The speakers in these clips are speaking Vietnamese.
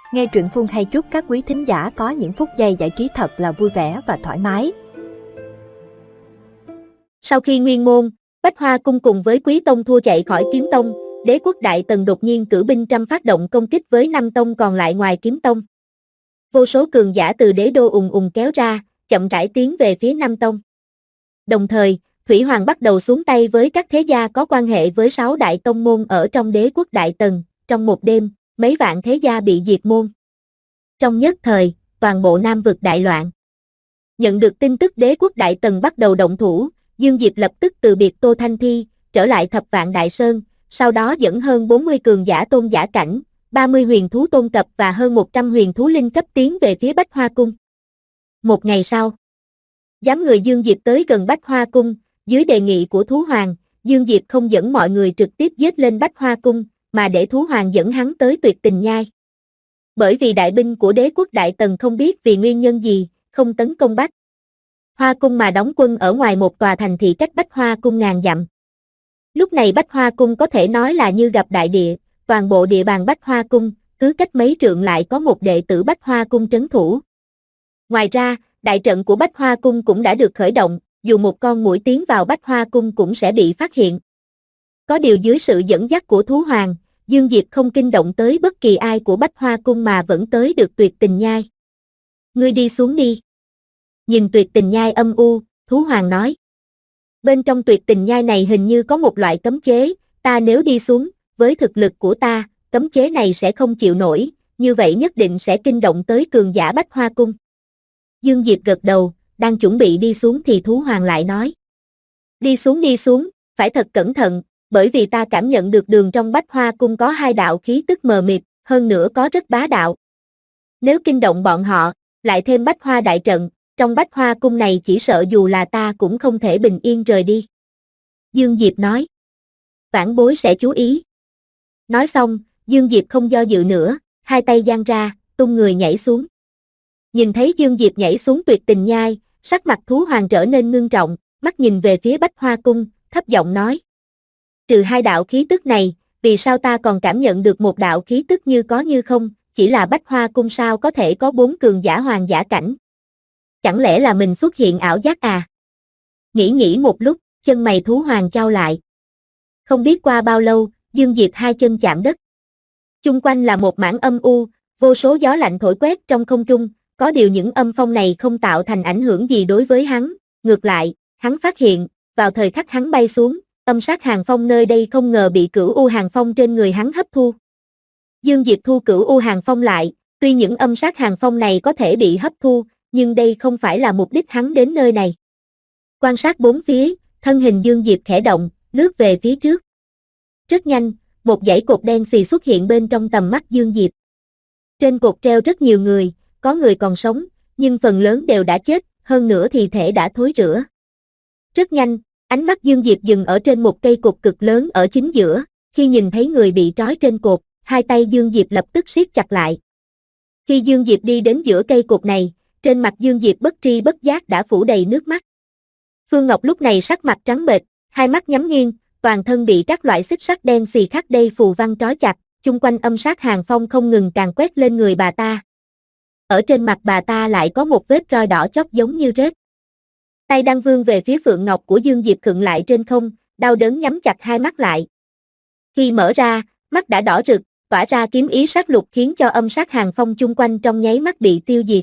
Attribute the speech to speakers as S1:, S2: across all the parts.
S1: Nghe truyện Phương hay chúc các quý thính giả có những phút giây giải trí thật là vui vẻ và thoải mái.
S2: Sau khi Nguyên Môn, Bách Hoa Cung cùng với Quý Tông thua chạy khỏi Kiếm Tông, Đế quốc Đại Tần đột nhiên cử binh trăm phát động công kích với 5 tông còn lại ngoài Kiếm Tông. Vô số cường giả từ đế đô ùng ùng kéo ra, chậm rãi tiến về phía 5 tông. Đồng thời, Thủy Hoàng bắt đầu xuống tay với các thế gia có quan hệ với 6 đại tông môn ở trong đế quốc Đại Tần. Trong một đêm, mấy vạn thế gia bị diệt môn. Trong nhất thời, toàn bộ Nam vực đại loạn. Nhận được tin tức đế quốc Đại Tần bắt đầu động thủ, Dương Diệp lập tức từ biệt Tô Thanh Thi, trở lại Thập Vạn Đại Sơn, sau đó dẫn hơn 40 cường giả tôn giả cảnh, 30 huyền thú tôn cấp và hơn 100 huyền thú linh cấp tiến về phía Bách Hoa Cung. Một ngày sau, đám người Dương Diệp tới gần Bách Hoa Cung, dưới đề nghị của Thú Hoàng, Dương Diệp không dẫn mọi người trực tiếp giết lên Bách Hoa Cung, mà để Thú Hoàng dẫn hắn tới Tuyệt Tình Nhai. Bởi vì đại binh của đế quốc Đại Tần không biết vì nguyên nhân gì, không tấn công Bách Hoa Cung mà đóng quân ở ngoài một tòa thành thị cách Bách Hoa Cung ngàn dặm. Lúc này Bách Hoa Cung có thể nói là như gặp đại địa, toàn bộ địa bàn Bách Hoa Cung, cứ cách mấy trượng lại có một đệ tử Bách Hoa Cung trấn thủ. Ngoài ra, đại trận của Bách Hoa Cung cũng đã được khởi động, dù một con muỗi tiến vào Bách Hoa Cung cũng sẽ bị phát hiện. Có điều dưới sự dẫn dắt của Thú Hoàng, Dương Diệp không kinh động tới bất kỳ ai của Bách Hoa Cung mà vẫn tới được Tuyệt Tình Nhai. Ngươi đi xuống đi. Nhìn Tuyệt Tình Nhai âm u, Thú Hoàng nói. Bên trong Tuyệt Tình Nhai này hình như có một loại cấm chế, ta nếu đi xuống, với thực lực của ta, cấm chế này sẽ không chịu nổi, như vậy nhất định sẽ kinh động tới cường giả Bách Hoa Cung. Dương Diệp gật đầu, đang chuẩn bị đi xuống thì Thú Hoàng lại nói. Đi xuống, phải thật cẩn thận, bởi vì ta cảm nhận được đường trong Bách Hoa Cung có 2 đạo khí tức mờ mịt, hơn nữa có rất bá đạo. Nếu kinh động bọn họ, lại thêm Bách Hoa đại trận, trong Bách Hoa Cung này chỉ sợ dù là ta cũng không thể bình yên rời đi. Dương Diệp nói. Vãn bối sẽ chú ý. Nói xong, Dương Diệp không do dự nữa, hai tay giang ra, tung người nhảy xuống. Nhìn thấy Dương Diệp nhảy xuống Tuyệt Tình Nhai, sắc mặt Thú Hoàng trở nên ngưng trọng, mắt nhìn về phía Bách Hoa Cung, thấp giọng nói. Trừ 2 đạo khí tức này, vì sao ta còn cảm nhận được một đạo khí tức như có như không, chỉ là Bách Hoa Cung sao có thể có 4 cường giả hoàng giả cảnh. Chẳng lẽ là mình xuất hiện ảo giác à? Nghĩ một lúc, chân mày Thú Hoàng chau lại. Không biết qua bao lâu, Dương Diệp hai chân chạm đất. Chung quanh là một mảng âm u, vô số gió lạnh thổi quét trong không trung, có điều những âm phong này không tạo thành ảnh hưởng gì đối với hắn, ngược lại, hắn phát hiện, vào thời khắc hắn bay xuống, âm sát hàng phong nơi đây không ngờ bị cửu u hàng phong trên người hắn hấp thu. Dương Diệp thu cửu u hàng phong lại, tuy những âm sát hàng phong này có thể bị hấp thu, nhưng đây không phải là mục đích hắn đến nơi này. Quan sát bốn phía, thân hình Dương Diệp khẽ động, lướt về phía trước. Rất nhanh, một dãy cột đen xì xuất hiện bên trong tầm mắt Dương Diệp. Trên cột treo rất nhiều người, có người còn sống, nhưng phần lớn đều đã chết, hơn nữa thì thể đã thối rữa. Rất nhanh, ánh mắt Dương Diệp dừng ở trên một cây cột cực lớn ở chính giữa, khi nhìn thấy người bị trói trên cột, hai tay Dương Diệp lập tức siết chặt lại. Khi Dương Diệp đi đến giữa cây cột này, trên mặt Dương Diệp bất tri bất giác đã phủ đầy nước mắt. Phương Ngọc lúc này sắc mặt trắng bệch, hai mắt nhắm nghiêng, toàn thân bị các loại xích sắt đen xì khắc đây phù văn trói chặt, chung quanh âm sát hàng phong không ngừng càn quét lên người bà ta. Ở trên mặt bà ta lại có một vết roi đỏ chót giống như rết. Tay đang vươn về phía Phượng Ngọc của Dương Diệp khựng lại trên không, đau đớn nhắm chặt hai mắt lại. Khi mở ra, mắt đã đỏ rực, tỏa ra kiếm ý sát lục khiến cho âm sát hàng phong chung quanh trong nháy mắt bị tiêu diệt.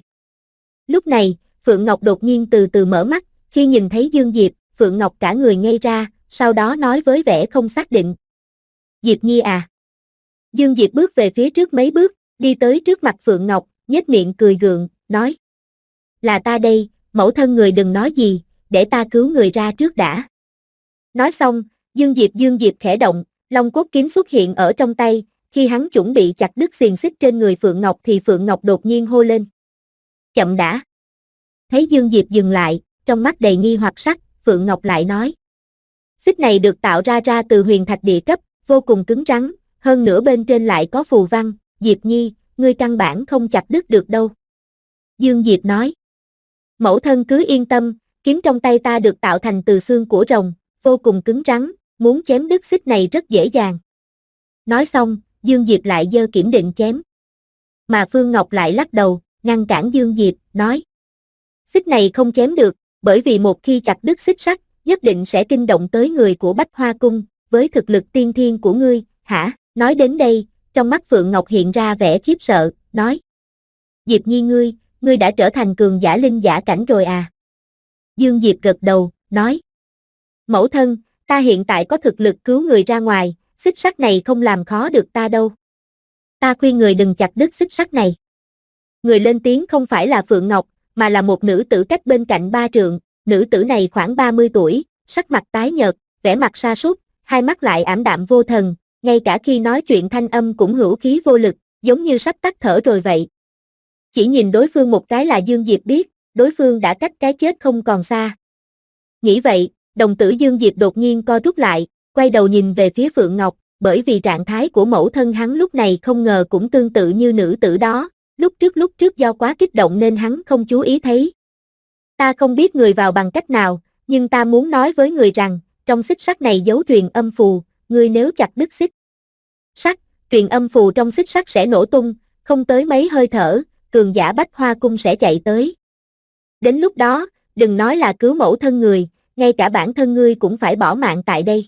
S2: Lúc này, Phượng Ngọc đột nhiên từ từ mở mắt, khi nhìn thấy Dương Diệp, Phượng Ngọc cả người ngây ra, sau đó nói với vẻ không xác định. Diệp Nhi à? Dương Diệp bước về phía trước mấy bước, đi tới trước mặt Phượng Ngọc, nhếch miệng cười gượng, nói. Là ta đây, mẫu thân người đừng nói gì, để ta cứu người ra trước đã. Nói xong, Dương Diệp khẽ động, long cốt kiếm xuất hiện ở trong tay, khi hắn chuẩn bị chặt đứt xiềng xích trên người Phượng Ngọc thì Phượng Ngọc đột nhiên hô lên. Chậm đã. Thấy Dương Diệp dừng lại, trong mắt đầy nghi hoặc sắc, Phượng Ngọc lại nói. Xích này được tạo ra từ huyền thạch địa cấp, vô cùng cứng rắn, hơn nữa bên trên lại có phù văn, Diệp Nhi, ngươi căn bản không chặt đứt được đâu. Dương Diệp nói. Mẫu thân cứ yên tâm, kiếm trong tay ta được tạo thành từ xương của rồng, vô cùng cứng rắn, muốn chém đứt xích này rất dễ dàng. Nói xong, Dương Diệp lại giơ kiếm định chém. Mà Phương Ngọc lại lắc đầu, ngăn cản Dương Diệp, nói. Xích này không chém được, bởi vì một khi chặt đứt xích sắt, nhất định sẽ kinh động tới người của Bách Hoa Cung, với thực lực tiên thiên của ngươi, hả? Nói đến đây, trong mắt Phượng Ngọc hiện ra vẻ khiếp sợ, nói. Diệp Nhi ngươi đã trở thành cường giả linh giả cảnh rồi à? Dương Diệp gật đầu, nói. Mẫu thân, ta hiện tại có thực lực cứu người ra ngoài, xích sắt này không làm khó được ta đâu. Ta khuyên người đừng chặt đứt xích sắt này. Người lên tiếng không phải là Phượng Ngọc, mà là một nữ tử cách bên cạnh 3 trượng, nữ tử này khoảng 30 tuổi, sắc mặt tái nhợt, vẻ mặt sa sút, hai mắt lại ảm đạm vô thần, ngay cả khi nói chuyện thanh âm cũng hữu khí vô lực, giống như sắp tắt thở rồi vậy. Chỉ nhìn đối phương một cái là Dương Diệp biết, đối phương đã cách cái chết không còn xa. Nghĩ vậy, đồng tử Dương Diệp đột nhiên co rút lại, quay đầu nhìn về phía Phượng Ngọc, bởi vì trạng thái của mẫu thân hắn lúc này không ngờ cũng tương tự như nữ tử đó, lúc trước do quá kích động nên hắn không chú ý thấy. Ta không biết người vào bằng cách nào, nhưng ta muốn nói với người rằng, trong xích sắt này giấu truyền âm phù, ngươi nếu chặt đứt xích sắt, truyền âm phù trong xích sắt sẽ nổ tung, không tới mấy hơi thở, cường giả Bách Hoa Cung sẽ chạy tới. Đến lúc đó, đừng nói là cứu mẫu thân người, ngay cả bản thân ngươi cũng phải bỏ mạng tại đây.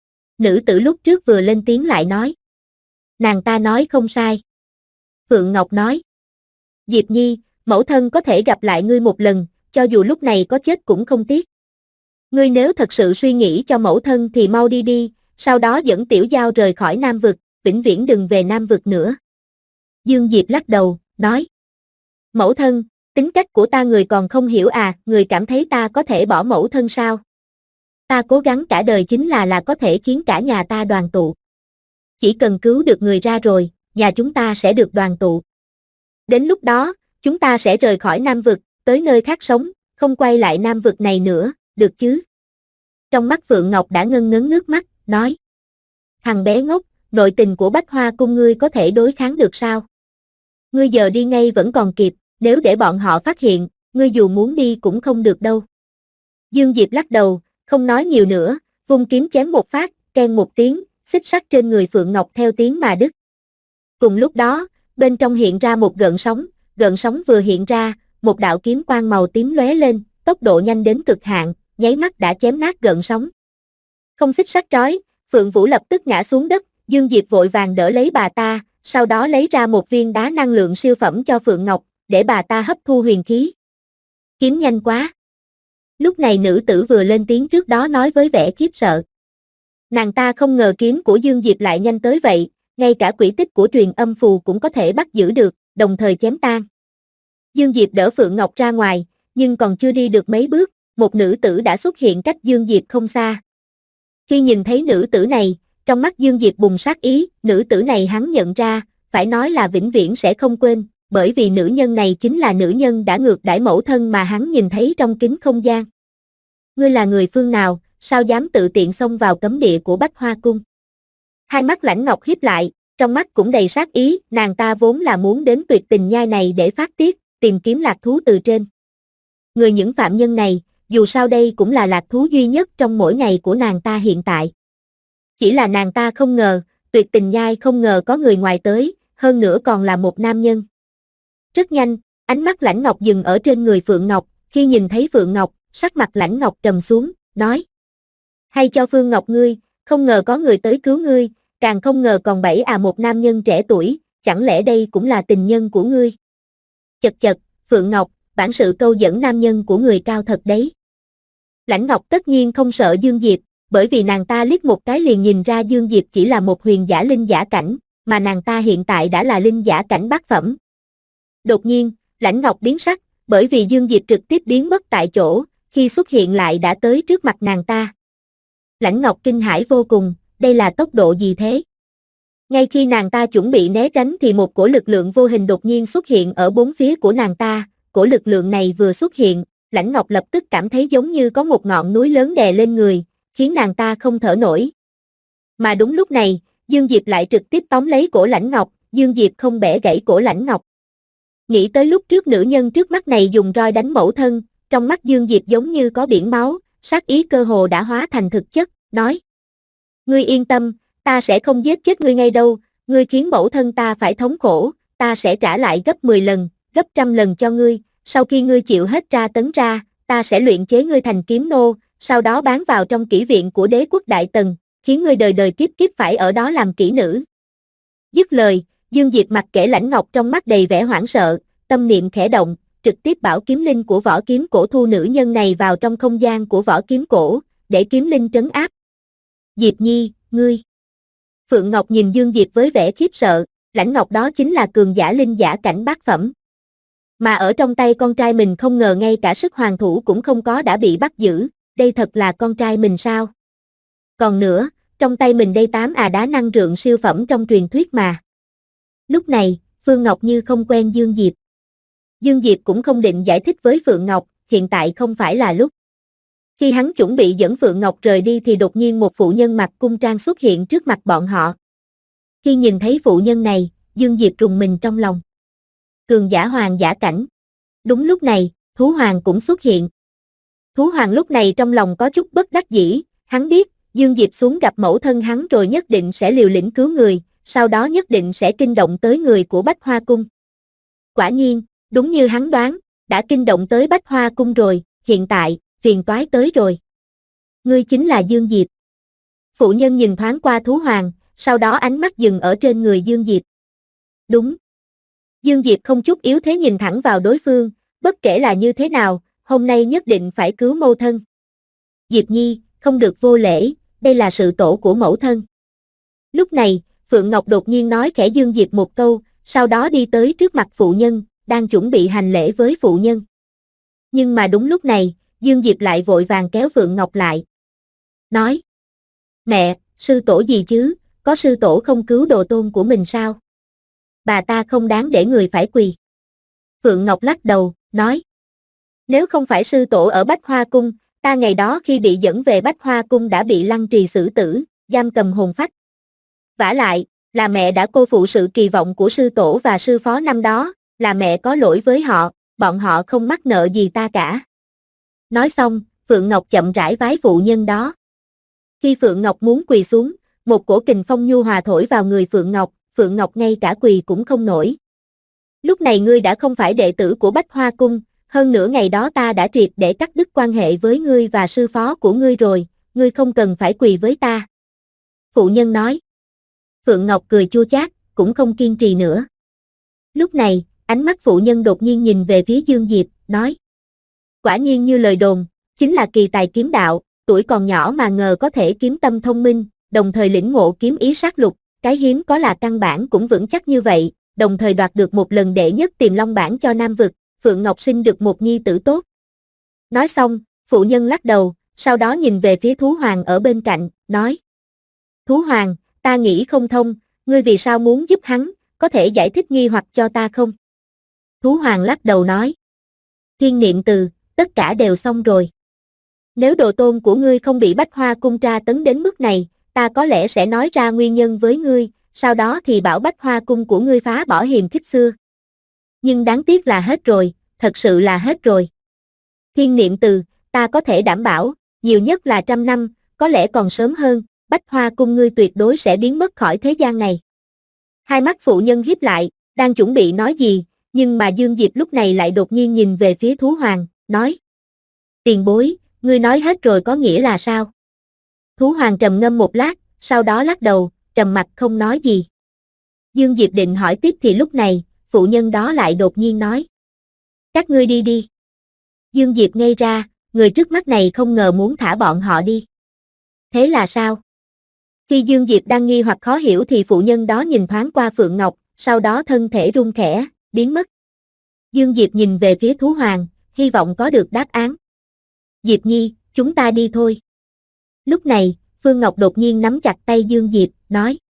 S2: Nữ tử lúc trước vừa lên tiếng lại nói. Nàng ta nói không sai. Phượng Ngọc nói. Diệp Nhi, mẫu thân có thể gặp lại ngươi một lần, cho dù lúc này có chết cũng không tiếc. Ngươi nếu thật sự suy nghĩ cho mẫu thân thì mau đi đi, sau đó dẫn Tiểu Giao rời khỏi Nam Vực, vĩnh viễn đừng về Nam Vực nữa. Dương Diệp lắc đầu, nói. Mẫu thân, tính cách của ta người còn không hiểu à, người cảm thấy ta có thể bỏ mẫu thân sao? Ta cố gắng cả đời chính là có thể khiến cả nhà ta đoàn tụ. Chỉ cần cứu được người ra rồi, nhà chúng ta sẽ được đoàn tụ. Đến lúc đó, chúng ta sẽ rời khỏi Nam Vực, tới nơi khác sống, không quay lại Nam Vực này nữa, được chứ? Trong mắt Phượng Ngọc đã ngân ngấn nước mắt, nói. Thằng bé ngốc, nội tình của Bách Hoa Cung ngươi có thể đối kháng được sao? Ngươi giờ đi ngay vẫn còn kịp, nếu để bọn họ phát hiện, ngươi dù muốn đi cũng không được đâu. Dương Diệp lắc đầu, không nói nhiều nữa, vung kiếm chém một phát, keng một tiếng, xích sắt trên người Phượng Ngọc theo tiếng mà đứt. Cùng lúc đó, bên trong hiện ra một gợn sóng vừa hiện ra, một đạo kiếm quang màu tím lóe lên, tốc độ nhanh đến cực hạn, nháy mắt đã chém nát gợn sóng. Không xích sắt trói, Phượng Vũ lập tức ngã xuống đất, Dương Diệp vội vàng đỡ lấy bà ta, sau đó lấy ra một viên đá năng lượng siêu phẩm cho Phượng Ngọc, để bà ta hấp thu huyền khí. Kiếm nhanh quá. Lúc này nữ tử vừa lên tiếng trước đó nói với vẻ khiếp sợ. Nàng ta không ngờ kiếm của Dương Diệp lại nhanh tới vậy, ngay cả quỹ tích của truyền âm phù cũng có thể bắt giữ được, đồng thời chém tan. Dương Diệp đỡ Phượng Ngọc ra ngoài, nhưng còn chưa đi được mấy bước, một nữ tử đã xuất hiện cách Dương Diệp không xa. Khi nhìn thấy nữ tử này, trong mắt Dương Diệp bùng sát ý, nữ tử này hắn nhận ra, phải nói là vĩnh viễn sẽ không quên, bởi vì nữ nhân này chính là nữ nhân đã ngược đãi mẫu thân mà hắn nhìn thấy trong kính không gian. Ngươi là người phương nào, sao dám tự tiện xông vào cấm địa của Bách Hoa Cung? Hai mắt Lãnh Ngọc híp lại, trong mắt cũng đầy sát ý, nàng ta vốn là muốn đến Tuyệt Tình Nhai này để phát tiết, tìm kiếm lạc thú từ trên. Người những phạm nhân này, dù sao đây cũng là lạc thú duy nhất trong mỗi ngày của nàng ta hiện tại. Chỉ là nàng ta không ngờ, Tuyệt Tình Nhai không ngờ có người ngoài tới, hơn nữa còn là một nam nhân. Rất nhanh, ánh mắt Lãnh Ngọc dừng ở trên người Phượng Ngọc, khi nhìn thấy Phượng Ngọc, sắc mặt Lãnh Ngọc trầm xuống, nói. Hay cho Phương Ngọc ngươi, không ngờ có người tới cứu ngươi, càng không ngờ còn bẫy một nam nhân trẻ tuổi, chẳng lẽ đây cũng là tình nhân của ngươi? Chật chật, Phượng Ngọc, bản sự câu dẫn nam nhân của người cao thật đấy. Lãnh Ngọc tất nhiên không sợ Dương Diệp, bởi vì nàng ta liếc một cái liền nhìn ra Dương Diệp chỉ là một huyền giả linh giả cảnh, mà nàng ta hiện tại đã là linh giả cảnh bát phẩm. Đột nhiên, Lãnh Ngọc biến sắc, bởi vì Dương Diệp trực tiếp biến mất tại chỗ, khi xuất hiện lại đã tới trước mặt nàng ta. Lãnh Ngọc kinh hãi vô cùng, đây là tốc độ gì thế? Ngay khi nàng ta chuẩn bị né tránh thì một cổ lực lượng vô hình đột nhiên xuất hiện ở bốn phía của nàng ta, cổ lực lượng này vừa xuất hiện, Lãnh Ngọc lập tức cảm thấy giống như có một ngọn núi lớn đè lên người, khiến nàng ta không thở nổi. Mà đúng lúc này, Dương Diệp lại trực tiếp tóm lấy cổ Lãnh Ngọc, Dương Diệp không bẻ gãy cổ Lãnh Ngọc. Nghĩ tới lúc trước nữ nhân trước mắt này dùng roi đánh mẫu thân, trong mắt Dương Diệp giống như có biển máu, sát ý cơ hồ đã hóa thành thực chất, nói. Ngươi yên tâm, ta sẽ không giết chết ngươi ngay đâu, ngươi khiến mẫu thân ta phải thống khổ, ta sẽ trả lại gấp 10 lần, gấp trăm lần cho ngươi, sau khi ngươi chịu hết tra tấn ra, ta sẽ luyện chế ngươi thành kiếm nô, sau đó bán vào trong kỹ viện của đế quốc Đại Tần, khiến ngươi đời đời kiếp kiếp phải ở đó làm kỹ nữ. Dứt lời, Dương Diệp mặc kệ Lãnh Ngọc trong mắt đầy vẻ hoảng sợ, tâm niệm khẽ động, trực tiếp bảo kiếm linh của võ kiếm cổ thu nữ nhân này vào trong không gian của võ kiếm cổ, để kiếm linh trấn áp. Diệp Nhi, ngươi. Phượng Ngọc nhìn Dương Diệp với vẻ khiếp sợ, Lãnh Ngọc đó chính là cường giả linh giả cảnh bát phẩm. Mà ở trong tay con trai mình không ngờ ngay cả sức hoàn thủ cũng không có đã bị bắt giữ, đây thật là con trai mình sao? Còn nữa, trong tay mình đây 8 đá năng lượng siêu phẩm trong truyền thuyết mà. Lúc này, Phương Ngọc như không quen Dương Diệp. Dương Diệp cũng không định giải thích với Phượng Ngọc, hiện tại không phải là lúc. Khi hắn chuẩn bị dẫn Phượng Ngọc rời đi thì đột nhiên một phụ nhân mặc cung trang xuất hiện trước mặt bọn họ. Khi nhìn thấy phụ nhân này, Dương Diệp rùng mình trong lòng. Cường giả hoàng giả cảnh. Đúng lúc này, Thú Hoàng cũng xuất hiện. Thú Hoàng lúc này trong lòng có chút bất đắc dĩ, hắn biết, Dương Diệp xuống gặp mẫu thân hắn rồi nhất định sẽ liều lĩnh cứu người, sau đó nhất định sẽ kinh động tới người của Bách Hoa Cung. Quả nhiên, đúng như hắn đoán, đã kinh động tới Bách Hoa Cung rồi, hiện tại, phiền toái tới rồi. Ngươi chính là Dương Diệp. Phụ nhân nhìn thoáng qua Thú Hoàng, sau đó ánh mắt dừng ở trên người Dương Diệp. Đúng. Dương Diệp không chút yếu thế nhìn thẳng vào đối phương, bất kể là như thế nào, hôm nay nhất định phải cứu mẫu thân. Diệp Nhi, không được vô lễ, đây là sự tổ của mẫu thân. Lúc này, Phượng Ngọc đột nhiên nói khẽ Dương Diệp một câu, sau đó đi tới trước mặt phụ nhân, đang chuẩn bị hành lễ với phụ nhân. Nhưng mà đúng lúc này, Dương Diệp lại vội vàng kéo Phượng Ngọc lại. Nói, mẹ, sư tổ gì chứ, có sư tổ không cứu đồ tôn của mình sao? Bà ta không đáng để người phải quỳ. Phượng Ngọc lắc đầu, nói, nếu không phải sư tổ ở Bách Hoa Cung, ta ngày đó khi bị dẫn về Bách Hoa Cung đã bị lăng trì xử tử, giam cầm hồn phách. Vả lại, là mẹ đã cô phụ sự kỳ vọng của sư tổ và sư phó năm đó, là mẹ có lỗi với họ, bọn họ không mắc nợ gì ta cả. Nói xong, Phượng Ngọc chậm rãi vái phụ nhân đó. Khi Phượng Ngọc muốn quỳ xuống, một cổ kình phong nhu hòa thổi vào người Phượng Ngọc ngay cả quỳ cũng không nổi. Lúc này ngươi đã không phải đệ tử của Bách Hoa Cung, hơn nữa ngày đó ta đã triệt để cắt đứt quan hệ với ngươi và sư phó của ngươi rồi, ngươi không cần phải quỳ với ta. Phụ nhân nói. Phượng Ngọc cười chua chát, cũng không kiên trì nữa. Lúc này, ánh mắt phụ nhân đột nhiên nhìn về phía Dương Diệp, nói. Quả nhiên như lời đồn, chính là kỳ tài kiếm đạo, tuổi còn nhỏ mà ngờ có thể kiếm tâm thông minh, đồng thời lĩnh ngộ kiếm ý sát lục, cái hiếm có là căn bản cũng vững chắc như vậy, đồng thời đoạt được một lần đệ nhất Tiềm Long bảng cho Nam Vực, Phượng Ngọc sinh được một nhi tử tốt. Nói xong, phụ nhân lắc đầu, sau đó nhìn về phía Thú Hoàng ở bên cạnh, nói. Thú Hoàng, ta nghĩ không thông, ngươi vì sao muốn giúp hắn, có thể giải thích nghi hoặc cho ta không? Thú Hoàng lắc đầu nói. Thiên niệm từ, tất cả đều xong rồi. Nếu đồ tôn của ngươi không bị Bách Hoa Cung tra tấn đến mức này, ta có lẽ sẽ nói ra nguyên nhân với ngươi, sau đó thì bảo Bách Hoa Cung của ngươi phá bỏ hiềm khích xưa. Nhưng đáng tiếc là hết rồi, thật sự là hết rồi. Thiên niệm từ, ta có thể đảm bảo, nhiều nhất là 100 năm, có lẽ còn sớm hơn, Bách Hoa Cung ngươi tuyệt đối sẽ biến mất khỏi thế gian này. Hai mắt phụ nhân híp lại, đang chuẩn bị nói gì, nhưng mà Dương Diệp lúc này lại đột nhiên nhìn về phía Thú Hoàng, nói. Tiền bối, ngươi nói hết rồi có nghĩa là sao? Thú Hoàng trầm ngâm một lát, sau đó lắc đầu, trầm mặc không nói gì. Dương Diệp định hỏi tiếp thì lúc này, phụ nhân đó lại đột nhiên nói. Các ngươi đi đi. Dương Diệp ngây ra, người trước mắt này không ngờ muốn thả bọn họ đi. Thế là sao? Khi Dương Diệp đang nghi hoặc khó hiểu thì phụ nhân đó nhìn thoáng qua Phượng Ngọc, sau đó thân thể run khẽ, biến mất. Dương Diệp nhìn về phía Thú Hoàng, hy vọng có được đáp án. Diệp Nhi, chúng ta đi thôi. Lúc này, Phương Ngọc đột nhiên nắm chặt tay Dương Diệp, nói.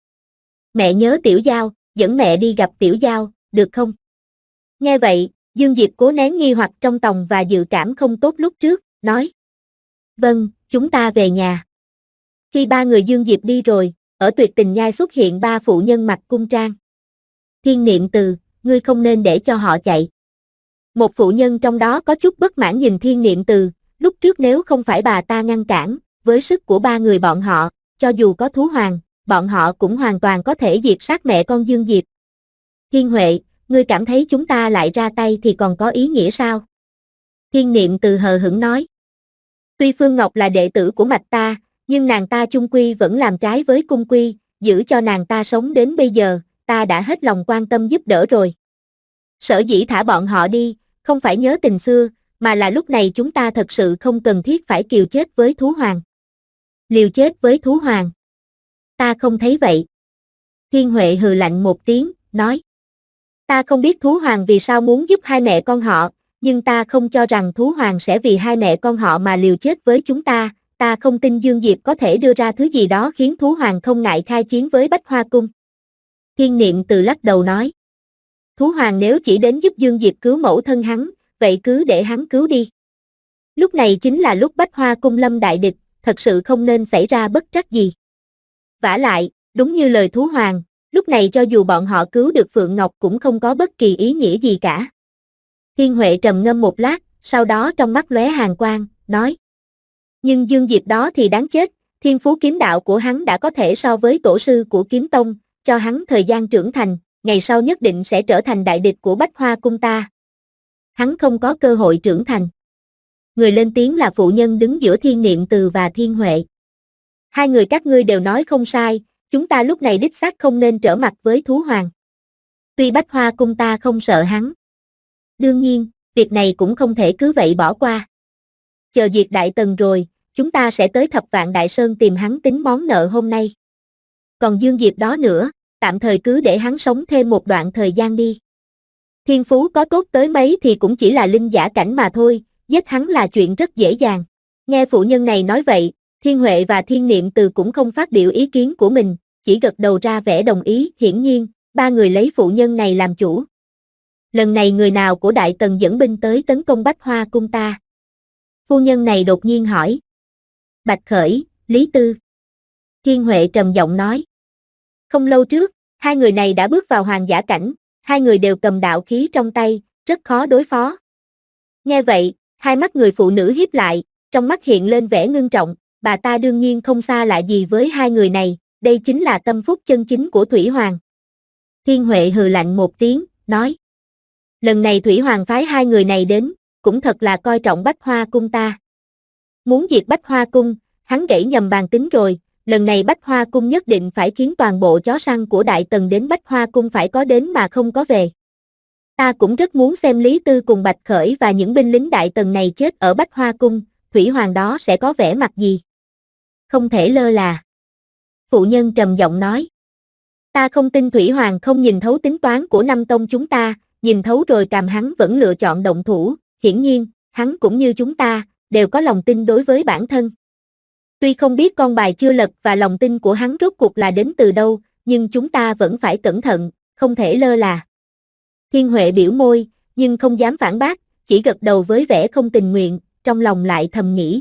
S2: Mẹ nhớ Tiểu Giao, dẫn mẹ đi gặp Tiểu Giao, được không? Nghe vậy, Dương Diệp cố nén nghi hoặc trong lòng và dự cảm không tốt lúc trước, nói. Vâng, chúng ta về nhà. Khi ba người Dương Diệp đi rồi, ở Tuyệt Tình Nhai xuất hiện ba phụ nhân mặc cung trang. Thiên niệm từ, ngươi không nên để cho họ chạy. Một phụ nhân trong đó có chút bất mãn nhìn Thiên niệm từ, lúc trước nếu không phải bà ta ngăn cản, với sức của ba người bọn họ, cho dù có Thú Hoàng, bọn họ cũng hoàn toàn có thể diệt sát mẹ con Dương Diệp. Thiên Huệ, ngươi cảm thấy chúng ta lại ra tay thì còn có ý nghĩa sao? Thiên Niệm Từ hờ hững nói. Tuy Phương Ngọc là đệ tử của mạch ta, nhưng nàng ta chung quy vẫn làm trái với cung quy, giữ cho nàng ta sống đến bây giờ, ta đã hết lòng quan tâm giúp đỡ rồi. Sở dĩ thả bọn họ đi, không phải nhớ tình xưa, mà là lúc này chúng ta thật sự không cần thiết phải kiều chết với thú hoàng. Liều chết với thú hoàng. Ta không thấy vậy. Thiên Huệ hừ lạnh một tiếng, nói. Ta không biết thú hoàng vì sao muốn giúp hai mẹ con họ, nhưng ta không cho rằng thú hoàng sẽ vì hai mẹ con họ mà liều chết với chúng ta không tin Dương Diệp có thể đưa ra thứ gì đó khiến thú hoàng không ngại khai chiến với Bách Hoa Cung. Thiên Niệm Từ lắc đầu nói. Thú hoàng nếu chỉ đến giúp Dương Diệp cứu mẫu thân hắn, vậy cứ để hắn cứu đi. Lúc này chính là lúc Bách Hoa Cung lâm đại địch, thật sự không nên xảy ra bất trắc gì. Vả lại, đúng như lời thú hoàng, lúc này cho dù bọn họ cứu được Phượng Ngọc cũng không có bất kỳ ý nghĩa gì cả. Thiên Huệ trầm ngâm một lát, sau đó trong mắt lóe hàn quang, nói. Nhưng Dương Diệp đó thì đáng chết, thiên phú kiếm đạo của hắn đã có thể so với tổ sư của kiếm tông, cho hắn thời gian trưởng thành, ngày sau nhất định sẽ trở thành đại địch của Bách Hoa Cung ta. Hắn không có cơ hội trưởng thành. Người lên tiếng là phụ nhân đứng giữa Thiên Niệm Từ và Thiên Huệ. Hai người các ngươi đều nói không sai, chúng ta lúc này đích xác không nên trở mặt với thú hoàng. Tuy Bách Hoa Cung ta không sợ hắn. Đương nhiên, việc này cũng không thể cứ vậy bỏ qua. Chờ diệt Đại Tần rồi, chúng ta sẽ tới Thập Vạn Đại Sơn tìm hắn tính món nợ hôm nay. Còn Dương Diệp đó nữa, tạm thời cứ để hắn sống thêm một đoạn thời gian đi. Thiên phú có tốt tới mấy thì cũng chỉ là linh giả cảnh mà thôi, giết hắn là chuyện rất dễ dàng. Nghe phụ nhân này nói vậy, Thiên Huệ và Thiên Niệm Từ cũng không phát biểu ý kiến của mình, chỉ gật đầu ra vẻ đồng ý. Hiển nhiên, ba người lấy phụ nhân này làm chủ. Lần này người nào của Đại Tần dẫn binh tới tấn công Bách Hoa Cung ta? Phu nhân này đột nhiên hỏi. Bạch Khởi, Lý Tư. Thiên Huệ trầm giọng nói. Không lâu trước, hai người này đã bước vào hoàng giả cảnh, hai người đều cầm đạo khí trong tay, rất khó đối phó. Nghe vậy, hai mắt người phụ nữ híp lại, trong mắt hiện lên vẻ ngưng trọng, bà ta đương nhiên không xa lạ gì với hai người này, đây chính là tâm phúc chân chính của Thủy Hoàng. Thiên Huệ hừ lạnh một tiếng, nói. Lần này Thủy Hoàng phái hai người này đến, cũng thật là coi trọng Bách Hoa Cung ta. Muốn diệt Bách Hoa Cung, hắn gãy nhầm bàn tính rồi, lần này Bách Hoa Cung nhất định phải khiến toàn bộ chó săn của Đại Tần đến Bách Hoa Cung phải có đến mà không có về. Ta cũng rất muốn xem Lý Tư cùng Bạch Khởi và những binh lính Đại Tần này chết ở Bách Hoa Cung, Thủy Hoàng đó sẽ có vẻ mặt gì? Không thể lơ là. Phụ nhân trầm giọng nói. Ta không tin Thủy Hoàng không nhìn thấu tính toán của năm tông chúng ta, nhìn thấu rồi càm hắn vẫn lựa chọn động thủ, hiển nhiên, hắn cũng như chúng ta, đều có lòng tin đối với bản thân. Tuy không biết con bài chưa lật và lòng tin của hắn rốt cuộc là đến từ đâu, nhưng chúng ta vẫn phải cẩn thận, không thể lơ là. Thiên Huệ biểu môi, nhưng không dám phản bác, chỉ gật đầu với vẻ không tình nguyện, trong lòng lại thầm nghĩ.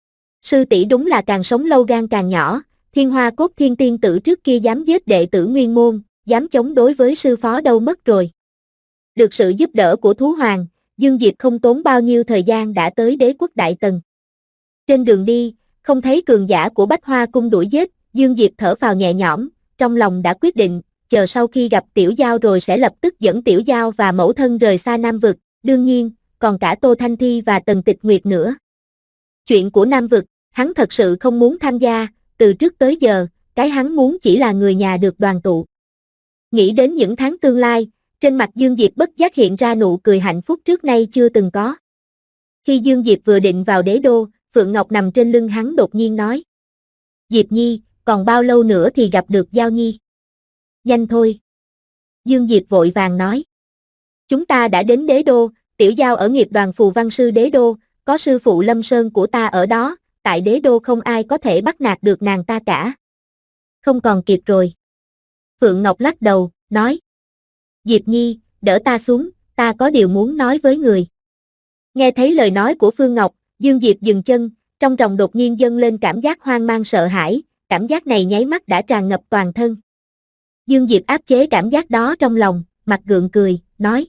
S2: Sư tỷ đúng là càng sống lâu gan càng nhỏ, Thiên Hoa Cốt Thiên Tiên tử trước kia dám giết đệ tử Nguyên Môn, dám chống đối với sư phó đâu mất rồi. Được sự giúp đỡ của thú hoàng, Dương Diệp không tốn bao nhiêu thời gian đã tới đế quốc Đại Tần. Trên đường đi, không thấy cường giả của Bách Hoa Cung đuổi giết, Dương Diệp thở phào nhẹ nhõm, trong lòng đã quyết định, chờ sau khi gặp Tiểu Giao rồi sẽ lập tức dẫn Tiểu Giao và mẫu thân rời xa Nam Vực, đương nhiên, còn cả Tô Thanh Thi và Tần Tịch Nguyệt nữa. Chuyện của Nam Vực, hắn thật sự không muốn tham gia, từ trước tới giờ, cái hắn muốn chỉ là người nhà được đoàn tụ. Nghĩ đến những tháng tương lai, trên mặt Dương Diệp bất giác hiện ra nụ cười hạnh phúc trước nay chưa từng có. Khi Dương Diệp vừa định vào đế đô, Phượng Ngọc nằm trên lưng hắn đột nhiên nói. Diệp Nhi, còn bao lâu nữa thì gặp được Giao Nhi? Nhanh thôi. Dương Diệp vội vàng nói. Chúng ta đã đến đế đô, Tiểu Giao ở nghiệp đoàn phù văn sư đế đô, có sư phụ Lâm Sơn của ta ở đó, tại đế đô không ai có thể bắt nạt được nàng ta cả. Không còn kịp rồi. Phượng Ngọc lắc đầu, nói. Diệp Nhi, đỡ ta xuống, ta có điều muốn nói với người. Nghe thấy lời nói của Phương Ngọc, Dương Diệp dừng chân, trong lòng đột nhiên dâng lên cảm giác hoang mang sợ hãi, cảm giác này nháy mắt đã tràn ngập toàn thân. Dương Diệp áp chế cảm giác đó trong lòng, mặt gượng cười, nói.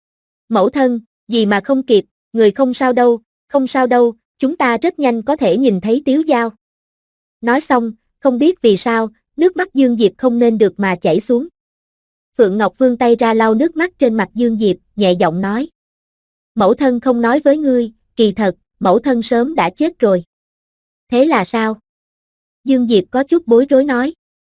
S2: Mẫu thân, gì mà không kịp, người không sao đâu, không sao đâu, chúng ta rất nhanh có thể nhìn thấy Tiếu Giao. Nói xong, không biết vì sao, nước mắt Dương Diệp không nên được mà chảy xuống. Phượng Ngọc vươn tay ra lau nước mắt trên mặt Dương Diệp, nhẹ giọng nói. Mẫu thân không nói với ngươi, kỳ thật, mẫu thân sớm đã chết rồi. Thế là sao? Dương Diệp có chút bối rối nói.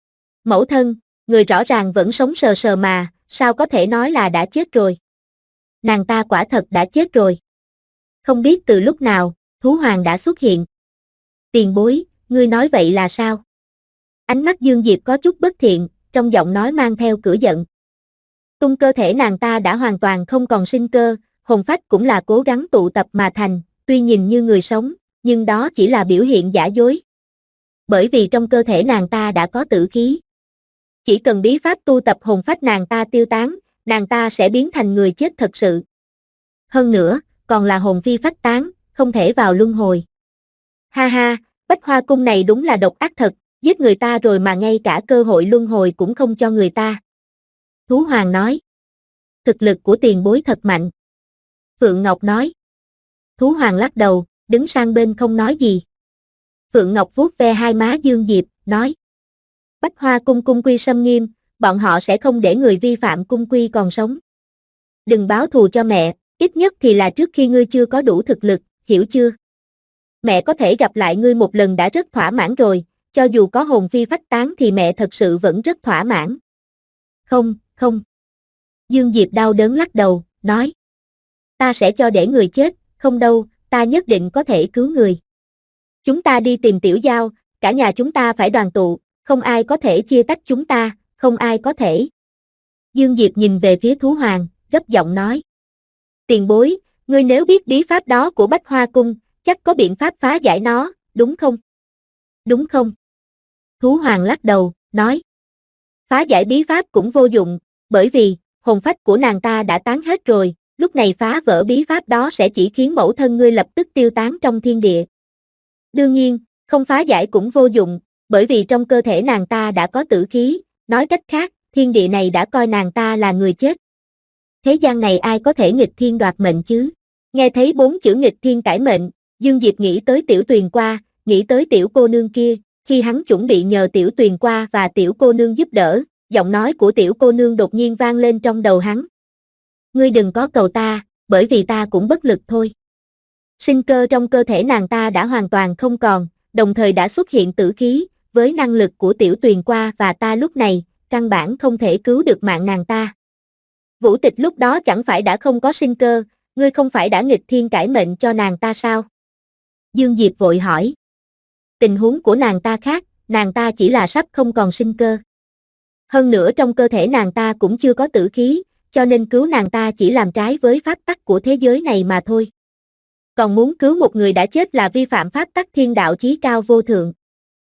S2: Mẫu thân, người rõ ràng vẫn sống sờ sờ mà, sao có thể nói là đã chết rồi? Nàng ta quả thật đã chết rồi. Không biết từ lúc nào, thú hoàng đã xuất hiện. Tiền bối, ngươi nói vậy là sao? Ánh mắt Dương Diệp có chút bất thiện, trong giọng nói mang theo cửa giận. Tung cơ thể nàng ta đã hoàn toàn không còn sinh cơ, hồn phách cũng là cố gắng tụ tập mà thành, tuy nhìn như người sống, nhưng đó chỉ là biểu hiện giả dối. Bởi vì trong cơ thể nàng ta đã có tử khí. Chỉ cần bí pháp tu tập hồn phách nàng ta tiêu tán, nàng ta sẽ biến thành người chết thật sự. Hơn nữa, còn là hồn phi phách tán, không thể vào luân hồi. Ha ha, Bách Hoa Cung này đúng là độc ác thật, giết người ta rồi mà ngay cả cơ hội luân hồi cũng không cho người ta. Thú Hoàng nói. Thực lực của tiền bối thật mạnh. Phượng Ngọc nói. Thú Hoàng lắc đầu, đứng sang bên không nói gì. Phượng Ngọc vuốt ve hai má Dương Diệp, nói. Bách Hoa Cung cung quy xâm nghiêm, bọn họ sẽ không để người vi phạm cung quy còn sống. Đừng báo thù cho mẹ, ít nhất thì là trước khi ngươi chưa có đủ thực lực, hiểu chưa? Mẹ có thể gặp lại ngươi một lần đã rất thỏa mãn rồi, cho dù có hồn phi phách tán thì mẹ thật sự vẫn rất thỏa mãn. Không, không. Dương Diệp đau đớn lắc đầu, nói. Ta sẽ cho để người chết, không đâu, ta nhất định có thể cứu người. Chúng ta đi tìm Tiểu Giao, cả nhà chúng ta phải đoàn tụ, không ai có thể chia tách chúng ta, không ai có thể. Dương Diệp nhìn về phía Thú Hoàng, gấp giọng nói. Tiền bối, ngươi nếu biết bí pháp đó của Bách Hoa Cung, chắc có biện pháp phá giải nó, đúng không? Đúng không? Thú Hoàng lắc đầu, nói. Phá giải bí pháp cũng vô dụng, bởi vì, hồn phách của nàng ta đã tán hết rồi, lúc này phá vỡ bí pháp đó sẽ chỉ khiến mẫu thân ngươi lập tức tiêu tán trong thiên địa. Đương nhiên, không phá giải cũng vô dụng, bởi vì trong cơ thể nàng ta đã có tử khí, nói cách khác, thiên địa này đã coi nàng ta là người chết. Thế gian này ai có thể nghịch thiên đoạt mệnh chứ? Nghe thấy 4 chữ nghịch thiên cải mệnh, Dương Diệp nghĩ tới Tiểu Tuyền Qua, nghĩ tới tiểu cô nương kia, khi hắn chuẩn bị nhờ Tiểu Tuyền Qua và tiểu cô nương giúp đỡ, giọng nói của tiểu cô nương đột nhiên vang lên trong đầu hắn. Ngươi đừng có cầu ta, bởi vì ta cũng bất lực thôi. Sinh cơ trong cơ thể nàng ta đã hoàn toàn không còn, đồng thời đã xuất hiện tử khí, với năng lực của Tiểu Tuyền Qua và ta lúc này, căn bản không thể cứu được mạng nàng ta. Vũ Tịch lúc đó chẳng phải đã không có sinh cơ, ngươi không phải đã nghịch thiên cải mệnh cho nàng ta sao? Dương Diệp vội hỏi. Tình huống của nàng ta khác, nàng ta chỉ là sắp không còn sinh cơ. Hơn nữa trong cơ thể nàng ta cũng chưa có tử khí, cho nên cứu nàng ta chỉ làm trái với pháp tắc của thế giới này mà thôi. Còn muốn cứu một người đã chết là vi phạm pháp tắc thiên đạo chí cao vô thượng.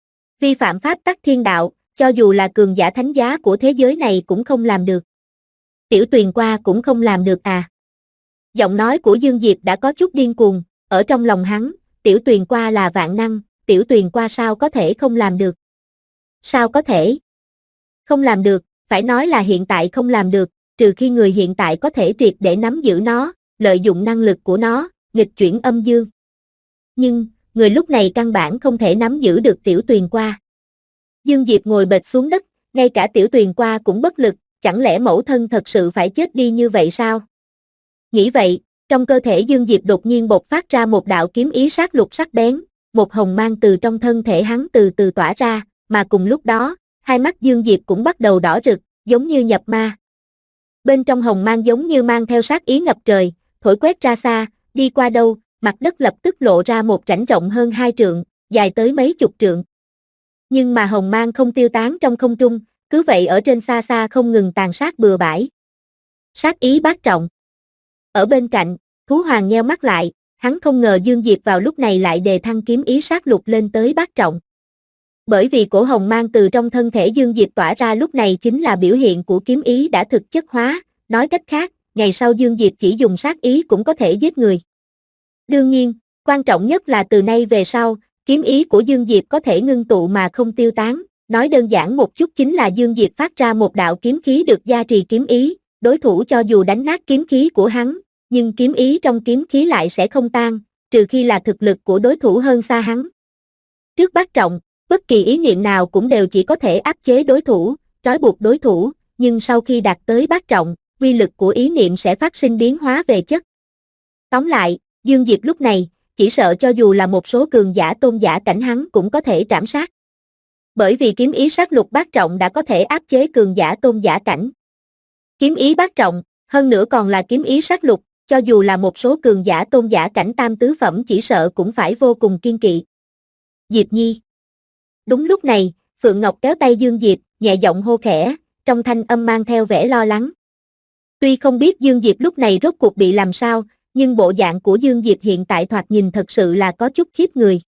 S2: Vi phạm pháp tắc thiên đạo, cho dù là cường giả thánh giá của thế giới này cũng không làm được. Tiểu Tuyền Qua cũng không làm được à? Giọng nói của Dương Diệp đã có chút điên cuồng, ở trong lòng hắn, Tiểu Tuyền Qua là vạn năng, Tiểu Tuyền Qua sao có thể không làm được? Sao có thể? Không làm được, phải nói là hiện tại không làm được, trừ khi người hiện tại có thể triệt để nắm giữ nó, lợi dụng năng lực của nó, nghịch chuyển âm dương. Nhưng, người lúc này căn bản không thể nắm giữ được Tiểu Tuyền Qua. Dương Diệp ngồi bệt xuống đất, ngay cả Tiểu Tuyền Qua cũng bất lực, chẳng lẽ mẫu thân thật sự phải chết đi như vậy sao? Nghĩ vậy, trong cơ thể Dương Diệp đột nhiên bộc phát ra một đạo kiếm ý sát lục sắc bén, một hồng mang từ trong thân thể hắn từ từ tỏa ra, mà cùng lúc đó, hai mắt Dương Diệp cũng bắt đầu đỏ rực, giống như nhập ma. Bên trong hồng mang giống như mang theo sát ý ngập trời, thổi quét ra xa, đi qua đâu, mặt đất lập tức lộ ra một rãnh rộng hơn 2 trượng, dài tới mấy chục trượng. Nhưng mà hồng mang không tiêu tán trong không trung, cứ vậy ở trên xa xa không ngừng tàn sát bừa bãi. Sát ý bát trọng. Ở bên cạnh, Thú Hoàng nheo mắt lại, hắn không ngờ Dương Diệp vào lúc này lại đề thăng kiếm ý sát lục lên tới bát trọng. Bởi vì cổ hồng mang từ trong thân thể Dương Diệp tỏa ra lúc này chính là biểu hiện của kiếm ý đã thực chất hóa, nói cách khác, ngày sau Dương Diệp chỉ dùng sát ý cũng có thể giết người. Đương nhiên, quan trọng nhất là từ nay về sau, kiếm ý của Dương Diệp có thể ngưng tụ mà không tiêu tán, nói đơn giản một chút chính là Dương Diệp phát ra một đạo kiếm khí được gia trì kiếm ý, đối thủ cho dù đánh nát kiếm khí của hắn, nhưng kiếm ý trong kiếm khí lại sẽ không tan, trừ khi là thực lực của đối thủ hơn xa hắn. Trước bát trọng, bất kỳ ý niệm nào cũng đều chỉ có thể áp chế đối thủ, trói buộc đối thủ, nhưng sau khi đạt tới bát trọng, uy lực của ý niệm sẽ phát sinh biến hóa về chất. Tóm lại, Dương Diệp lúc này, chỉ sợ cho dù là một số cường giả tôn giả cảnh hắn cũng có thể trảm sát. Bởi vì kiếm ý sát lục bát trọng đã có thể áp chế cường giả tôn giả cảnh. Kiếm ý bát trọng, hơn nữa còn là kiếm ý sát lục, cho dù là một số cường giả tôn giả cảnh tam tứ phẩm chỉ sợ cũng phải vô cùng kiên kỵ. Diệp Nhi. Đúng lúc này, Phượng Ngọc kéo tay Dương Diệp, nhẹ giọng hô khẽ, trong thanh âm mang theo vẻ lo lắng. Tuy không biết Dương Diệp lúc này rốt cuộc bị làm sao, nhưng bộ dạng của Dương Diệp hiện tại thoạt nhìn thật sự là có chút khiếp người.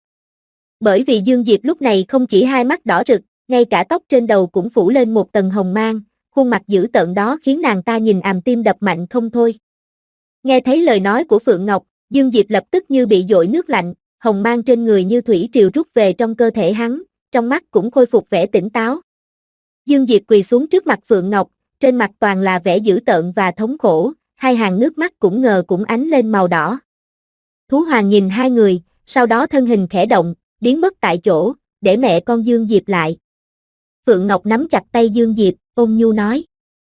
S2: Bởi vì Dương Diệp lúc này không chỉ hai mắt đỏ rực, ngay cả tóc trên đầu cũng phủ lên một tầng hồng mang, khuôn mặt dữ tợn đó khiến nàng ta nhìn tim đập mạnh không thôi. Nghe thấy lời nói của Phượng Ngọc, Dương Diệp lập tức như bị dội nước lạnh, hồng mang trên người như thủy triều rút về trong cơ thể hắn, trong mắt cũng khôi phục vẻ tỉnh táo. Dương Diệp quỳ xuống trước mặt Phượng Ngọc, trên mặt toàn là vẻ dữ tợn và thống khổ, hai hàng nước mắt cũng cũng ánh lên màu đỏ. Thú Hoàng nhìn hai người, sau đó thân hình khẽ động, biến mất tại chỗ, để mẹ con Dương Diệp lại. Phượng Ngọc nắm chặt tay Dương Diệp, ôn nhu nói.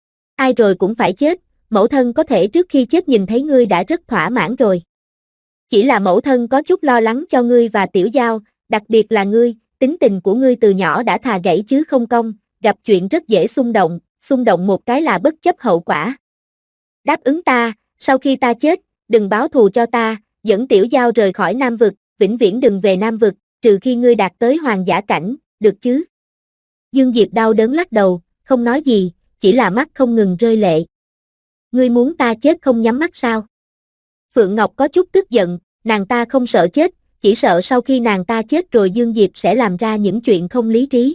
S2: Ai rồi cũng phải chết, mẫu thân có thể trước khi chết nhìn thấy ngươi đã rất thỏa mãn rồi. Chỉ là mẫu thân có chút lo lắng cho ngươi và Tiểu Giao, đặc biệt là ngươi, tính tình của ngươi từ nhỏ đã thà gãy chứ không cong, gặp chuyện rất dễ xung động một cái là bất chấp hậu quả. Đáp ứng ta, sau khi ta chết, đừng báo thù cho ta, dẫn Tiểu Giao rời khỏi Nam Vực, vĩnh viễn đừng về Nam Vực, trừ khi ngươi đạt tới hoàng giả cảnh, được chứ? Dương Diệp đau đớn lắc đầu, không nói gì, chỉ là mắt không ngừng rơi lệ. Ngươi muốn ta chết không nhắm mắt sao? Phượng Ngọc có chút tức giận, nàng ta không sợ chết, chỉ sợ sau khi nàng ta chết rồi Dương Diệp sẽ làm ra những chuyện không lý trí.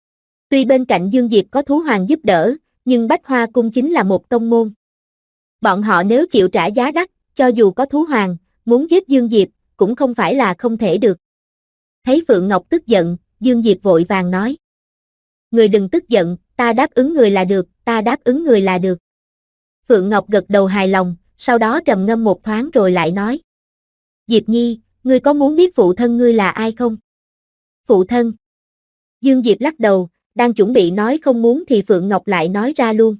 S2: Tuy bên cạnh Dương Diệp có Thú Hoàng giúp đỡ, nhưng Bách Hoa Cung chính là một tông môn. Bọn họ nếu chịu trả giá đắt, cho dù có Thú Hoàng, muốn giết Dương Diệp, cũng không phải là không thể được. Thấy Phượng Ngọc tức giận, Dương Diệp vội vàng nói. Người đừng tức giận, ta đáp ứng người là được, ta đáp ứng người là được. Phượng Ngọc gật đầu hài lòng, sau đó trầm ngâm một thoáng rồi lại nói. Diệp Nhi, ngươi có muốn biết phụ thân ngươi là ai không? Phụ thân. Dương Diệp lắc đầu, đang chuẩn bị nói không muốn thì Phượng Ngọc lại nói ra luôn.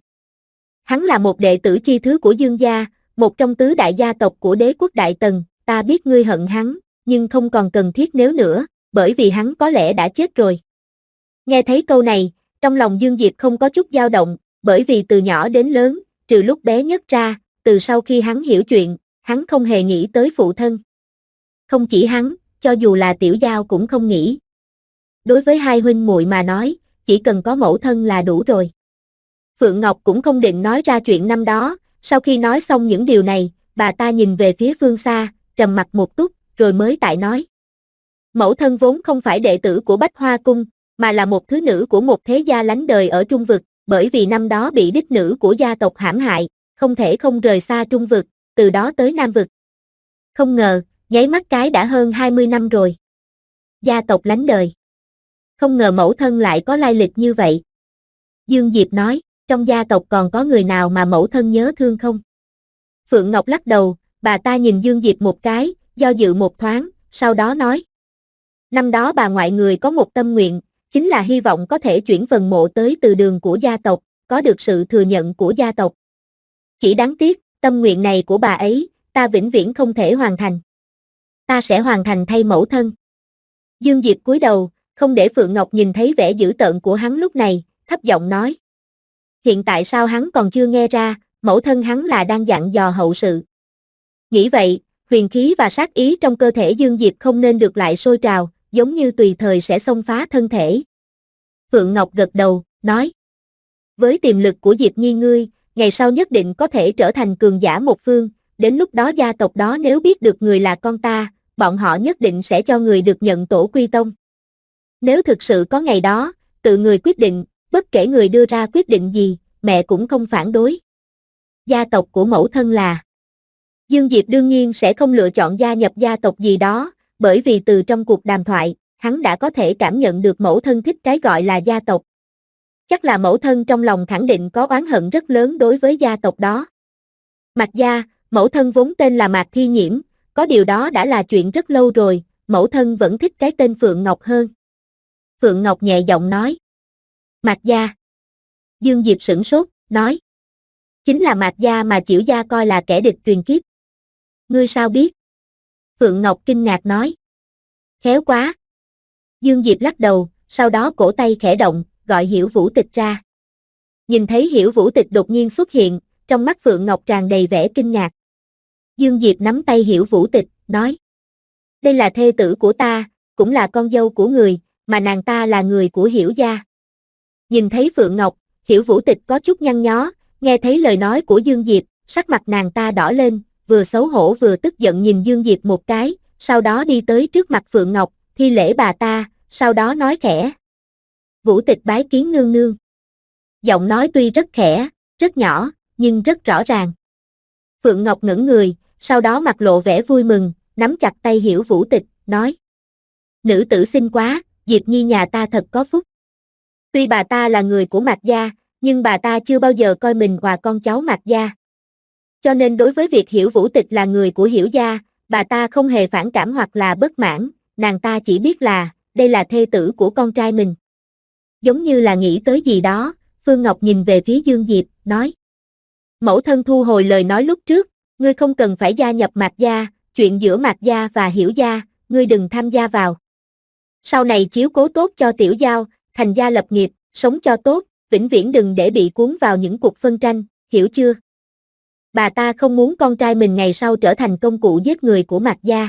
S2: Hắn là một đệ tử chi thứ của Dương gia, một trong tứ đại gia tộc của đế quốc Đại Tần, ta biết ngươi hận hắn, nhưng không còn cần thiết nếu nữa, bởi vì hắn có lẽ đã chết rồi. Nghe thấy câu này, trong lòng Dương Diệp không có chút dao động, bởi vì từ nhỏ đến lớn, trừ lúc bé nhất ra, từ sau khi hắn hiểu chuyện, hắn không hề nghĩ tới phụ thân. Không chỉ hắn, cho dù là Tiểu Giao cũng không nghĩ. Đối với hai huynh muội mà nói, chỉ cần có mẫu thân là đủ rồi. Phượng Ngọc cũng không định nói ra chuyện năm đó, sau khi nói xong những điều này, bà ta nhìn về phía phương xa, trầm mặc một túc, rồi mới tại nói. Mẫu thân vốn không phải đệ tử của Bách Hoa Cung, mà là một thứ nữ của một thế gia lánh đời ở Trung Vực, bởi vì năm đó bị đích nữ của gia tộc hãm hại, không thể không rời xa Trung Vực, từ đó tới Nam Vực. Không ngờ, nháy mắt cái đã hơn 20 năm rồi. Gia tộc lánh đời. Không ngờ mẫu thân lại có lai lịch như vậy. Dương Diệp nói, trong gia tộc còn có người nào mà mẫu thân nhớ thương không? Phượng Ngọc lắc đầu, bà ta nhìn Dương Diệp một cái, do dự một thoáng, sau đó nói. Năm đó bà ngoại người có một tâm nguyện, chính là hy vọng có thể chuyển phần mộ tới từ đường của gia tộc, có được sự thừa nhận của gia tộc. Chỉ đáng tiếc, tâm nguyện này của bà ấy, ta vĩnh viễn không thể hoàn thành. Ta sẽ hoàn thành thay mẫu thân. Dương Diệp cúi đầu, không để Phượng Ngọc nhìn thấy vẻ dữ tợn của hắn lúc này, thấp giọng nói. Hiện tại sao hắn còn chưa nghe ra, mẫu thân hắn là đang dặn dò hậu sự. Nghĩ vậy, huyền khí và sát ý trong cơ thể Dương Diệp không nên được lại sôi trào, giống như tùy thời sẽ xông phá thân thể. Phượng Ngọc gật đầu, nói. Với tiềm lực của Diệp Nhi ngươi, ngày sau nhất định có thể trở thành cường giả một phương, đến lúc đó gia tộc đó nếu biết được người là con ta, bọn họ nhất định sẽ cho người được nhận tổ quy tông. Nếu thực sự có ngày đó, tự người quyết định, bất kể người đưa ra quyết định gì, mẹ cũng không phản đối. Gia tộc của mẫu thân là... Dương Diệp đương nhiên sẽ không lựa chọn gia nhập gia tộc gì đó, bởi vì từ trong cuộc đàm thoại, hắn đã có thể cảm nhận được mẫu thân thích cái gọi là gia tộc. Chắc là mẫu thân trong lòng khẳng định có oán hận rất lớn đối với gia tộc đó. Mạc gia, mẫu thân vốn tên là Mạc Thi Nhiễm, có điều đó đã là chuyện rất lâu rồi, mẫu thân vẫn thích cái tên Phượng Ngọc hơn. Phượng Ngọc nhẹ giọng nói. Mạc gia. Dương Diệp sửng sốt, nói. Chính là Mạc gia mà Chiểu gia coi là kẻ địch truyền kiếp. Ngươi sao biết? Phượng Ngọc kinh ngạc nói. Khéo quá. Dương Diệp lắc đầu, sau đó cổ tay khẽ động, gọi Hiểu Vũ Tịch ra. Nhìn thấy Hiểu Vũ Tịch đột nhiên xuất hiện, trong mắt Phượng Ngọc tràn đầy vẻ kinh ngạc. Dương Diệp nắm tay Hiểu Vũ Tịch, nói. Đây là thê tử của ta, cũng là con dâu của người, mà nàng ta là người của Hiểu gia. Nhìn thấy Phượng Ngọc, Hiểu Vũ Tịch có chút nhăn nhó, nghe thấy lời nói của Dương Diệp, sắc mặt nàng ta đỏ lên, vừa xấu hổ vừa tức giận nhìn Dương Diệp một cái, sau đó đi tới trước mặt Phượng Ngọc, thi lễ bà ta, sau đó nói khẽ. Vũ Tịch bái kiến nương nương. Giọng nói tuy rất khẽ, rất nhỏ, nhưng rất rõ ràng. Phượng Ngọc ngẩng người, sau đó mặt lộ vẻ vui mừng, nắm chặt tay Hiểu Vũ Tịch, nói. Nữ tử xinh quá, Diệp Nhi nhà ta thật có phúc. Tuy bà ta là người của Mạc gia, nhưng bà ta chưa bao giờ coi mình là con cháu Mạc gia. Cho nên đối với việc Hiểu Vũ Tịch là người của Hiểu gia, bà ta không hề phản cảm hoặc là bất mãn, nàng ta chỉ biết là, đây là thê tử của con trai mình. Giống như là nghĩ tới gì đó, Phương Ngọc nhìn về phía Dương Diệp, nói. Mẫu thân thu hồi lời nói lúc trước, ngươi không cần phải gia nhập Mạc gia, chuyện giữa Mạc gia và Hiểu gia, ngươi đừng tham gia vào. Sau này chiếu cố tốt cho Tiểu Giao, thành gia lập nghiệp, sống cho tốt, vĩnh viễn đừng để bị cuốn vào những cuộc phân tranh, hiểu chưa? Bà ta không muốn con trai mình ngày sau trở thành công cụ giết người của Mạc gia.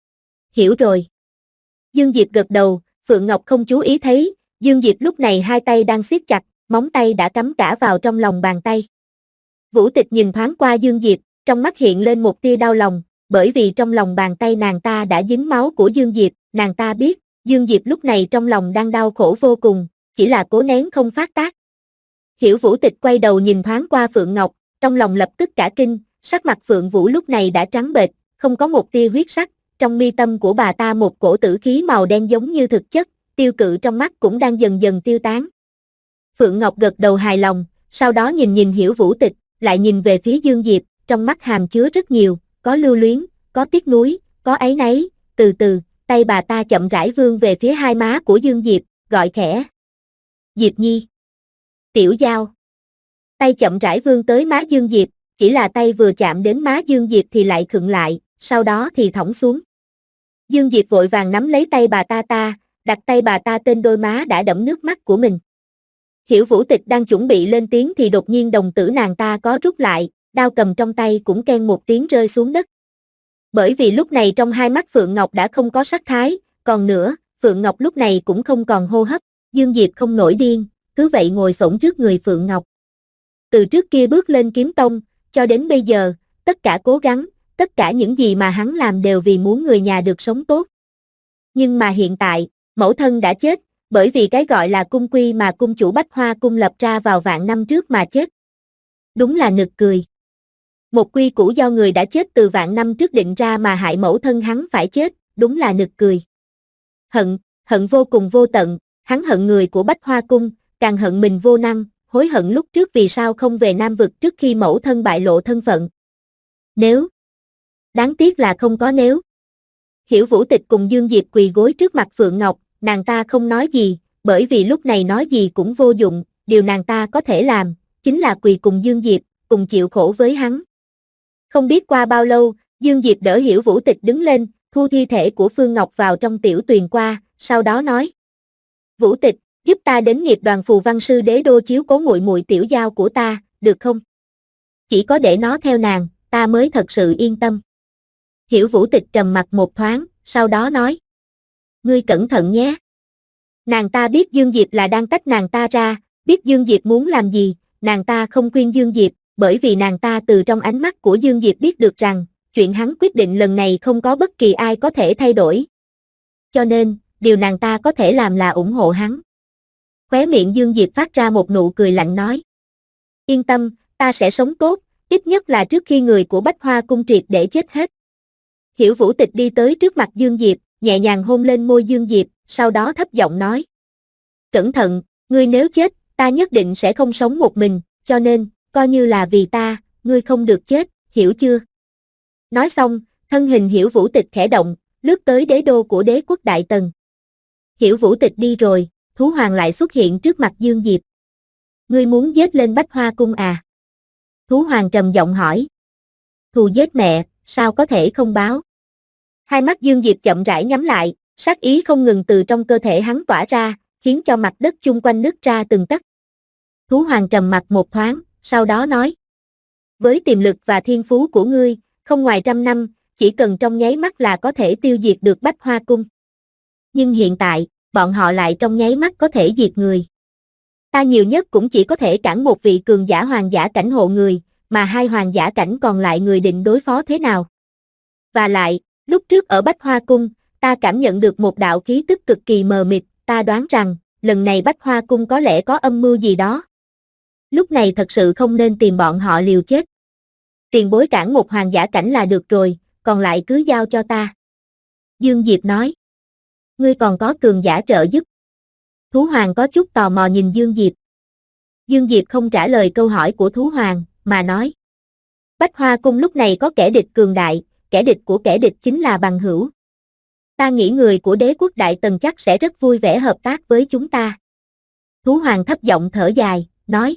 S2: Hiểu rồi. Dương Diệp gật đầu, Phượng Ngọc không chú ý thấy, Dương Diệp lúc này hai tay đang siết chặt, móng tay đã cắm cả vào trong lòng bàn tay. Vũ Tịch nhìn thoáng qua Dương Diệp, trong mắt hiện lên một tia đau lòng, bởi vì trong lòng bàn tay nàng ta đã dính máu của Dương Diệp, nàng ta biết, Dương Diệp lúc này trong lòng đang đau khổ vô cùng, chỉ là cố nén không phát tác. Hiểu Vũ Tịch quay đầu nhìn thoáng qua Phượng Ngọc, trong lòng lập tức cả kinh, sắc mặt Phượng Vũ lúc này đã trắng bệch, không có một tia huyết sắc, trong mi tâm của bà ta một cổ tử khí màu đen giống như thực chất, tiêu cự trong mắt cũng đang dần dần tiêu tán. Phượng Ngọc gật đầu hài lòng, sau đó nhìn Hiểu Vũ Tịch, lại nhìn về phía Dương Diệp, trong mắt hàm chứa rất nhiều, có lưu luyến, có tiếc nuối, có áy náy, từ từ, tay bà ta chậm rãi vươn về phía hai má của Dương Diệp, gọi khẽ. Diệp Nhi. Tiểu Giao. Tay chậm rãi vươn tới má Dương Diệp, chỉ là tay vừa chạm đến má Dương Diệp thì lại khựng lại, sau đó thì thõng xuống. Dương Diệp vội vàng nắm lấy tay bà ta, đặt tay bà ta trên đôi má đã đẫm nước mắt của mình. Hiểu Vũ Tịch đang chuẩn bị lên tiếng thì đột nhiên đồng tử nàng ta có rút lại, đao cầm trong tay cũng keng một tiếng rơi xuống đất. Bởi vì lúc này trong hai mắt Phượng Ngọc đã không có sắc thái, còn nữa, Phượng Ngọc lúc này cũng không còn hô hấp, Dương Diệp không nổi điên, cứ vậy ngồi xổm trước người Phượng Ngọc. Từ trước kia bước lên kiếm tông, cho đến bây giờ, tất cả cố gắng, tất cả những gì mà hắn làm đều vì muốn người nhà được sống tốt. Nhưng mà hiện tại, mẫu thân đã chết, bởi vì cái gọi là cung quy mà cung chủ Bách Hoa cung lập ra vào vạn năm trước mà chết. Đúng là nực cười. Một quy củ do người đã chết từ vạn năm trước định ra mà hại mẫu thân hắn phải chết, đúng là nực cười. Hận vô cùng vô tận, hắn hận người của Bách Hoa cung, càng hận mình vô năng, hối hận lúc trước vì sao không về Nam vực trước khi mẫu thân bại lộ thân phận. Nếu. Đáng tiếc là không có nếu. Hiểu Vũ Tịch cùng Dương Diệp quỳ gối trước mặt Phượng Ngọc, nàng ta không nói gì, bởi vì lúc này nói gì cũng vô dụng, điều nàng ta có thể làm, chính là quỳ cùng Dương Diệp, cùng chịu khổ với hắn. Không biết qua bao lâu, Dương Diệp đỡ Hiểu Vũ Tịch đứng lên, thu thi thể của Phương Ngọc vào trong tiểu tuyền qua, sau đó nói. Vũ Tịch, giúp ta đến nghiệp đoàn phù văn sư đế đô chiếu cố muội muội Tiểu Giao của ta, được không? Chỉ có để nó theo nàng, ta mới thật sự yên tâm. Hiểu Vũ Tịch trầm mặt một thoáng, sau đó nói. Ngươi cẩn thận nhé. Nàng ta biết Dương Diệp là đang tách nàng ta ra, biết Dương Diệp muốn làm gì, nàng ta không khuyên Dương Diệp, bởi vì nàng ta từ trong ánh mắt của Dương Diệp biết được rằng, chuyện hắn quyết định lần này không có bất kỳ ai có thể thay đổi. Cho nên, điều nàng ta có thể làm là ủng hộ hắn. Khóe miệng Dương Diệp phát ra một nụ cười lạnh nói. Yên tâm, ta sẽ sống tốt, ít nhất là trước khi người của Bách Hoa cung triệt để chết hết. Hiểu Vũ Tịch đi tới trước mặt Dương Diệp, nhẹ nhàng hôn lên môi Dương Diệp, sau đó thấp giọng nói. Cẩn thận, ngươi nếu chết, ta nhất định sẽ không sống một mình, cho nên, coi như là vì ta, ngươi không được chết, hiểu chưa? Nói xong, thân hình Hiểu Vũ Tịch khẽ động, lướt tới đế đô của đế quốc Đại Tần. Hiểu Vũ Tịch đi rồi, thú hoàng lại xuất hiện trước mặt Dương Diệp. Ngươi muốn giết lên Bách Hoa Cung à? Thú Hoàng trầm giọng hỏi. Thù giết mẹ, sao có thể không báo? Hai mắt Dương Diệp chậm rãi nhắm lại, sát ý không ngừng từ trong cơ thể hắn tỏa ra, khiến cho mặt đất chung quanh nứt ra từng tấc. Thú Hoàng trầm mặt một thoáng, sau đó nói. Với tiềm lực và thiên phú của ngươi, không ngoài 100 năm, chỉ cần trong nháy mắt là có thể tiêu diệt được Bách Hoa Cung. Nhưng hiện tại, bọn họ lại trong nháy mắt có thể diệt người. Ta nhiều nhất cũng chỉ có thể cản một vị cường giả hoàng giả cảnh hộ người, mà hai hoàng giả cảnh còn lại người định đối phó thế nào? Và lại, lúc trước ở Bách Hoa Cung, ta cảm nhận được một đạo khí tức cực kỳ mờ mịt, ta đoán rằng, lần này Bách Hoa Cung có lẽ có âm mưu gì đó. Lúc này thật sự không nên tìm bọn họ liều chết. Tiền bối cản một hoàng giả cảnh là được rồi, còn lại cứ giao cho ta. Dương Diệp nói. Ngươi còn có cường giả trợ giúp. Thú Hoàng có chút tò mò nhìn Dương Diệp. Dương Diệp không trả lời câu hỏi của Thú Hoàng, mà nói. Bách Hoa Cung lúc này có kẻ địch cường đại, kẻ địch của kẻ địch chính là bằng hữu. Ta nghĩ người của đế quốc Đại Tần chắc sẽ rất vui vẻ hợp tác với chúng ta. Thú Hoàng thấp giọng thở dài, nói.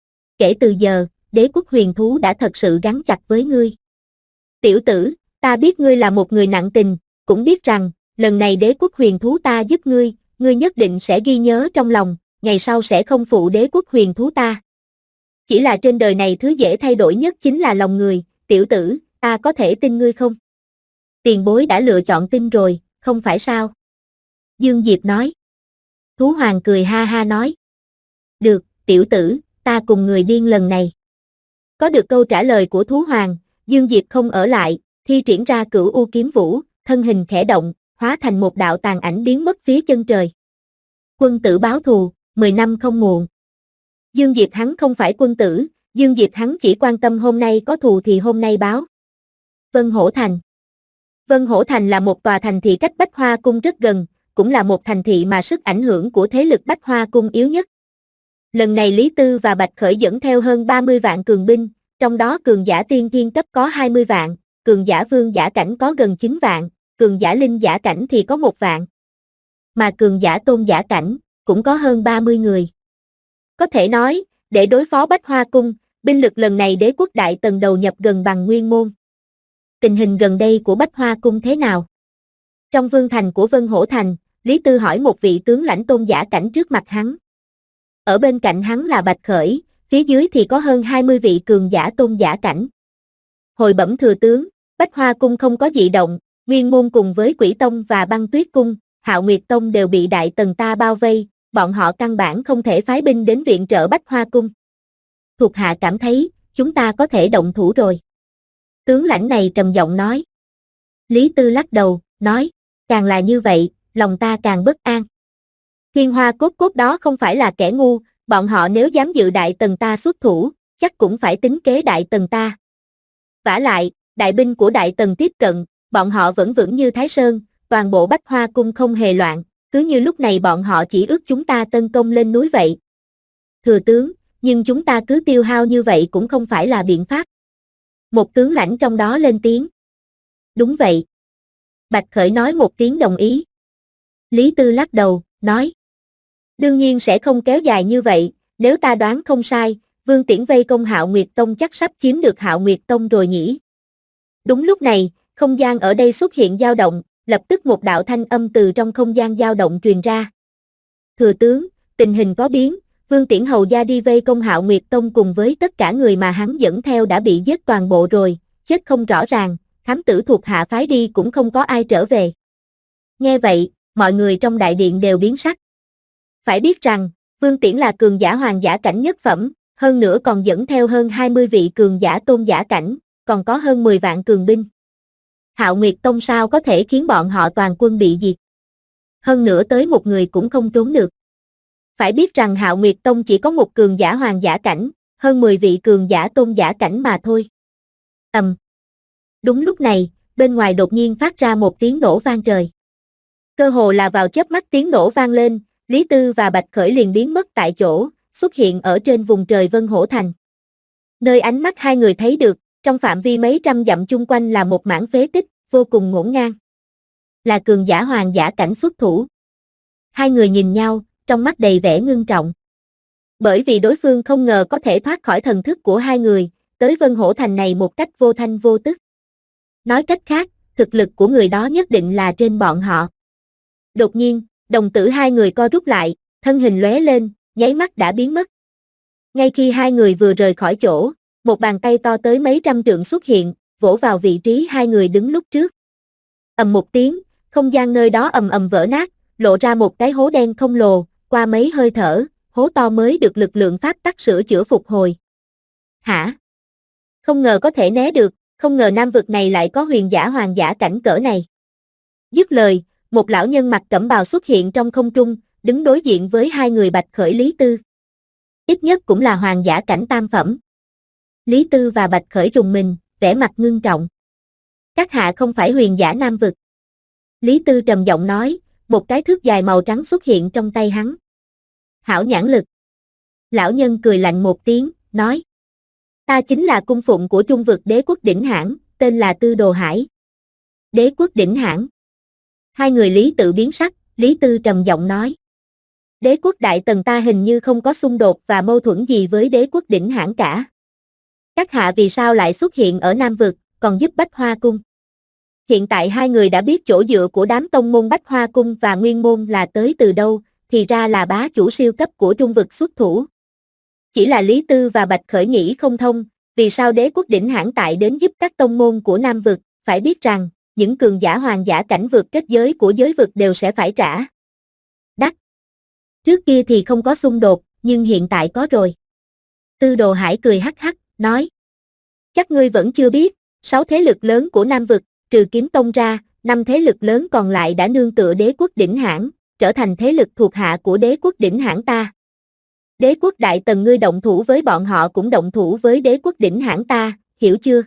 S2: Kể từ giờ, đế quốc huyền thú đã thật sự gắn chặt với ngươi. Tiểu tử, ta biết ngươi là một người nặng tình, cũng biết rằng, lần này đế quốc huyền thú ta giúp ngươi, ngươi nhất định sẽ ghi nhớ trong lòng, ngày sau sẽ không phụ đế quốc huyền thú ta. Chỉ là trên đời này thứ dễ thay đổi nhất chính là lòng người, tiểu tử, ta có thể tin ngươi không? Tiền bối đã lựa chọn tin rồi, không phải sao? Dương Diệp nói. Thú Hoàng cười ha ha nói. Được, tiểu tử, ta cùng người điên lần này. Có được câu trả lời của Thú Hoàng, Dương Diệp không ở lại, thi triển ra Cửu U Kiếm Vũ, thân hình khẽ động, hóa thành một đạo tàn ảnh biến mất phía chân trời. Quân tử báo thù, 10 năm không muộn. Dương Diệp hắn không phải quân tử, Dương Diệp hắn chỉ quan tâm hôm nay có thù thì hôm nay báo. Vân Hổ Thành. Vân Hổ Thành là một tòa thành thị cách Bách Hoa Cung rất gần, cũng là một thành thị mà sức ảnh hưởng của thế lực Bách Hoa Cung yếu nhất. Lần này Lý Tư và Bạch Khởi dẫn theo hơn 30 vạn cường binh, trong đó cường giả tiên thiên cấp có 20 vạn, cường giả vương giả cảnh có gần 9 vạn, cường giả linh giả cảnh thì có 1 vạn. Mà cường giả tôn giả cảnh, cũng có hơn 30 người. Có thể nói, để đối phó Bách Hoa Cung, binh lực lần này đế quốc Đại Tần đầu nhập gần bằng Nguyên Môn. Tình hình gần đây của Bách Hoa Cung thế nào? Trong vương thành của Vân Hổ Thành, Lý Tư hỏi một vị tướng lãnh tôn giả cảnh trước mặt hắn. Ở bên cạnh hắn là Bạch Khởi, phía dưới thì có hơn 20 vị cường giả tôn giả cảnh. Hồi bẩm thừa tướng, Bách Hoa Cung không có dị động, Nguyên Môn cùng với Quỷ Tông và Băng Tuyết Cung, Hạo Nguyệt Tông đều bị Đại Tần ta bao vây, bọn họ căn bản không thể phái binh đến viện trợ Bách Hoa Cung. Thuộc hạ cảm thấy, chúng ta có thể động thủ rồi. Tướng lãnh này trầm giọng nói. Lý Tư lắc đầu, nói, càng là như vậy, lòng ta càng bất an. Thiên Hoa Cốt Cốt đó không phải là kẻ ngu, bọn họ nếu dám dự Đại Tần ta xuất thủ, chắc cũng phải tính kế Đại Tần ta. Vả lại, đại binh của Đại Tần tiếp cận, bọn họ vẫn vững như Thái Sơn, toàn bộ Bách Hoa Cung không hề loạn, cứ như lúc này bọn họ chỉ ước chúng ta tấn công lên núi vậy. Thừa tướng, nhưng chúng ta cứ tiêu hao như vậy cũng không phải là biện pháp. Một tướng lãnh trong đó lên tiếng. Đúng vậy. Bạch Khởi nói một tiếng đồng ý. Lý Tư lắc đầu, nói. Đương nhiên sẽ không kéo dài như vậy, nếu ta đoán không sai, Vương Tiễn vây công Hạo Nguyệt Tông chắc sắp chiếm được Hạo Nguyệt Tông rồi nhỉ. Đúng lúc này, không gian ở đây xuất hiện dao động, lập tức một đạo thanh âm từ trong không gian dao động truyền ra. Thừa tướng, tình hình có biến, Vương Tiễn hầu gia đi vây công Hạo Nguyệt Tông cùng với tất cả người mà hắn dẫn theo đã bị giết toàn bộ rồi, chết không rõ ràng, thám tử thuộc hạ phái đi cũng không có ai trở về. Nghe vậy, mọi người trong đại điện đều biến sắc. Phải biết rằng, Vương Tiễn là cường giả hoàng giả cảnh nhất phẩm, hơn nữa còn dẫn theo hơn 20 vị cường giả tôn giả cảnh, còn có hơn 10 vạn cường binh. Hạo Nguyệt Tông sao có thể khiến bọn họ toàn quân bị diệt? Hơn nữa tới một người cũng không trốn được. Phải biết rằng Hạo Nguyệt Tông chỉ có một cường giả hoàng giả cảnh, hơn 10 vị cường giả tôn giả cảnh mà thôi. Đúng lúc này, bên ngoài đột nhiên phát ra một tiếng nổ vang trời. Cơ hồ là vào chớp mắt tiếng nổ vang lên, Lý Tư và Bạch Khởi liền biến mất tại chỗ, xuất hiện ở trên vùng trời Vân Hổ Thành. Nơi ánh mắt hai người thấy được, trong phạm vi mấy trăm dặm chung quanh là một mảng phế tích, vô cùng ngổn ngang. Là cường giả hoàng giả cảnh xuất thủ. Hai người nhìn nhau, trong mắt đầy vẻ ngưng trọng. Bởi vì đối phương không ngờ có thể thoát khỏi thần thức của hai người, tới Vân Hổ Thành này một cách vô thanh vô tức. Nói cách khác, thực lực của người đó nhất định là trên bọn họ. Đột nhiên, đồng tử hai người co rút lại, thân hình lóe lên, nháy mắt đã biến mất. Ngay khi hai người vừa rời khỏi chỗ, một bàn tay to tới mấy trăm trượng xuất hiện, vỗ vào vị trí hai người đứng lúc trước. Ầm một tiếng, không gian nơi đó ầm ầm vỡ nát, lộ ra một cái hố đen khổng lồ, qua mấy hơi thở, hố to mới được lực lượng pháp tắc sửa chữa phục hồi. Hả? Không ngờ có thể né được, không ngờ nam vực này lại có huyền giả hoàng giả cảnh cỡ này. Dứt lời, một lão nhân mặc cẩm bào xuất hiện trong không trung, đứng đối diện với hai người Bạch Khởi Lý Tư. Ít nhất cũng là hoàng giả cảnh tam phẩm. Lý Tư và Bạch Khởi rùng mình, vẻ mặt ngưng trọng. Các hạ không phải huyền giả nam vực. Lý Tư trầm giọng nói, một cái thước dài màu trắng xuất hiện trong tay hắn. Hảo nhãn lực. Lão nhân cười lạnh một tiếng, nói. Ta chính là cung phụng của trung vực đế quốc Đỉnh Hãn, tên là Tư Đồ Hải. Đế quốc Đỉnh Hãn. Hai người Lý Tự biến sắc, Lý Tư trầm giọng nói. Đế quốc Đại Tần ta hình như không có xung đột và mâu thuẫn gì với đế quốc Đỉnh Hãn cả. Các hạ vì sao lại xuất hiện ở Nam vực, còn giúp Bách Hoa Cung? Hiện tại hai người đã biết chỗ dựa của đám tông môn Bách Hoa Cung và Nguyên Môn là tới từ đâu, thì ra là bá chủ siêu cấp của trung vực xuất thủ. Chỉ là Lý Tư và Bạch Khởi nghĩ không thông, vì sao đế quốc Đỉnh Hãn tại đến giúp các tông môn của Nam vực, phải biết rằng, những cường giả hoàng giả cảnh vực kết giới của giới vực đều sẽ phải trả đắt. Trước kia thì không có xung đột, nhưng hiện tại có rồi. Tư Đồ Hải cười hắc hắc, nói. Chắc ngươi vẫn chưa biết, 6 thế lực lớn của Nam vực, trừ Kiếm Tông ra, 5 thế lực lớn còn lại đã nương tựa đế quốc Đỉnh Hãn, trở thành thế lực thuộc hạ của đế quốc Đỉnh Hãn ta. Đế quốc Đại Tần ngươi động thủ với bọn họ cũng động thủ với đế quốc Đỉnh Hãn ta, hiểu chưa?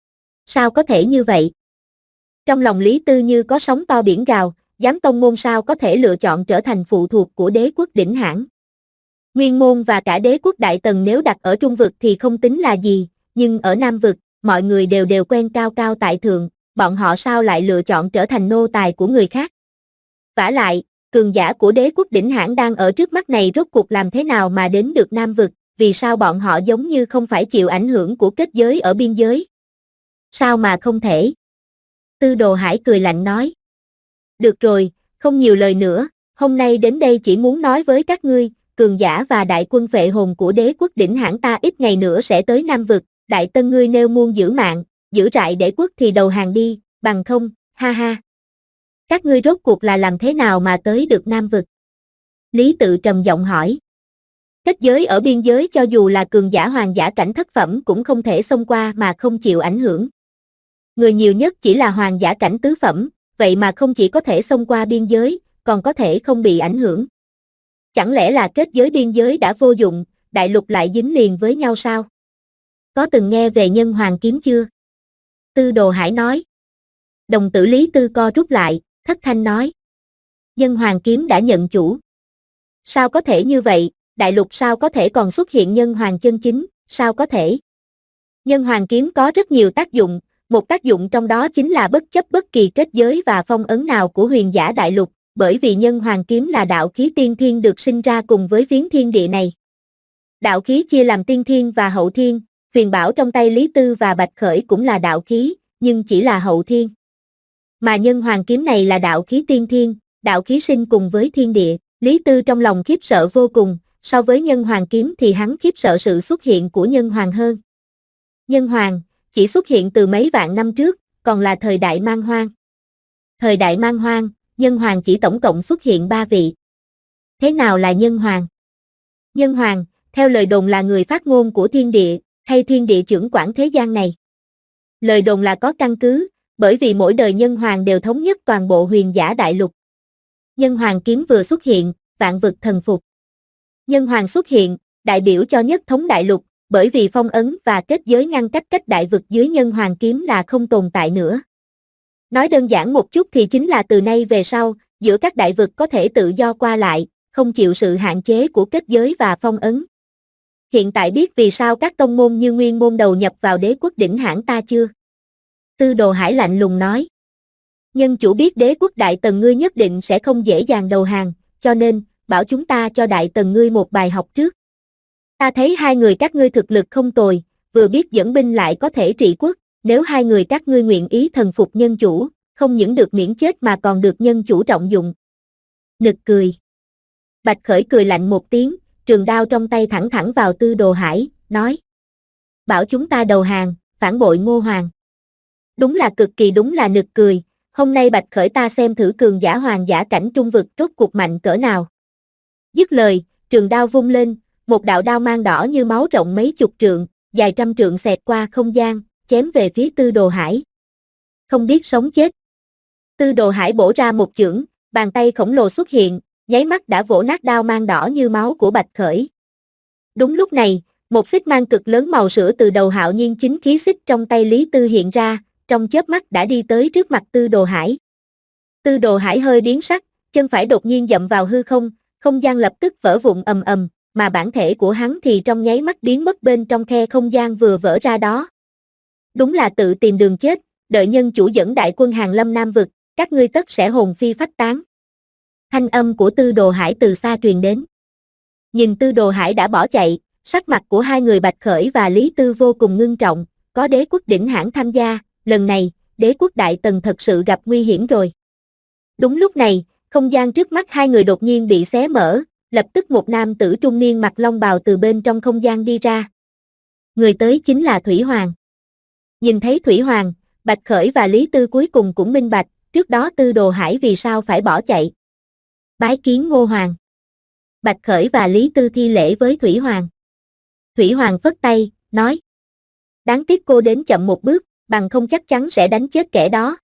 S2: Sao có thể như vậy? Trong lòng Lý Tư như có sóng to biển gào, dám tông môn sao có thể lựa chọn trở thành phụ thuộc của đế quốc Đỉnh Hãn. Nguyên môn và cả đế quốc Đại Tần nếu đặt ở trung vực thì không tính là gì, nhưng ở Nam vực, mọi người đều quen cao cao tại thượng, bọn họ sao lại lựa chọn trở thành nô tài của người khác? Vả lại, cường giả của đế quốc Đỉnh Hãn đang ở trước mắt này rốt cuộc làm thế nào mà đến được Nam vực, vì sao bọn họ giống như không phải chịu ảnh hưởng của kết giới ở biên giới? Sao mà không thể? Tư Đồ Hải cười lạnh nói. Được rồi, không nhiều lời nữa, hôm nay đến đây chỉ muốn nói với các ngươi, cường giả và đại quân phệ hồn của đế quốc Đỉnh Hãn ta ít ngày nữa sẽ tới Nam vực, Đại Tân ngươi nếu muốn giữ mạng, giữ trại đế quốc thì đầu hàng đi, bằng không, ha ha. Các ngươi rốt cuộc là làm thế nào mà tới được Nam vực? Lý Tự trầm giọng hỏi. Kết giới ở biên giới cho dù là cường giả hoàng giả cảnh thất phẩm cũng không thể xông qua mà không chịu ảnh hưởng. Người nhiều nhất chỉ là hoàng giả cảnh tứ phẩm, vậy mà không chỉ có thể xông qua biên giới, còn có thể không bị ảnh hưởng. Chẳng lẽ là kết giới biên giới đã vô dụng, đại lục lại dính liền với nhau sao? Có từng nghe về Nhân Hoàng kiếm chưa? Tư Đồ Hải nói. Đồng tử Lý Tư co rút lại, thất thanh nói. Nhân Hoàng kiếm đã nhận chủ. Sao có thể như vậy, đại lục sao có thể còn xuất hiện Nhân Hoàng chân chính, sao có thể? Nhân Hoàng kiếm có rất nhiều tác dụng, một tác dụng trong đó chính là bất chấp bất kỳ kết giới và phong ấn nào của huyền giả đại lục, bởi vì Nhân Hoàng kiếm là đạo khí tiên thiên được sinh ra cùng với phiến thiên địa này. Đạo khí chia làm tiên thiên và hậu thiên, huyền bảo trong tay Lý Tư và Bạch Khởi cũng là đạo khí, nhưng chỉ là hậu thiên. Mà Nhân Hoàng kiếm này là đạo khí tiên thiên, đạo khí sinh cùng với thiên địa, Lý Tư trong lòng khiếp sợ vô cùng, so với Nhân Hoàng kiếm thì hắn khiếp sợ sự xuất hiện của Nhân Hoàng hơn. Nhân Hoàng chỉ xuất hiện từ mấy vạn năm trước, còn là thời đại man hoang. Thời đại man hoang, Nhân Hoàng chỉ tổng cộng xuất hiện 3 vị. Thế nào là Nhân Hoàng? Nhân Hoàng, theo lời đồn là người phát ngôn của thiên địa, hay thiên địa chưởng quản thế gian này. Lời đồn là có căn cứ, bởi vì mỗi đời Nhân Hoàng đều thống nhất toàn bộ huyền giả đại lục. Nhân Hoàng kiếm vừa xuất hiện, vạn vực thần phục. Nhân Hoàng xuất hiện, đại biểu cho nhất thống đại lục, bởi vì phong ấn và kết giới ngăn cách đại vực dưới Nhân Hoàng kiếm là không tồn tại nữa. Nói đơn giản một chút thì chính là từ nay về sau, giữa các đại vực có thể tự do qua lại, không chịu sự hạn chế của kết giới và phong ấn. Hiện tại biết vì sao các tông môn như Nguyên môn đầu nhập vào đế quốc Đỉnh Hãn ta chưa? Tư Đồ Hải lạnh lùng nói. Nhân chủ biết đế quốc Đại Tần ngươi nhất định sẽ không dễ dàng đầu hàng, cho nên, bảo chúng ta cho Đại Tần ngươi một bài học trước. Ta thấy hai người các ngươi thực lực không tồi, vừa biết dẫn binh lại có thể trị quốc, nếu hai người các ngươi nguyện ý thần phục nhân chủ, không những được miễn chết mà còn được nhân chủ trọng dụng. Nực cười. Bạch Khởi cười lạnh một tiếng, trường đao trong tay thẳng thẳng vào Tư Đồ Hải, nói. Bảo chúng ta đầu hàng, phản bội Ngô Hoàng. Cực kỳ đúng là nực cười, hôm nay Bạch Khởi ta xem thử cường giả hoàng giả cảnh trung vực rốt cuộc mạnh cỡ nào. Dứt lời, trường đao vung lên, một đạo đao mang đỏ như máu rộng mấy chục trượng, dài trăm trượng xẹt qua không gian, chém về phía Tư Đồ Hải. Không biết sống chết. Tư Đồ Hải bổ ra một chưởng, bàn tay khổng lồ xuất hiện, nháy mắt đã vỗ nát đao mang đỏ như máu của Bạch Khởi. Đúng lúc này, một xích mang cực lớn màu sữa từ đầu Hạo Nhiên chính khí xích trong tay Lý Tư hiện ra, trong chớp mắt đã đi tới trước mặt Tư Đồ Hải. Tư Đồ Hải hơi biến sắc, chân phải đột nhiên dậm vào hư không, không gian lập tức vỡ vụn ầm ầm, mà bản thể của hắn thì trong nháy mắt biến mất bên trong khe không gian vừa vỡ ra đó. Đúng là tự tìm đường chết, đợi nhân chủ dẫn đại quân hàng lâm Nam vực, các ngươi tất sẽ hồn phi phách tán. Thanh âm của Tư Đồ Hải từ xa truyền đến. Nhìn Tư Đồ Hải đã bỏ chạy, sắc mặt của hai người Bạch Khởi và Lý Tư vô cùng ngưng trọng, có đế quốc đỉnh hãn tham gia, lần này, đế quốc Đại Tần thật sự gặp nguy hiểm rồi. Đúng lúc này, không gian trước mắt hai người đột nhiên bị xé mở, lập tức một nam tử trung niên mặc long bào từ bên trong không gian đi ra. Người tới chính là Thủy Hoàng. Nhìn thấy Thủy Hoàng, Bạch Khởi và Lý Tư cuối cùng cũng minh bạch, trước đó Tư Đồ Hải vì sao phải bỏ chạy. Bái kiến Ngô Hoàng. Bạch Khởi và Lý Tư thi lễ với Thủy Hoàng. Thủy Hoàng phất tay, nói. Đáng tiếc cô đến chậm một bước, bằng không chắc chắn sẽ đánh chết kẻ đó.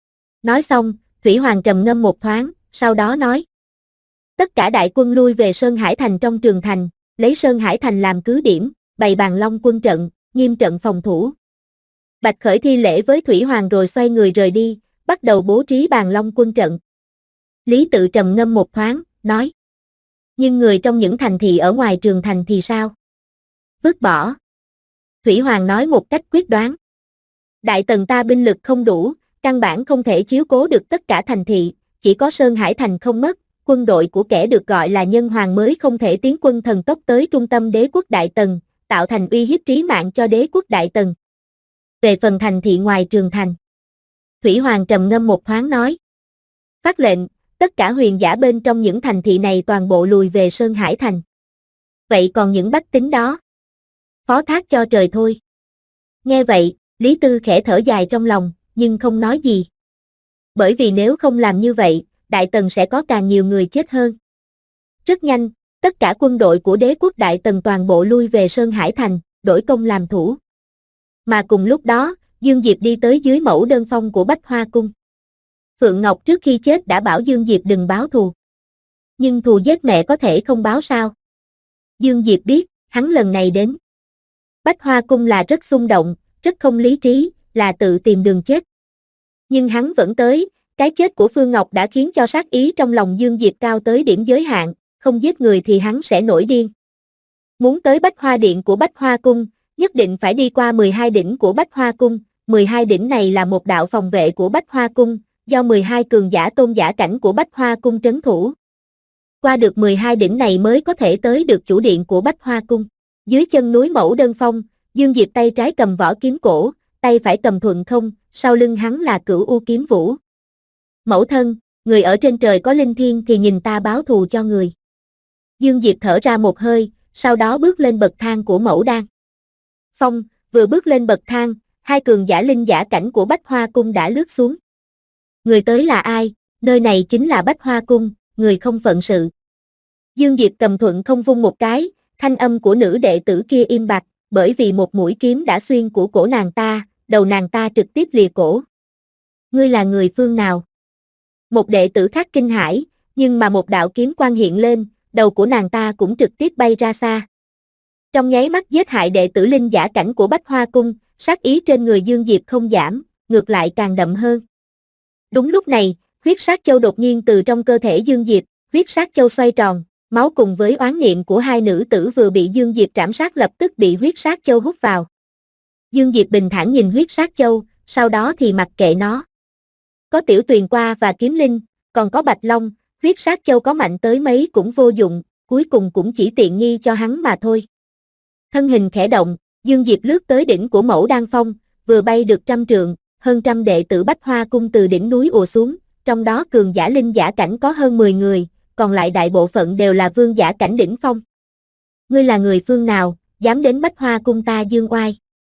S2: Nói xong, Thủy Hoàng trầm ngâm một thoáng, sau đó nói. Tất cả đại quân lui về Sơn Hải Thành trong trường thành, lấy Sơn Hải Thành làm cứ điểm, bày bàn long quân trận, nghiêm trận phòng thủ. Bạch Khởi thi lễ với Thủy Hoàng rồi xoay người rời đi, bắt đầu bố trí bàn long quân trận. Lý Tự trầm ngâm một thoáng, nói. Nhưng người trong những thành thị ở ngoài trường thành thì sao? Vứt bỏ. Thủy Hoàng nói một cách quyết đoán. Đại Tần ta binh lực không đủ, căn bản không thể chiếu cố được tất cả thành thị, chỉ có Sơn Hải Thành không mất, quân đội của kẻ được gọi là Nhân Hoàng mới không thể tiến quân thần tốc tới trung tâm đế quốc Đại Tần, tạo thành uy hiếp trí mạng cho đế quốc Đại Tần. Về phần thành thị ngoài trường thành, Thủy Hoàng trầm ngâm một thoáng nói. Phát lệnh, tất cả huyền giả bên trong những thành thị này toàn bộ lùi về Sơn Hải Thành. Vậy còn những bách tính đó? Phó thác cho trời thôi. Nghe vậy, Lý Tư khẽ thở dài trong lòng, nhưng không nói gì. Bởi vì nếu không làm như vậy, Đại Tần sẽ có càng nhiều người chết hơn. Rất nhanh, tất cả quân đội của đế quốc Đại Tần toàn bộ lui về Sơn Hải Thành, đổi công làm thủ. Mà cùng lúc đó, Dương Diệp đi tới dưới mẫu đơn phong của Bách Hoa Cung. Phượng Ngọc trước khi chết đã bảo Dương Diệp đừng báo thù. Nhưng thù giết mẹ có thể không báo sao? Dương Diệp biết, hắn lần này đến Bách Hoa Cung là rất xung động, rất không lý trí, là tự tìm đường chết. Nhưng hắn vẫn tới, cái chết của Phương Ngọc đã khiến cho sát ý trong lòng Dương Diệp cao tới điểm giới hạn, không giết người thì hắn sẽ nổi điên. Muốn tới Bách Hoa Điện của Bách Hoa Cung, nhất định phải đi qua 12 đỉnh của Bách Hoa Cung, 12 đỉnh này là một đạo phòng vệ của Bách Hoa Cung, do 12 cường giả tôn giả cảnh của Bách Hoa Cung trấn thủ. Qua được 12 đỉnh này mới có thể tới được chủ điện của Bách Hoa Cung. Dưới chân núi Mẫu Đơn Phong, Dương Diệp tay trái cầm vỏ kiếm cổ, tay phải cầm thuận không, sau lưng hắn là Cửu U Kiếm Vũ. Mẫu thân, người ở trên trời có linh thiêng thì nhìn ta báo thù cho người. Dương Diệp thở ra một hơi, sau đó bước lên bậc thang của Mẫu Đan Phong, vừa bước lên bậc thang, hai cường giả linh giả cảnh của Bách Hoa Cung đã lướt xuống. Người tới là ai? Nơi này chính là Bách Hoa Cung, người không phận sự. Dương Diệp cầm thuận không vung một cái, thanh âm của nữ đệ tử kia im bặt, bởi vì một mũi kiếm đã xuyên của cổ nàng ta, đầu nàng ta trực tiếp lìa cổ. Ngươi là người phương nào? Một đệ tử khác kinh hãi, nhưng mà một đạo kiếm quang hiện lên, đầu của nàng ta cũng trực tiếp bay ra xa. Trong nháy mắt giết hại đệ tử linh giả cảnh của Bách Hoa Cung, sát ý trên người Dương Diệp không giảm, ngược lại càng đậm hơn. Đúng lúc này, huyết sát châu đột nhiên từ trong cơ thể Dương Diệp, huyết sát châu xoay tròn, máu cùng với oán niệm của hai nữ tử vừa bị Dương Diệp trảm sát lập tức bị huyết sát châu hút vào. Dương Diệp bình thản nhìn huyết sát châu, sau đó thì mặc kệ nó. Có Tiểu Tuyền qua và Kiếm Linh, còn có Bạch Long, huyết sát châu có mạnh tới mấy cũng vô dụng, cuối cùng cũng chỉ tiện nghi cho hắn mà thôi. Thân hình khẽ động, Dương Diệp lướt tới đỉnh của Mẫu Đan Phong, vừa bay được 100 trượng, hơn trăm đệ tử Bách Hoa Cung từ đỉnh núi ùa xuống, trong đó cường giả linh giả cảnh có hơn 10 người, còn lại đại bộ phận đều là vương giả cảnh đỉnh phong. Ngươi là người phương nào, dám đến Bách Hoa Cung ta dương oai?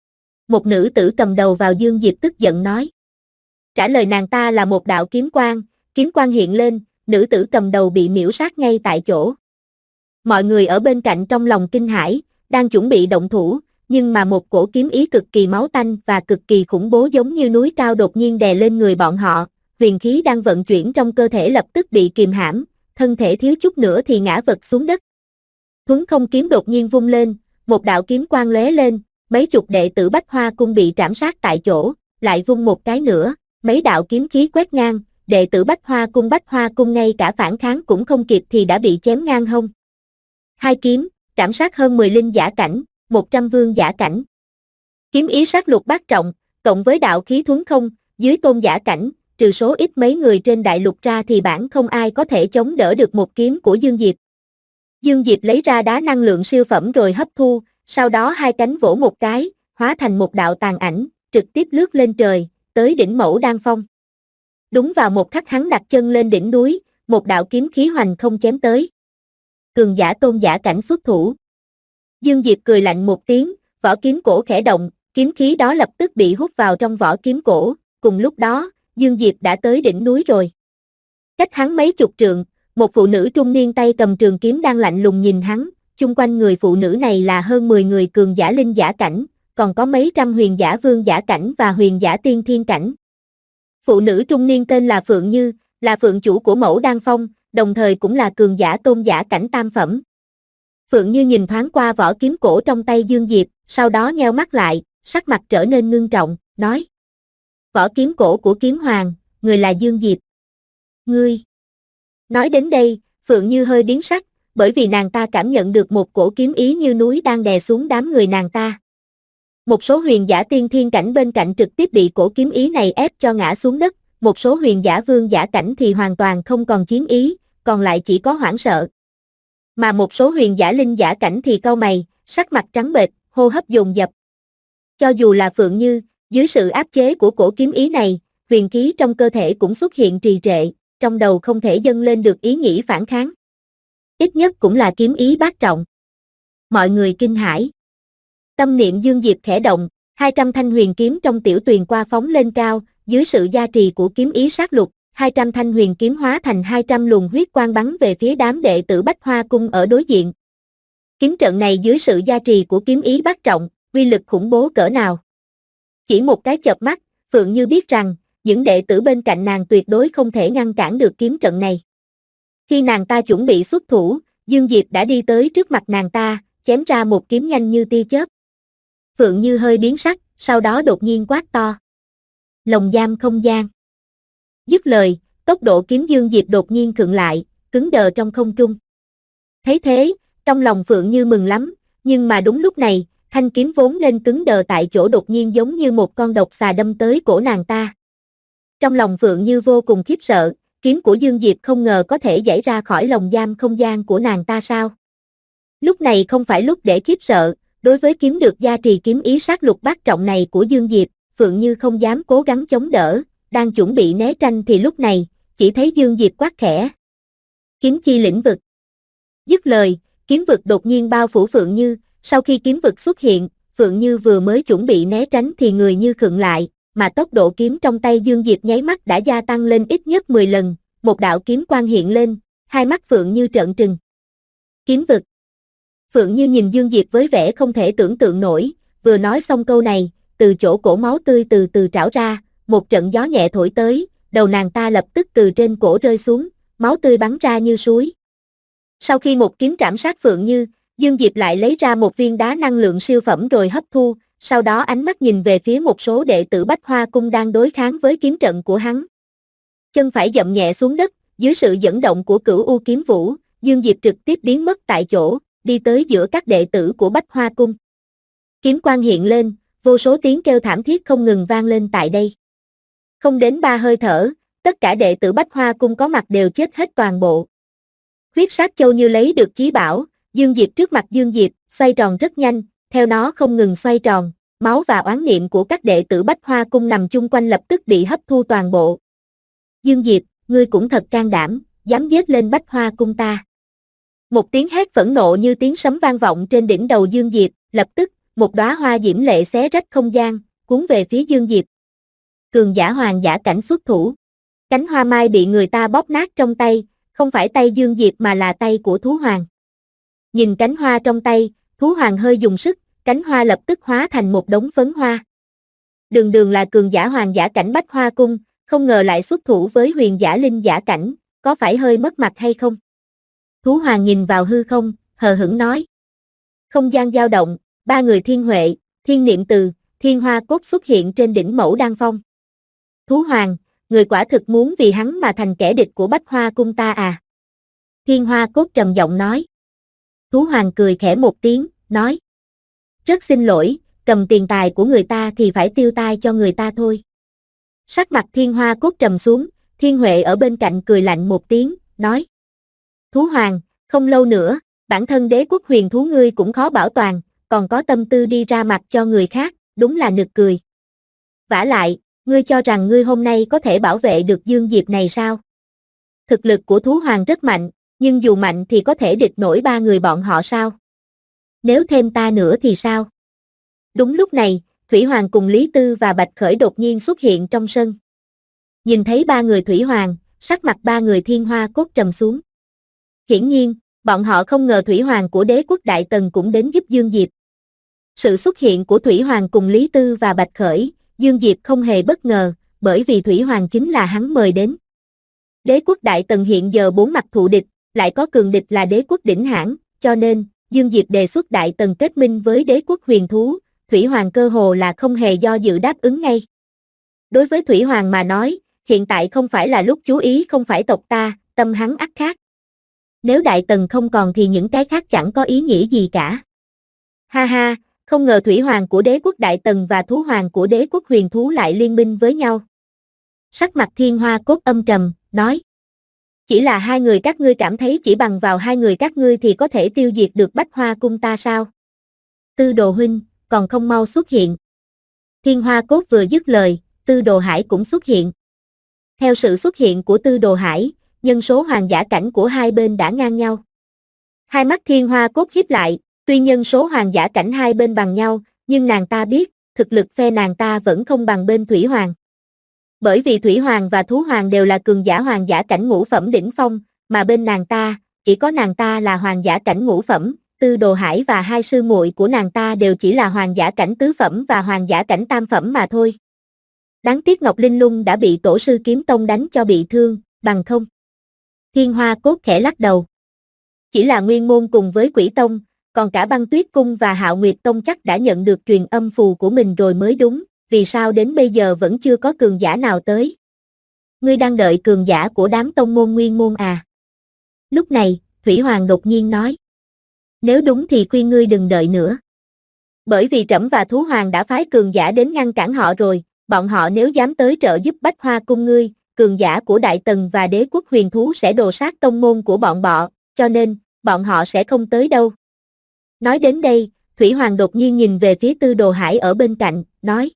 S2: Một nữ tử cầm đầu vào Dương Diệp tức giận nói. Trả lời nàng ta là một đạo kiếm quang hiện lên, nữ tử cầm đầu bị miễu sát ngay tại chỗ. Mọi người ở bên cạnh trong lòng kinh hãi, đang chuẩn bị động thủ, nhưng mà một cổ kiếm ý cực kỳ máu tanh và cực kỳ khủng bố giống như núi cao đột nhiên đè lên người bọn họ, huyền khí đang vận chuyển trong cơ thể lập tức bị kìm hãm, thân thể thiếu chút nữa thì ngã vật xuống đất. Thuấn Không kiếm đột nhiên vung lên, một đạo kiếm quang lóe lên, mấy chục đệ tử Bách Hoa Cung bị trảm sát tại chỗ, lại vung một cái nữa, mấy đạo kiếm khí quét ngang, đệ tử Bách Hoa Cung ngay cả phản kháng cũng không kịp thì đã bị chém ngang hông. Hai kiếm, trảm sát hơn 10 linh giả cảnh, 100 vương giả cảnh. Kiếm ý sát lục bát trọng, cộng với đạo khí Thuấn Không, dưới tôn giả cảnh, trừ số ít mấy người trên đại lục ra thì bản không ai có thể chống đỡ được một kiếm của Dương Diệp. Dương Diệp lấy ra đá năng lượng siêu phẩm rồi hấp thu, sau đó hai cánh vỗ một cái, hóa thành một đạo tàn ảnh, trực tiếp lướt lên trời, tới đỉnh Mẫu Đan Phong. Đúng vào một khắc hắn đặt chân lên đỉnh núi, một đạo kiếm khí hoành không chém tới. Cường giả tôn giả cảnh xuất thủ. Dương Diệp cười lạnh một tiếng, vỏ kiếm cổ khẽ động, kiếm khí đó lập tức bị hút vào trong vỏ kiếm cổ, cùng lúc đó, Dương Diệp đã tới đỉnh núi rồi. Cách hắn mấy chục trượng, một phụ nữ trung niên tay cầm trường kiếm đang lạnh lùng nhìn hắn, chung quanh người phụ nữ này là hơn 10 người cường giả linh giả cảnh, còn có mấy trăm huyền giả vương giả cảnh và huyền giả tiên thiên cảnh. Phụ nữ trung niên tên là Phượng Như, là phượng chủ của Mẫu Đan Phong, đồng thời cũng là cường giả tôn giả cảnh tam phẩm. Phượng Như nhìn thoáng qua vỏ kiếm cổ trong tay Dương Diệp, sau đó nheo mắt lại, sắc mặt trở nên ngưng trọng, nói. Vỏ kiếm cổ của kiếm hoàng, người là Dương Diệp. Ngươi. Nói đến đây, Phượng Như hơi biến sắc, bởi vì nàng ta cảm nhận được một cổ kiếm ý như núi đang đè xuống đám người nàng ta. Một số huyền giả tiên thiên cảnh bên cạnh trực tiếp bị cổ kiếm ý này ép cho ngã xuống đất, một số huyền giả vương giả cảnh thì hoàn toàn không còn chiến ý, còn lại chỉ có hoảng sợ. Mà một số huyền giả linh giả cảnh thì cau mày, sắc mặt trắng bệch, hô hấp dồn dập. Cho dù là Phượng Như, dưới sự áp chế của cổ kiếm ý này, huyền khí trong cơ thể cũng xuất hiện trì trệ, trong đầu không thể dâng lên được ý nghĩ phản kháng. Ít nhất cũng là kiếm ý bát trọng. Mọi người kinh hãi. Tâm niệm Dương Diệp khẽ động, 200 thanh huyền kiếm trong tiểu tuyền qua phóng lên cao, dưới sự gia trì của kiếm ý sát lục, 200 thanh huyền kiếm hóa thành 200 luồng huyết quang bắn về phía đám đệ tử Bách Hoa Cung ở đối diện. Kiếm trận này dưới sự gia trì của kiếm ý bát trọng, uy lực khủng bố cỡ nào. Chỉ một cái chợp mắt, Phượng Như biết rằng, những đệ tử bên cạnh nàng tuyệt đối không thể ngăn cản được kiếm trận này. Khi nàng ta chuẩn bị xuất thủ, Dương Diệp đã đi tới trước mặt nàng ta, chém ra một kiếm nhanh như tia chớp. Phượng Như hơi biến sắc, sau đó đột nhiên quát to. Lồng giam không gian. Dứt lời, tốc độ kiếm Dương Diệp đột nhiên khựng lại, cứng đờ trong không trung. Thấy thế, trong lòng Phượng Như mừng lắm, nhưng mà đúng lúc này, thanh kiếm vốn lên cứng đờ tại chỗ đột nhiên giống như một con độc xà đâm tới cổ nàng ta. Trong lòng Phượng Như vô cùng khiếp sợ, kiếm của Dương Diệp không ngờ có thể giãy ra khỏi lồng giam không gian của nàng ta sao. Lúc này không phải lúc để khiếp sợ, đối với kiếm được gia trì kiếm ý sát lục bát trọng này của Dương Diệp, Phượng Như không dám cố gắng chống đỡ, đang chuẩn bị né tranh thì lúc này, chỉ thấy Dương Diệp quát khẽ. Kiếm chi lĩnh vực. Dứt lời, kiếm vực đột nhiên bao phủ Phượng Như, sau khi kiếm vực xuất hiện, Phượng Như vừa mới chuẩn bị né tránh thì người như khựng lại, mà tốc độ kiếm trong tay Dương Diệp nháy mắt đã gia tăng lên ít nhất 10 lần, một đạo kiếm quang hiện lên, hai mắt Phượng Như trợn trừng. Kiếm vực. Phượng Như nhìn Dương Diệp với vẻ không thể tưởng tượng nổi, vừa nói xong câu này, từ chỗ cổ máu tươi từ từ trào ra, một trận gió nhẹ thổi tới, đầu nàng ta lập tức từ trên cổ rơi xuống, máu tươi bắn ra như suối. Sau khi một kiếm trảm sát Phượng Như, Dương Diệp lại lấy ra một viên đá năng lượng siêu phẩm rồi hấp thu, sau đó ánh mắt nhìn về phía một số đệ tử Bách Hoa Cung đang đối kháng với kiếm trận của hắn. Chân phải dậm nhẹ xuống đất, dưới sự dẫn động của Cửu U Kiếm Vũ, Dương Diệp trực tiếp biến mất tại chỗ, đi tới giữa các đệ tử của Bách Hoa Cung. Kiếm quang hiện lên, vô số tiếng kêu thảm thiết không ngừng vang lên tại đây. Không đến 3 hơi thở, tất cả đệ tử Bách Hoa Cung có mặt đều chết hết toàn bộ. Huyết sát châu như lấy được chí bảo, Dương Diệp trước mặt Dương Diệp, xoay tròn rất nhanh, theo nó không ngừng xoay tròn, máu và oán niệm của các đệ tử Bách Hoa Cung nằm chung quanh lập tức bị hấp thu toàn bộ. Dương Diệp, ngươi cũng thật can đảm, dám giết lên Bách Hoa Cung ta. Một tiếng hét phẫn nộ như tiếng sấm vang vọng trên đỉnh đầu Dương Diệp, lập tức, một đóa hoa diễm lệ xé rách không gian, cuốn về phía Dương Diệp. Cường giả hoàng giả cảnh xuất thủ. Cánh hoa mai bị người ta bóp nát trong tay, không phải tay Dương Diệp mà là tay của thú hoàng. Nhìn cánh hoa trong tay, thú hoàng hơi dùng sức, cánh hoa lập tức hóa thành một đống phấn hoa. Đường đường là cường giả hoàng giả cảnh Bách Hoa Cung, không ngờ lại xuất thủ với huyền giả linh giả cảnh, có phải hơi mất mặt hay không? Thú hoàng nhìn vào hư không, hờ hững nói. Không gian dao động, ba người Thiên Huệ, Thiên Niệm Từ, Thiên Hoa Cốt xuất hiện trên đỉnh Mẫu Đan Phong. Thú hoàng, người quả thực muốn vì hắn mà thành kẻ địch của Bách Hoa Cung ta à? Thiên Hoa Cốt trầm giọng nói. Thú hoàng cười khẽ một tiếng, nói. Rất xin lỗi, cầm tiền tài của người ta thì phải tiêu tai cho người ta thôi. Sắc mặt Thiên Hoa Cốt trầm xuống, Thiên Huệ ở bên cạnh cười lạnh một tiếng, nói. Thú hoàng, không lâu nữa, bản thân đế quốc huyền thú ngươi cũng khó bảo toàn, còn có tâm tư đi ra mặt cho người khác, đúng là nực cười. Vả lại, ngươi cho rằng ngươi hôm nay có thể bảo vệ được Dương Diệp này sao? Thực lực của thú hoàng rất mạnh, nhưng dù mạnh thì có thể địch nổi ba người bọn họ sao? Nếu thêm ta nữa thì sao? Đúng lúc này, Thủy Hoàng cùng Lý Tư và Bạch Khởi đột nhiên xuất hiện trong sân. Nhìn thấy ba người Thủy Hoàng, sắc mặt ba người Thiên Hoa Cốt trầm xuống. Hiển nhiên, bọn họ không ngờ Thủy Hoàng của đế quốc Đại Tần cũng đến giúp Dương Diệp. Sự xuất hiện của Thủy Hoàng cùng Lý Tư và Bạch Khởi, Dương Diệp không hề bất ngờ, bởi vì Thủy Hoàng chính là hắn mời đến. Đế quốc Đại Tần hiện giờ bốn mặt thù địch, lại có cường địch là đế quốc Đỉnh Hãn, cho nên, Dương Diệp đề xuất Đại Tần kết minh với đế quốc huyền thú, Thủy Hoàng cơ hồ là không hề do dự đáp ứng ngay. Đối với Thủy Hoàng mà nói, hiện tại không phải là lúc chú ý không phải tộc ta, tâm hắn ắt khác. Nếu Đại Tần không còn thì những cái khác chẳng có ý nghĩa gì cả. Ha ha, không ngờ Thủy Hoàng của đế quốc Đại Tần và Thú Hoàng của đế quốc huyền thú lại liên minh với nhau. Sắc mặt Thiên Hoa Cốt âm trầm, nói. Chỉ là hai người các ngươi cảm thấy chỉ bằng vào hai người các ngươi thì có thể tiêu diệt được Bách Hoa Cung ta sao? Tư Đồ huynh, còn không mau xuất hiện. Thiên Hoa Cốt vừa dứt lời, Tư Đồ Hải cũng xuất hiện. Theo sự xuất hiện của Tư Đồ Hải, nhân số hoàng giả cảnh của hai bên đã ngang nhau. Hai mắt Thiên Hoa Cốt híp lại, tuy nhân số hoàng giả cảnh hai bên bằng nhau, nhưng nàng ta biết, thực lực phe nàng ta vẫn không bằng bên Thủy Hoàng. Bởi vì Thủy Hoàng và Thú Hoàng đều là cường giả hoàng giả cảnh ngũ phẩm đỉnh phong, mà bên nàng ta, chỉ có nàng ta là hoàng giả cảnh ngũ phẩm, Tư Đồ Hải và hai sư muội của nàng ta đều chỉ là hoàng giả cảnh tứ phẩm và hoàng giả cảnh tam phẩm mà thôi. Đáng tiếc Ngọc Linh Lung đã bị Tổ sư Kiếm Tông đánh cho bị thương, bằng không. Thiên Hoa Cốt khẽ lắc đầu. Chỉ là Nguyên Môn cùng với Quỷ Tông, còn cả Băng Tuyết Cung và Hạo Nguyệt Tông chắc đã nhận được truyền âm phù của mình rồi mới đúng, vì sao đến bây giờ vẫn chưa có cường giả nào tới? Ngươi đang đợi cường giả của đám tông môn Nguyên Môn à? Lúc này, Thủy Hoàng đột nhiên nói. Nếu đúng thì khuyên ngươi đừng đợi nữa. Bởi vì Trẫm và Thú Hoàng đã phái cường giả đến ngăn cản họ rồi, bọn họ nếu dám tới trợ giúp Bách Hoa Cung ngươi, cường giả của Đại Tần và đế quốc huyền thú sẽ đồ sát tông môn của bọn bọ, cho nên, bọn họ sẽ không tới đâu. Nói đến đây, Thủy Hoàng đột nhiên nhìn về phía Tư Đồ Hải ở bên cạnh, nói.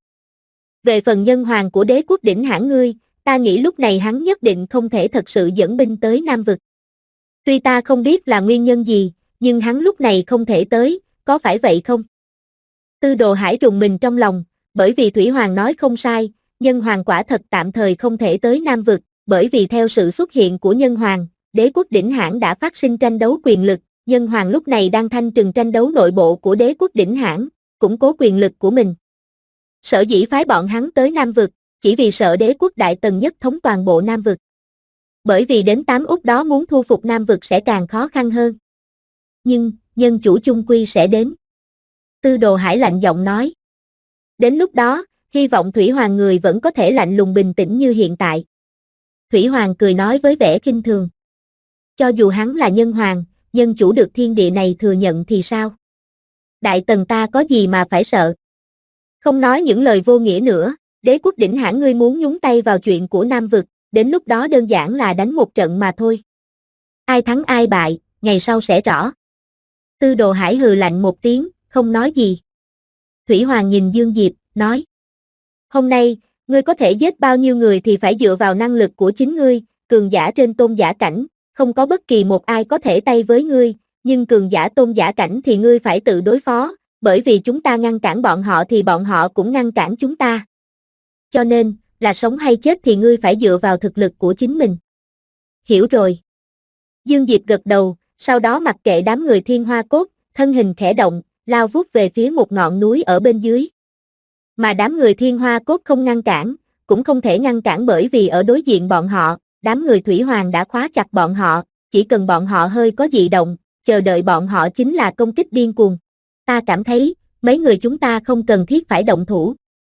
S2: Về phần nhân hoàng của đế quốc Đỉnh Hãn ngươi, ta nghĩ lúc này hắn nhất định không thể thật sự dẫn binh tới Nam Vực. Tuy ta không biết là nguyên nhân gì, nhưng hắn lúc này không thể tới, có phải vậy không? Tư Đồ Hải rùng mình trong lòng, bởi vì Thủy Hoàng nói không sai, nhân hoàng quả thật tạm thời không thể tới Nam Vực, bởi vì theo sự xuất hiện của nhân hoàng, đế quốc Đỉnh Hãn đã phát sinh tranh đấu quyền lực, nhân hoàng lúc này đang thanh trừng tranh đấu nội bộ của đế quốc Đỉnh Hãn, củng cố quyền lực của mình. Sở dĩ phái bọn hắn tới Nam Vực, chỉ vì sợ đế quốc Đại Tần nhất thống toàn bộ Nam Vực. Bởi vì đến Tám Úc đó muốn thu phục Nam Vực sẽ càng khó khăn hơn. Nhưng, nhân chủ chung quy sẽ đến. Tư Đồ Hải lạnh giọng nói. Đến lúc đó, hy vọng Thủy Hoàng người vẫn có thể lạnh lùng bình tĩnh như hiện tại. Thủy Hoàng cười nói với vẻ khinh thường. Cho dù hắn là nhân hoàng, nhân chủ được thiên địa này thừa nhận thì sao? Đại Tần ta có gì mà phải sợ? Không nói những lời vô nghĩa nữa, đế quốc Đỉnh Hãn ngươi muốn nhúng tay vào chuyện của Nam Vực, đến lúc đó đơn giản là đánh một trận mà thôi. Ai thắng ai bại, ngày sau sẽ rõ. Tư Đồ Hải hừ lạnh một tiếng, không nói gì. Thủy Hoàng nhìn Dương Diệp, nói. Hôm nay, ngươi có thể giết bao nhiêu người thì phải dựa vào năng lực của chính ngươi, cường giả trên tôn giả cảnh, không có bất kỳ một ai có thể tay với ngươi, nhưng cường giả tôn giả cảnh thì ngươi phải tự đối phó, bởi vì chúng ta ngăn cản bọn họ thì bọn họ cũng ngăn cản chúng ta. Cho nên, là sống hay chết thì ngươi phải dựa vào thực lực của chính mình. Hiểu rồi. Dương Diệp gật đầu, sau đó mặc kệ đám người Thiên Hoa Cốt, thân hình khẽ động, lao vút về phía một ngọn núi ở bên dưới. Mà đám người Thiên Hoa Cốt không ngăn cản, cũng không thể ngăn cản bởi vì ở đối diện bọn họ, đám người Thủy Hoàng đã khóa chặt bọn họ, chỉ cần bọn họ hơi có dị động, chờ đợi bọn họ chính là công kích điên cuồng. Ta cảm thấy, mấy người chúng ta không cần thiết phải động thủ.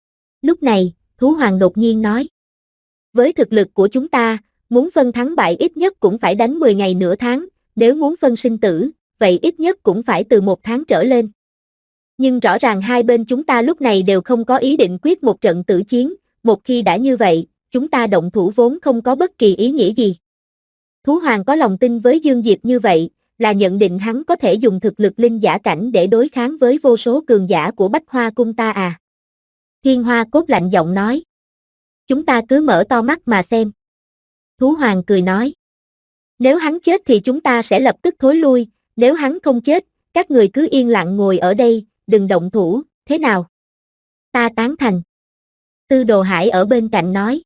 S2: Lúc này, Thú Hoàng đột nhiên nói. Với thực lực của chúng ta, muốn phân thắng bại ít nhất cũng phải đánh 10 ngày nửa tháng, nếu muốn phân sinh tử, vậy ít nhất cũng phải từ 1 tháng trở lên. Nhưng rõ ràng hai bên chúng ta lúc này đều không có ý định quyết một trận tử chiến, một khi đã như vậy, chúng ta động thủ vốn không có bất kỳ ý nghĩa gì. Thú Hoàng có lòng tin với Dương Diệp như vậy, là nhận định hắn có thể dùng thực lực linh giả cảnh để đối kháng với vô số cường giả của Bách Hoa Cung ta à. Thiên Hoa Cốt lạnh giọng nói. Chúng ta cứ mở to mắt mà xem. Thú Hoàng cười nói. Nếu hắn chết thì chúng ta sẽ lập tức thối lui, nếu hắn không chết, các người cứ yên lặng ngồi ở đây, đừng động thủ, thế nào? Ta tán thành. Tư Đồ Hải ở bên cạnh nói.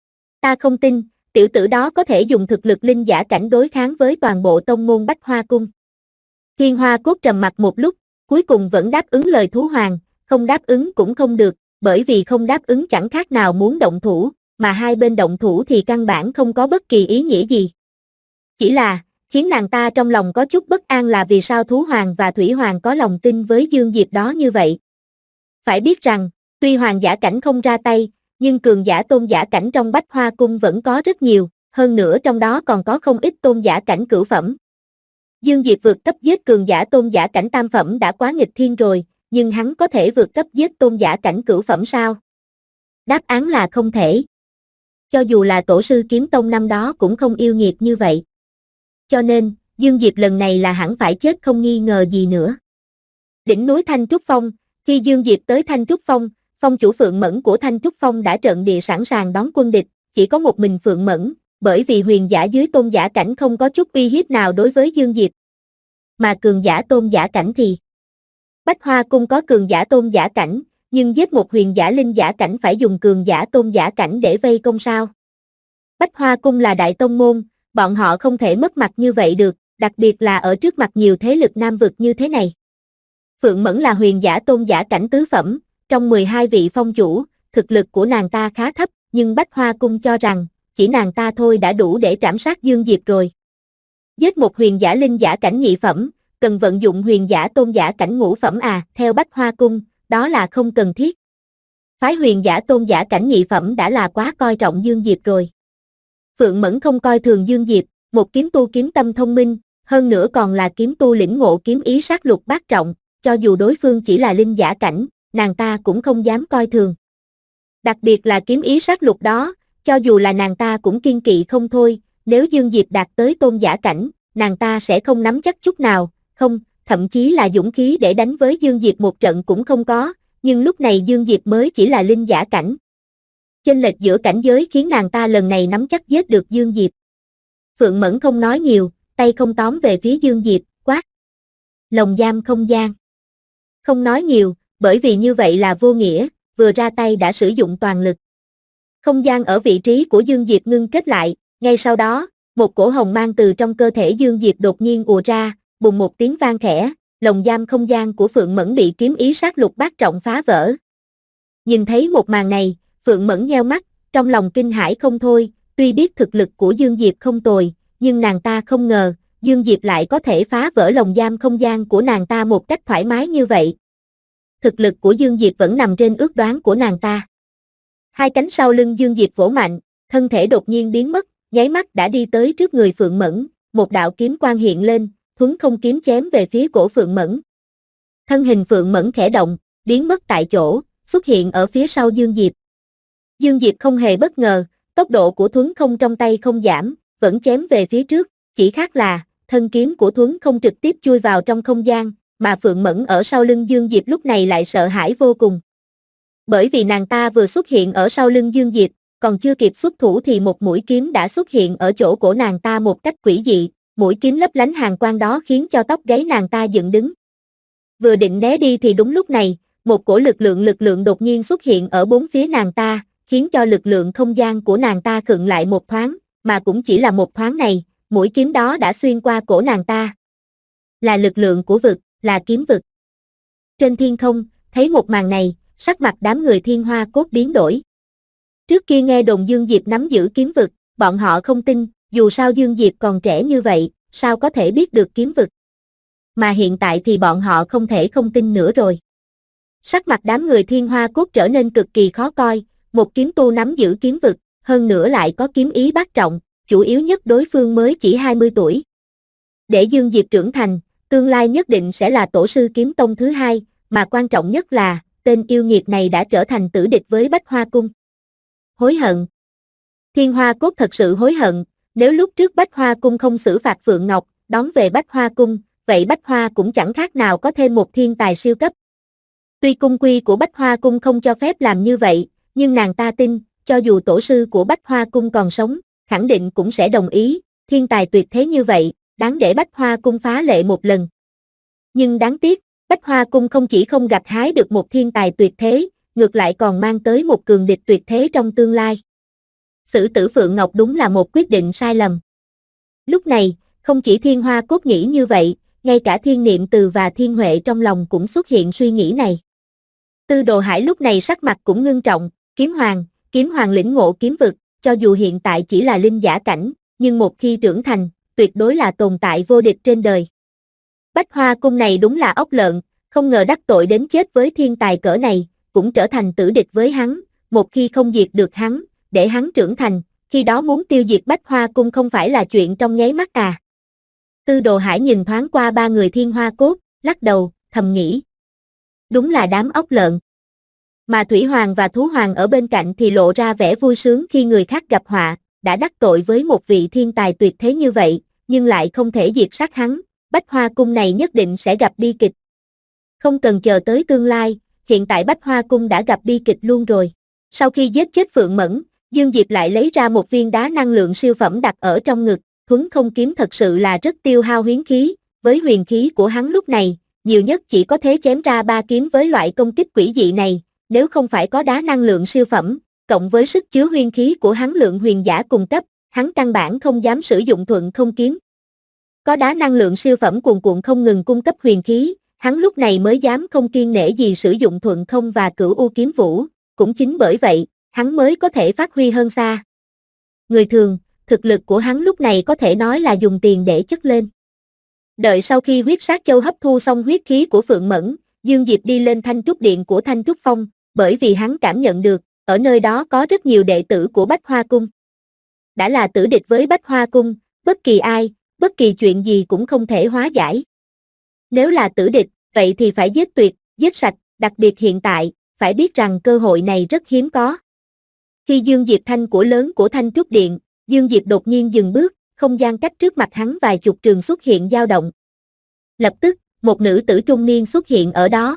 S2: Ta không tin, tiểu tử đó có thể dùng thực lực linh giả cảnh đối kháng với toàn bộ tông môn Bách Hoa Cung. Thiên Hoa Cốt trầm mặt một lúc, cuối cùng vẫn đáp ứng lời Thú Hoàng, không đáp ứng cũng không được, bởi vì không đáp ứng chẳng khác nào muốn động thủ, mà hai bên động thủ thì căn bản không có bất kỳ ý nghĩa gì. Chỉ là, khiến nàng ta trong lòng có chút bất an là vì sao Thú Hoàng và Thủy Hoàng có lòng tin với Dương Diệp đó như vậy. Phải biết rằng, tuy hoàng giả cảnh không ra tay, nhưng cường giả tôn giả cảnh trong Bách Hoa Cung vẫn có rất nhiều, hơn nữa trong đó còn có không ít tôn giả cảnh cửu phẩm. Dương Diệp vượt cấp giết cường giả tôn giả cảnh tam phẩm đã quá nghịch thiên rồi, nhưng hắn có thể vượt cấp giết tôn giả cảnh cửu phẩm sao? Đáp án là không thể. Cho dù là tổ sư kiếm tông năm đó cũng không yêu nghiệt như vậy. Cho nên, Dương Diệp lần này là hẳn phải chết không nghi ngờ gì nữa. Đỉnh núi Thanh Trúc Phong, khi Dương Diệp tới Thanh Trúc Phong, phong chủ Phượng Mẫn của Thanh Trúc Phong đã trận địa sẵn sàng đón quân địch, chỉ có một mình Phượng Mẫn, bởi vì huyền giả dưới tôn giả cảnh không có chút uy hiếp nào đối với Dương Diệp. Mà cường giả tôn giả cảnh thì Bách Hoa Cung có cường giả tôn giả cảnh, nhưng giết một huyền giả linh giả cảnh phải dùng cường giả tôn giả cảnh để vây công sao? Bách Hoa Cung là đại tông môn, bọn họ không thể mất mặt như vậy được, đặc biệt là ở trước mặt nhiều thế lực nam vực như thế này. Phượng Mẫn là huyền giả tôn giả cảnh tứ phẩm, trong 12 vị phong chủ, thực lực của nàng ta khá thấp, nhưng Bách Hoa Cung cho rằng, chỉ nàng ta thôi đã đủ để trảm sát Dương Diệp rồi. Giết một huyền giả linh giả cảnh nhị phẩm, cần vận dụng huyền giả tôn giả cảnh ngũ phẩm à, theo Bách Hoa Cung, đó là không cần thiết. Phái huyền giả tôn giả cảnh nhị phẩm đã là quá coi trọng Dương Diệp rồi. Phượng Mẫn không coi thường Dương Diệp, một kiếm tu kiếm tâm thông minh, hơn nữa còn là kiếm tu lĩnh ngộ kiếm ý sát lục bát trọng, cho dù đối phương chỉ là linh giả cảnh, nàng ta cũng không dám coi thường. Đặc biệt là kiếm ý sát lục đó, cho dù là nàng ta cũng kiên kỵ không thôi, nếu Dương Diệp đạt tới tôn giả cảnh, nàng ta sẽ không nắm chắc chút nào, không, thậm chí là dũng khí để đánh với Dương Diệp một trận cũng không có, nhưng lúc này Dương Diệp mới chỉ là linh giả cảnh. Chênh lệch giữa cảnh giới khiến nàng ta lần này nắm chắc giết được Dương Diệp. Phượng Mẫn không nói nhiều, tay không tóm về phía Dương Diệp, quát. Lồng giam không gian. Không nói nhiều, bởi vì như vậy là vô nghĩa, vừa ra tay đã sử dụng toàn lực. Không gian ở vị trí của Dương Diệp ngưng kết lại, ngay sau đó, một cổ hồng mang từ trong cơ thể Dương Diệp đột nhiên ùa ra, bùng một tiếng vang khẽ, lồng giam không gian của Phượng Mẫn bị kiếm ý sát lục bát trọng phá vỡ. Nhìn thấy một màn này, Phượng Mẫn nheo mắt, trong lòng kinh hãi không thôi, tuy biết thực lực của Dương Diệp không tồi, nhưng nàng ta không ngờ, Dương Diệp lại có thể phá vỡ lồng giam không gian của nàng ta một cách thoải mái như vậy. Thực lực của Dương Diệp vẫn nằm trên ước đoán của nàng ta. Hai cánh sau lưng Dương Diệp vỗ mạnh, thân thể đột nhiên biến mất, nháy mắt đã đi tới trước người Phượng Mẫn, một đạo kiếm quang hiện lên, thuấn không kiếm chém về phía cổ Phượng Mẫn. Thân hình Phượng Mẫn khẽ động, biến mất tại chỗ, xuất hiện ở phía sau Dương Diệp. Dương Diệp không hề bất ngờ, tốc độ của thuấn không trong tay không giảm, vẫn chém về phía trước, chỉ khác là, thân kiếm của thuấn không trực tiếp chui vào trong không gian, mà Phượng Mẫn ở sau lưng Dương Diệp lúc này lại sợ hãi vô cùng. Bởi vì nàng ta vừa xuất hiện ở sau lưng Dương Diệp, còn chưa kịp xuất thủ thì một mũi kiếm đã xuất hiện ở chỗ cổ nàng ta một cách quỷ dị, mũi kiếm lấp lánh hàn quang đó khiến cho tóc gáy nàng ta dựng đứng. Vừa định né đi thì đúng lúc này, một cổ lực lượng đột nhiên xuất hiện ở bốn phía nàng ta, khiến cho lực lượng không gian của nàng ta khựng lại một thoáng, mà cũng chỉ là một thoáng này, mũi kiếm đó đã xuyên qua cổ nàng ta. Là lực lượng của vực, là kiếm vực. Trên thiên không, thấy một màn này, sắc mặt đám người Thiên Hoa Cốt biến đổi. Trước kia nghe đồn Dương Diệp nắm giữ kiếm vực, bọn họ không tin, dù sao Dương Diệp còn trẻ như vậy, sao có thể biết được kiếm vực. Mà hiện tại thì bọn họ không thể không tin nữa rồi. Sắc mặt đám người Thiên Hoa Cốt trở nên cực kỳ khó coi, một kiếm tu nắm giữ kiếm vực, hơn nữa lại có kiếm ý bát trọng, chủ yếu nhất đối phương mới chỉ 20 tuổi. Để Dương Diệp trưởng thành, tương lai nhất định sẽ là tổ sư kiếm tông thứ hai, mà quan trọng nhất là, tên yêu nghiệt này đã trở thành tử địch với Bách Hoa Cung. Hối hận. Thiên Hoa Cốt thật sự hối hận, nếu lúc trước Bách Hoa Cung không xử phạt Phượng Ngọc, đón về Bách Hoa Cung, vậy Bách Hoa cũng chẳng khác nào có thêm một thiên tài siêu cấp. Tuy cung quy của Bách Hoa Cung không cho phép làm như vậy, nhưng nàng ta tin, cho dù tổ sư của Bách Hoa Cung còn sống, khẳng định cũng sẽ đồng ý, thiên tài tuyệt thế như vậy, đáng để Bách Hoa Cung phá lệ một lần. Nhưng đáng tiếc, Bách Hoa Cung không chỉ không gặt hái được một thiên tài tuyệt thế, ngược lại còn mang tới một cường địch tuyệt thế trong tương lai. Xử tử Phượng Ngọc đúng là một quyết định sai lầm. Lúc này, không chỉ Thiên Hoa Cốt nghĩ như vậy, ngay cả Thiên Niệm Từ và Thiên Huệ trong lòng cũng xuất hiện suy nghĩ này. Tư Đồ Hải lúc này sắc mặt cũng ngưng trọng, kiếm hoàng lĩnh ngộ kiếm vực, cho dù hiện tại chỉ là linh giả cảnh, nhưng một khi trưởng thành, tuyệt đối là tồn tại vô địch trên đời. Bách Hoa Cung này đúng là ốc lợn, không ngờ đắc tội đến chết với thiên tài cỡ này, cũng trở thành tử địch với hắn, một khi không diệt được hắn, để hắn trưởng thành, khi đó muốn tiêu diệt Bách Hoa Cung không phải là chuyện trong nháy mắt à. Tư Đồ Hải nhìn thoáng qua ba người Thiên Hoa Cốt, lắc đầu, thầm nghĩ. Đúng là đám ốc lợn. Mà Thủy Hoàng và Thú Hoàng ở bên cạnh thì lộ ra vẻ vui sướng khi người khác gặp họa, đã đắc tội với một vị thiên tài tuyệt thế như vậy, nhưng lại không thể diệt sát hắn, Bách Hoa Cung này nhất định sẽ gặp bi kịch. Không cần chờ tới tương lai, hiện tại Bách Hoa Cung đã gặp bi kịch luôn rồi. Sau khi giết chết Phượng Mẫn, Dương Diệp lại lấy ra một viên đá năng lượng siêu phẩm đặt ở trong ngực, Thuấn Không kiếm thật sự là rất tiêu hao huyến khí, với huyền khí của hắn lúc này, nhiều nhất chỉ có thể chém ra 3 kiếm với loại công kích quỷ dị này, nếu không phải có đá năng lượng siêu phẩm, cộng với sức chứa huyền khí của hắn lượng huyền giả cùng cấp, hắn căn bản không dám sử dụng Thuận Không kiếm. Có đá năng lượng siêu phẩm cuồn cuộn không ngừng cung cấp huyền khí, hắn lúc này mới dám không kiêng nể gì sử dụng Thuận Không và Cửu U kiếm vũ, cũng chính bởi vậy, hắn mới có thể phát huy hơn xa. Người thường, thực lực của hắn lúc này có thể nói là dùng tiền để chất lên. Đợi sau khi huyết sát châu hấp thu xong huyết khí của Phượng Mẫn, Dương Diệp đi lên Thanh Trúc Điện của Thanh Trúc Phong, bởi vì hắn cảm nhận được, ở nơi đó có rất nhiều đệ tử của Bách Hoa Cung. Đã là tử địch với Bách Hoa Cung, bất kỳ ai, bất kỳ chuyện gì cũng không thể hóa giải. Nếu là tử địch, vậy thì phải giết tuyệt, giết sạch, đặc biệt hiện tại, phải biết rằng cơ hội này rất hiếm có. Khi Dương Diệp thanh của lớn của Thanh Trúc Điện, Dương Diệp đột nhiên dừng bước, không gian cách trước mặt hắn vài chục trường xuất hiện dao động. Lập tức, một nữ tử trung niên xuất hiện ở đó.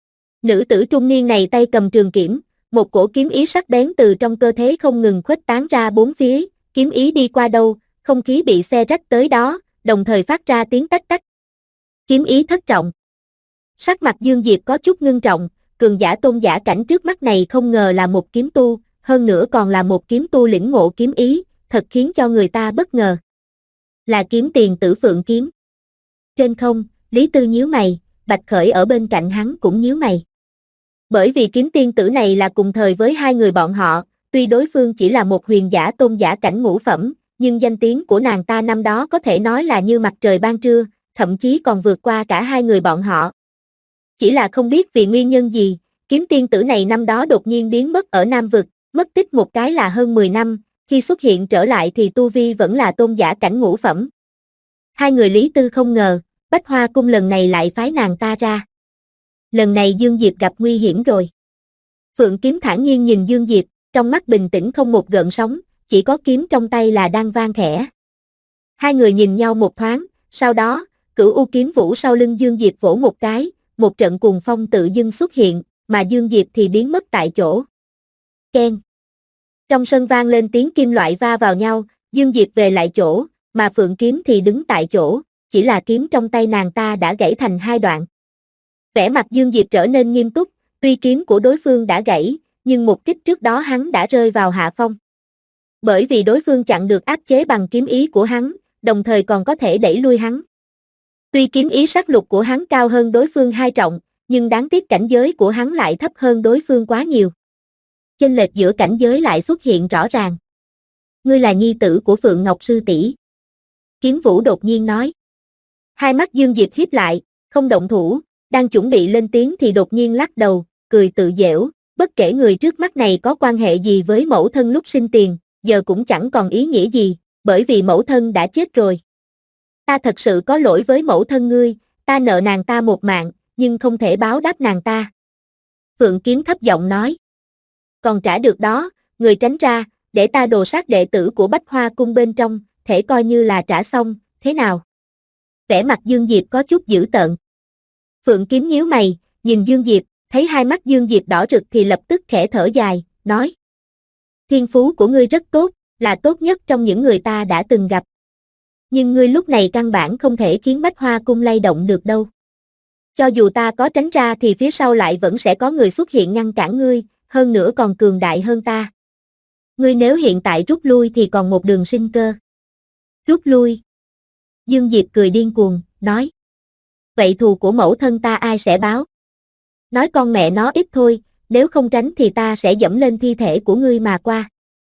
S2: Nữ tử trung niên này tay cầm trường kiếm, một cổ kiếm ý sắc bén từ trong cơ thể không ngừng khuếch tán ra bốn phía, kiếm ý đi qua đâu, không khí bị xé rách tới đó, đồng thời phát ra tiếng tách tách. Kiếm ý thất trọng. Sắc mặt Dương Diệp có chút ngưng trọng, cường giả tôn giả cảnh trước mắt này không ngờ là một kiếm tu, hơn nữa còn là một kiếm tu lĩnh ngộ kiếm ý, thật khiến cho người ta bất ngờ. Là kiếm tiền tử Phượng kiếm. Trên không, Lý Tư nhíu mày, Bạch Khởi ở bên cạnh hắn cũng nhíu mày. Bởi vì kiếm tiên tử này là cùng thời với hai người bọn họ, tuy đối phương chỉ là một huyền giả tôn giả cảnh ngũ phẩm, nhưng danh tiếng của nàng ta năm đó có thể nói là như mặt trời ban trưa, thậm chí còn vượt qua cả hai người bọn họ. Chỉ là không biết vì nguyên nhân gì, kiếm tiên tử này năm đó đột nhiên biến mất ở Nam Vực, mất tích một cái là hơn 10 năm, khi xuất hiện trở lại thì tu vi vẫn là tôn giả cảnh ngũ phẩm. Hai người Lý Tư không ngờ, Bách Hoa Cung lần này lại phái nàng ta ra. Lần này Dương Diệp gặp nguy hiểm rồi. Phượng kiếm thản nhiên nhìn Dương Diệp, trong mắt bình tĩnh không một gợn sóng, chỉ có kiếm trong tay là đang vang khẽ. Hai người nhìn nhau một thoáng, sau đó, Cửu U kiếm vũ sau lưng Dương Diệp vỗ một cái, một trận cuồng phong tự dưng xuất hiện, mà Dương Diệp thì biến mất tại chỗ. Keng. Trong sân vang lên tiếng kim loại va vào nhau, Dương Diệp về lại chỗ, mà Phượng Kiếm thì đứng tại chỗ, chỉ là kiếm trong tay nàng ta đã gãy thành hai đoạn. Vẻ mặt Dương Diệp trở nên nghiêm túc, tuy kiếm của đối phương đã gãy, nhưng một kích trước đó hắn đã rơi vào hạ phong. Bởi vì đối phương chặn được áp chế bằng kiếm ý của hắn, đồng thời còn có thể đẩy lui hắn. Tuy kiếm ý sát lục của hắn cao hơn đối phương 2 trọng, nhưng đáng tiếc cảnh giới của hắn lại thấp hơn đối phương quá nhiều. Chênh lệch giữa cảnh giới lại xuất hiện rõ ràng. Ngươi là nhi tử của Phượng Ngọc sư tỷ. Kiếm Vũ đột nhiên nói. Hai mắt Dương Diệp híp lại, không động thủ, đang chuẩn bị lên tiếng thì đột nhiên lắc đầu, cười tự giễu, bất kể người trước mắt này có quan hệ gì với mẫu thân lúc sinh tiền, giờ cũng chẳng còn ý nghĩa gì, bởi vì mẫu thân đã chết rồi. Ta thật sự có lỗi với mẫu thân ngươi, ta nợ nàng ta một mạng, nhưng không thể báo đáp nàng ta. Phượng Kiếm thấp giọng nói. Còn trả được đó, người tránh ra, để ta đồ sát đệ tử của Bách Hoa cung bên trong, thể coi như là trả xong, thế nào? Vẻ mặt Dương Diệp có chút dữ tợn. Phượng Kiếm nhíu mày, nhìn Dương Diệp, thấy hai mắt Dương Diệp đỏ rực thì lập tức khẽ thở dài, nói. Thiên phú của ngươi rất tốt, là tốt nhất trong những người ta đã từng gặp. Nhưng ngươi lúc này căn bản không thể khiến Bách Hoa cung lay động được đâu. Cho dù ta có tránh ra thì phía sau lại vẫn sẽ có người xuất hiện ngăn cản ngươi, hơn nữa còn cường đại hơn ta. Ngươi nếu hiện tại rút lui thì còn một đường sinh cơ. Rút lui. Dương Diệp cười điên cuồng, nói. Vậy thù của mẫu thân ta ai sẽ báo? Nói con mẹ nó ít thôi, nếu không tránh thì ta sẽ dẫm lên thi thể của ngươi mà qua.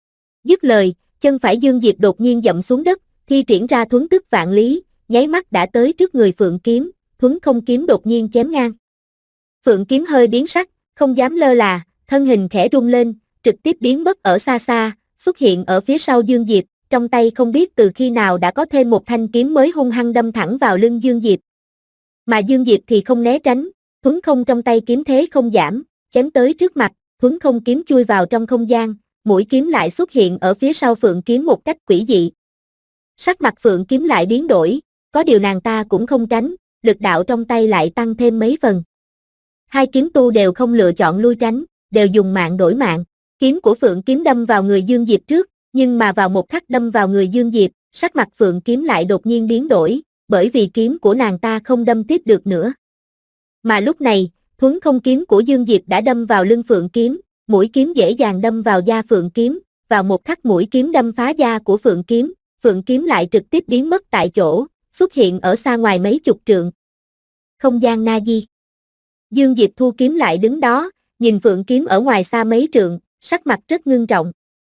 S2: Dứt lời, chân phải Dương Diệp đột nhiên dậm xuống đất, thi triển ra thuấn tức vạn lý, nháy mắt đã tới trước người Phượng Kiếm, thuấn không kiếm đột nhiên chém ngang. Phượng Kiếm hơi biến sắc, không dám lơ là, thân hình khẽ rung lên, trực tiếp biến mất ở xa xa, xuất hiện ở phía sau Dương Diệp, trong tay không biết từ khi nào đã có thêm một thanh kiếm mới hung hăng đâm thẳng vào lưng Dương Diệp. Mà Dương Diệp thì không né tránh, thuấn không trong tay kiếm thế không giảm, chém tới trước mặt, thuấn không kiếm chui vào trong không gian, mũi kiếm lại xuất hiện ở phía sau Phượng Kiếm một cách quỷ dị. Sắc mặt Phượng Kiếm lại biến đổi, có điều nàng ta cũng không tránh, lực đạo trong tay lại tăng thêm mấy phần. Hai kiếm tu đều không lựa chọn lui tránh, đều dùng mạng đổi mạng. Kiếm của Phượng Kiếm đâm vào người Dương Diệp trước, nhưng mà vào một khắc đâm vào người Dương Diệp, sắc mặt Phượng Kiếm lại đột nhiên biến đổi, bởi vì kiếm của nàng ta không đâm tiếp được nữa. Mà lúc này, thuấn không kiếm của Dương Diệp đã đâm vào lưng Phượng Kiếm, mũi kiếm dễ dàng đâm vào da Phượng Kiếm, vào một khắc mũi kiếm đâm phá da của Phượng Kiếm lại trực tiếp biến mất tại chỗ, xuất hiện ở xa ngoài mấy chục trượng. Không gian na di. Dương Diệp thu kiếm lại đứng đó, nhìn Phượng Kiếm ở ngoài xa mấy trượng, sắc mặt rất ngưng trọng.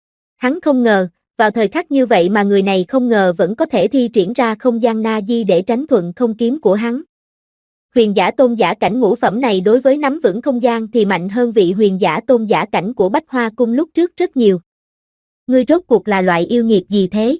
S2: Hắn không ngờ, vào thời khắc như vậy mà người này không ngờ vẫn có thể thi triển ra không gian na di để tránh thuận không kiếm của hắn. Huyền giả tôn giả cảnh ngũ phẩm này đối với nắm vững không gian thì mạnh hơn vị huyền giả tôn giả cảnh của Bách Hoa cung lúc trước rất nhiều. Ngươi rốt cuộc là loại yêu nghiệt gì thế?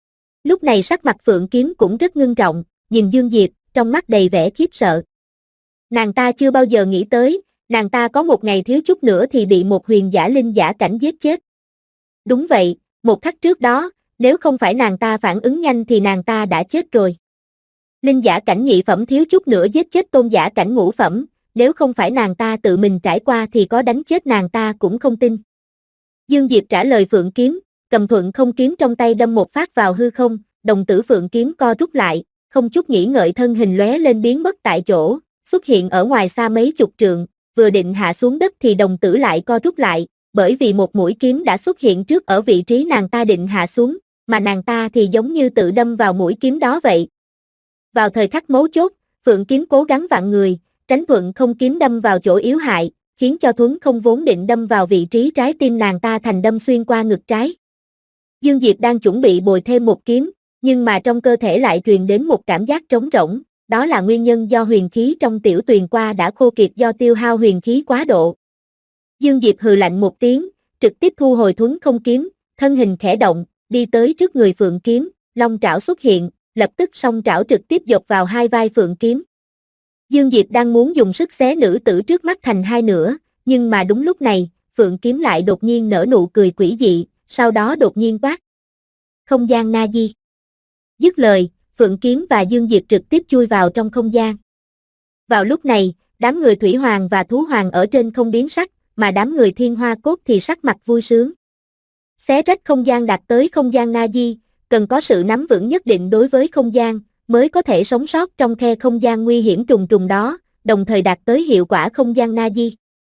S2: Lúc này sắc mặt Phượng Kiếm cũng rất ngưng trọng, nhìn Dương Diệp, trong mắt đầy vẻ khiếp sợ. Nàng ta chưa bao giờ nghĩ tới, nàng ta có một ngày thiếu chút nữa thì bị một huyền giả linh giả cảnh giết chết. Đúng vậy, một khắc trước đó, nếu không phải nàng ta phản ứng nhanh thì nàng ta đã chết rồi. Linh giả cảnh nhị phẩm thiếu chút nữa giết chết tôn giả cảnh ngũ phẩm, nếu không phải nàng ta tự mình trải qua thì có đánh chết nàng ta cũng không tin. Dương Diệp trả lời Phượng Kiếm, cầm thuận không kiếm trong tay đâm một phát vào hư không, đồng tử Phượng Kiếm co rút lại, không chút nghĩ ngợi thân hình lóe lên biến mất tại chỗ, xuất hiện ở ngoài xa mấy chục trượng, vừa định hạ xuống đất thì đồng tử lại co rút lại, bởi vì một mũi kiếm đã xuất hiện trước ở vị trí nàng ta định hạ xuống, mà nàng ta thì giống như tự đâm vào mũi kiếm đó vậy. Vào thời khắc mấu chốt, Phượng Kiếm cố gắng vặn người, tránh thuận không kiếm đâm vào chỗ yếu hại, khiến cho thuấn không vốn định đâm vào vị trí trái tim nàng ta thành đâm xuyên qua ngực trái. Dương Diệp đang chuẩn bị bồi thêm một kiếm, nhưng mà trong cơ thể lại truyền đến một cảm giác trống rỗng, đó là nguyên nhân do huyền khí trong tiểu tuyền qua đã khô kiệt do tiêu hao huyền khí quá độ. Dương Diệp hừ lạnh một tiếng, trực tiếp thu hồi thuấn không kiếm, thân hình khẽ động, đi tới trước người Phượng Kiếm, long trảo xuất hiện, lập tức song trảo trực tiếp dọc vào hai vai Phượng Kiếm. Dương Diệp đang muốn dùng sức xé nữ tử trước mắt thành hai nửa, nhưng mà đúng lúc này, Phượng Kiếm lại đột nhiên nở nụ cười quỷ dị, sau đó đột nhiên quát. Không gian na di. Dứt lời, Phượng Kiếm và Dương Diệp trực tiếp chui vào trong không gian. Vào lúc này, đám người Thủy Hoàng và Thú Hoàng ở trên không biến sắc, mà đám người Thiên Hoa Cốt thì sắc mặt vui sướng. Xé rách không gian đạt tới không gian Na Di, cần có sự nắm vững nhất định đối với không gian, mới có thể sống sót trong khe không gian nguy hiểm trùng trùng đó, đồng thời đạt tới hiệu quả không gian Na Di.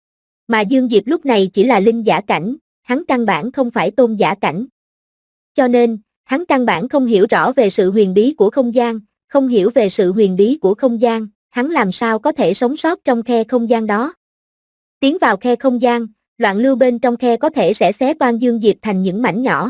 S2: Mà Dương Diệp lúc này chỉ là linh giả cảnh, hắn căn bản không phải tôn giả cảnh. Cho nên, hắn căn bản không hiểu rõ về sự huyền bí của không gian, không hiểu về sự huyền bí của không gian, hắn làm sao có thể sống sót trong khe không gian đó. Tiến vào khe không gian, loạn lưu bên trong khe có thể sẽ xé toang Dương Diệp thành những mảnh nhỏ.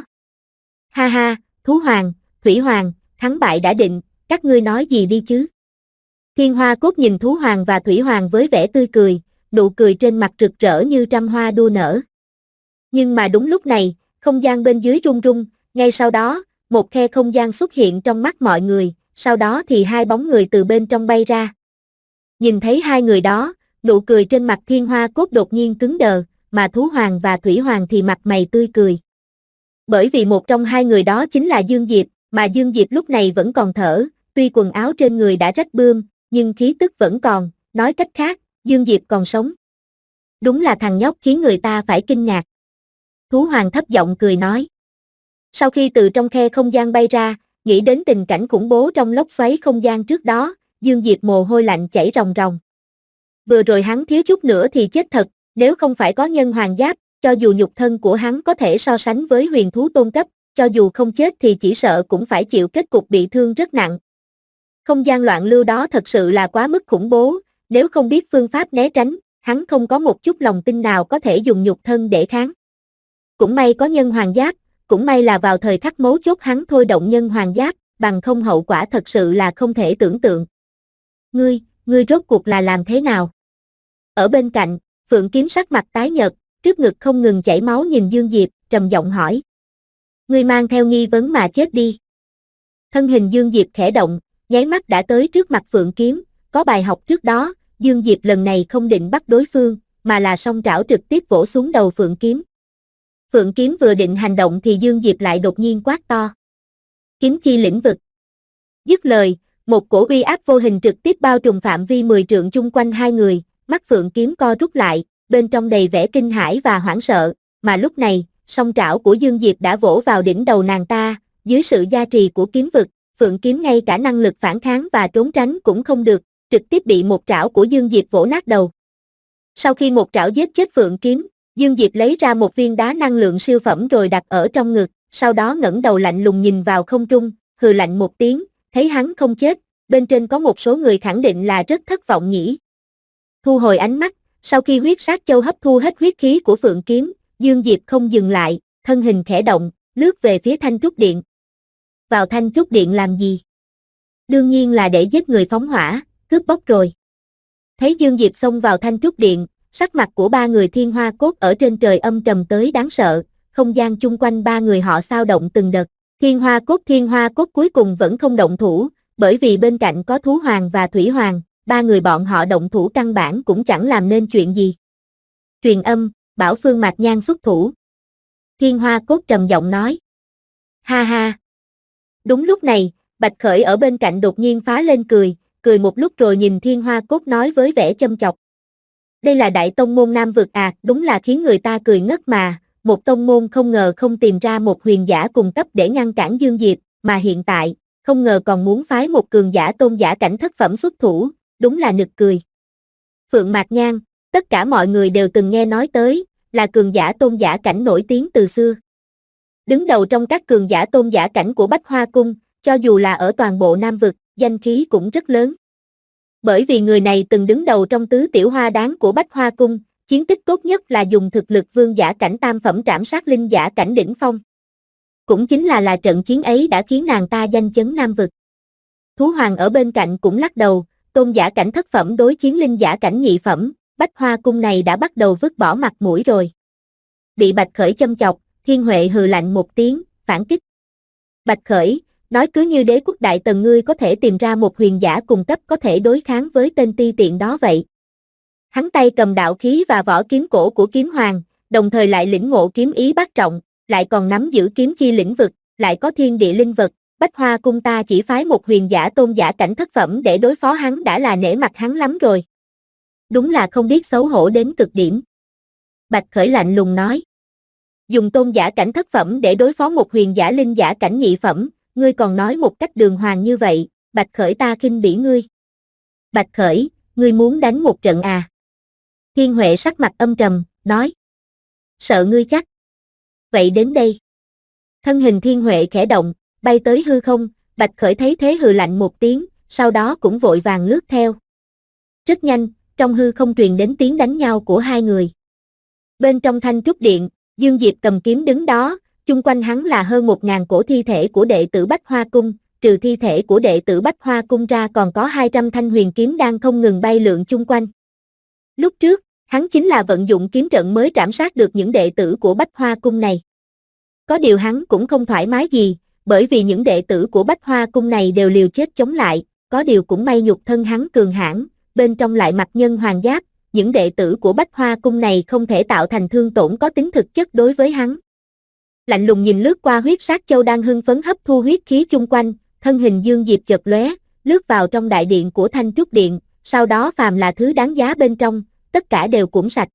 S2: Ha ha, Thú Hoàng, Thủy Hoàng, thắng bại đã định, các ngươi nói gì đi chứ? Thiên Hoa Cốt nhìn Thú Hoàng và Thủy Hoàng với vẻ tươi cười, nụ cười trên mặt rực rỡ như trăm hoa đua nở. Nhưng mà đúng lúc này, không gian bên dưới rung rung, ngay sau đó, một khe không gian xuất hiện trong mắt mọi người, sau đó thì hai bóng người từ bên trong bay ra. Nhìn thấy hai người đó, nụ cười trên mặt Thiên Hoa Cốt đột nhiên cứng đờ, mà Thú Hoàng và Thủy Hoàng thì mặt mày tươi cười. Bởi vì một trong hai người đó chính là Dương Diệp, mà Dương Diệp lúc này vẫn còn thở, tuy quần áo trên người đã rách bươm, nhưng khí tức vẫn còn, nói cách khác, Dương Diệp còn sống. Đúng là thằng nhóc khiến người ta phải kinh ngạc. Thú Hoàng thấp giọng cười nói. Sau khi từ trong khe không gian bay ra, nghĩ đến tình cảnh khủng bố trong lốc xoáy không gian trước đó, Dương Diệp mồ hôi lạnh chảy ròng ròng. Vừa rồi hắn thiếu chút nữa thì chết thật, nếu không phải có nhân hoàng giáp, cho dù nhục thân của hắn có thể so sánh với huyền thú tôn cấp, cho dù không chết thì chỉ sợ cũng phải chịu kết cục bị thương rất nặng. Không gian loạn lưu đó thật sự là quá mức khủng bố, nếu không biết phương pháp né tránh, hắn không có một chút lòng tin nào có thể dùng nhục thân để kháng. Cũng may có nhân hoàng giáp, cũng may là vào thời khắc mấu chốt hắn thôi động nhân hoàng giáp, bằng không hậu quả thật sự là không thể tưởng tượng. Ngươi rốt cuộc là làm thế nào? Ở bên cạnh, Phượng Kiếm sắc mặt tái nhợt, trước ngực không ngừng chảy máu nhìn Dương Diệp, trầm giọng hỏi. Ngươi mang theo nghi vấn mà chết đi. Thân hình Dương Diệp khẽ động, nháy mắt đã tới trước mặt Phượng Kiếm, có bài học trước đó, Dương Diệp lần này không định bắt đối phương, mà là song trảo trực tiếp vỗ xuống đầu Phượng Kiếm. Phượng Kiếm vừa định hành động thì Dương Diệp lại đột nhiên quát to. Kiếm chi lĩnh vực. Dứt lời, một cổ uy áp vô hình trực tiếp bao trùm phạm vi 10 trượng chung quanh hai người, mắt Phượng Kiếm co rút lại, bên trong đầy vẻ kinh hãi và hoảng sợ, mà lúc này, song trảo của Dương Diệp đã vỗ vào đỉnh đầu nàng ta, dưới sự gia trì của kiếm vực, Phượng Kiếm ngay cả năng lực phản kháng và trốn tránh cũng không được, trực tiếp bị một trảo của Dương Diệp vỗ nát đầu. Sau khi một trảo giết chết Phượng Kiếm, Dương Diệp lấy ra một viên đá năng lượng siêu phẩm rồi đặt ở trong ngực, sau đó ngẩng đầu lạnh lùng nhìn vào không trung, hừ lạnh một tiếng, thấy hắn không chết, bên trên có một số người khẳng định là rất thất vọng nhỉ. Thu hồi ánh mắt, sau khi huyết sát châu hấp thu hết huyết khí của Phượng Kiếm, Dương Diệp không dừng lại, thân hình khẽ động, lướt về phía Thanh Trúc Điện. Vào Thanh Trúc Điện làm gì? Đương nhiên là để giết người phóng hỏa, cướp bóc rồi. Thấy Dương Diệp xông vào Thanh Trúc Điện, sắc mặt của ba người Thiên Hoa Cốt ở trên trời âm trầm tới đáng sợ, không gian chung quanh ba người họ xao động từng đợt. Thiên Hoa Cốt cuối cùng vẫn không động thủ, bởi vì bên cạnh có Thú Hoàng và Thủy Hoàng, ba người bọn họ động thủ căn bản cũng chẳng làm nên chuyện gì. Truyền âm, bảo Phương Mạc Nhan xuất thủ. Thiên Hoa Cốt trầm giọng nói. Ha ha. Đúng lúc này, Bạch Khởi ở bên cạnh đột nhiên phá lên cười một lúc rồi nhìn Thiên Hoa Cốt nói với vẻ châm chọc. Đây là đại tông môn Nam Vực à, đúng là khiến người ta cười ngất mà, một tông môn không ngờ không tìm ra một huyền giả cùng cấp để ngăn cản Dương Diệp, mà hiện tại, không ngờ còn muốn phái một cường giả tôn giả cảnh thất phẩm xuất thủ, đúng là nực cười. Phượng Mạc Nhan, tất cả mọi người đều từng nghe nói tới, là cường giả tôn giả cảnh nổi tiếng từ xưa. Đứng đầu trong các cường giả tôn giả cảnh của Bách Hoa Cung, cho dù là ở toàn bộ Nam Vực, danh khí cũng rất lớn. Bởi vì người này từng đứng đầu trong tứ tiểu hoa đáng của Bách Hoa Cung, chiến tích tốt nhất là dùng thực lực vương giả cảnh tam phẩm trảm sát linh giả cảnh đỉnh phong. Cũng chính là trận chiến ấy đã khiến nàng ta danh chấn Nam Vực. Thú Hoàng ở bên cạnh cũng lắc đầu, tôn giả cảnh thất phẩm đối chiến linh giả cảnh nhị phẩm, Bách Hoa Cung này đã bắt đầu vứt bỏ mặt mũi rồi. Bị Bạch Khởi châm chọc, Thiên Huệ hừ lạnh một tiếng, phản kích. Bạch Khởi, nói cứ như Đế Quốc Đại Tần ngươi có thể tìm ra một huyền giả cùng cấp có thể đối kháng với tên ti tiện đó vậy. Hắn tay cầm đạo khí và vỏ kiếm cổ của kiếm hoàng, đồng thời lại lĩnh ngộ kiếm ý bát trọng, lại còn nắm giữ kiếm chi lĩnh vực, lại có thiên địa linh vật, Bách Hoa cung ta chỉ phái một huyền giả tôn giả cảnh thất phẩm để đối phó hắn đã là nể mặt hắn lắm rồi. Đúng là không biết xấu hổ đến cực điểm. Bạch Khởi lạnh lùng nói. Dùng tôn giả cảnh thất phẩm để đối phó một huyền giả linh giả cảnh nhị phẩm, ngươi còn nói một cách đường hoàng như vậy, Bạch Khởi ta khinh bỉ ngươi. Bạch Khởi, ngươi muốn đánh một trận à? Thiên Huệ sắc mặt âm trầm, nói. Sợ ngươi chắc. Vậy đến đây. Thân hình Thiên Huệ khẽ động, bay tới hư không, Bạch Khởi thấy thế hừ lạnh một tiếng, sau đó cũng vội vàng lướt theo. Rất nhanh, trong hư không truyền đến tiếng đánh nhau của hai người. Bên trong Thanh Trúc Điện, Dương Diệp cầm kiếm đứng đó, chung quanh hắn là hơn 1000 cổ thi thể của đệ tử Bách Hoa Cung, trừ thi thể của đệ tử Bách Hoa Cung ra còn có 200 thanh huyền kiếm đang không ngừng bay lượn chung quanh. Lúc trước, hắn chính là vận dụng kiếm trận mới trảm sát được những đệ tử của Bách Hoa Cung này. Có điều hắn cũng không thoải mái gì, bởi vì những đệ tử của Bách Hoa Cung này đều liều chết chống lại, có điều cũng may nhục thân hắn cường hãn, bên trong lại mặc nhân hoàng giáp, những đệ tử của Bách Hoa Cung này không thể tạo thành thương tổn có tính thực chất đối với hắn. Lạnh lùng nhìn lướt qua huyết sát châu đang hưng phấn hấp thu huyết khí chung quanh, thân hình Dương Diệp chợt lóe, lướt vào trong đại điện của Thanh Trúc Điện, sau đó phàm là thứ đáng giá bên trong, tất cả đều củm sạch.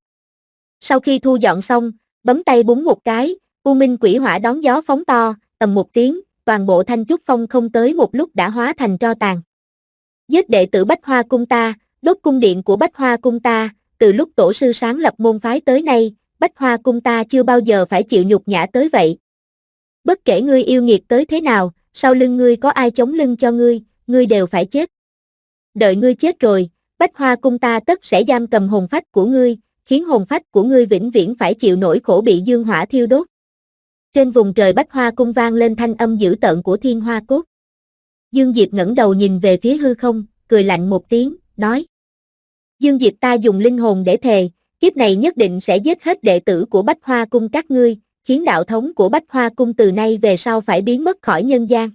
S2: Sau khi thu dọn xong, bấm tay búng một cái, U Minh Quỷ Hỏa đón gió phóng to, ầm một tiếng, toàn bộ Thanh Trúc Phong không tới một lúc đã hóa thành tro tàn. Giết đệ tử Bách Hoa Cung ta, đốt cung điện của Bách Hoa Cung ta, từ lúc tổ sư sáng lập môn phái tới nay, Bách Hoa Cung ta chưa bao giờ phải chịu nhục nhã tới vậy. Bất kể ngươi yêu nghiệt tới thế nào, sau lưng ngươi có ai chống lưng cho ngươi đều phải chết. Đợi ngươi chết rồi, Bách Hoa Cung ta tất sẽ giam cầm hồn phách của ngươi, khiến hồn phách của ngươi vĩnh viễn phải chịu nỗi khổ bị dương hỏa thiêu đốt. Trên vùng trời Bách Hoa Cung vang lên thanh âm dữ tợn của Thiên Hoa Cốt. Dương Diệp ngẩng đầu nhìn về phía hư không, cười lạnh một tiếng, nói. Dương Diệp ta dùng linh hồn để thề, kiếp này nhất định sẽ giết hết đệ tử của Bách Hoa Cung các ngươi, khiến đạo thống của Bách Hoa Cung từ nay về sau phải biến mất khỏi nhân gian.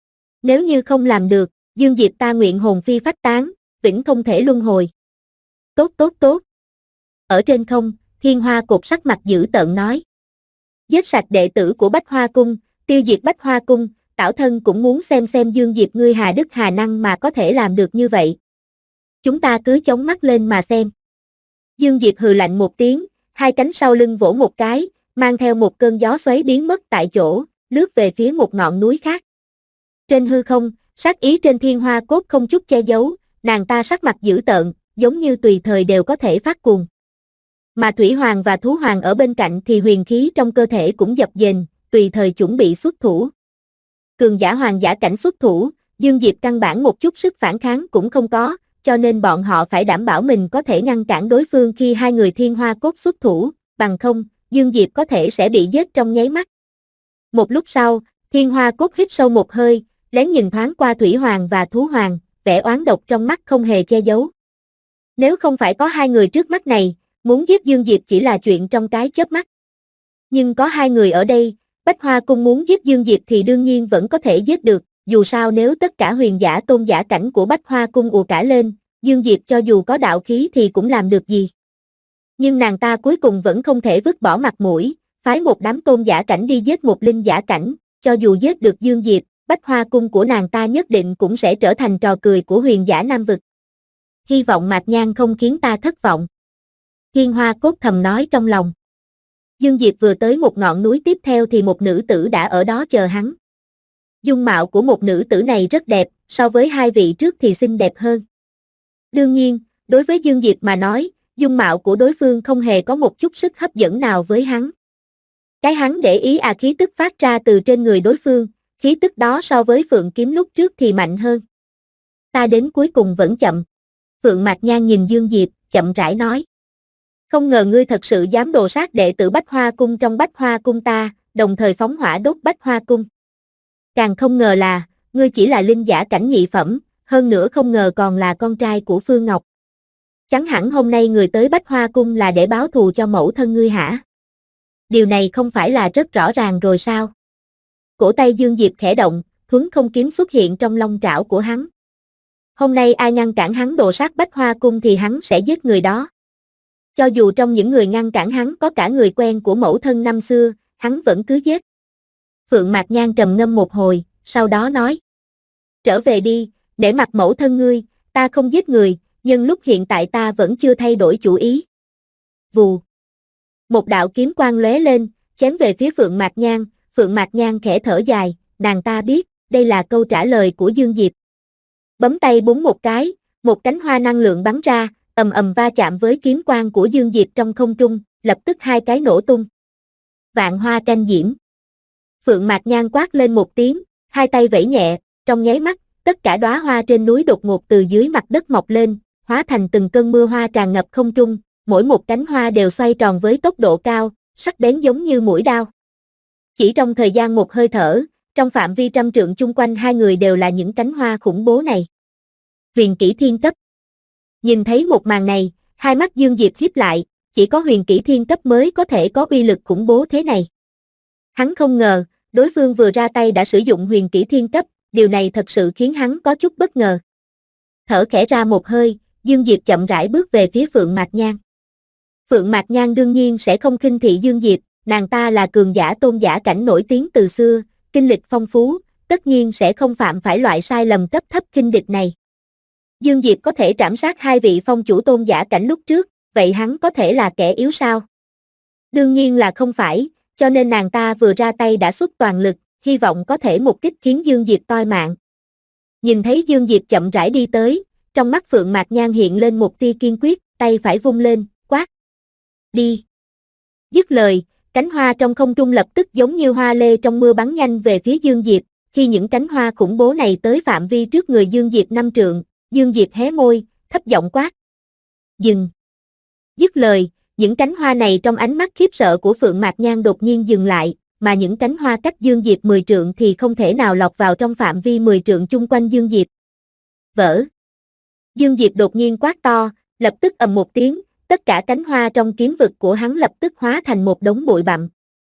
S2: Nếu như không làm được, Dương Diệp ta nguyện hồn phi phách tán, vĩnh không thể luân hồi. Tốt tốt tốt. Ở trên không, Thiên Hoa Cột sắc mặt dữ tợn nói. Giết sạch đệ tử của Bách Hoa Cung, tiêu diệt Bách Hoa Cung, Tảo Thân cũng muốn xem Dương Diệp ngươi hà đức hà năng mà có thể làm được như vậy. Chúng ta cứ chống mắt lên mà xem. Dương Diệp hừ lạnh một tiếng, hai cánh sau lưng vỗ một cái, mang theo một cơn gió xoáy biến mất tại chỗ, lướt về phía một ngọn núi khác. Trên hư không, sát ý trên Thiên Hoa Cốt không chút che giấu, nàng ta sắc mặt dữ tợn, giống như tùy thời đều có thể phát cuồng. Mà Thủy Hoàng và Thú Hoàng ở bên cạnh thì huyền khí trong cơ thể cũng dập dềnh, tùy thời chuẩn bị xuất thủ. Cường giả hoàng giả cảnh xuất thủ, Dương Diệp căn bản một chút sức phản kháng cũng không có, cho nên bọn họ phải đảm bảo mình có thể ngăn cản đối phương khi hai người Thiên Hoa Cốt xuất thủ, bằng không, Dương Diệp có thể sẽ bị giết trong nháy mắt. Một lúc sau, Thiên Hoa Cốt hít sâu một hơi, lén nhìn thoáng qua Thủy Hoàng và Thú Hoàng, vẻ oán độc trong mắt không hề che giấu. Nếu không phải có hai người trước mắt này, muốn giết Dương Diệp chỉ là chuyện trong cái chớp mắt. Nhưng có hai người ở đây, Bách Hoa Cung muốn giết Dương Diệp thì đương nhiên vẫn có thể giết được, dù sao nếu tất cả huyền giả tôn giả cảnh của Bách Hoa Cung ùa cả lên, Dương Diệp cho dù có đạo khí thì cũng làm được gì. Nhưng nàng ta cuối cùng vẫn không thể vứt bỏ mặt mũi, phái một đám tôn giả cảnh đi giết một linh giả cảnh, cho dù giết được Dương Diệp, Bách Hoa Cung của nàng ta nhất định cũng sẽ trở thành trò cười của huyền giả Nam Vực. Hy vọng Mạc Nhan không khiến ta thất vọng. Thiên Hoa Cốt thầm nói trong lòng. Dương Diệp vừa tới một ngọn núi tiếp theo thì một nữ tử đã ở đó chờ hắn. Dung mạo của một nữ tử này rất đẹp, so với hai vị trước thì xinh đẹp hơn. Đương nhiên, đối với Dương Diệp mà nói, dung mạo của đối phương không hề có một chút sức hấp dẫn nào với hắn. Cái hắn để ý khí tức phát ra từ trên người đối phương, khí tức đó so với Phượng Kiếm lúc trước thì mạnh hơn. Ta đến cuối cùng vẫn chậm. Phượng Mạc Nhan nhìn Dương Diệp, chậm rãi nói. Không ngờ ngươi thật sự dám đồ sát đệ tử Bách Hoa Cung trong Bách Hoa Cung ta, đồng thời phóng hỏa đốt Bách Hoa Cung. Càng không ngờ là, ngươi chỉ là linh giả cảnh nhị phẩm, hơn nữa không ngờ còn là con trai của Phương Ngọc. Chẳng hẳn hôm nay người tới Bách Hoa Cung là để báo thù cho mẫu thân ngươi hả? Điều này không phải là rất rõ ràng rồi sao? Cổ tay Dương Diệp khẽ động, thuấn không kiếm xuất hiện trong long trảo của hắn. Hôm nay ai ngăn cản hắn đồ sát Bách Hoa Cung thì hắn sẽ giết người đó. Cho dù trong những người ngăn cản hắn có cả người quen của mẫu thân năm xưa, hắn vẫn cứ giết. Phượng Mạc Nhan trầm ngâm một hồi, sau đó nói. Trở về đi, để mặt mẫu thân ngươi, ta không giết người, nhưng lúc hiện tại ta vẫn chưa thay đổi chủ ý. Vù. Một đạo kiếm quang lóe lên, chém về phía Phượng Mạc Nhan, Phượng Mạc Nhan khẽ thở dài, nàng ta biết, đây là câu trả lời của Dương Diệp. Bấm tay búng một cái, một cánh hoa năng lượng bắn ra, ầm ầm va chạm với kiếm quang của Dương Diệp trong không trung, lập tức hai cái nổ tung. Vạn hoa tranh diễm. Phượng Mạc Nhan quát lên một tiếng, hai tay vẫy nhẹ, trong nháy mắt, tất cả đóa hoa trên núi đột ngột từ dưới mặt đất mọc lên, hóa thành từng cơn mưa hoa tràn ngập không trung, mỗi một cánh hoa đều xoay tròn với tốc độ cao, sắc bén giống như mũi đao. Chỉ trong thời gian một hơi thở, trong phạm vi trăm trượng chung quanh hai người đều là những cánh hoa khủng bố này. Huyền kỹ thiên cấp. Nhìn thấy một màn này, hai mắt Dương Diệp híp lại, chỉ có huyền kỹ thiên cấp mới có thể có uy lực khủng bố thế này. Hắn không ngờ, đối phương vừa ra tay đã sử dụng huyền kỹ thiên cấp, điều này thật sự khiến hắn có chút bất ngờ. Thở khẽ ra một hơi, Dương Diệp chậm rãi bước về phía Phượng Mạc Nhan. Phượng Mạc Nhan đương nhiên sẽ không khinh thị Dương Diệp, nàng ta là cường giả tôn giả cảnh nổi tiếng từ xưa, kinh lịch phong phú, tất nhiên sẽ không phạm phải loại sai lầm cấp thấp khinh địch này. Dương Diệp có thể trảm sát hai vị phong chủ tôn giả cảnh lúc trước, vậy hắn có thể là kẻ yếu sao? Đương nhiên là không phải, cho nên nàng ta vừa ra tay đã xuất toàn lực, hy vọng có thể một kích khiến Dương Diệp toi mạng. Nhìn thấy Dương Diệp chậm rãi đi tới, trong mắt Phượng Mạc Nhan hiện lên một tia kiên quyết, tay phải vung lên, quát. Đi. Dứt lời, cánh hoa trong không trung lập tức giống như hoa lê trong mưa bắn nhanh về phía Dương Diệp, khi những cánh hoa khủng bố này tới phạm vi trước người Dương Diệp 5 trượng, Dương Diệp hé môi, thấp giọng quát. Dừng. Dứt lời, những cánh hoa này trong ánh mắt khiếp sợ của Phượng Mạc Nhan đột nhiên dừng lại, mà những cánh hoa cách Dương Diệp 10 trượng thì không thể nào lọt vào trong phạm vi 10 trượng chung quanh Dương Diệp. Vỡ. Dương Diệp đột nhiên quát to, lập tức ầm một tiếng, tất cả cánh hoa trong kiếm vực của hắn lập tức hóa thành một đống bụi bặm.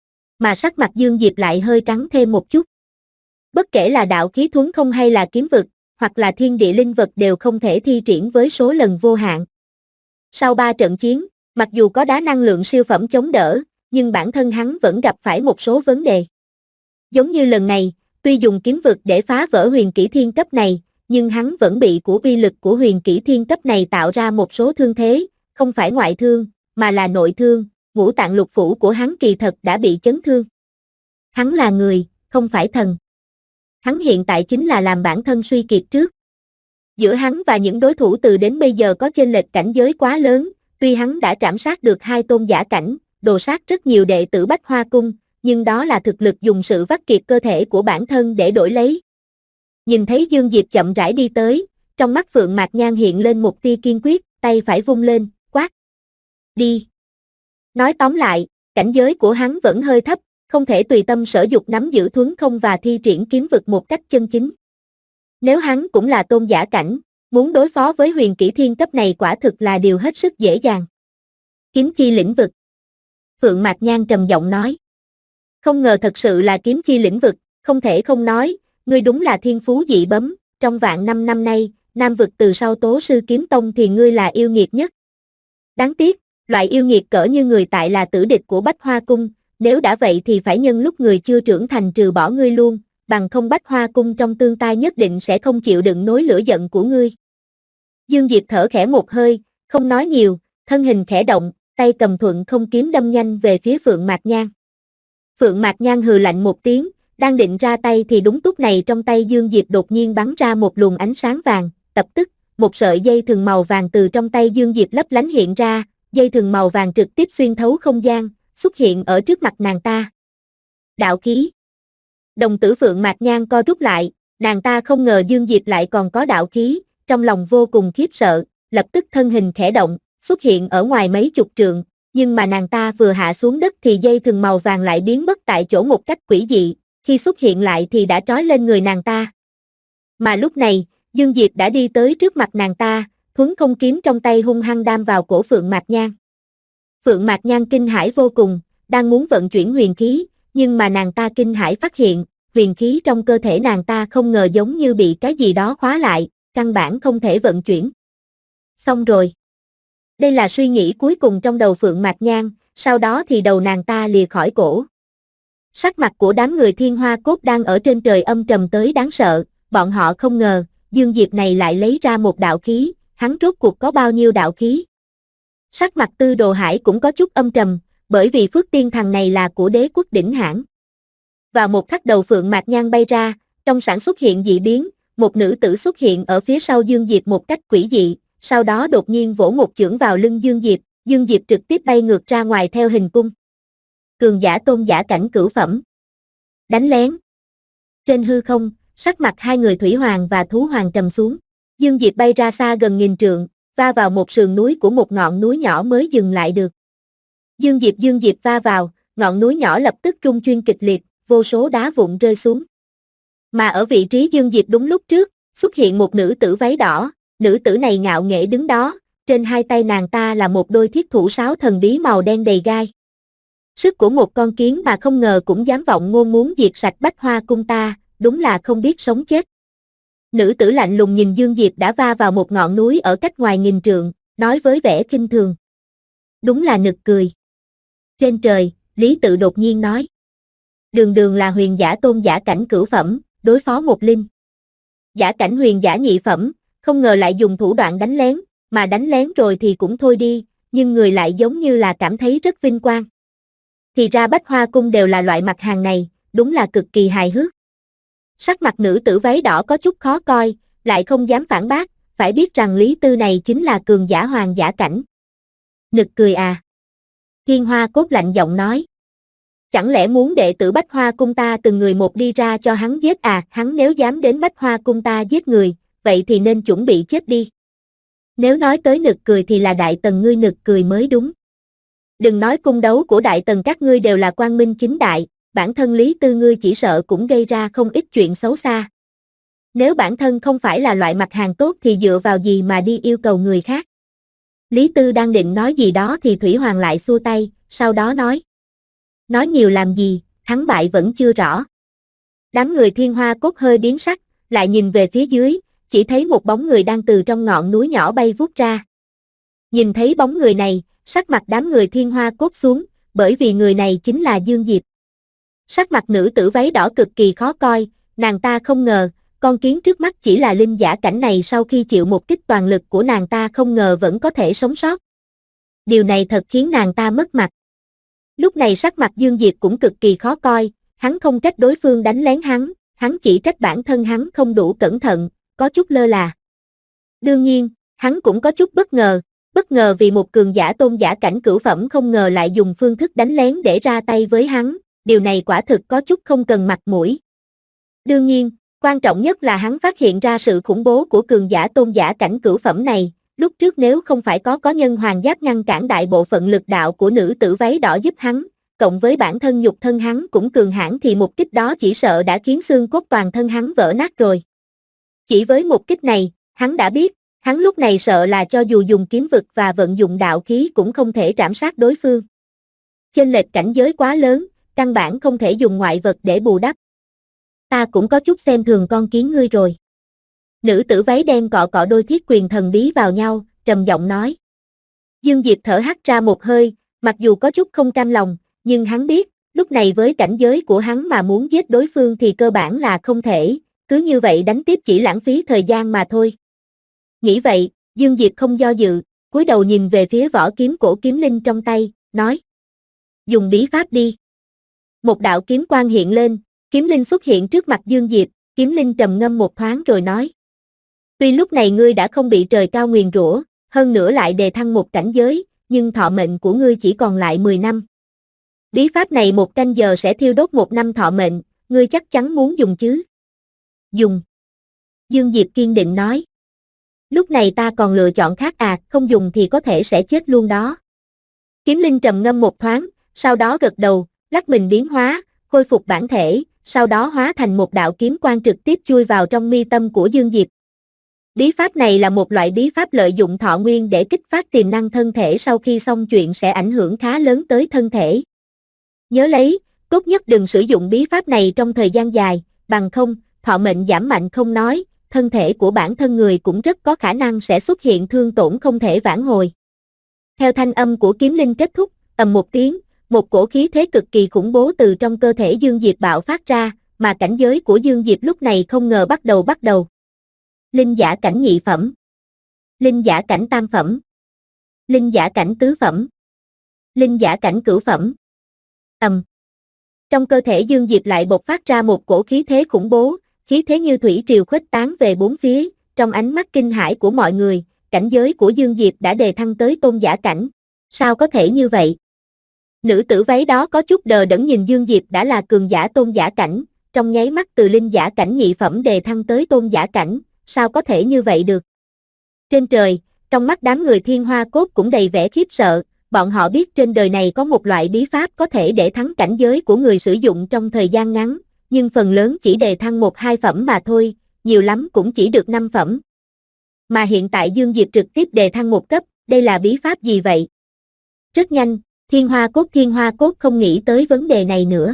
S2: Mà sắc mặt Dương Diệp lại hơi trắng thêm một chút. Bất kể là đạo khí thuấn không hay là kiếm vực, hoặc là thiên địa linh vật đều không thể thi triển với số lần vô hạn. Sau 3 trận chiến, mặc dù có đá năng lượng siêu phẩm chống đỡ, nhưng bản thân hắn vẫn gặp phải một số vấn đề. Giống như lần này, tuy dùng kiếm vực để phá vỡ huyền kỹ thiên cấp này, nhưng hắn vẫn bị của uy lực của huyền kỹ thiên cấp này tạo ra một số thương thế, không phải ngoại thương, mà là nội thương, ngũ tạng lục phủ của hắn kỳ thật đã bị chấn thương. Hắn là người, không phải thần. Hắn hiện tại chính là làm bản thân suy kiệt trước. Giữa hắn và những đối thủ từ đến bây giờ có chênh lệch cảnh giới quá lớn, tuy hắn đã trảm sát được 2 tôn giả cảnh, đồ sát rất nhiều đệ tử Bách Hoa Cung, nhưng đó là thực lực dùng sự vắt kiệt cơ thể của bản thân để đổi lấy. Nhìn thấy Dương Diệp chậm rãi đi tới, trong mắt Phượng Mạc Nhan hiện lên một tia kiên quyết, tay phải vung lên, quát. Đi. Nói tóm lại, cảnh giới của hắn vẫn hơi thấp, không thể tùy tâm sở dục nắm giữ thuấn không và thi triển kiếm vực một cách chân chính. Nếu hắn cũng là tôn giả cảnh, muốn đối phó với huyền kỹ thiên cấp này quả thực là điều hết sức dễ dàng. Kiếm chi lĩnh vực. Phượng Mạc Nhan trầm giọng nói. Không ngờ thật sự là kiếm chi lĩnh vực, không thể không nói, ngươi đúng là thiên phú dị bẩm, trong vạn năm nay, Nam vực từ sau Tố Sư Kiếm Tông thì ngươi là yêu nghiệt nhất. Đáng tiếc, loại yêu nghiệt cỡ như người tại là tử địch của Bách Hoa Cung, nếu đã vậy thì phải nhân lúc người chưa trưởng thành trừ bỏ ngươi luôn, bằng không Bách Hoa Cung trong tương lai nhất định sẽ không chịu đựng nỗi lửa giận của ngươi. Dương Diệp thở khẽ một hơi, không nói nhiều, thân hình khẽ động, tay cầm thuận không kiếm đâm nhanh về phía Phượng Mạc Nhan. Phượng Mạc Nhan hừ lạnh một tiếng, đang định ra tay thì đúng lúc này trong tay Dương Diệp đột nhiên bắn ra một luồng ánh sáng vàng, lập tức, một sợi dây thừng màu vàng từ trong tay Dương Diệp lấp lánh hiện ra, dây thừng màu vàng trực tiếp xuyên thấu không gian, xuất hiện ở trước mặt nàng ta. Đạo khí. Đồng tử Phượng Mạc Nhan co rút lại, nàng ta không ngờ Dương Diệp lại còn có đạo khí, trong lòng vô cùng khiếp sợ, lập tức thân hình khẽ động, xuất hiện ở ngoài mấy chục trượng, nhưng mà nàng ta vừa hạ xuống đất thì dây thừng màu vàng lại biến mất tại chỗ một cách quỷ dị, khi xuất hiện lại thì đã trói lên người nàng ta. Mà lúc này, Dương Diệp đã đi tới trước mặt nàng ta, thuấn không kiếm trong tay hung hăng đam vào cổ Phượng Mạc Nhan. Phượng Mạc Nhan kinh hãi vô cùng, đang muốn vận chuyển huyền khí, nhưng mà nàng ta kinh hãi phát hiện, huyền khí trong cơ thể nàng ta không ngờ giống như bị cái gì đó khóa lại, căn bản không thể vận chuyển. Xong rồi. Đây là suy nghĩ cuối cùng trong đầu Phượng Mạc Nhan, sau đó thì đầu nàng ta lìa khỏi cổ. Sắc mặt của đám người Thiên Hoa Cốt đang ở trên trời âm trầm tới đáng sợ, bọn họ không ngờ, Dương Diệp này lại lấy ra một đạo khí, hắn rốt cuộc có bao nhiêu đạo khí. Sắc mặt Tư Đồ Hải cũng có chút âm trầm, bởi vì Phước Tiên thằng này là của Đế Quốc đỉnh hãn. Vào một khắc đầu phượng mạc nhang bay ra, trong sản xuất hiện dị biến, một nữ tử xuất hiện ở phía sau Dương Diệp một cách quỷ dị, sau đó đột nhiên vỗ một chưởng vào lưng Dương Diệp trực tiếp bay ngược ra ngoài theo hình cung. Cường giả tôn giả cảnh cửu phẩm. Đánh lén. Trên hư không, sắc mặt hai người Thủy Hoàng và Thú Hoàng trầm xuống. Dương Diệp bay ra xa gần nghìn trượng, va vào một sườn núi của một ngọn núi nhỏ mới dừng lại được. Dương Diệp va vào, ngọn núi nhỏ lập tức rung chuyên kịch liệt, vô số đá vụn rơi xuống. Mà ở vị trí Dương Diệp đúng lúc trước, xuất hiện một nữ tử váy đỏ, nữ tử này ngạo nghễ đứng đó, trên hai tay nàng ta là một đôi thiết thủ sáo thần bí màu đen đầy gai. Sức của một con kiến mà không ngờ cũng dám vọng ngôn muốn diệt sạch Bách Hoa cung ta, đúng là không biết sống chết. Nữ tử lạnh lùng nhìn Dương Diệp đã va vào một ngọn núi ở cách ngoài nghìn trượng, nói với vẻ khinh thường. Đúng là nực cười. Trên trời, Lý Tự đột nhiên nói. Đường là huyền giả tôn giả cảnh cửu phẩm, đối phó một linh. Giả cảnh huyền giả nhị phẩm, không ngờ lại dùng thủ đoạn đánh lén, mà đánh lén rồi thì cũng thôi đi, nhưng người lại giống như là cảm thấy rất vinh quang. Thì ra Bách Hoa cung đều là loại mặt hàng này, đúng là cực kỳ hài hước. Sắc mặt nữ tử váy đỏ có chút khó coi, lại không dám phản bác, phải biết rằng Lý Tư này chính là cường giả hoàng giả cảnh. Nực cười à. Thiên Hoa Cốt lạnh giọng nói. Chẳng lẽ muốn đệ tử Bách Hoa cung ta từng người một đi ra cho hắn giết à, hắn nếu dám đến Bách Hoa cung ta giết người, vậy thì nên chuẩn bị chết đi. Nếu nói tới nực cười thì là Đại Tần ngươi nực cười mới đúng. Đừng nói cung đấu của Đại Tần các ngươi đều là quang minh chính đại, bản thân Lý Tư ngươi chỉ sợ cũng gây ra không ít chuyện xấu xa. Nếu bản thân không phải là loại mặt hàng tốt thì dựa vào gì mà đi yêu cầu người khác. Lý Tư đang định nói gì đó thì Thủy Hoàng lại xua tay, sau đó nói. Nói nhiều làm gì, thắng bại vẫn chưa rõ. Đám người Thiên Hoa Cốt hơi biến sắc, lại nhìn về phía dưới, chỉ thấy một bóng người đang từ trong ngọn núi nhỏ bay vút ra. Nhìn thấy bóng người này, sắc mặt đám người Thiên Hoa Cốt xuống, bởi vì người này chính là Dương Diệp. Sắc mặt nữ tử váy đỏ cực kỳ khó coi, nàng ta không ngờ, con kiến trước mắt chỉ là linh giả cảnh này sau khi chịu một kích toàn lực của nàng ta không ngờ vẫn có thể sống sót. Điều này thật khiến nàng ta mất mặt. Lúc này sắc mặt Dương Diệp cũng cực kỳ khó coi, hắn không trách đối phương đánh lén hắn chỉ trách bản thân hắn không đủ cẩn thận, có chút lơ là. Đương nhiên, hắn cũng có chút bất ngờ vì một cường giả tôn giả cảnh cửu phẩm không ngờ lại dùng phương thức đánh lén để ra tay với hắn, điều này quả thực có chút không cần mặt mũi. Đương nhiên, quan trọng nhất là hắn phát hiện ra sự khủng bố của cường giả tôn giả cảnh cửu phẩm này, lúc trước nếu không phải có nhân hoàng giáp ngăn cản đại bộ phận lực đạo của nữ tử váy đỏ giúp hắn, cộng với bản thân nhục thân hắn cũng cường hãn thì một kích đó chỉ sợ đã khiến xương cốt toàn thân hắn vỡ nát rồi. Chỉ với một kích này, hắn đã biết, hắn lúc này sợ là cho dù dùng kiếm vực và vận dụng đạo khí cũng không thể trảm sát đối phương. Chênh lệch cảnh giới quá lớn, căn bản không thể dùng ngoại vật để bù đắp. Ta cũng có chút xem thường con kiến ngươi rồi. Nữ tử váy đen cọ cọ đôi thiết quyền thần bí vào nhau, trầm giọng nói. Dương Diệp thở hắt ra một hơi, mặc dù có chút không cam lòng, nhưng hắn biết, lúc này với cảnh giới của hắn mà muốn giết đối phương thì cơ bản là không thể, cứ như vậy đánh tiếp chỉ lãng phí thời gian mà thôi. Nghĩ vậy, Dương Diệp không do dự, cúi đầu nhìn về phía vỏ kiếm cổ kiếm linh trong tay, nói. Dùng bí pháp đi. Một đạo kiếm quang hiện lên, kiếm linh xuất hiện trước mặt Dương Diệp, kiếm linh trầm ngâm một thoáng rồi nói. Tuy lúc này ngươi đã không bị trời cao nguyền rủa, hơn nữa lại đề thăng một cảnh giới, nhưng thọ mệnh của ngươi chỉ còn lại 10 năm. Bí pháp này một canh giờ sẽ thiêu đốt 1 năm thọ mệnh, ngươi chắc chắn muốn dùng chứ? Dùng. Dương Diệp kiên định nói. Lúc này ta còn lựa chọn khác à, không dùng thì có thể sẽ chết luôn đó. Kiếm linh trầm ngâm một thoáng, sau đó gật đầu, lắc mình biến hóa, khôi phục bản thể, sau đó hóa thành một đạo kiếm quang trực tiếp chui vào trong mi tâm của Dương Diệp. Bí pháp này là một loại bí pháp lợi dụng thọ nguyên để kích phát tiềm năng thân thể sau khi xong chuyện sẽ ảnh hưởng khá lớn tới thân thể. Nhớ lấy, tốt nhất đừng sử dụng bí pháp này trong thời gian dài, bằng không, thọ mệnh giảm mạnh không nói, thân thể của bản thân người cũng rất có khả năng sẽ xuất hiện thương tổn không thể vãn hồi. Theo thanh âm của kiếm linh kết thúc, ầm một tiếng, một cổ khí thế cực kỳ khủng bố từ trong cơ thể Dương Diệp bạo phát ra, mà cảnh giới của Dương Diệp lúc này không ngờ bắt đầu. Linh giả cảnh nhị phẩm, linh giả cảnh tam phẩm, linh giả cảnh tứ phẩm, linh giả cảnh cửu phẩm. Trong cơ thể Dương Diệp lại bộc phát ra một cổ khí thế khủng bố, khí thế như thủy triều khuếch tán về bốn phía, trong ánh mắt kinh hãi của mọi người, cảnh giới của Dương Diệp đã đề thăng tới tôn giả cảnh. Sao có thể như vậy? Nữ tử váy đó có chút đờ đẫn nhìn Dương Diệp đã là cường giả tôn giả cảnh, trong nháy mắt từ linh giả cảnh nhị phẩm đề thăng tới tôn giả cảnh, sao có thể như vậy được? Trên trời, trong mắt đám người Thiên Hoa Cốt cũng đầy vẻ khiếp sợ, bọn họ biết trên đời này có một loại bí pháp có thể để thắng cảnh giới của người sử dụng trong thời gian ngắn, nhưng phần lớn chỉ đề thăng 1-2 phẩm mà thôi, nhiều lắm cũng chỉ được 5 phẩm. Mà hiện tại Dương Diệp trực tiếp đề thăng một cấp, đây là bí pháp gì vậy? Rất nhanh, Thiên Hoa Cốt không nghĩ tới vấn đề này nữa.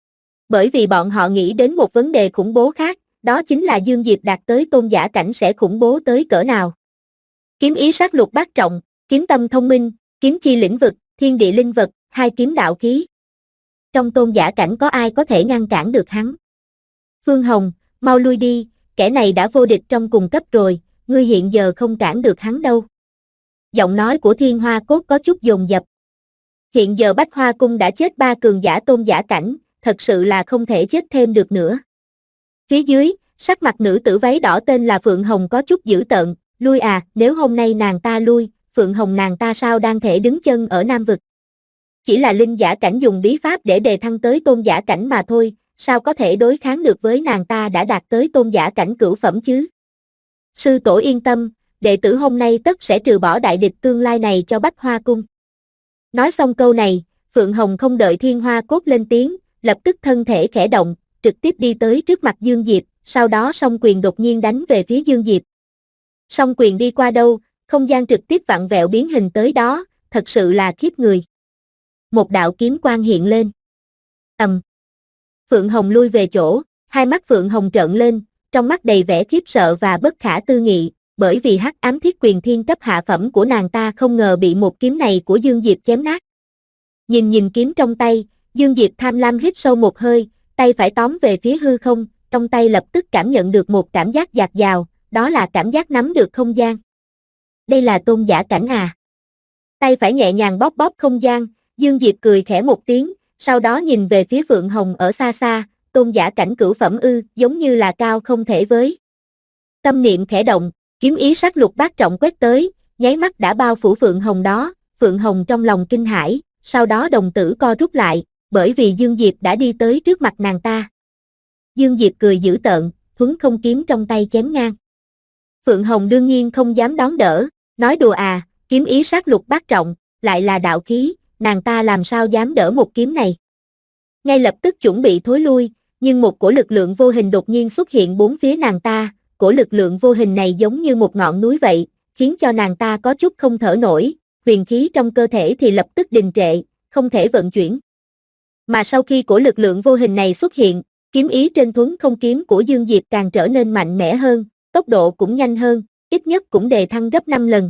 S2: Bởi vì bọn họ nghĩ đến một vấn đề khủng bố khác, đó chính là Dương Diệp đạt tới tôn giả cảnh sẽ khủng bố tới cỡ nào. Kiếm ý sát lục bát trọng, kiếm tâm thông minh, kiếm chi lĩnh vực, thiên địa linh vật, hai kiếm đạo khí. Trong tôn giả cảnh có ai có thể ngăn cản được hắn? Phương Hồng, mau lui đi, kẻ này đã vô địch trong cùng cấp rồi, ngươi hiện giờ không cản được hắn đâu. Giọng nói của Thiên Hoa Cốt có chút dồn dập. Hiện giờ Bách Hoa Cung đã chết 3 cường giả tôn giả cảnh, thật sự là không thể chết thêm được nữa. Phía dưới, sắc mặt nữ tử váy đỏ tên là Phượng Hồng có chút dữ tợn, lui à, nếu hôm nay nàng ta lui, Phượng Hồng nàng ta sao đang thể đứng chân ở Nam Vực. Chỉ là linh giả cảnh dùng bí pháp để đề thăng tới tôn giả cảnh mà thôi, sao có thể đối kháng được với nàng ta đã đạt tới tôn giả cảnh cửu phẩm chứ? Sư tổ yên tâm, đệ tử hôm nay tất sẽ trừ bỏ đại địch tương lai này cho Bách Hoa Cung. Nói xong câu này, Phượng Hồng không đợi Thiên Hoa Cốt lên tiếng, lập tức thân thể khẽ động, trực tiếp đi tới trước mặt Dương Diệp, sau đó song quyền đột nhiên đánh về phía Dương Diệp. Song quyền đi qua đâu, không gian trực tiếp vặn vẹo biến hình tới đó, thật sự là khiếp người. Một đạo kiếm quang hiện lên. Phượng Hồng lui về chỗ, hai mắt Phượng Hồng trợn lên, trong mắt đầy vẻ khiếp sợ và bất khả tư nghị, bởi vì hắc ám thiết quyền thiên cấp hạ phẩm của nàng ta không ngờ bị một kiếm này của Dương Diệp chém nát. Nhìn kiếm trong tay, Dương Diệp tham lam hít sâu một hơi, tay phải tóm về phía hư không, trong tay lập tức cảm nhận được một cảm giác dạt dào, đó là cảm giác nắm được không gian. Đây là tôn giả cảnh à? Tay phải nhẹ nhàng bóp bóp không gian, Dương Diệp cười khẽ một tiếng, sau đó nhìn về phía Phượng Hồng ở xa xa, tôn giả cảnh cửu phẩm ư, giống như là cao không thể với. Tâm niệm khẽ động, kiếm ý sát lục bát trọng quét tới, nháy mắt đã bao phủ Phượng Hồng đó, Phượng Hồng trong lòng kinh hãi, sau đó đồng tử co rút lại, bởi vì Dương Diệp đã đi tới trước mặt nàng ta. Dương Diệp cười dữ tợn, thuấn không kiếm trong tay chém ngang. Phượng Hồng đương nhiên không dám đón đỡ, nói đùa à, kiếm ý sát lục bát trọng, lại là đạo khí, nàng ta làm sao dám đỡ một kiếm này. Ngay lập tức chuẩn bị thối lui, nhưng một cổ lực lượng vô hình đột nhiên xuất hiện bốn phía nàng ta, cổ lực lượng vô hình này giống như một ngọn núi vậy, khiến cho nàng ta có chút không thở nổi, huyền khí trong cơ thể thì lập tức đình trệ, không thể vận chuyển. Mà sau khi cổ lực lượng vô hình này xuất hiện, kiếm ý trên thuấn không kiếm của Dương Diệp càng trở nên mạnh mẽ hơn, tốc độ cũng nhanh hơn, ít nhất cũng đề thăng gấp 5 lần.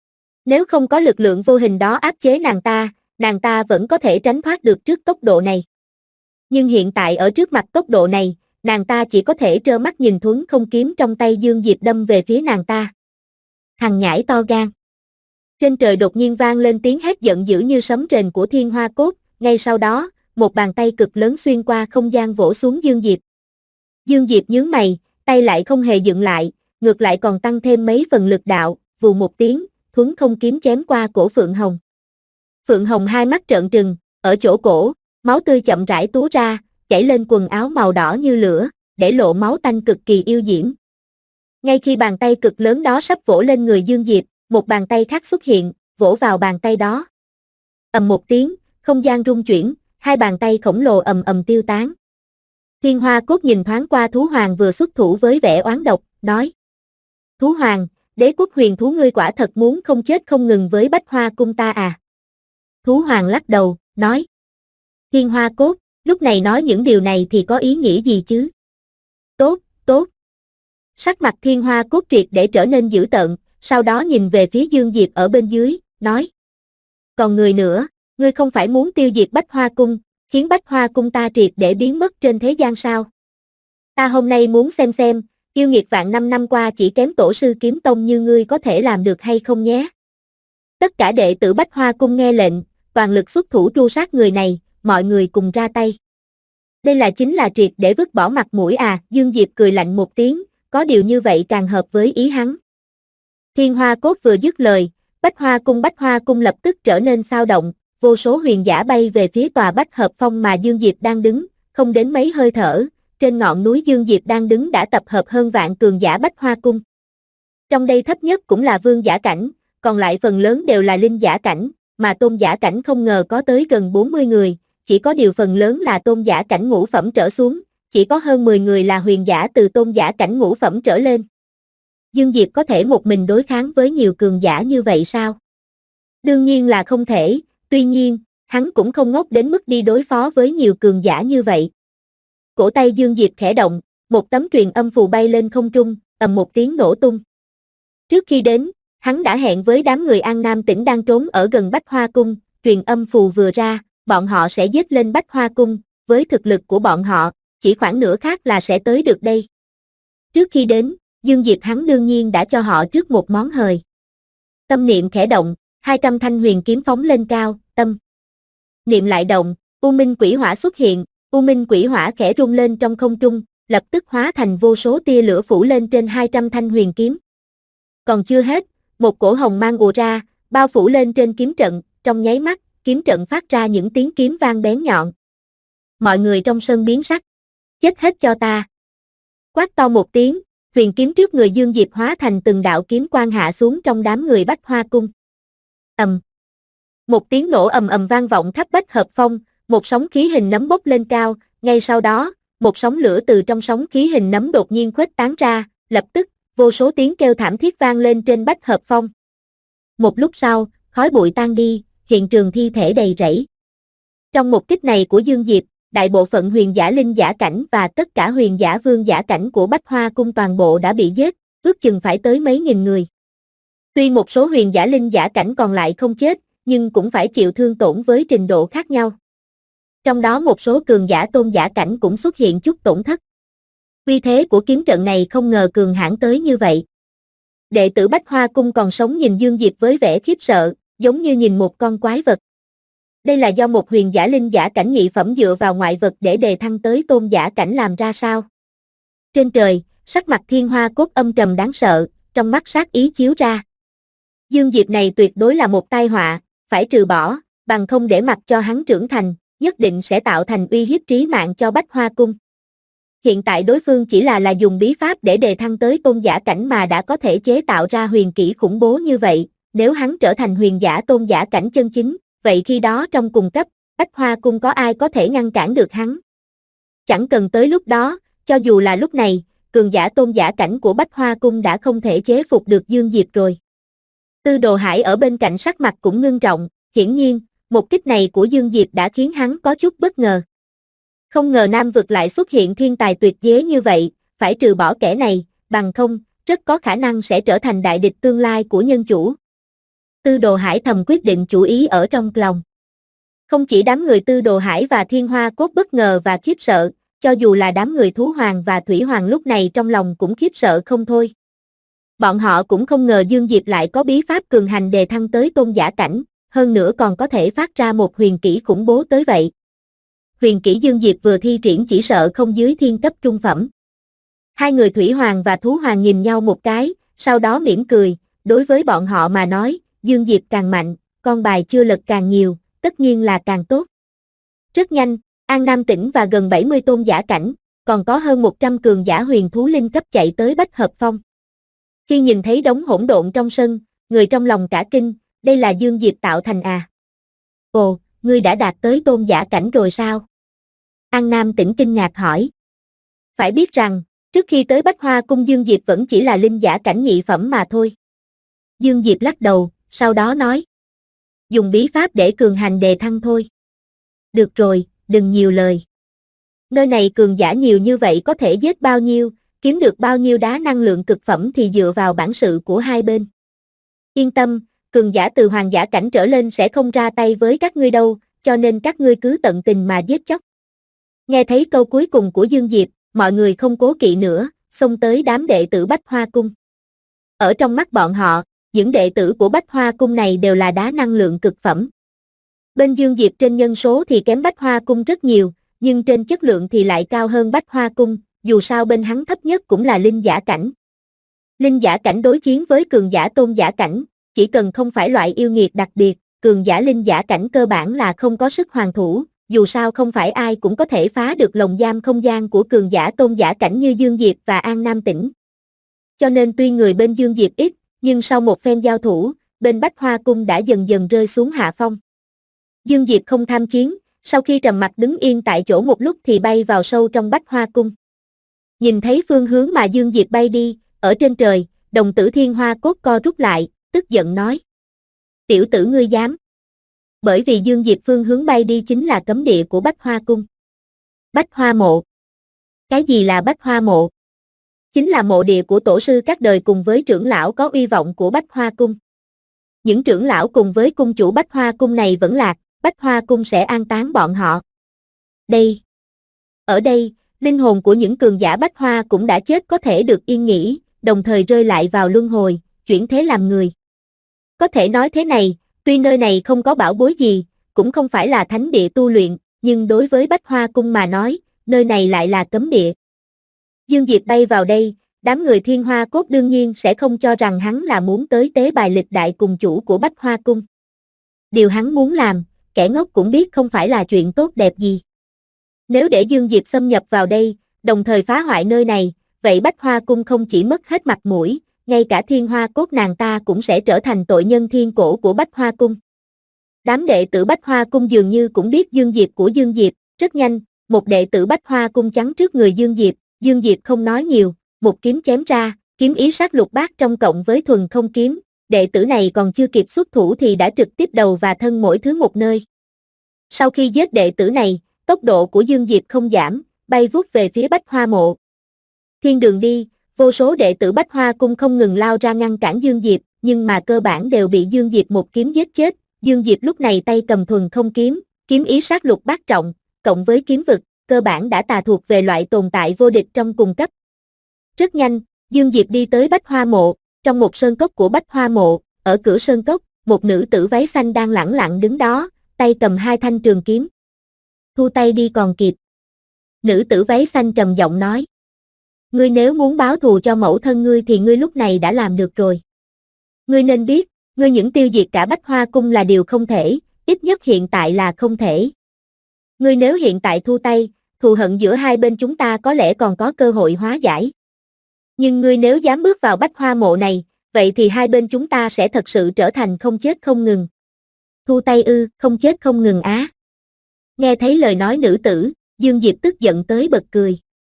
S2: Nếu không có lực lượng vô hình đó áp chế nàng ta vẫn có thể tránh thoát được trước tốc độ này. Nhưng hiện tại ở trước mặt tốc độ này, nàng ta chỉ có thể trơ mắt nhìn thuấn không kiếm trong tay Dương Diệp đâm về phía nàng ta. Thằng nhãi to gan. Trên trời đột nhiên vang lên tiếng hét giận dữ như sấm rền của Thiên Hoa Cốt, ngay sau đó, một bàn tay cực lớn xuyên qua không gian vỗ xuống Dương Diệp. Dương Diệp nhướng mày, tay lại không hề dựng lại, ngược lại còn tăng thêm mấy phần lực đạo, vù một tiếng, thuấn không kiếm chém qua cổ Phượng Hồng. Phượng Hồng hai mắt trợn trừng, ở chỗ cổ, máu tươi chậm rãi túa ra, chảy lên quần áo màu đỏ như lửa, để lộ máu tanh cực kỳ yêu diễm. Ngay khi bàn tay cực lớn đó sắp vỗ lên người Dương Diệp, một bàn tay khác xuất hiện, vỗ vào bàn tay đó. Ầm một tiếng, không gian rung chuyển, hai bàn tay khổng lồ ầm ầm tiêu tán. Thiên Hoa Cốt nhìn thoáng qua Thú Hoàng vừa xuất thủ với vẻ oán độc, nói: Thú Hoàng, đế quốc huyền thú ngươi quả thật muốn không chết không ngừng với Bách Hoa Cung ta à? Thú Hoàng lắc đầu, nói: Thiên Hoa Cốt, lúc này nói những điều này thì có ý nghĩa gì chứ? Tốt, tốt. Sắc mặt Thiên Hoa Cốt triệt để trở nên dữ tợn, sau đó nhìn về phía Dương Diệp ở bên dưới, nói: Còn người nữa, Ngươi không phải muốn tiêu diệt Bách Hoa Cung, khiến Bách Hoa Cung ta triệt để biến mất trên thế gian sao? Ta hôm nay muốn xem, yêu nghiệt vạn năm qua chỉ kém tổ sư kiếm tông như ngươi có thể làm được hay không nhé. Tất cả đệ tử Bách Hoa Cung nghe lệnh, toàn lực xuất thủ tru sát người này, mọi người cùng ra tay. Đây chính là triệt để vứt bỏ mặt mũi à, Dương Diệp cười lạnh một tiếng, có điều như vậy càng hợp với ý hắn. Thiên Hoa Cốt vừa dứt lời, Bách Hoa Cung lập tức trở nên xao động, vô số huyền giả bay về phía tòa Bách Hợp Phong mà Dương Diệp đang đứng, không đến mấy hơi thở, trên ngọn núi Dương Diệp đang đứng đã tập hợp hơn vạn cường giả Bách Hoa Cung. Trong đây thấp nhất cũng là vương giả cảnh, còn lại phần lớn đều là linh giả cảnh, mà tôn giả cảnh không ngờ có tới gần 40 người, chỉ có điều phần lớn là tôn giả cảnh ngũ phẩm trở xuống, chỉ có hơn 10 người là huyền giả từ tôn giả cảnh ngũ phẩm trở lên. Dương Diệp có thể một mình đối kháng với nhiều cường giả như vậy sao? Đương nhiên là không thể, tuy nhiên, hắn cũng không ngốc đến mức đi đối phó với nhiều cường giả như vậy. Cổ tay Dương Diệp khẽ động, một tấm truyền âm phù bay lên không trung, ầm một tiếng nổ tung. Trước khi đến, hắn đã hẹn với đám người An Nam Tỉnh đang trốn ở gần Bách Hoa Cung, truyền âm phù vừa ra, bọn họ sẽ giết lên Bách Hoa Cung, với thực lực của bọn họ, chỉ khoảng nửa khác là sẽ tới được đây. Trước khi đến, Dương Diệp hắn đương nhiên đã cho họ trước một món hời. Tâm niệm khẽ động, 200 thanh huyền kiếm phóng lên cao, tâm niệm lại động, U Minh Quỷ Hỏa xuất hiện, U Minh Quỷ Hỏa khẽ rung lên trong không trung, lập tức hóa thành vô số tia lửa phủ lên trên 200 thanh huyền kiếm. Còn chưa hết, một cổ hồng mang ùa ra, bao phủ lên trên kiếm trận, trong nháy mắt, kiếm trận phát ra những tiếng kiếm vang bén nhọn. Mọi người trong sân biến sắc. Chết hết cho ta. Quát to một tiếng, huyền kiếm trước người Dương Diệp hóa thành từng đạo kiếm quang hạ xuống trong đám người Bách Hoa Cung. Một tiếng nổ ầm ầm vang vọng khắp Bách Hợp Phong, một sóng khí hình nấm bốc lên cao, ngay sau đó, một sóng lửa từ trong sóng khí hình nấm đột nhiên khuếch tán ra, lập tức, vô số tiếng kêu thảm thiết vang lên trên Bách Hợp Phong. Một lúc sau, khói bụi tan đi, hiện trường thi thể đầy rẫy. Trong một kích này của Dương Diệp, đại bộ phận huyền giả linh giả cảnh và tất cả huyền giả vương giả cảnh của Bách Hoa Cung toàn bộ đã bị giết, ước chừng phải tới mấy nghìn người. Tuy một số huyền giả linh giả cảnh còn lại không chết, nhưng cũng phải chịu thương tổn với trình độ khác nhau. Trong đó một số cường giả tôn giả cảnh cũng xuất hiện chút tổn thất. Uy thế của kiếm trận này không ngờ cường hãn tới như vậy. Đệ tử Bách Hoa Cung còn sống nhìn Dương Diệp với vẻ khiếp sợ, giống như nhìn một con quái vật. Đây là do một huyền giả linh giả cảnh nhị phẩm dựa vào ngoại vật để đề thăng tới tôn giả cảnh làm ra sao? Trên trời, sắc mặt Thiên Hoa Cốt âm trầm đáng sợ, trong mắt sát ý chiếu ra. Dương Diệp này tuyệt đối là một tai họa, phải trừ bỏ, bằng không để mặc cho hắn trưởng thành, nhất định sẽ tạo thành uy hiếp trí mạng cho Bách Hoa Cung. Hiện tại đối phương chỉ là dùng bí pháp để đề thăng tới tôn giả cảnh mà đã có thể chế tạo ra huyền kỹ khủng bố như vậy, nếu hắn trở thành huyền giả tôn giả cảnh chân chính, vậy khi đó trong cùng cấp, Bách Hoa Cung có ai có thể ngăn cản được hắn? Chẳng cần tới lúc đó, cho dù là lúc này, cường giả tôn giả cảnh của Bách Hoa Cung đã không thể chế phục được Dương Diệp rồi. Tư Đồ Hải ở bên cạnh sắc mặt cũng ngưng trọng, hiển nhiên, một kích này của Dương Diệp đã khiến hắn có chút bất ngờ. Không ngờ Nam vực lại xuất hiện thiên tài tuyệt thế như vậy, phải trừ bỏ kẻ này, bằng không, rất có khả năng sẽ trở thành đại địch tương lai của nhân chủ. Tư Đồ Hải thầm quyết định chủ ý ở trong lòng. Không chỉ đám người Tư Đồ Hải và Thiên Hoa Cốt bất ngờ và khiếp sợ, cho dù là đám người Thú Hoàng và Thủy Hoàng lúc này trong lòng cũng khiếp sợ không thôi. Bọn họ cũng không ngờ Dương Diệp lại có bí pháp cường hành đề thăng tới tôn giả cảnh, hơn nữa còn có thể phát ra một huyền kỹ khủng bố tới vậy. Huyền kỹ Dương Diệp vừa thi triển chỉ sợ không dưới thiên cấp trung phẩm. Hai người Thủy Hoàng và Thú Hoàng nhìn nhau một cái, sau đó mỉm cười, đối với bọn họ mà nói, Dương Diệp càng mạnh, con bài chưa lật càng nhiều, tất nhiên là càng tốt. Rất nhanh, An Nam Tỉnh và gần 70 tôn giả cảnh, còn có hơn 100 cường giả huyền thú linh cấp chạy tới Bách Hợp Phong. Khi nhìn thấy đống hỗn độn trong sân, người trong lòng cả kinh, đây là Dương Diệp tạo thành à? Ồ, ngươi đã đạt tới tôn giả cảnh rồi sao? An Nam Tỉnh kinh ngạc hỏi. Phải biết rằng, trước khi tới Bách Hoa Cung Dương Diệp vẫn chỉ là linh giả cảnh nhị phẩm mà thôi. Dương Diệp lắc đầu, sau đó nói. Dùng bí pháp để cường hành đề thăng thôi. Được rồi, đừng nhiều lời. Nơi này cường giả nhiều như vậy có thể giết bao nhiêu, kiếm được bao nhiêu đá năng lượng cực phẩm thì dựa vào bản sự của hai bên. Yên tâm, cường giả từ hoàng giả cảnh trở lên sẽ không ra tay với các ngươi đâu, cho nên các ngươi cứ tận tình mà giết chóc. Nghe thấy câu cuối cùng của Dương Diệp, mọi người không cố kỵ nữa, xông tới đám đệ tử Bách Hoa Cung. Ở trong mắt bọn họ, những đệ tử của Bách Hoa Cung này đều là đá năng lượng cực phẩm. Bên Dương Diệp trên nhân số thì kém Bách Hoa Cung rất nhiều, nhưng trên chất lượng thì lại cao hơn Bách Hoa Cung, dù sao bên hắn thấp nhất cũng là linh giả cảnh. Linh giả cảnh đối chiến với cường giả tôn giả cảnh, chỉ cần không phải loại yêu nghiệt đặc biệt, cường giả linh giả cảnh cơ bản là không có sức hoàn thủ, dù sao không phải ai cũng có thể phá được lồng giam không gian của cường giả tôn giả cảnh như Dương Diệp và An Nam Tĩnh. Cho nên tuy người bên Dương Diệp ít, nhưng sau một phen giao thủ, bên Bách Hoa Cung đã dần dần rơi xuống hạ phong. Dương Diệp không tham chiến, sau khi trầm mặc đứng yên tại chỗ một lúc thì bay vào sâu trong Bách Hoa Cung. Nhìn thấy phương hướng mà Dương Diệp bay đi, ở trên trời, đồng tử Thiên Hoa Cốt co rút lại, tức giận nói. Tiểu tử ngươi dám. Bởi vì Dương Diệp phương hướng bay đi chính là cấm địa của Bách Hoa Cung. Bách Hoa Mộ. Cái gì là Bách Hoa Mộ? Chính là mộ địa của tổ sư các đời cùng với trưởng lão có uy vọng của Bách Hoa Cung. Những trưởng lão cùng với cung chủ Bách Hoa Cung này vẫn lạc, Bách Hoa Cung sẽ an táng bọn họ. Ở đây, linh hồn của những cường giả Bách Hoa cũng đã chết có thể được yên nghỉ, đồng thời rơi lại vào luân hồi, chuyển thế làm người. Có thể nói thế này, tuy nơi này không có bảo bối gì, cũng không phải là thánh địa tu luyện, nhưng đối với Bách Hoa Cung mà nói, nơi này lại là cấm địa. Dương Diệp bay vào đây, đám người Thiên Hoa Cốt đương nhiên sẽ không cho rằng hắn là muốn tới tế bài lịch đại cùng chủ của Bách Hoa Cung. Điều hắn muốn làm, kẻ ngốc cũng biết không phải là chuyện tốt đẹp gì. Nếu để Dương Diệp xâm nhập vào đây, đồng thời phá hoại nơi này, vậy Bách Hoa Cung không chỉ mất hết mặt mũi, ngay cả Thiên Hoa Cốt nàng ta cũng sẽ trở thành tội nhân thiên cổ của Bách Hoa Cung. Đám đệ tử Bách Hoa Cung dường như cũng biết Dương Diệp của Dương Diệp, rất nhanh, một đệ tử Bách Hoa Cung chắn trước người Dương Diệp không nói nhiều, một kiếm chém ra, kiếm ý sát lục bát trong cộng với thuần không kiếm, đệ tử này còn chưa kịp xuất thủ thì đã trực tiếp đầu và thân mỗi thứ một nơi. Sau khi giết đệ tử này, tốc độ của Dương Diệp không giảm, bay vút về phía Bách Hoa Mộ. Thiên đường đi, vô số đệ tử Bách Hoa Cung không ngừng lao ra ngăn cản Dương Diệp, nhưng mà cơ bản đều bị Dương Diệp một kiếm giết chết. Dương Diệp lúc này tay cầm thuần không kiếm, kiếm ý sát lục bát trọng, cộng với kiếm vực, cơ bản đã tà thuộc về loại tồn tại vô địch trong cùng cấp. Rất nhanh, Dương Diệp đi tới Bách Hoa Mộ, trong một sơn cốc của Bách Hoa Mộ, ở cửa sơn cốc, một nữ tử váy xanh đang lẳng lặng đứng đó, tay cầm hai thanh trường kiếm. Thu tay đi còn kịp. Nữ tử váy xanh trầm giọng nói. Ngươi nếu muốn báo thù cho mẫu thân ngươi thì ngươi lúc này đã làm được rồi. Ngươi nên biết, ngươi những tiêu diệt cả Bách Hoa Cung là điều không thể, ít nhất hiện tại là không thể. Ngươi nếu hiện tại thu tay, thù hận giữa hai bên chúng ta có lẽ còn có cơ hội hóa giải. Nhưng ngươi nếu dám bước vào Bách Hoa Mộ này, vậy thì hai bên chúng ta sẽ thật sự trở thành không chết không ngừng. Thu tay ư, không chết không ngừng á. Nghe thấy lời nói nữ tử, Dương Diệp tức giận tới bật cười.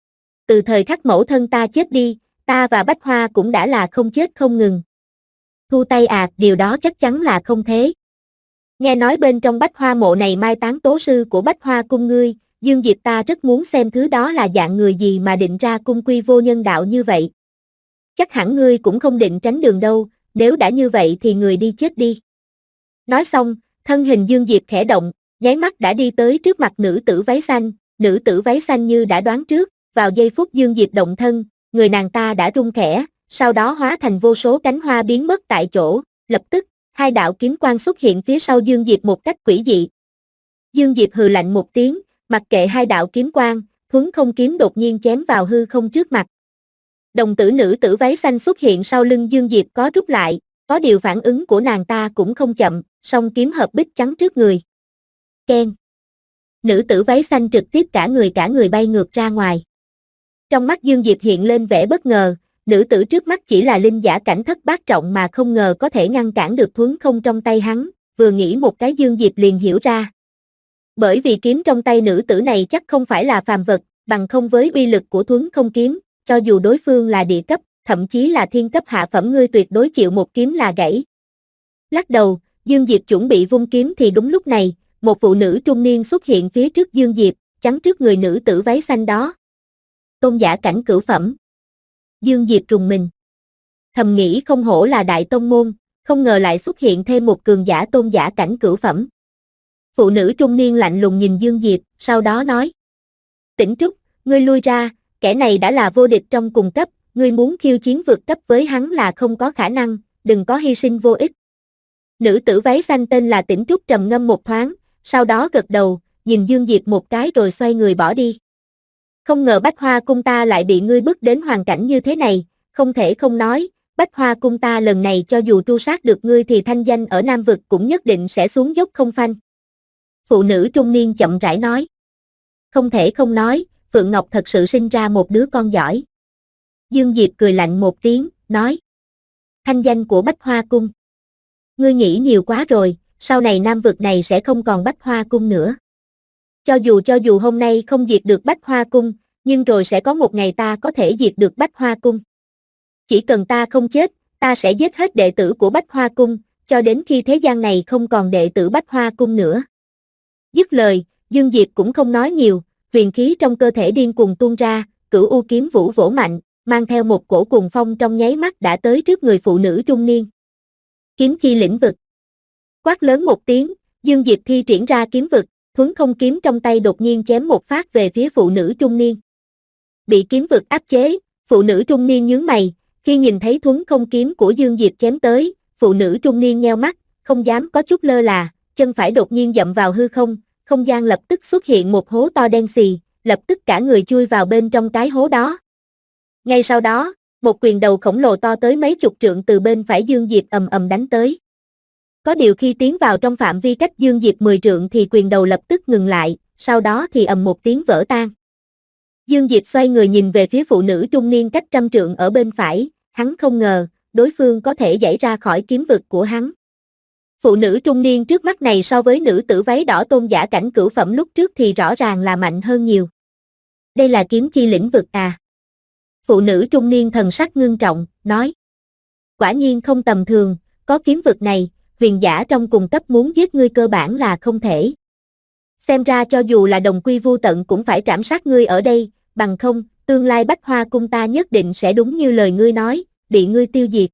S2: Từ thời khắc mẫu thân ta chết đi, ta và Bách Hoa cũng đã là không chết không ngừng. Thu tay à, điều đó chắc chắn là không thế. Nghe nói bên trong Bách Hoa Mộ này mai táng tố sư của Bách Hoa Cung ngươi, Dương Diệp ta rất muốn xem thứ đó là dạng người gì mà định ra cung quy vô nhân đạo như vậy. Chắc hẳn ngươi cũng không định tránh đường đâu, nếu đã như vậy thì người đi chết đi. Nói xong, thân hình Dương Diệp khẽ động, nháy mắt đã đi tới trước mặt nữ tử váy xanh như đã đoán trước, vào giây phút Dương Diệp động thân, người nàng ta đã rung khẽ, sau đó hóa thành vô số cánh hoa biến mất tại chỗ, lập tức, hai đạo kiếm quang xuất hiện phía sau Dương Diệp một cách quỷ dị. Dương Diệp hừ lạnh một tiếng, mặc kệ hai đạo kiếm quang, thuấn không kiếm đột nhiên chém vào hư không trước mặt. Đồng tử nữ tử váy xanh xuất hiện sau lưng Dương Diệp có rút lại, có điều phản ứng của nàng ta cũng không chậm, song kiếm hợp bích chắn trước người. Keng. Nữ tử váy xanh trực tiếp cả người bay ngược ra ngoài. Trong mắt Dương Diệp hiện lên vẻ bất ngờ, nữ tử trước mắt chỉ là linh giả cảnh thất bát trọng mà không ngờ có thể ngăn cản được thuấn không trong tay hắn, vừa nghĩ một cái Dương Diệp liền hiểu ra. Bởi vì kiếm trong tay nữ tử này chắc không phải là phàm vật, bằng không với uy lực của thuấn không kiếm, cho dù đối phương là địa cấp, thậm chí là thiên cấp hạ phẩm ngươi tuyệt đối chịu một kiếm là gãy. Lắc đầu, Dương Diệp chuẩn bị vung kiếm thì đúng lúc này, một phụ nữ trung niên xuất hiện phía trước Dương Diệp, chắn trước người nữ tử váy xanh đó. Tôn giả cảnh cửu phẩm. Dương Diệp trùng mình. Thầm nghĩ không hổ là đại tông môn, Không ngờ lại xuất hiện thêm một cường giả tôn giả cảnh cửu phẩm. Phụ nữ trung niên lạnh lùng nhìn Dương Diệp, sau đó nói. Tỉnh Trúc, ngươi lui ra, kẻ này đã là vô địch trong cùng cấp, ngươi muốn khiêu chiến vượt cấp với hắn là không có khả năng, đừng có hy sinh vô ích. Nữ tử váy xanh tên là Tỉnh Trúc trầm ngâm một thoáng, sau đó gật đầu, nhìn Dương Diệp một cái rồi xoay người bỏ đi. Không ngờ Bách Hoa cung ta lại bị ngươi bức đến hoàn cảnh như thế này, không thể không nói, Bách Hoa cung ta lần này cho dù tru sát được ngươi thì thanh danh ở Nam vực cũng nhất định sẽ xuống dốc không phanh. Phụ nữ trung niên chậm rãi nói. Không thể không nói, Phượng Ngọc thật sự sinh ra một đứa con giỏi. Dương Diệp cười lạnh một tiếng, nói. Thanh danh của Bách Hoa cung. Ngươi nghĩ nhiều quá rồi, sau này Nam vực này sẽ không còn Bách Hoa cung nữa. Cho dù hôm nay không diệt được Bách Hoa cung, nhưng rồi sẽ có một ngày ta có thể diệt được Bách Hoa cung. Chỉ cần ta không chết, ta sẽ giết hết đệ tử của Bách Hoa cung, cho đến khi thế gian này không còn đệ tử Bách Hoa cung nữa. Dứt lời, Dương Diệp cũng không nói nhiều, huyền khí trong cơ thể điên cuồng tuôn ra, Cửu U kiếm vũ vỗ mạnh, mang theo một cổ cuồng phong trong nháy mắt đã tới trước người phụ nữ trung niên. Kiếm chi lĩnh vực. Quát lớn một tiếng, Dương Diệp thi triển ra kiếm vực, thuấn không kiếm trong tay đột nhiên chém một phát về phía phụ nữ trung niên. Bị kiếm vực áp chế, phụ nữ trung niên nhướng mày, khi nhìn thấy thuấn không kiếm của Dương Diệp chém tới, phụ nữ trung niên nheo mắt, không dám có chút lơ là, chân phải đột nhiên dậm vào hư không, không gian lập tức xuất hiện một hố to đen xì, lập tức cả người chui vào bên trong cái hố đó. Ngay sau đó, một quyền đầu khổng lồ to tới mấy chục trượng từ bên phải Dương Diệp ầm ầm đánh tới. Có điều khi tiến vào trong phạm vi cách Dương Diệp 10 trượng thì quyền đầu lập tức ngừng lại, sau đó thì ầm một tiếng vỡ tan. Dương Diệp xoay người nhìn về phía phụ nữ trung niên cách 100 trượng ở bên phải, hắn không ngờ, đối phương có thể giãy ra khỏi kiếm vực của hắn. Phụ nữ trung niên trước mắt này so với nữ tử váy đỏ tôn giả cảnh cửu phẩm lúc trước thì rõ ràng là mạnh hơn nhiều. Đây là kiếm chi lĩnh vực à? Phụ nữ trung niên thần sắc ngưng trọng, nói. Quả nhiên không tầm thường, có kiếm vực này, huyền giả trong cùng cấp muốn giết ngươi cơ bản là không thể. Xem ra cho dù là đồng quy vu tận cũng phải trảm sát ngươi ở đây, bằng không, tương lai Bách Hoa cung ta nhất định sẽ đúng như lời ngươi nói, bị ngươi tiêu diệt.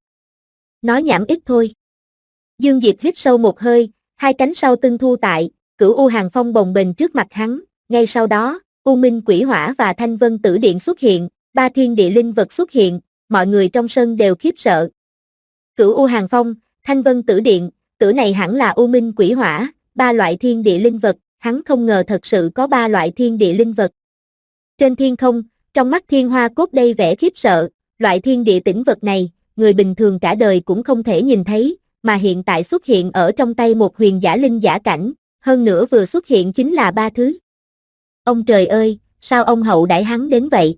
S2: Nói nhảm ít thôi. Dương Diệp hít sâu một hơi, hai cánh sau tưng thu tại, Cửu U Hàng Phong bồng bềnh trước mặt hắn, ngay sau đó, U Minh Quỷ Hỏa và Thanh Vân Tử Điện xuất hiện, ba thiên địa linh vật xuất hiện, mọi người trong sân đều khiếp sợ. Cửu U Hàng Phong, Thanh Vân Tử Điện, tử này hẳn là U Minh Quỷ Hỏa, ba loại thiên địa linh vật, hắn không ngờ thật sự có ba loại thiên địa linh vật. Trên thiên không, trong mắt Thiên Hoa Cốt đầy vẻ khiếp sợ, loại thiên địa tĩnh vật này, người bình thường cả đời cũng không thể nhìn thấy, mà hiện tại xuất hiện ở trong tay một huyền giả linh giả cảnh, hơn nữa vừa xuất hiện chính là ba thứ. Ông trời ơi, sao ông hậu đãi hắn đến vậy?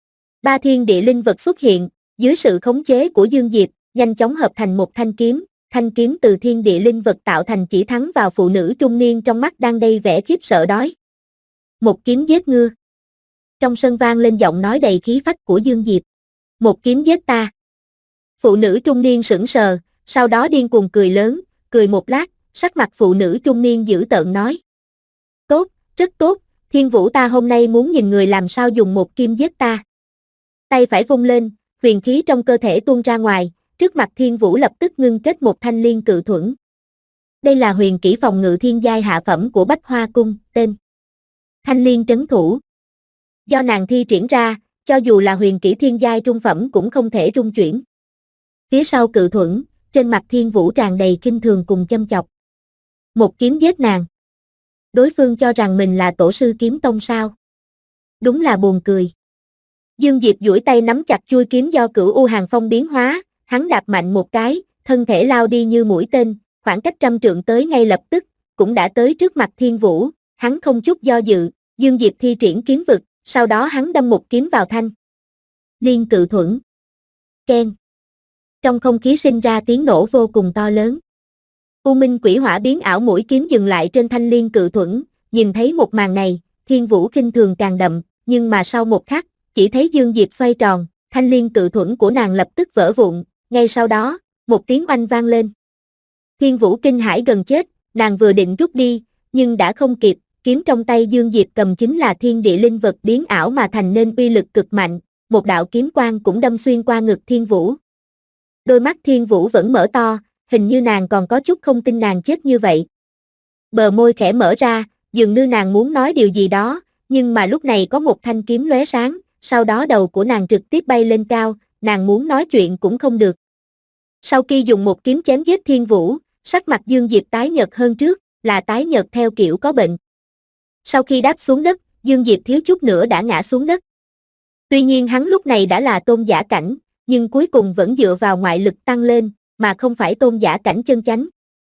S2: Ba thiên địa linh vật xuất hiện, dưới sự khống chế của Dương Diệp, nhanh chóng hợp thành một thanh kiếm từ thiên địa linh vật tạo thành chỉ thắng vào phụ nữ trung niên trong mắt đang đầy vẻ khiếp sợ đói. Một kiếm giết ngư. Trong sân vang lên giọng nói đầy khí phách của Dương Diệp. Một kiếm giết ta. Phụ nữ trung niên sững sờ, sau đó điên cuồng cười lớn, cười một lát, sắc mặt phụ nữ trung niên dữ tợn nói. Tốt, rất tốt, Thiên Vũ ta hôm nay muốn nhìn người làm sao dùng một kiếm giết ta. Tay phải vung lên, huyền khí trong cơ thể tuôn ra ngoài, trước mặt Thiên Vũ lập tức ngưng kết một thanh liên cự thuẫn. Đây là huyền kỹ phòng ngự thiên giai hạ phẩm của Bách Hoa cung, tên Thanh Liên Trấn Thủ. Do nàng thi triển ra, cho dù là huyền kỹ thiên giai trung phẩm cũng không thể rung chuyển. Phía sau cự thuẫn, trên mặt Thiên Vũ tràn đầy kinh thường cùng châm chọc. Một kiếm giết nàng. Đối phương cho rằng mình là tổ sư kiếm tông sao? Đúng là buồn cười. Dương Diệp duỗi tay nắm chặt chuôi kiếm do Cửu U Hàng Phong biến hóa, hắn đạp mạnh một cái, thân thể lao đi như mũi tên, khoảng cách 100 trượng tới ngay lập tức, cũng đã tới trước mặt Thiên Vũ, hắn không chút do dự, Dương Diệp thi triển kiếm vực, sau đó hắn đâm một kiếm vào thanh liên cự thuẫn. Keng. Trong không khí sinh ra tiếng nổ vô cùng to lớn. U Minh Quỷ Hỏa biến ảo mũi kiếm dừng lại trên thanh liên cự thuẫn, nhìn thấy một màn này, Thiên Vũ khinh thường càng đậm, nhưng mà sau một khắc, chỉ thấy Dương Diệp xoay tròn, thanh liên cự thuẫn của nàng lập tức vỡ vụn, ngay sau đó, một tiếng oanh vang lên. Thiên Vũ kinh hãi gần chết, nàng vừa định rút đi, nhưng đã không kịp, kiếm trong tay Dương Diệp cầm chính là thiên địa linh vật biến ảo mà thành nên uy lực cực mạnh, một đạo kiếm quang cũng đâm xuyên qua ngực Thiên Vũ. Đôi mắt Thiên Vũ vẫn mở to, hình như nàng còn có chút không tin nàng chết như vậy. Bờ môi khẽ mở ra, dường như nàng muốn nói điều gì đó, nhưng mà lúc này có một thanh kiếm lóe sáng, sau đó đầu của nàng trực tiếp bay lên cao, nàng muốn nói chuyện cũng không được. Sau khi dùng một kiếm chém giết Thiên Vũ, sắc mặt Dương Diệp tái nhợt hơn trước, là tái nhợt theo kiểu có bệnh. Sau khi đáp xuống đất, Dương Diệp thiếu chút nữa đã ngã xuống đất. Tuy nhiên hắn lúc này đã là tôn giả cảnh, nhưng cuối cùng vẫn dựa vào ngoại lực tăng lên, mà không phải tôn giả cảnh chân chánh.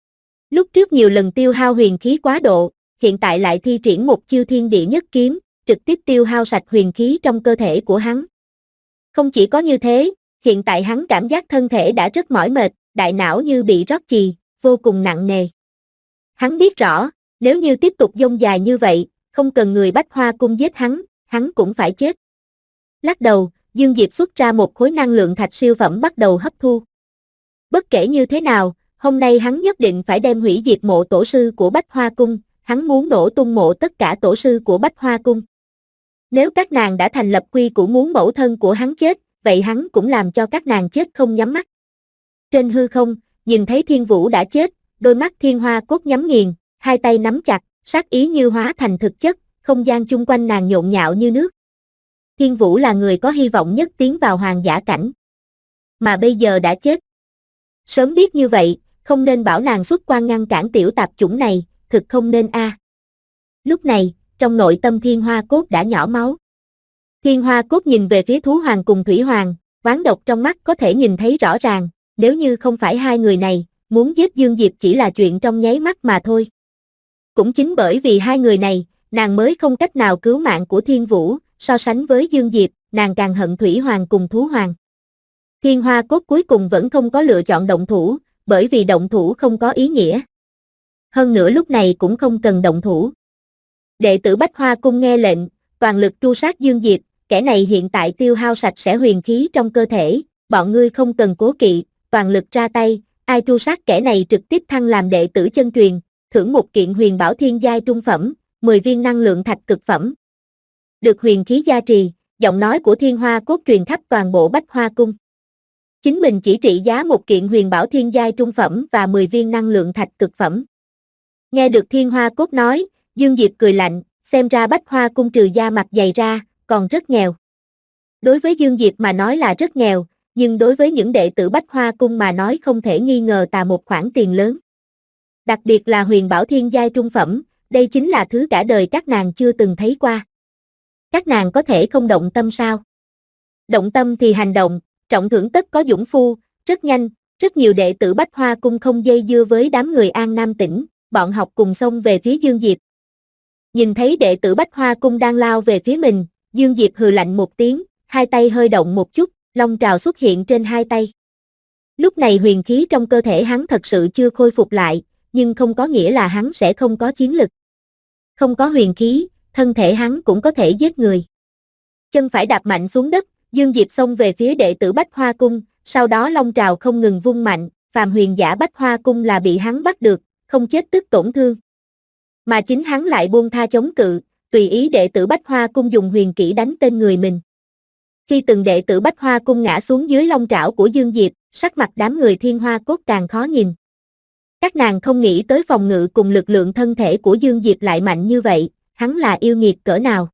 S2: Lúc trước nhiều lần tiêu hao huyền khí quá độ, hiện tại lại thi triển một chiêu thiên địa nhất kiếm, trực tiếp tiêu hao sạch huyền khí trong cơ thể của hắn. Không chỉ có như thế, hiện tại hắn cảm giác thân thể đã rất mỏi mệt, đại não như bị rót chì, vô cùng nặng nề. Hắn biết rõ, nếu như tiếp tục dông dài như vậy, không cần người Bách Hoa Cung giết hắn cũng phải chết. Lắc đầu, Dương Diệp xuất ra một khối năng lượng thạch siêu phẩm bắt đầu hấp thu. Bất kể như thế nào, hôm nay hắn nhất định phải đem hủy diệt mộ tổ sư của Bách Hoa Cung, hắn muốn nổ tung mộ tất cả tổ sư của Bách Hoa Cung. Nếu các nàng đã thành lập quy củ muốn mẫu thân của hắn chết, vậy hắn cũng làm cho các nàng chết không nhắm mắt. Trên hư không, nhìn thấy Thiên Vũ đã chết, đôi mắt Thiên Hoa Cốt nhắm nghiền, hai tay nắm chặt, sát ý như hóa thành thực chất, không gian chung quanh nàng nhộn nhạo như nước. Thiên Vũ là người có hy vọng nhất tiến vào hoàng giả cảnh, mà bây giờ đã chết. Sớm biết như vậy, không nên bảo nàng xuất quan ngăn cản tiểu tạp chủng này, thực không nên a. Lúc này, trong nội tâm Thiên Hoa Cốt đã nhỏ máu. Thiên Hoa Cốt nhìn về phía Thú Hoàng cùng Thủy Hoàng, oán độc trong mắt có thể nhìn thấy rõ ràng, nếu như không phải hai người này, muốn giết Dương Diệp chỉ là chuyện trong nháy mắt mà thôi. Cũng chính bởi vì hai người này, nàng mới không cách nào cứu mạng của Thiên Vũ, so sánh với Dương Diệp, nàng càng hận Thủy Hoàng cùng Thú Hoàng. Thiên Hoa Cốt cuối cùng vẫn không có lựa chọn động thủ, bởi vì động thủ không có ý nghĩa. Hơn nữa lúc này cũng không cần động thủ. Đệ tử Bách Hoa Cung nghe lệnh, toàn lực tru sát Dương Diệp, kẻ này hiện tại tiêu hao sạch sẽ huyền khí trong cơ thể, bọn ngươi không cần cố kỵ, toàn lực ra tay, ai tru sát kẻ này trực tiếp thăng làm đệ tử chân truyền, thưởng một kiện huyền bảo thiên giai trung phẩm, 10 viên năng lượng thạch cực phẩm. Được huyền khí gia trì, giọng nói của Thiên Hoa Cốt truyền khắp toàn bộ Bách Hoa Cung. Chính mình chỉ trị giá một kiện huyền bảo thiên giai trung phẩm và 10 viên năng lượng thạch cực phẩm. Nghe được Thiên Hoa Cốt nói, Dương Diệp cười lạnh, xem ra Bách Hoa Cung trừ da mặt dày ra, còn rất nghèo. Đối với Dương Diệp mà nói là rất nghèo, nhưng đối với những đệ tử Bách Hoa Cung mà nói không thể nghi ngờ là một khoản tiền lớn. Đặc biệt là huyền bảo thiên giai trung phẩm, đây chính là thứ cả đời các nàng chưa từng thấy qua. Các nàng có thể không động tâm sao? Động tâm thì hành động, trọng thưởng tất có dũng phu, rất nhanh, rất nhiều đệ tử Bách Hoa Cung không dây dưa với đám người An Nam tỉnh, bọn học cùng xông về phía Dương Diệp. Nhìn thấy đệ tử Bách Hoa Cung đang lao về phía mình, Dương Diệp hừ lạnh một tiếng, hai tay hơi động một chút, long trào xuất hiện trên hai tay. Lúc này huyền khí trong cơ thể hắn thật sự chưa khôi phục lại, nhưng không có nghĩa là hắn sẽ không có chiến lực. Không có huyền khí, thân thể hắn cũng có thể giết người. Chân phải đạp mạnh xuống đất, Dương Diệp xông về phía đệ tử Bách Hoa Cung, sau đó long trào không ngừng vung mạnh, phàm huyền giả Bách Hoa Cung là bị hắn bắt được, không chết tức tổn thương. Mà chính hắn lại buông tha chống cự, tùy ý đệ tử Bách Hoa Cung dùng huyền kỹ đánh tên người mình. Khi từng đệ tử Bách Hoa Cung ngã xuống dưới long trảo của Dương Diệp, sắc mặt đám người Thiên Hoa Cốt càng khó nhìn. Các nàng không nghĩ tới phòng ngự cùng lực lượng thân thể của Dương Diệp lại mạnh như vậy, hắn là yêu nghiệt cỡ nào.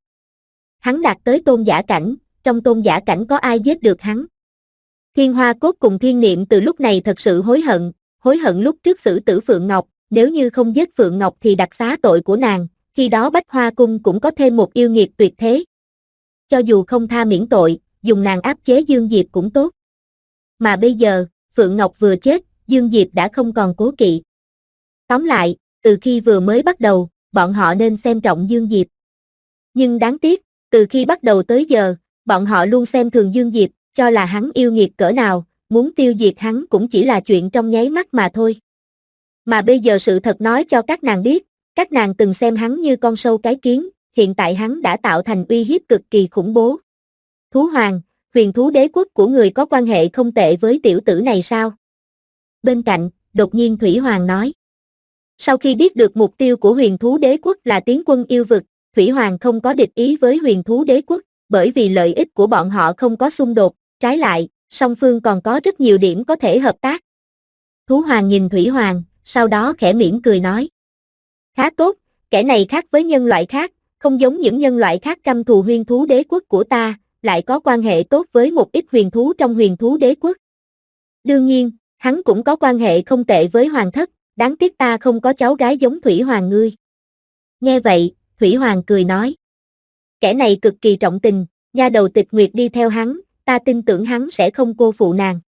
S2: Hắn đạt tới tôn giả cảnh, trong tôn giả cảnh có ai giết được hắn. Thiên Hoa Cốt cùng Thiên Niệm từ lúc này thật sự hối hận lúc trước xử tử Phượng Ngọc, nếu như không giết Phượng Ngọc thì đặc xá tội của nàng, khi đó Bách Hoa Cung cũng có thêm một yêu nghiệt tuyệt thế. Cho dù không tha miễn tội, dùng nàng áp chế Dương Diệp cũng tốt. Mà bây giờ, Phượng Ngọc vừa chết, Dương Diệp đã không còn cố kỵ. Tóm lại, từ khi vừa mới bắt đầu, bọn họ nên xem trọng Dương Diệp. Nhưng đáng tiếc, từ khi bắt đầu tới giờ, bọn họ luôn xem thường Dương Diệp, cho là hắn yêu nghiệt cỡ nào, muốn tiêu diệt hắn cũng chỉ là chuyện trong nháy mắt mà thôi. Mà bây giờ sự thật nói cho các nàng biết, các nàng từng xem hắn như con sâu cái kiến, hiện tại hắn đã tạo thành uy hiếp cực kỳ khủng bố. Thú Hoàng, huyền thú đế quốc của người có quan hệ không tệ với tiểu tử này sao? Bên cạnh, đột nhiên Thủy Hoàng nói. Sau khi biết được mục tiêu của huyền thú đế quốc là tiến quân yêu vực, Thủy Hoàng không có địch ý với huyền thú đế quốc, bởi vì lợi ích của bọn họ không có xung đột, trái lại, song phương còn có rất nhiều điểm có thể hợp tác. Thú Hoàng nhìn Thủy Hoàng, sau đó khẽ mỉm cười nói. Khá tốt, kẻ này khác với nhân loại khác, không giống những nhân loại khác căm thù huyền thú đế quốc của ta, lại có quan hệ tốt với một ít huyền thú trong huyền thú đế quốc. Đương nhiên, hắn cũng có quan hệ không tệ với Hoàng thất, đáng tiếc ta không có cháu gái giống Thủy Hoàng ngươi. Nghe vậy, Thủy Hoàng cười nói. Kẻ này cực kỳ trọng tình, nha đầu Tịch Nguyệt đi theo hắn, ta tin tưởng hắn sẽ không cô phụ nàng.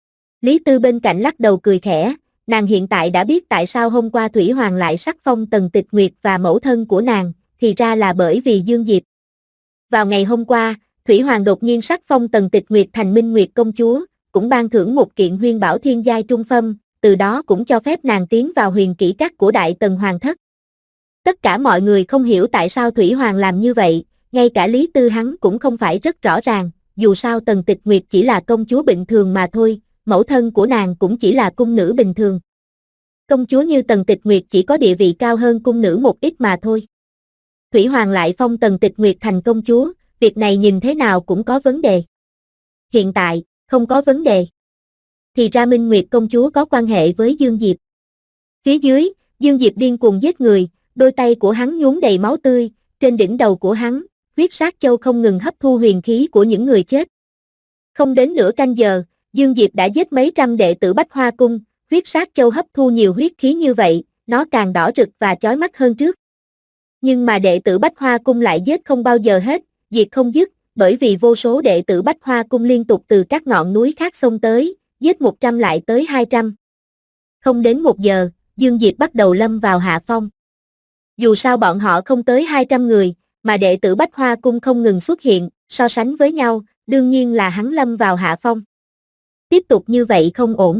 S2: Lý Tư bên cạnh lắc đầu cười khẽ, nàng hiện tại đã biết tại sao hôm qua Thủy Hoàng lại sắc phong Tần Tịch Nguyệt và mẫu thân của nàng, thì ra là bởi vì Dương Diệp. Vào ngày hôm qua, Thủy Hoàng đột nhiên sắc phong Tần Tịch Nguyệt thành Minh Nguyệt công chúa, cũng ban thưởng một kiện huyền bảo thiên giai trung phẩm, từ đó cũng cho phép nàng tiến vào huyền kỷ các của Đại Tần Hoàng thất. Tất cả mọi người không hiểu tại sao Thủy Hoàng làm như vậy, ngay cả Lý Tư hắn cũng không phải rất rõ ràng, dù sao Tần Tịch Nguyệt chỉ là công chúa bình thường mà thôi, mẫu thân của nàng cũng chỉ là cung nữ bình thường. Công chúa như Tần Tịch Nguyệt chỉ có địa vị cao hơn cung nữ một ít mà thôi. Thủy Hoàng lại phong Tần Tịch Nguyệt thành công chúa, việc này nhìn thế nào cũng có vấn đề. Hiện tại, không có vấn đề. Thì ra Minh Nguyệt công chúa có quan hệ với Dương Diệp. Phía dưới, Dương Diệp điên cuồng giết người, đôi tay của hắn nhuốm đầy máu tươi, trên đỉnh đầu của hắn, huyết sát châu không ngừng hấp thu huyền khí của những người chết. Không đến nửa canh giờ, Dương Diệp đã giết mấy trăm đệ tử Bách Hoa Cung, huyết sát châu hấp thu nhiều huyết khí như vậy, nó càng đỏ rực và chói mắt hơn trước. Nhưng mà đệ tử Bách Hoa Cung lại giết không bao giờ hết, diệt không dứt, bởi vì vô số đệ tử Bách Hoa Cung liên tục từ các ngọn núi khác xông tới, giết 100 lại tới 200. Không đến 1 giờ, Dương Diệp bắt đầu lâm vào hạ phong. Dù sao bọn họ không tới 200 người, mà đệ tử Bách Hoa Cung không ngừng xuất hiện, so sánh với nhau, đương nhiên là hắn lâm vào hạ phong. Tiếp tục như vậy không ổn.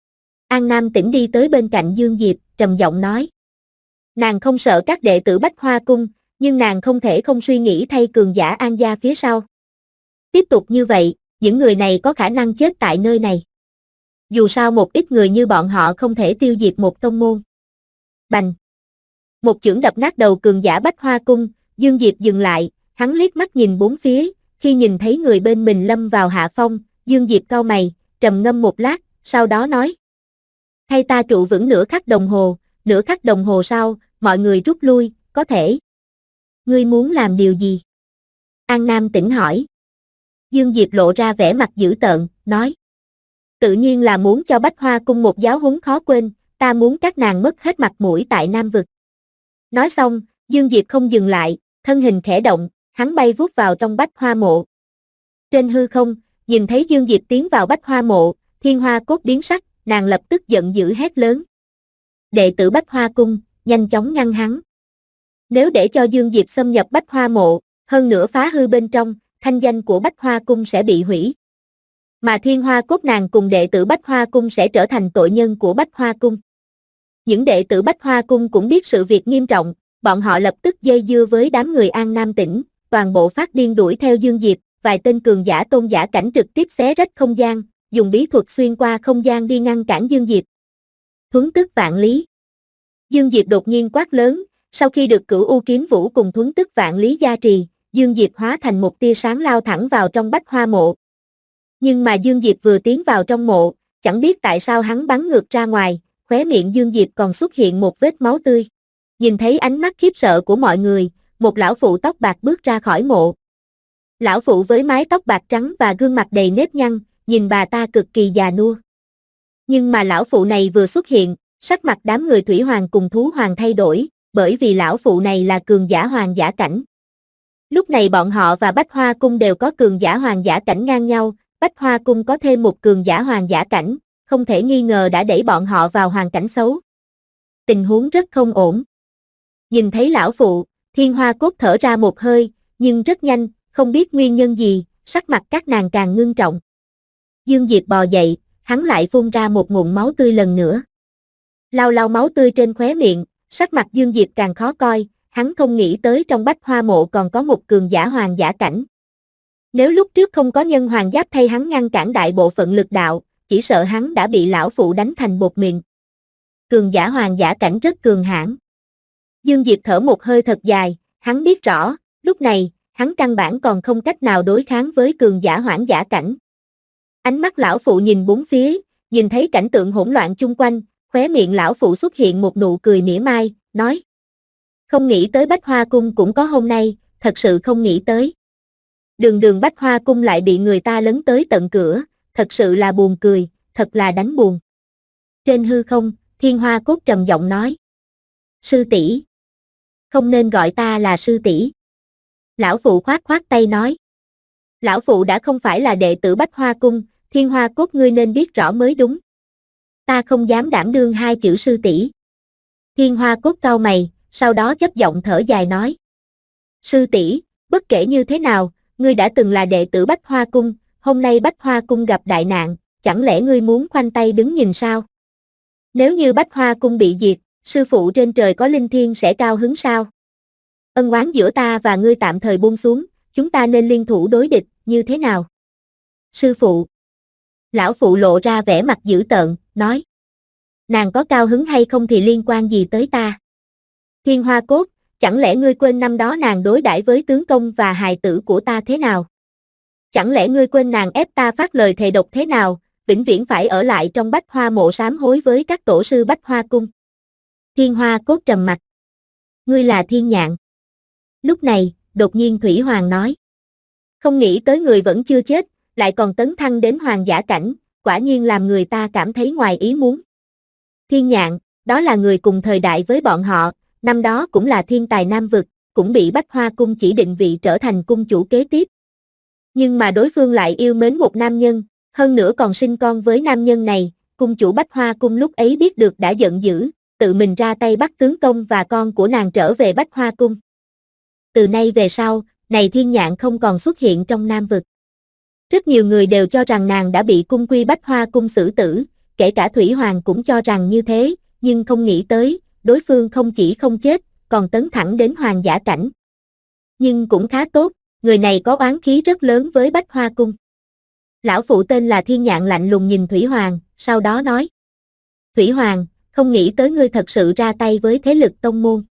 S2: An Nam Tĩnh đi tới bên cạnh Dương Diệp, trầm giọng nói. Nàng không sợ các đệ tử Bách Hoa Cung, nhưng nàng không thể không suy nghĩ thay cường giả An gia phía sau. Tiếp tục như vậy, những người này có khả năng chết tại nơi này. Dù sao một ít người như bọn họ không thể tiêu diệt một tông môn. Bành! Một chưởng đập nát đầu cường giả Bách Hoa Cung, Dương Diệp dừng lại, hắn liếc mắt nhìn bốn phía, khi nhìn thấy người bên mình lâm vào hạ phong, Dương Diệp cau mày, trầm ngâm một lát, sau đó nói. Thay ta trụ vững nửa khắc đồng hồ sau, mọi người rút lui, có thể. Ngươi muốn làm điều gì? An Nam Tĩnh hỏi. Dương Diệp lộ ra vẻ mặt dữ tợn, nói. Tự nhiên là muốn cho Bách Hoa Cung một giáo huấn khó quên, ta muốn các nàng mất hết mặt mũi tại Nam Vực. Nói xong, Dương Diệp không dừng lại, thân hình khẽ động, hắn bay vút vào trong Bách Hoa Mộ. Trên hư không, nhìn thấy Dương Diệp tiến vào Bách Hoa Mộ, Thiên Hoa Cốt biến sắc, nàng lập tức giận dữ hét lớn. Đệ tử Bách Hoa Cung, nhanh chóng ngăn hắn. Nếu để cho Dương Diệp xâm nhập Bách Hoa Mộ, hơn nữa phá hư bên trong, thanh danh của Bách Hoa Cung sẽ bị hủy. Mà Thiên Hoa Cốt nàng cùng đệ tử Bách Hoa Cung sẽ trở thành tội nhân của Bách Hoa Cung. Những đệ tử Bách Hoa Cung cũng biết sự việc nghiêm trọng, bọn họ lập tức dây dưa với đám người An Nam Tĩnh, toàn bộ phát điên đuổi theo Dương Diệp, vài tên cường giả tôn giả cảnh trực tiếp xé rách không gian, dùng bí thuật xuyên qua không gian đi ngăn cản Dương Diệp. Thuấn tức vạn lý. Dương Diệp đột nhiên quát lớn, sau khi được Cửu U Kiếm Vũ cùng thuấn tức vạn lý gia trì, Dương Diệp hóa thành một tia sáng lao thẳng vào trong Bách Hoa Mộ. Nhưng mà Dương Diệp vừa tiến vào trong mộ, chẳng biết tại sao hắn bắn ngược ra ngoài, khóe miệng Dương Diệp còn xuất hiện một vết máu tươi. Nhìn thấy ánh mắt khiếp sợ của mọi người, một lão phụ tóc bạc bước ra khỏi mộ. Lão phụ với mái tóc bạc trắng và gương mặt đầy nếp nhăn, nhìn bà ta cực kỳ già nua. Nhưng mà lão phụ này vừa xuất hiện, sắc mặt đám người Thủy Hoàng cùng Thú Hoàng thay đổi, bởi vì lão phụ này là cường giả hoàng giả cảnh. Lúc này bọn họ và Bách Hoa Cung đều có cường giả hoàng giả cảnh ngang nhau, Bách Hoa Cung có thêm một cường giả hoàng giả cảnh, không thể nghi ngờ đã đẩy bọn họ vào hoàn cảnh xấu. Tình huống rất không ổn. Nhìn thấy lão phụ, Thiên Hoa Cốt thở ra một hơi, nhưng rất nhanh, không biết nguyên nhân gì, sắc mặt các nàng càng ngưng trọng. Dương Diệp bò dậy, hắn lại phun ra một ngụm máu tươi lần nữa. Lau lau máu tươi trên khóe miệng, sắc mặt Dương Diệp càng khó coi, hắn không nghĩ tới trong Bách Hoa Mộ còn có một cường giả hoàng giả cảnh. Nếu lúc trước không có nhân hoàng giáp thay hắn ngăn cản đại bộ phận lực đạo, chỉ sợ hắn đã bị lão phụ đánh thành bột mịn. Cường giả hoàng giả cảnh rất cường hãn. Dương Diệp thở một hơi thật dài, hắn biết rõ, lúc này, hắn căn bản còn không cách nào đối kháng với cường giả hoàng giả cảnh. Ánh mắt lão phụ nhìn bốn phía, Nhìn thấy cảnh tượng hỗn loạn chung quanh, khóe miệng lão phụ xuất hiện một nụ cười mỉa mai, nói. Không nghĩ tới Bách Hoa Cung cũng có hôm nay, thật sự không nghĩ tới. Đường Bách Hoa Cung lại bị người ta lấn tới tận cửa, thật sự là buồn cười, thật là đánh buồn. Trên hư không, Thiên Hoa Cốt trầm giọng nói. Sư tỷ, không nên gọi ta là sư tỷ. Lão phụ khoát khoát tay nói. Lão phụ đã không phải là đệ tử Bách Hoa Cung, Thiên Hoa Cốt ngươi nên biết rõ mới đúng. Ta không dám đảm đương hai chữ sư tỷ. Thiên Hoa Cốt cau mày, sau đó chấp giọng thở dài nói. Sư tỷ, bất kể như thế nào, ngươi đã từng là đệ tử Bách Hoa Cung, hôm nay Bách Hoa Cung gặp đại nạn, chẳng lẽ ngươi muốn khoanh tay đứng nhìn sao? Nếu như Bách Hoa Cung bị diệt, sư phụ trên trời có linh thiêng sẽ cao hứng sao? Ân oán giữa ta và ngươi tạm thời buông xuống, chúng ta nên liên thủ đối địch, như thế nào? Sư phụ. Lão phụ lộ ra vẻ mặt dữ tợn, nói. Nàng có cao hứng hay không thì liên quan gì tới ta? Thiên Hoa Cốt, chẳng lẽ ngươi quên năm đó nàng đối đãi với tướng công và hài tử của ta thế nào? Chẳng lẽ ngươi quên nàng ép ta phát lời thề độc thế nào, vĩnh viễn phải ở lại trong Bách Hoa mộ sám hối với các tổ sư Bách Hoa Cung? Thiên Hoa Cốt trầm mặt. Ngươi là Thiên Nhạn. Lúc này, đột nhiên Thủy Hoàng nói. Không nghĩ tới người vẫn chưa chết, lại còn tấn thăng đến hoàng giả cảnh, quả nhiên làm người ta cảm thấy ngoài ý muốn. Thiên Nhạn, đó là người cùng thời đại với bọn họ, năm đó cũng là thiên tài Nam Vực, cũng bị Bách Hoa Cung chỉ định vị trở thành cung chủ kế tiếp. Nhưng mà đối phương lại yêu mến một nam nhân, hơn nữa còn sinh con với nam nhân này, cung chủ Bách Hoa Cung lúc ấy biết được đã giận dữ, tự mình ra tay bắt tướng công và con của nàng trở về Bách Hoa Cung. Từ nay về sau, này Thiên Nhạn không còn xuất hiện trong Nam Vực. Rất nhiều người đều cho rằng nàng đã bị cung quy Bách Hoa Cung xử tử, kể cả Thủy Hoàng cũng cho rằng như thế, nhưng không nghĩ tới, đối phương không chỉ không chết, còn tấn thẳng đến hoàng giả cảnh. Nhưng cũng khá tốt, người này có oán khí rất lớn với Bách Hoa Cung. Lão phụ tên là Thiên Nhạn lạnh lùng nhìn Thủy Hoàng, sau đó nói. Thủy Hoàng, không nghĩ tới ngươi thật sự ra tay với thế lực tông môn.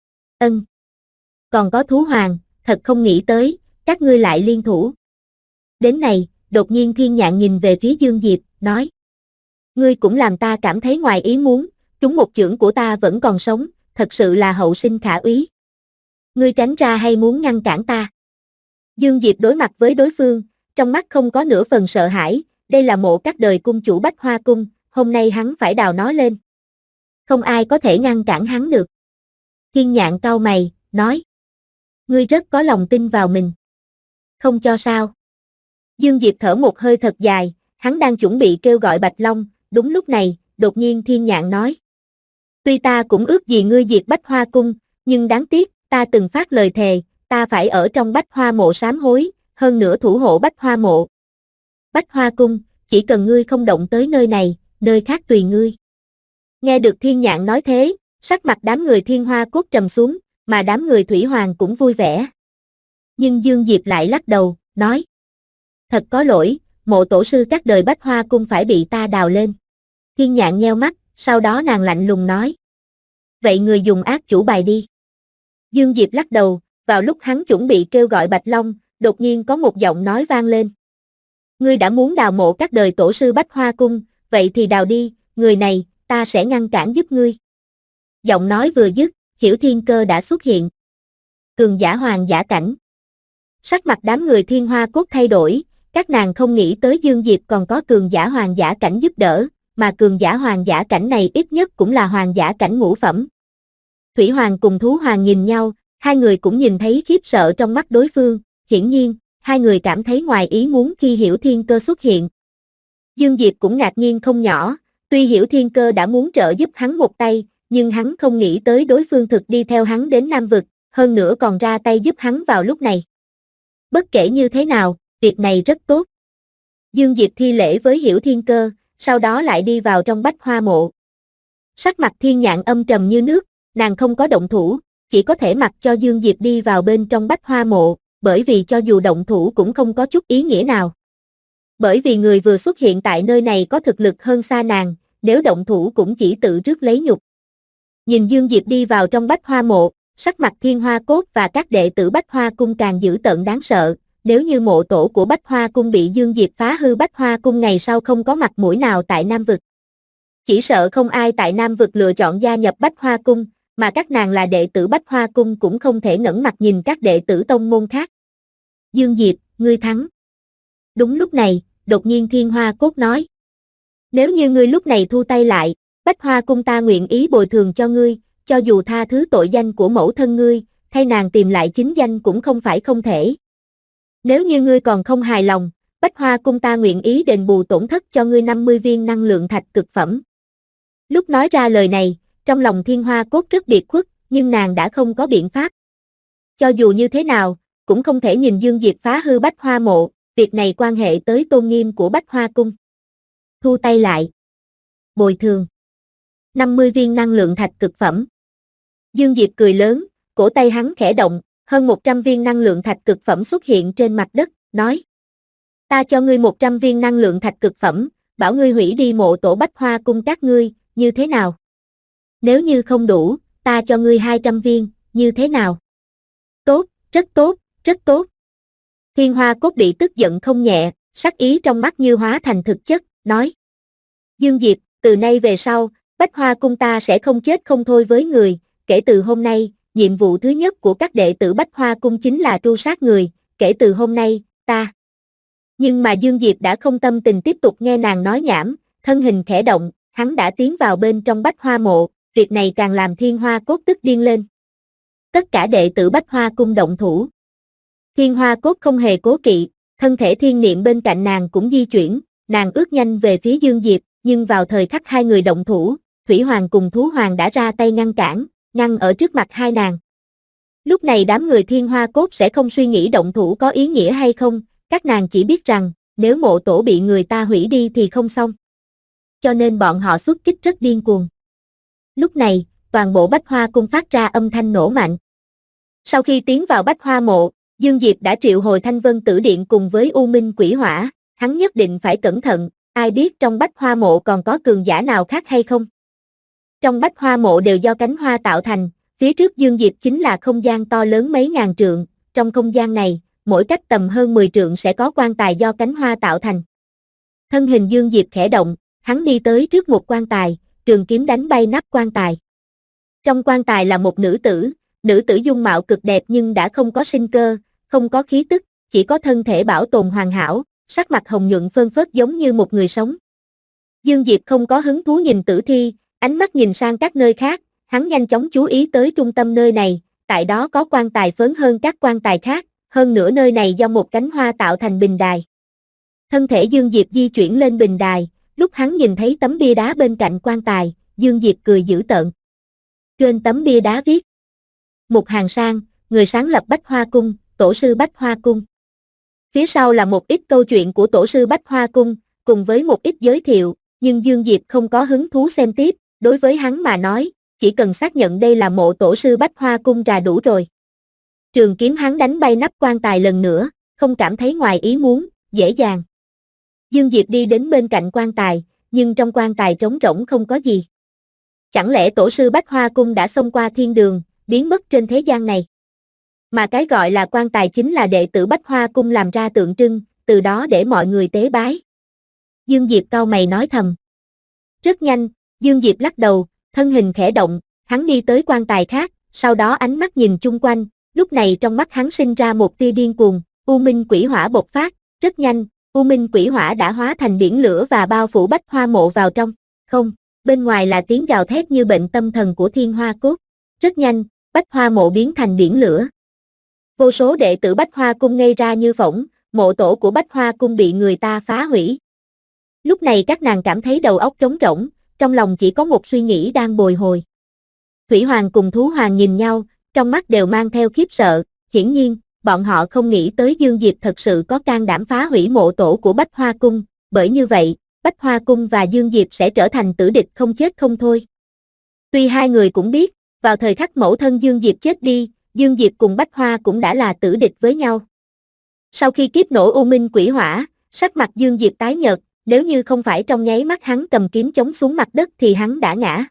S2: Ân. Còn có Thú Hoàng, thật không nghĩ tới, các ngươi lại liên thủ. Đến này, đột nhiên Thiên Nhạn nhìn về phía Dương Diệp, nói. Ngươi cũng làm ta cảm thấy ngoài ý muốn, trúng một chưởng của ta vẫn còn sống, thật sự là hậu sinh khả úy. Ngươi tránh ra hay muốn ngăn cản ta? Dương Diệp đối mặt với đối phương, trong mắt không có nửa phần sợ hãi, đây là mộ các đời cung chủ Bách Hoa Cung, hôm nay hắn phải đào nó lên. Không ai có thể ngăn cản hắn được. Thiên Nhạn cau mày, nói. Ngươi rất có lòng tin vào mình. Không cho sao. Dương Diệp thở một hơi thật dài, hắn đang chuẩn bị kêu gọi Bạch Long, đúng lúc này, đột nhiên Thiên Nhạn nói. Tuy ta cũng ước gì ngươi diệt Bách Hoa Cung, nhưng đáng tiếc, ta từng phát lời thề, ta phải ở trong Bách Hoa mộ sám hối, hơn nữa thủ hộ Bách Hoa mộ. Bách Hoa Cung, chỉ cần ngươi không động tới nơi này, nơi khác tùy ngươi. Nghe được Thiên Nhạn nói thế, sắc mặt đám người Thiên Hoa Cốt trầm xuống, mà đám người Thủy Hoàng cũng vui vẻ. Nhưng Dương Diệp lại lắc đầu, nói. Thật có lỗi, mộ tổ sư các đời Bách Hoa Cung phải bị ta đào lên. Thiên Nhạn nheo mắt, sau đó nàng lạnh lùng nói. Vậy người dùng ác chủ bài đi. Dương Diệp lắc đầu, vào lúc hắn chuẩn bị kêu gọi Bạch Long, đột nhiên có một giọng nói vang lên. Ngươi đã muốn đào mộ các đời tổ sư Bách Hoa Cung, vậy thì đào đi, người này, ta sẽ ngăn cản giúp ngươi. Giọng nói vừa dứt, Hiểu Thiên Cơ đã xuất hiện. Cường giả hoàng giả cảnh. Sắc mặt đám người Thiên Hoa Cốt thay đổi, các nàng không nghĩ tới Dương Diệp còn có cường giả hoàng giả cảnh giúp đỡ, mà cường giả hoàng giả cảnh này ít nhất cũng là hoàng giả cảnh ngũ phẩm. Thủy Hoàng cùng Thú Hoàng nhìn nhau, hai người cũng nhìn thấy khiếp sợ trong mắt đối phương, hiển nhiên, hai người cảm thấy ngoài ý muốn khi Hiểu Thiên Cơ xuất hiện. Dương Diệp cũng ngạc nhiên không nhỏ, tuy Hiểu Thiên Cơ đã muốn trợ giúp hắn một tay, nhưng hắn không nghĩ tới đối phương thực đi theo hắn đến Nam Vực, hơn nữa còn ra tay giúp hắn vào lúc này. Bất kể như thế nào, việc này rất tốt. Dương Diệp thi lễ với Hiểu Thiên Cơ, sau đó lại đi vào trong Bách Hoa mộ. Sắc mặt Thiên Nhạn âm trầm như nước, nàng không có động thủ, chỉ có thể mặc cho Dương Diệp đi vào bên trong Bách Hoa mộ, bởi vì cho dù động thủ cũng không có chút ý nghĩa nào. Bởi vì người vừa xuất hiện tại nơi này có thực lực hơn xa nàng, nếu động thủ cũng chỉ tự rước lấy nhục. Nhìn Dương Diệp đi vào trong Bách Hoa mộ, sắc mặt Thiên Hoa Cốt và các đệ tử Bách Hoa Cung càng dữ tợn đáng sợ, nếu như mộ tổ của Bách Hoa Cung bị Dương Diệp phá hư, Bách Hoa Cung ngày sau không có mặt mũi nào tại Nam Vực. Chỉ sợ không ai tại Nam Vực lựa chọn gia nhập Bách Hoa Cung, mà các nàng là đệ tử Bách Hoa Cung cũng không thể ngẩng mặt nhìn các đệ tử tông môn khác. Dương Diệp, ngươi thắng. Đúng lúc này, đột nhiên Thiên Hoa Cốt nói. Nếu như ngươi lúc này thu tay lại, Bách Hoa Cung ta nguyện ý bồi thường cho ngươi, cho dù tha thứ tội danh của mẫu thân ngươi, thay nàng tìm lại chính danh cũng không phải không thể. Nếu như ngươi còn không hài lòng, Bách Hoa Cung ta nguyện ý đền bù tổn thất cho ngươi 50 viên năng lượng thạch cực phẩm. Lúc nói ra lời này, trong lòng Thiên Hoa Cốt rất biệt khuất, nhưng nàng đã không có biện pháp. Cho dù như thế nào, cũng không thể nhìn Dương Diệp phá hư Bách Hoa mộ, việc này quan hệ tới tôn nghiêm của Bách Hoa Cung. Thu tay lại. Bồi thường. 50 viên năng lượng thạch cực phẩm. Dương Diệp cười lớn, cổ tay hắn khẽ động, hơn 100 viên năng lượng thạch cực phẩm xuất hiện trên mặt đất, nói. Ta cho ngươi 100 viên năng lượng thạch cực phẩm, bảo ngươi hủy đi mộ tổ Bách Hoa Cung các ngươi, như thế nào? Nếu như không đủ, ta cho ngươi 200 viên, như thế nào? Tốt, rất tốt, rất tốt. Thiên Hoa Cốt bị tức giận không nhẹ, sắc ý trong mắt như hóa thành thực chất, nói. Dương Diệp, từ nay về sau, Bách Hoa Cung ta sẽ không chết không thôi với người, kể từ hôm nay, nhiệm vụ thứ nhất của các đệ tử Bách Hoa Cung chính là tru sát người, kể từ hôm nay, ta. Nhưng mà Dương Diệp đã không tâm tình tiếp tục nghe nàng nói nhảm, thân hình khẽ động, hắn đã tiến vào bên trong Bách Hoa mộ, việc này càng làm Thiên Hoa Cốt tức điên lên. Tất cả đệ tử Bách Hoa Cung động thủ. Thiên Hoa Cốt không hề cố kỵ, thân thể thiên niệm bên cạnh nàng cũng di chuyển, nàng ước nhanh về phía Dương Diệp, nhưng vào thời khắc hai người động thủ, Thủy Hoàng cùng Thú Hoàng đã ra tay ngăn cản, ngăn ở trước mặt hai nàng. Lúc này đám người Thiên Hoa Cốt sẽ không suy nghĩ động thủ có ý nghĩa hay không, các nàng chỉ biết rằng, nếu mộ tổ bị người ta hủy đi thì không xong. Cho nên bọn họ xuất kích rất điên cuồng. Lúc này, toàn bộ Bách Hoa Cung phát ra âm thanh nổ mạnh. Sau khi tiến vào Bách Hoa mộ, Dương Diệp đã triệu hồi Thanh Vân Tử Điện cùng với U Minh Quỷ Hỏa, hắn nhất định phải cẩn thận, ai biết trong Bách Hoa mộ còn có cường giả nào khác hay không. Trong Bách Hoa mộ đều do cánh hoa tạo thành, phía trước Dương Diệp chính là không gian to lớn mấy ngàn trượng, trong không gian này, mỗi cách tầm hơn 10 trượng sẽ có quan tài do cánh hoa tạo thành. Thân hình Dương Diệp khẽ động, hắn đi tới trước một quan tài, trường kiếm đánh bay nắp quan tài. Trong quan tài là một nữ tử dung mạo cực đẹp nhưng đã không có sinh cơ, không có khí tức, chỉ có thân thể bảo tồn hoàn hảo, sắc mặt hồng nhuận phơn phớt giống như một người sống. Dương Diệp không có hứng thú nhìn tử thi, ánh mắt nhìn sang các nơi khác, hắn nhanh chóng chú ý tới trung tâm nơi này, tại đó có quan tài phớn hơn các quan tài khác, hơn nữa nơi này do một cánh hoa tạo thành bình đài. Thân thể Dương Diệp di chuyển lên bình đài, lúc hắn nhìn thấy tấm bia đá bên cạnh quan tài, Dương Diệp cười dữ tợn. Trên tấm bia đá viết: Mục Hàn Sang, người sáng lập Bách Hoa Cung, tổ sư Bách Hoa Cung. Phía sau là một ít câu chuyện của tổ sư Bách Hoa Cung, cùng với một ít giới thiệu, nhưng Dương Diệp không có hứng thú xem tiếp, đối với hắn mà nói, chỉ cần xác nhận đây là mộ tổ sư Bách Hoa Cung là đủ rồi. Trường kiếm hắn đánh bay nắp quan tài lần nữa, không cảm thấy ngoài ý muốn, dễ dàng. Dương Diệp đi đến bên cạnh quan tài, nhưng trong quan tài trống rỗng không có gì. Chẳng lẽ tổ sư Bách Hoa Cung đã xông qua thiên đường, biến mất trên thế gian này? Mà cái gọi là quan tài chính là đệ tử Bách Hoa Cung làm ra tượng trưng, từ đó để mọi người tế bái. Dương Diệp cau mày nói thầm. Rất nhanh, Dương Diệp lắc đầu, thân hình khẽ động, hắn đi tới quan tài khác, sau đó ánh mắt nhìn chung quanh, lúc này trong mắt hắn sinh ra một tia điên cuồng, U Minh Quỷ Hỏa bộc phát, rất nhanh, U Minh Quỷ Hỏa đã hóa thành biển lửa và bao phủ Bách Hoa mộ vào trong. Không, bên ngoài là tiếng gào thét như bệnh tâm thần của Thiên Hoa Cốt. Rất nhanh, Bách Hoa mộ biến thành biển lửa. Vô số đệ tử Bách Hoa Cung ngây ra như phỗng, mộ tổ của Bách Hoa Cung bị người ta phá hủy. Lúc này các nàng cảm thấy đầu óc trống rỗng, trong lòng chỉ có một suy nghĩ đang bồi hồi. Thủy Hoàng cùng Thú Hoàng nhìn nhau, trong mắt đều mang theo khiếp sợ, hiển nhiên, bọn họ không nghĩ tới Dương Diệp thật sự có can đảm phá hủy mộ tổ của Bách Hoa Cung, bởi như vậy, Bách Hoa Cung và Dương Diệp sẽ trở thành tử địch không chết không thôi. Tuy hai người cũng biết, vào thời khắc mẫu thân Dương Diệp chết đi, Dương Diệp cùng Bách Hoa cũng đã là tử địch với nhau. Sau khi kiếp nổ U Minh Quỷ Hỏa, sắc mặt Dương Diệp tái nhợt, nếu như không phải trong nháy mắt hắn cầm kiếm chống xuống mặt đất thì hắn đã ngã.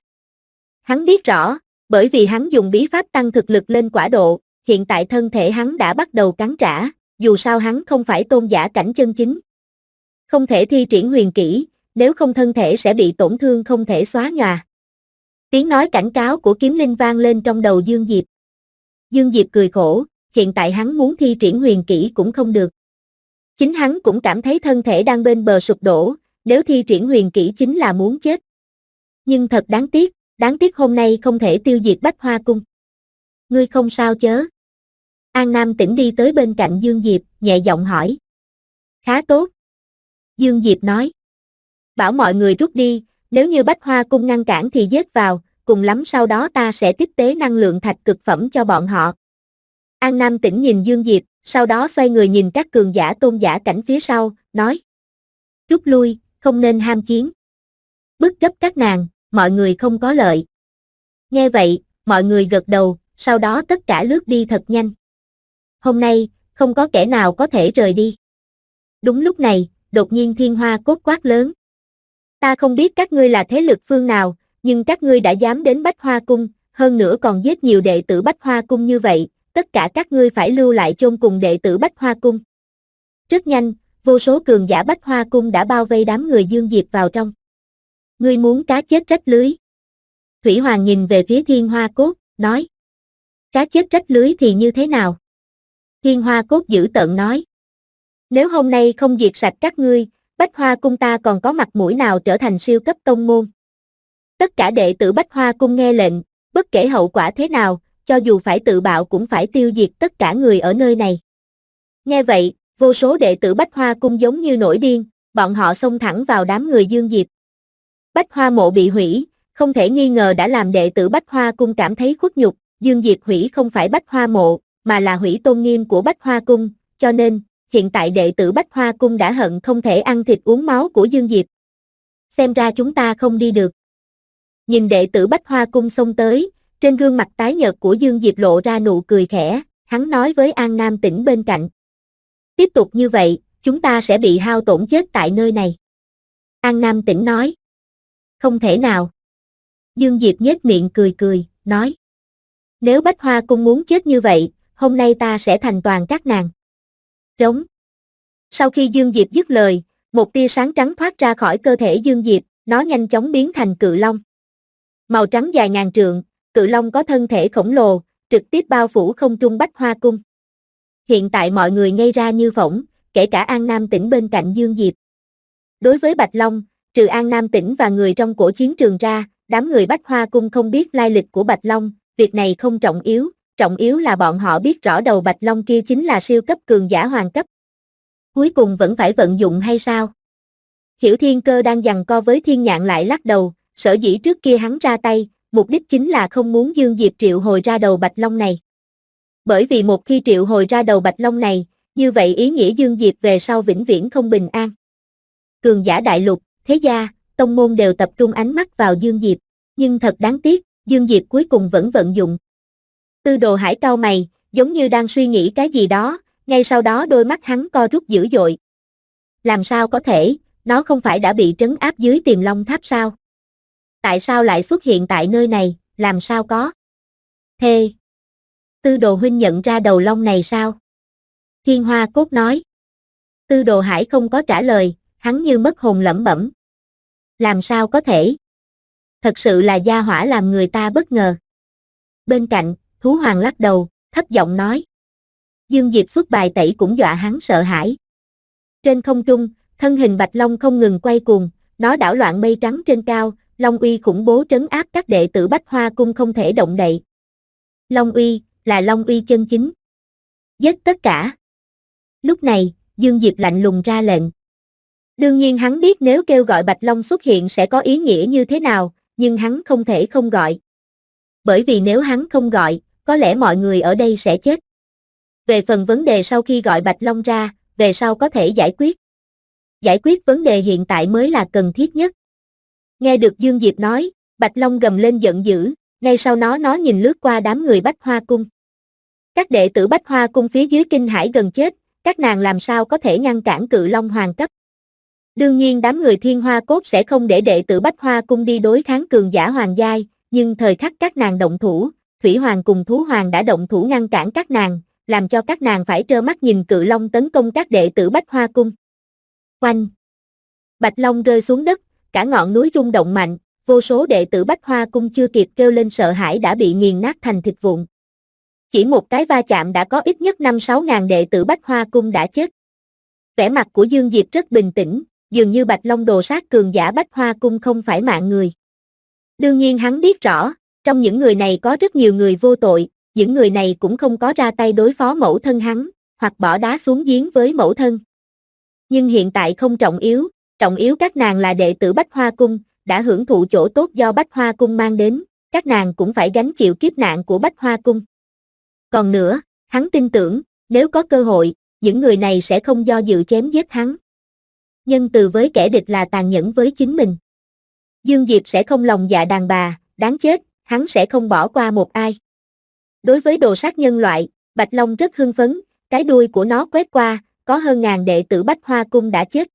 S2: Hắn biết rõ, bởi vì hắn dùng bí pháp tăng thực lực lên quả độ, hiện tại thân thể hắn đã bắt đầu cắn trả, dù sao hắn không phải tôn giả cảnh chân chính. Không thể thi triển huyền kỹ, nếu không thân thể sẽ bị tổn thương không thể xóa nhòa. Tiếng nói cảnh cáo của kiếm linh vang lên trong đầu Dương Diệp. Dương Diệp cười khổ, hiện tại hắn muốn thi triển huyền kỹ cũng không được. Chính hắn cũng cảm thấy thân thể đang bên bờ sụp đổ, nếu thi triển huyền kỹ chính là muốn chết. Nhưng thật đáng tiếc hôm nay không thể tiêu diệt Bách Hoa Cung. Ngươi không sao chớ? An Nam Tĩnh đi tới bên cạnh Dương Diệp, nhẹ giọng hỏi. Khá tốt. Dương Diệp nói. Bảo mọi người rút đi, nếu như Bách Hoa Cung ngăn cản thì giết vào, cùng lắm sau đó ta sẽ tiếp tế năng lượng thạch cực phẩm cho bọn họ. An Nam Tĩnh nhìn Dương Diệp, sau đó xoay người nhìn các cường giả tôn giả cảnh phía sau, nói. Rút lui, không nên ham chiến. Bức gấp các nàng, mọi người không có lợi. Nghe vậy, mọi người gật đầu, sau đó tất cả lướt đi thật nhanh. Hôm nay, không có kẻ nào có thể rời đi. Đúng lúc này, đột nhiên Thiên Hoa Cốt quát lớn. Ta không biết các ngươi là thế lực phương nào, nhưng các ngươi đã dám đến Bách Hoa Cung, hơn nữa còn giết nhiều đệ tử Bách Hoa Cung như vậy, tất cả các ngươi phải lưu lại chôn cùng đệ tử Bách Hoa Cung. Rất nhanh, vô số cường giả Bách Hoa Cung đã bao vây đám người Dương Diệp vào trong. Ngươi muốn cá chết rách lưới. Thủy Hoàng nhìn về phía Thiên Hoa Cốt, nói. Cá chết rách lưới thì như thế nào? Thiên Hoa Cốt dữ tợn nói. Nếu hôm nay không diệt sạch các ngươi, Bách Hoa Cung ta còn có mặt mũi nào trở thành siêu cấp tông môn? Tất cả đệ tử Bách Hoa Cung nghe lệnh, bất kể hậu quả thế nào, cho dù phải tự bạo cũng phải tiêu diệt tất cả người ở nơi này. Nghe vậy, vô số đệ tử Bách Hoa Cung giống như nổi điên, bọn họ xông thẳng vào đám người Dương Diệp. Bách Hoa mộ bị hủy, không thể nghi ngờ đã làm đệ tử Bách Hoa Cung cảm thấy khuất nhục, Dương Diệp hủy không phải Bách Hoa mộ, mà là hủy tôn nghiêm của Bách Hoa Cung, cho nên, hiện tại đệ tử Bách Hoa Cung đã hận không thể ăn thịt uống máu của Dương Diệp. Xem ra chúng ta không đi được. Nhìn đệ tử Bách Hoa Cung xông tới, trên gương mặt tái nhợt của Dương Diệp lộ ra nụ cười khẽ, hắn nói với An Nam Tĩnh bên cạnh. Tiếp tục như vậy, chúng ta sẽ bị hao tổn chết tại nơi này. An Nam Tĩnh nói. Không thể nào. Dương Diệp nhếch miệng cười, nói. Nếu Bách Hoa Cung muốn chết như vậy, hôm nay ta sẽ thành toàn các nàng. Rống. Sau khi Dương Diệp dứt lời, một tia sáng trắng thoát ra khỏi cơ thể Dương Diệp, nó nhanh chóng biến thành cự long. Màu trắng dài ngàn trượng, cự long có thân thể khổng lồ, trực tiếp bao phủ không trung Bách Hoa Cung. Hiện tại mọi người ngây ra như phỗng, kể cả An Nam Tĩnh bên cạnh Dương Diệp. Đối với Bạch Long, trừ An Nam Tĩnh và người trong cổ chiến trường ra, đám người Bách Hoa Cung không biết lai lịch của Bạch Long, việc này không trọng yếu là bọn họ biết rõ đầu Bạch Long kia chính là siêu cấp cường giả hoàng cấp. Cuối cùng vẫn phải vận dụng hay sao? Hiểu Thiên Cơ đang giằng co với Thiên Nhạn lại lắc đầu, sở dĩ trước kia hắn ra tay, mục đích chính là không muốn Dương Diệp triệu hồi ra đầu Bạch Long này. Bởi vì một khi triệu hồi ra đầu Bạch Long này, như vậy ý nghĩa Dương Diệp về sau vĩnh viễn không bình an. Cường giả đại lục, thế gia, tông môn đều tập trung ánh mắt vào Dương Diệp, nhưng thật đáng tiếc, Dương Diệp cuối cùng vẫn vận dụng. Tư Đồ Hải cau mày, giống như đang suy nghĩ cái gì đó, ngay sau đó đôi mắt hắn co rút dữ dội. Làm sao có thể, nó không phải đã bị trấn áp dưới Tiềm Long Tháp sao? Tại sao lại xuất hiện tại nơi này, làm sao có? Thê! Tư Đồ huynh nhận ra đầu long này sao? Thiên Hoa Cốt nói. Tư Đồ Hải không có trả lời, hắn như mất hồn lẩm bẩm. Làm sao có thể? Thật sự là gia hỏa làm người ta bất ngờ. Bên cạnh, Thú Hoàng lắc đầu, thấp giọng nói. Dương Diệp xuất bài tẩy cũng dọa hắn sợ hãi. Trên không trung, thân hình Bạch Long không ngừng quay cuồng, nó đảo loạn mây trắng trên cao, Long uy khủng bố trấn áp các đệ tử Bách Hoa Cung không thể động đậy. Long uy, là Long uy chân chính. Giết tất cả. Lúc này, Dương Diệp lạnh lùng ra lệnh. Đương nhiên hắn biết nếu kêu gọi Bạch Long xuất hiện sẽ có ý nghĩa như thế nào, nhưng hắn không thể không gọi. Bởi vì nếu hắn không gọi, có lẽ mọi người ở đây sẽ chết. Về phần vấn đề sau khi gọi Bạch Long ra, về sau có thể giải quyết. Giải quyết vấn đề hiện tại mới là cần thiết nhất. Nghe được Dương Diệp nói, Bạch Long gầm lên giận dữ, ngay sau nó nhìn lướt qua đám người Bách Hoa Cung. Các đệ tử Bách Hoa Cung phía dưới kinh hãi gần chết, các nàng làm sao có thể ngăn cản cự long hoàng cấp. Đương nhiên đám người Thiên Hoa Cốt sẽ không để đệ tử Bách Hoa Cung đi đối kháng cường giả hoàng giai, nhưng thời khắc các nàng động thủ, Thủy Hoàng cùng Thú Hoàng đã động thủ ngăn cản các nàng, làm cho các nàng phải trơ mắt nhìn cự long tấn công các đệ tử Bách Hoa Cung. Oanh! Bạch Long rơi xuống đất, cả ngọn núi rung động mạnh, vô số đệ tử Bách Hoa Cung chưa kịp kêu lên sợ hãi đã bị nghiền nát thành thịt vụn. Chỉ một cái va chạm đã có ít nhất 5-6 ngàn đệ tử Bách Hoa Cung đã chết. Vẻ mặt của Dương Diệp rất bình tĩnh, dường như Bạch Long đồ sát cường giả Bách Hoa Cung không phải mạng người. Đương nhiên hắn biết rõ, trong những người này có rất nhiều người vô tội, những người này cũng không có ra tay đối phó mẫu thân hắn, hoặc bỏ đá xuống giếng với mẫu thân. Nhưng hiện tại không trọng yếu các nàng là đệ tử Bách Hoa Cung, đã hưởng thụ chỗ tốt do Bách Hoa Cung mang đến, các nàng cũng phải gánh chịu kiếp nạn của Bách Hoa Cung. Còn nữa, hắn tin tưởng, nếu có cơ hội, những người này sẽ không do dự chém giết hắn. Nhân từ với kẻ địch là tàn nhẫn với chính mình. Dương Diệp sẽ không lòng dạ đàn bà, đáng chết, hắn sẽ không bỏ qua một ai. Đối với đồ sát nhân loại, Bạch Long rất hưng phấn, cái đuôi của nó quét qua, có hơn ngàn đệ tử Bách Hoa Cung đã chết.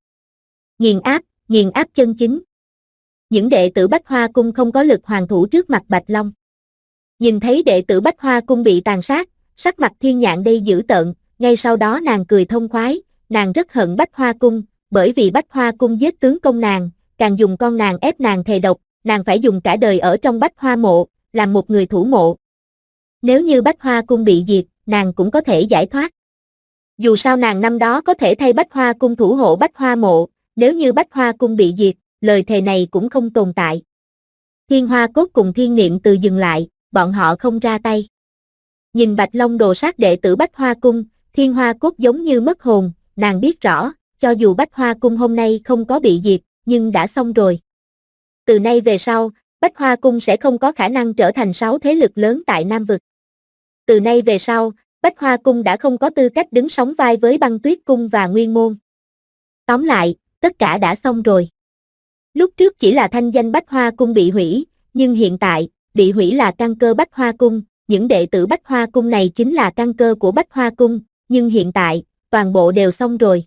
S2: Nghiền áp chân chính. Những đệ tử Bách Hoa Cung không có lực hoàn thủ trước mặt Bạch Long. Nhìn thấy đệ tử Bách Hoa Cung bị tàn sát, sắc mặt Thiên Nhạn đây dữ tợn, ngay sau đó nàng cười thông khoái, nàng rất hận Bách Hoa Cung, bởi vì Bách Hoa Cung giết tướng công nàng, càng dùng con nàng ép nàng thề độc, nàng phải dùng cả đời ở trong Bách Hoa mộ, làm một người thủ mộ. Nếu như Bách Hoa Cung bị diệt, nàng cũng có thể giải thoát. Dù sao nàng năm đó có thể thay Bách Hoa Cung thủ hộ Bách Hoa mộ, nếu như Bách Hoa Cung bị diệt, lời thề này cũng không tồn tại. Thiên Hoa Cốt cùng Thiên Niệm Từ dừng lại, bọn họ không ra tay. Nhìn Bạch Long đồ sát đệ tử Bách Hoa Cung, Thiên Hoa Cốt giống như mất hồn, nàng biết rõ, cho dù Bách Hoa Cung hôm nay không có bị diệt, nhưng đã xong rồi. Từ nay về sau, Bách Hoa Cung sẽ không có khả năng trở thành 6 thế lực lớn tại Nam Vực. Từ nay về sau, Bách Hoa Cung đã không có tư cách đứng sóng vai với Băng Tuyết Cung và Nguyên Môn. Tóm lại, tất cả đã xong rồi. Lúc trước chỉ là thanh danh Bách Hoa Cung bị hủy, nhưng hiện tại, bị hủy là căn cơ Bách Hoa Cung, những đệ tử Bách Hoa Cung này chính là căn cơ của Bách Hoa Cung, nhưng hiện tại, toàn bộ đều xong rồi.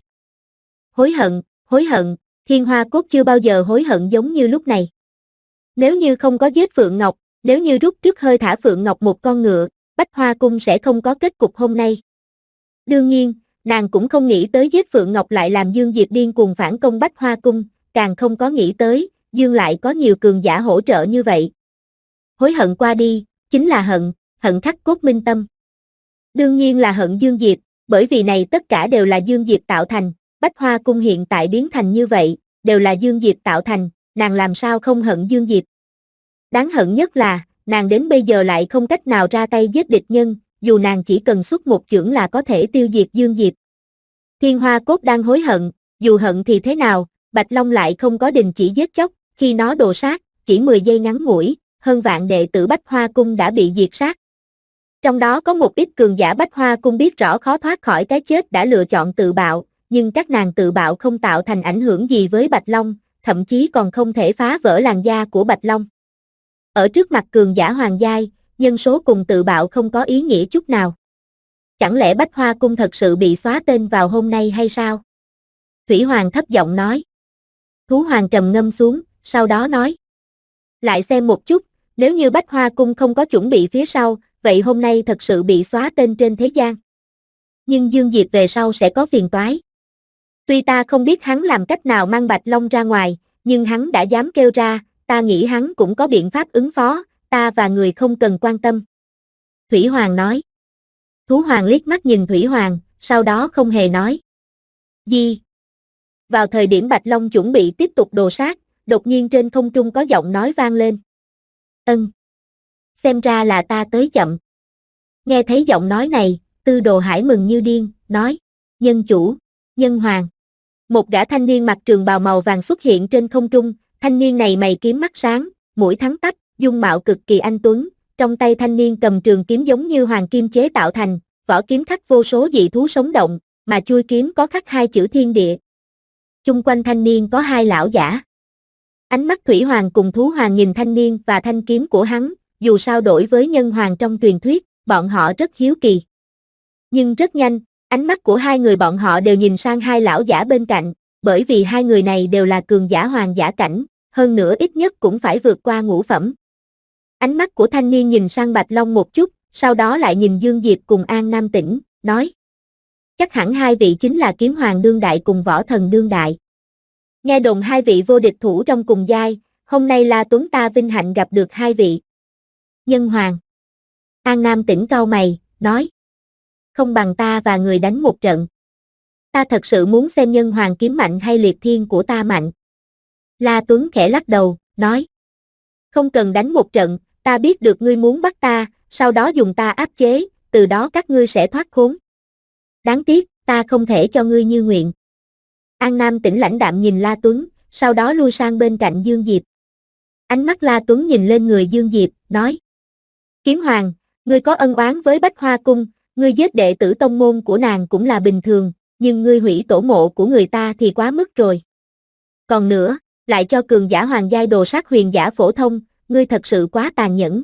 S2: Hối hận, Thiên Hoa Cốt chưa bao giờ hối hận giống như lúc này. Nếu như không có giết Phượng Ngọc, nếu như rút trước hơi thả Phượng Ngọc một con ngựa, Bách Hoa Cung sẽ không có kết cục hôm nay. Đương nhiên, nàng cũng không nghĩ tới giết Phượng Ngọc lại làm Dương Diệp điên cuồng phản công Bách Hoa Cung, càng không có nghĩ tới, Dương lại có nhiều cường giả hỗ trợ như vậy. Hối hận qua đi, chính là hận khắc cốt minh tâm. Đương nhiên là hận Dương Diệp, bởi vì này tất cả đều là Dương Diệp tạo thành, Bách Hoa Cung hiện tại biến thành như vậy, đều là Dương Diệp tạo thành, nàng làm sao không hận Dương Diệp. Đáng hận nhất là, nàng đến bây giờ lại không cách nào ra tay giết địch nhân, dù nàng chỉ cần xuất một chưởng là có thể tiêu diệt Dương Diệp. Thiên Hoa Cốt đang hối hận, dù hận thì thế nào, Bạch Long lại không có đình chỉ giết chóc, khi nó đồ sát, chỉ 10 giây ngắn ngủi, hơn vạn đệ tử Bách Hoa Cung đã bị diệt sát. Trong đó có một ít cường giả Bách Hoa Cung biết rõ khó thoát khỏi cái chết đã lựa chọn tự bạo, nhưng các nàng tự bạo không tạo thành ảnh hưởng gì với Bạch Long, thậm chí còn không thể phá vỡ làn da của Bạch Long. Ở trước mặt cường giả hoàng giai, nhân số cùng tự bạo không có ý nghĩa chút nào. Chẳng lẽ Bách Hoa Cung thật sự bị xóa tên vào hôm nay hay sao? Thủy Hoàng thấp giọng nói. Thú Hoàng trầm ngâm xuống, sau đó nói. Lại xem một chút, nếu như Bách Hoa Cung không có chuẩn bị phía sau, vậy hôm nay thật sự bị xóa tên trên thế gian. Nhưng Dương Diệp về sau sẽ có phiền toái. Tuy ta không biết hắn làm cách nào mang Bạch Long ra ngoài, nhưng hắn đã dám kêu ra, ta nghĩ hắn cũng có biện pháp ứng phó, ta và người không cần quan tâm. Thủy Hoàng nói. Thú Hoàng liếc mắt nhìn Thủy Hoàng, sau đó không hề nói. Gì? Vào thời điểm Bạch Long chuẩn bị tiếp tục đồ sát, đột nhiên trên không trung có giọng nói vang lên. Xem ra là ta tới chậm. Nghe thấy giọng nói này, Tư Đồ Hải mừng như điên, nói, nhân chủ, nhân hoàng. Một gã thanh niên mặc trường bào màu vàng xuất hiện trên không trung, thanh niên này mày kiếm mắt sáng, mũi thẳng tắp, dung mạo cực kỳ anh tuấn, trong tay thanh niên cầm trường kiếm giống như hoàng kim chế tạo thành, vỏ kiếm khắc vô số dị thú sống động, mà chui kiếm có khắc 2 chữ thiên địa. Chung quanh thanh niên có 2 lão giả. Ánh mắt Thủy Hoàng cùng Thú Hoàng nhìn thanh niên và thanh kiếm của hắn, dù sao đổi với nhân hoàng trong truyền thuyết, bọn họ rất hiếu kỳ. Nhưng rất nhanh, ánh mắt của 2 người bọn họ đều nhìn sang 2 lão giả bên cạnh, bởi vì 2 người này đều là cường giả hoàng giả cảnh, hơn nữa ít nhất cũng phải vượt qua ngũ phẩm. Ánh mắt của thanh niên nhìn sang Bạch Long một chút, sau đó lại nhìn Dương Diệp cùng An Nam Tĩnh, nói. Chắc hẳn hai vị chính là Kiếm Hoàng đương đại cùng Võ Thần đương đại. Nghe đồn hai vị vô địch thủ trong cùng giai, hôm nay La Tuấn ta vinh hạnh gặp được hai vị. Nhân Hoàng. An Nam Tĩnh cau mày, nói. Không bằng ta và người đánh một trận. Ta thật sự muốn xem Nhân Hoàng kiếm mạnh hay liệt thiên của ta mạnh. La Tuấn khẽ lắc đầu, nói. Không cần đánh một trận, ta biết được ngươi muốn bắt ta, sau đó dùng ta áp chế, từ đó các ngươi sẽ thoát khốn. Đáng tiếc, ta không thể cho ngươi như nguyện. An Nam Tĩnh lãnh đạm nhìn La Tuấn, sau đó lui sang bên cạnh Dương Diệp. Ánh mắt La Tuấn nhìn lên người Dương Diệp, nói. Kiếm Hoàng, ngươi có ân oán với Bách Hoa Cung, ngươi giết đệ tử tông môn của nàng cũng là bình thường, nhưng ngươi hủy tổ mộ của người ta thì quá mức rồi. Còn nữa, lại cho cường giả hoàng giai đồ sát huyền giả phổ thông, ngươi thật sự quá tàn nhẫn.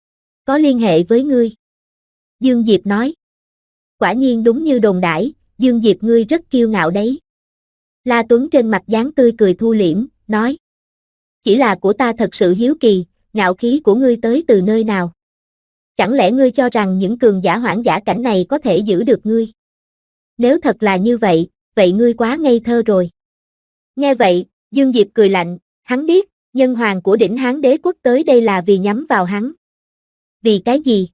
S2: Có liên hệ với ngươi. Dương Diệp nói. Quả nhiên đúng như đồn đãi, Dương Diệp ngươi rất kiêu ngạo đấy. La Tuấn trên mặt dáng tươi cười thu liễm, nói. Chỉ là của ta thật sự hiếu kỳ, ngạo khí của ngươi tới từ nơi nào? Chẳng lẽ ngươi cho rằng những cường giả hoảng giả cảnh này có thể giữ được ngươi? Nếu thật là như vậy, vậy ngươi quá ngây thơ rồi. Nghe vậy, Dương Diệp cười lạnh, hắn biết, Nhân Hoàng của Đỉnh Hán Đế quốc tới đây là vì nhắm vào hắn. Vì cái gì?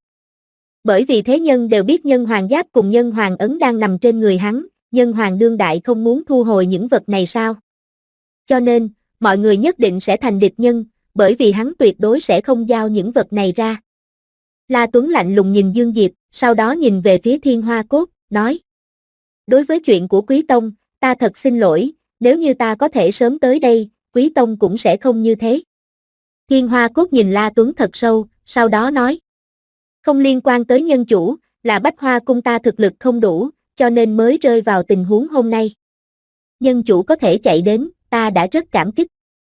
S2: Bởi vì thế nhân đều biết Nhân Hoàng giáp cùng Nhân Hoàng ấn đang nằm trên người hắn, Nhân Hoàng đương đại không muốn thu hồi những vật này sao? Cho nên, mọi người nhất định sẽ thành địch nhân, bởi vì hắn tuyệt đối sẽ không giao những vật này ra. La Tuấn lạnh lùng nhìn Dương Diệp, sau đó nhìn về phía Thiên Hoa Cốt, nói. Đối với chuyện của Quý Tông, ta thật xin lỗi, nếu như ta có thể sớm tới đây, Quý Tông cũng sẽ không như thế. Thiên Hoa Cốt nhìn La Tuấn thật sâu, sau đó nói. Không liên quan tới nhân chủ, là Bách Hoa Cung ta thực lực không đủ, cho nên mới rơi vào tình huống hôm nay. Nhân chủ có thể chạy đến, ta đã rất cảm kích.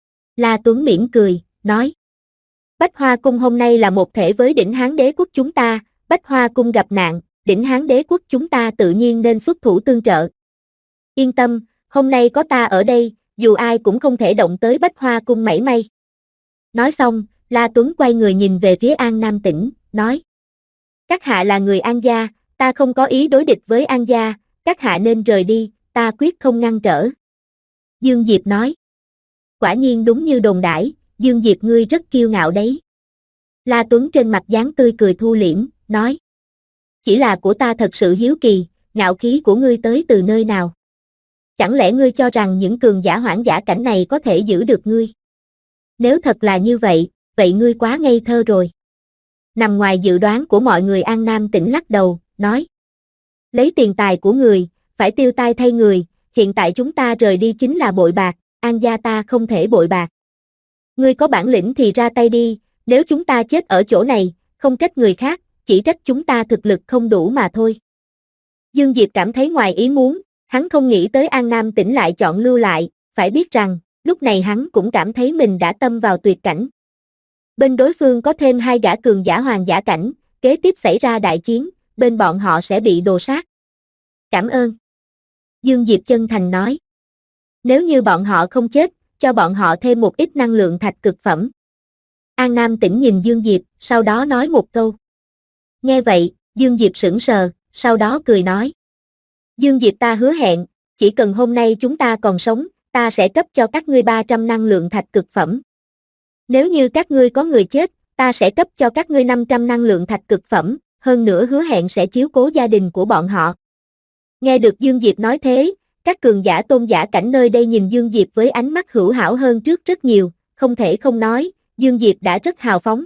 S2: La Tuấn mỉm cười, nói. Bách Hoa Cung hôm nay là một thể với Đỉnh Hán Đế quốc chúng ta, Bách Hoa Cung gặp nạn, Đỉnh Hán Đế quốc chúng ta tự nhiên nên xuất thủ tương trợ. Yên tâm, hôm nay có ta ở đây, dù ai cũng không thể động tới Bách Hoa Cung mảy may. Nói xong, La Tuấn quay người nhìn về phía An Nam Tĩnh, nói. Các hạ là người An gia, ta không có ý đối địch với An gia, các hạ nên rời đi, ta quyết không ngăn trở. Dương Diệp nói. Quả nhiên đúng như đồn đãi, Dương Diệp ngươi rất kiêu ngạo đấy. La Tuấn trên mặt dáng tươi cười thu liễm, nói. Chỉ là của ta thật sự hiếu kỳ, ngạo khí của ngươi tới từ nơi nào? Chẳng lẽ ngươi cho rằng những cường giả hoảng giả cảnh này có thể giữ được ngươi? Nếu thật là như vậy, vậy ngươi quá ngây thơ rồi. Nằm ngoài dự đoán của mọi người, An Nam Tĩnh lắc đầu, nói. Lấy tiền tài của người, phải tiêu tai thay người, hiện tại chúng ta rời đi chính là bội bạc, An gia ta không thể bội bạc. Ngươi có bản lĩnh thì ra tay đi, nếu chúng ta chết ở chỗ này, không trách người khác, chỉ trách chúng ta thực lực không đủ mà thôi. Dương Diệp cảm thấy ngoài ý muốn, hắn không nghĩ tới An Nam Tĩnh lại chọn lưu lại, phải biết rằng, lúc này hắn cũng cảm thấy mình đã tâm vào tuyệt cảnh. Bên đối phương có thêm hai gã cường giả hoàng giả cảnh, kế tiếp xảy ra đại chiến, bên bọn họ sẽ bị đồ sát. Cảm ơn. Dương Diệp chân thành nói. Nếu như bọn họ không chết, cho bọn họ thêm một ít năng lượng thạch cực phẩm. An Nam Tĩnh nhìn Dương Diệp, sau đó nói một câu. Nghe vậy, Dương Diệp sững sờ, sau đó cười nói. Dương Diệp ta hứa hẹn, chỉ cần hôm nay chúng ta còn sống, ta sẽ cấp cho các ngươi 300 năng lượng thạch cực phẩm. Nếu như các ngươi có người chết, ta sẽ cấp cho các ngươi 500 năng lượng thạch cực phẩm, hơn nữa hứa hẹn sẽ chiếu cố gia đình của bọn họ. Nghe được Dương Diệp nói thế, các cường giả tôn giả cảnh nơi đây nhìn Dương Diệp với ánh mắt hữu hảo hơn trước rất nhiều, không thể không nói, Dương Diệp đã rất hào phóng.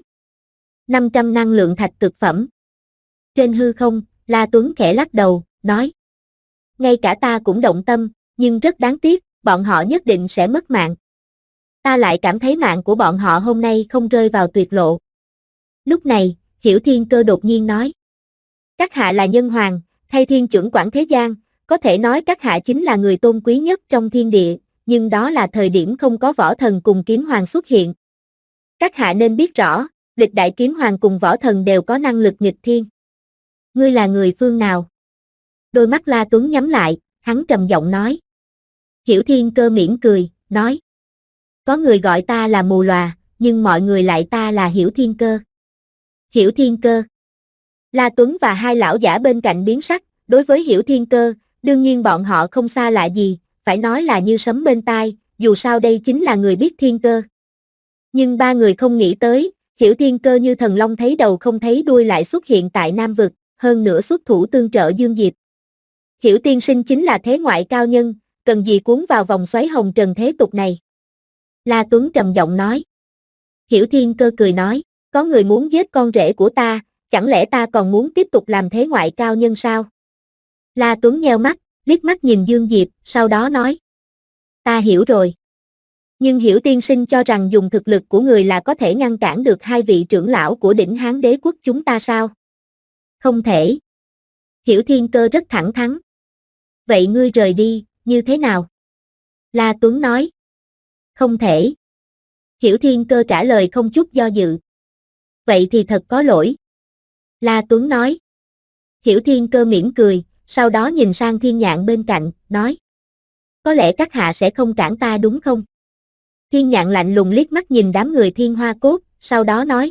S2: 500 năng lượng thạch cực phẩm. Trên hư không, La Tuấn khẽ lắc đầu, nói. Ngay cả ta cũng động tâm, nhưng rất đáng tiếc, bọn họ nhất định sẽ mất mạng. Ta lại cảm thấy mạng của bọn họ hôm nay không rơi vào tuyệt lộ. Lúc này, Hiểu Thiên Cơ đột nhiên nói. Các hạ là nhân hoàng, thay thiên chưởng quản thế gian, có thể nói các hạ chính là người tôn quý nhất trong thiên địa, nhưng đó là thời điểm không có võ thần cùng kiếm hoàng xuất hiện. Các hạ nên biết rõ, lịch đại kiếm hoàng cùng võ thần đều có năng lực nghịch thiên. Ngươi là người phương nào? Đôi mắt La Tuấn nhắm lại, hắn trầm giọng nói. Hiểu Thiên Cơ mỉm cười, nói. Có người gọi ta là mù lòa, nhưng mọi người lại ta là Hiểu Thiên Cơ. Hiểu Thiên Cơ. La Tuấn và hai lão giả bên cạnh biến sắc, đối với Hiểu Thiên Cơ, đương nhiên bọn họ không xa lạ gì, phải nói là như sấm bên tai, dù sao đây chính là người biết Thiên Cơ. Nhưng ba người không nghĩ tới, Hiểu Thiên Cơ như thần long thấy đầu không thấy đuôi lại xuất hiện tại Nam Vực, hơn nữa xuất thủ tương trợ Dương Diệp. Hiểu tiên sinh chính là thế ngoại cao nhân, cần gì cuốn vào vòng xoáy hồng trần thế tục này. La Tuấn trầm giọng nói. Hiểu Thiên Cơ cười nói, có người muốn giết con rể của ta, chẳng lẽ ta còn muốn tiếp tục làm thế ngoại cao nhân sao? La Tuấn nheo mắt, liếc mắt nhìn Dương Diệp, sau đó nói. Ta hiểu rồi. Nhưng Hiểu tiên sinh cho rằng dùng thực lực của người là có thể ngăn cản được hai vị trưởng lão của đỉnh Hán đế quốc chúng ta sao? Không thể. Hiểu Thiên Cơ rất thẳng thắn. Vậy ngươi rời đi, như thế nào? La Tuấn nói. Không thể. Hiểu Thiên Cơ trả lời không chút do dự. Vậy thì thật có lỗi. La Tuấn nói. Hiểu Thiên Cơ mỉm cười, sau đó nhìn sang Thiên Nhạn bên cạnh, nói. Có lẽ các hạ sẽ không cản ta đúng không? Thiên Nhạn lạnh lùng liếc mắt nhìn đám người Thiên Hoa Cốt, sau đó nói.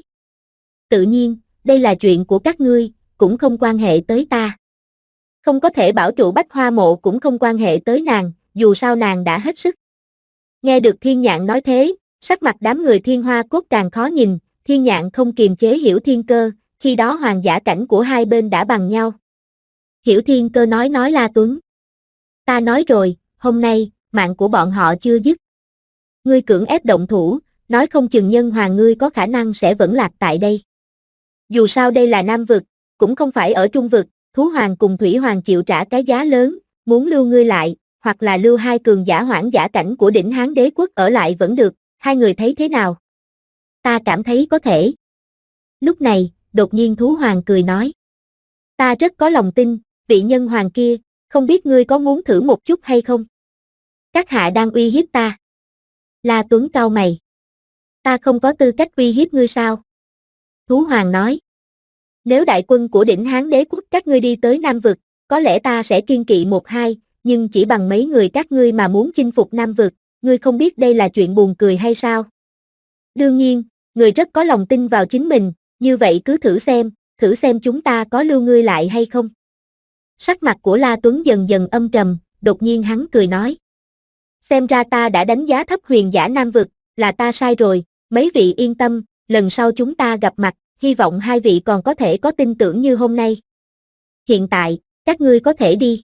S2: Tự nhiên, đây là chuyện của các ngươi, cũng không quan hệ tới ta. Không có thể bảo trụ Bách Hoa Mộ cũng không quan hệ tới nàng, dù sao nàng đã hết sức. Nghe được Thiên Nhạn nói thế, sắc mặt đám người Thiên Hoa Cốt càng khó nhìn, Thiên Nhạn không kiềm chế Hiểu Thiên Cơ, khi đó hoàng giả cảnh của hai bên đã bằng nhau. Hiểu Thiên Cơ nói La Tuấn. Ta nói rồi, hôm nay, mạng của bọn họ chưa dứt. Ngươi cưỡng ép động thủ, nói không chừng nhân hoàng ngươi có khả năng sẽ vẫn lạc tại đây. Dù sao đây là Nam Vực, cũng không phải ở Trung Vực, Thú Hoàng cùng Thủy Hoàng chịu trả cái giá lớn, muốn lưu ngươi lại, hoặc là lưu hai cường giả hoãn giả cảnh của đỉnh Hán đế quốc ở lại vẫn được, hai người thấy thế nào? Ta cảm thấy có thể. Lúc này, đột nhiên Thú Hoàng cười nói. Ta rất có lòng tin, vị nhân hoàng kia, không biết ngươi có muốn thử một chút hay không? Các hạ đang uy hiếp ta. La Tuấn cau mày. Ta không có tư cách uy hiếp ngươi sao? Thú Hoàng nói. Nếu đại quân của đỉnh Hán đế quốc các ngươi đi tới Nam Vực, có lẽ ta sẽ kiên kỵ một hai, nhưng chỉ bằng mấy người các ngươi mà muốn chinh phục Nam Vực, ngươi không biết đây là chuyện buồn cười hay sao? Đương nhiên, người rất có lòng tin vào chính mình, như vậy cứ thử xem chúng ta có lưu ngươi lại hay không. Sắc mặt của La Tuấn dần dần âm trầm, đột nhiên hắn cười nói. Xem ra ta đã đánh giá thấp huyền giả Nam Vực, là ta sai rồi, mấy vị yên tâm, lần sau chúng ta gặp mặt, hy vọng hai vị còn có thể có tin tưởng như hôm nay. Hiện tại, các ngươi có thể đi.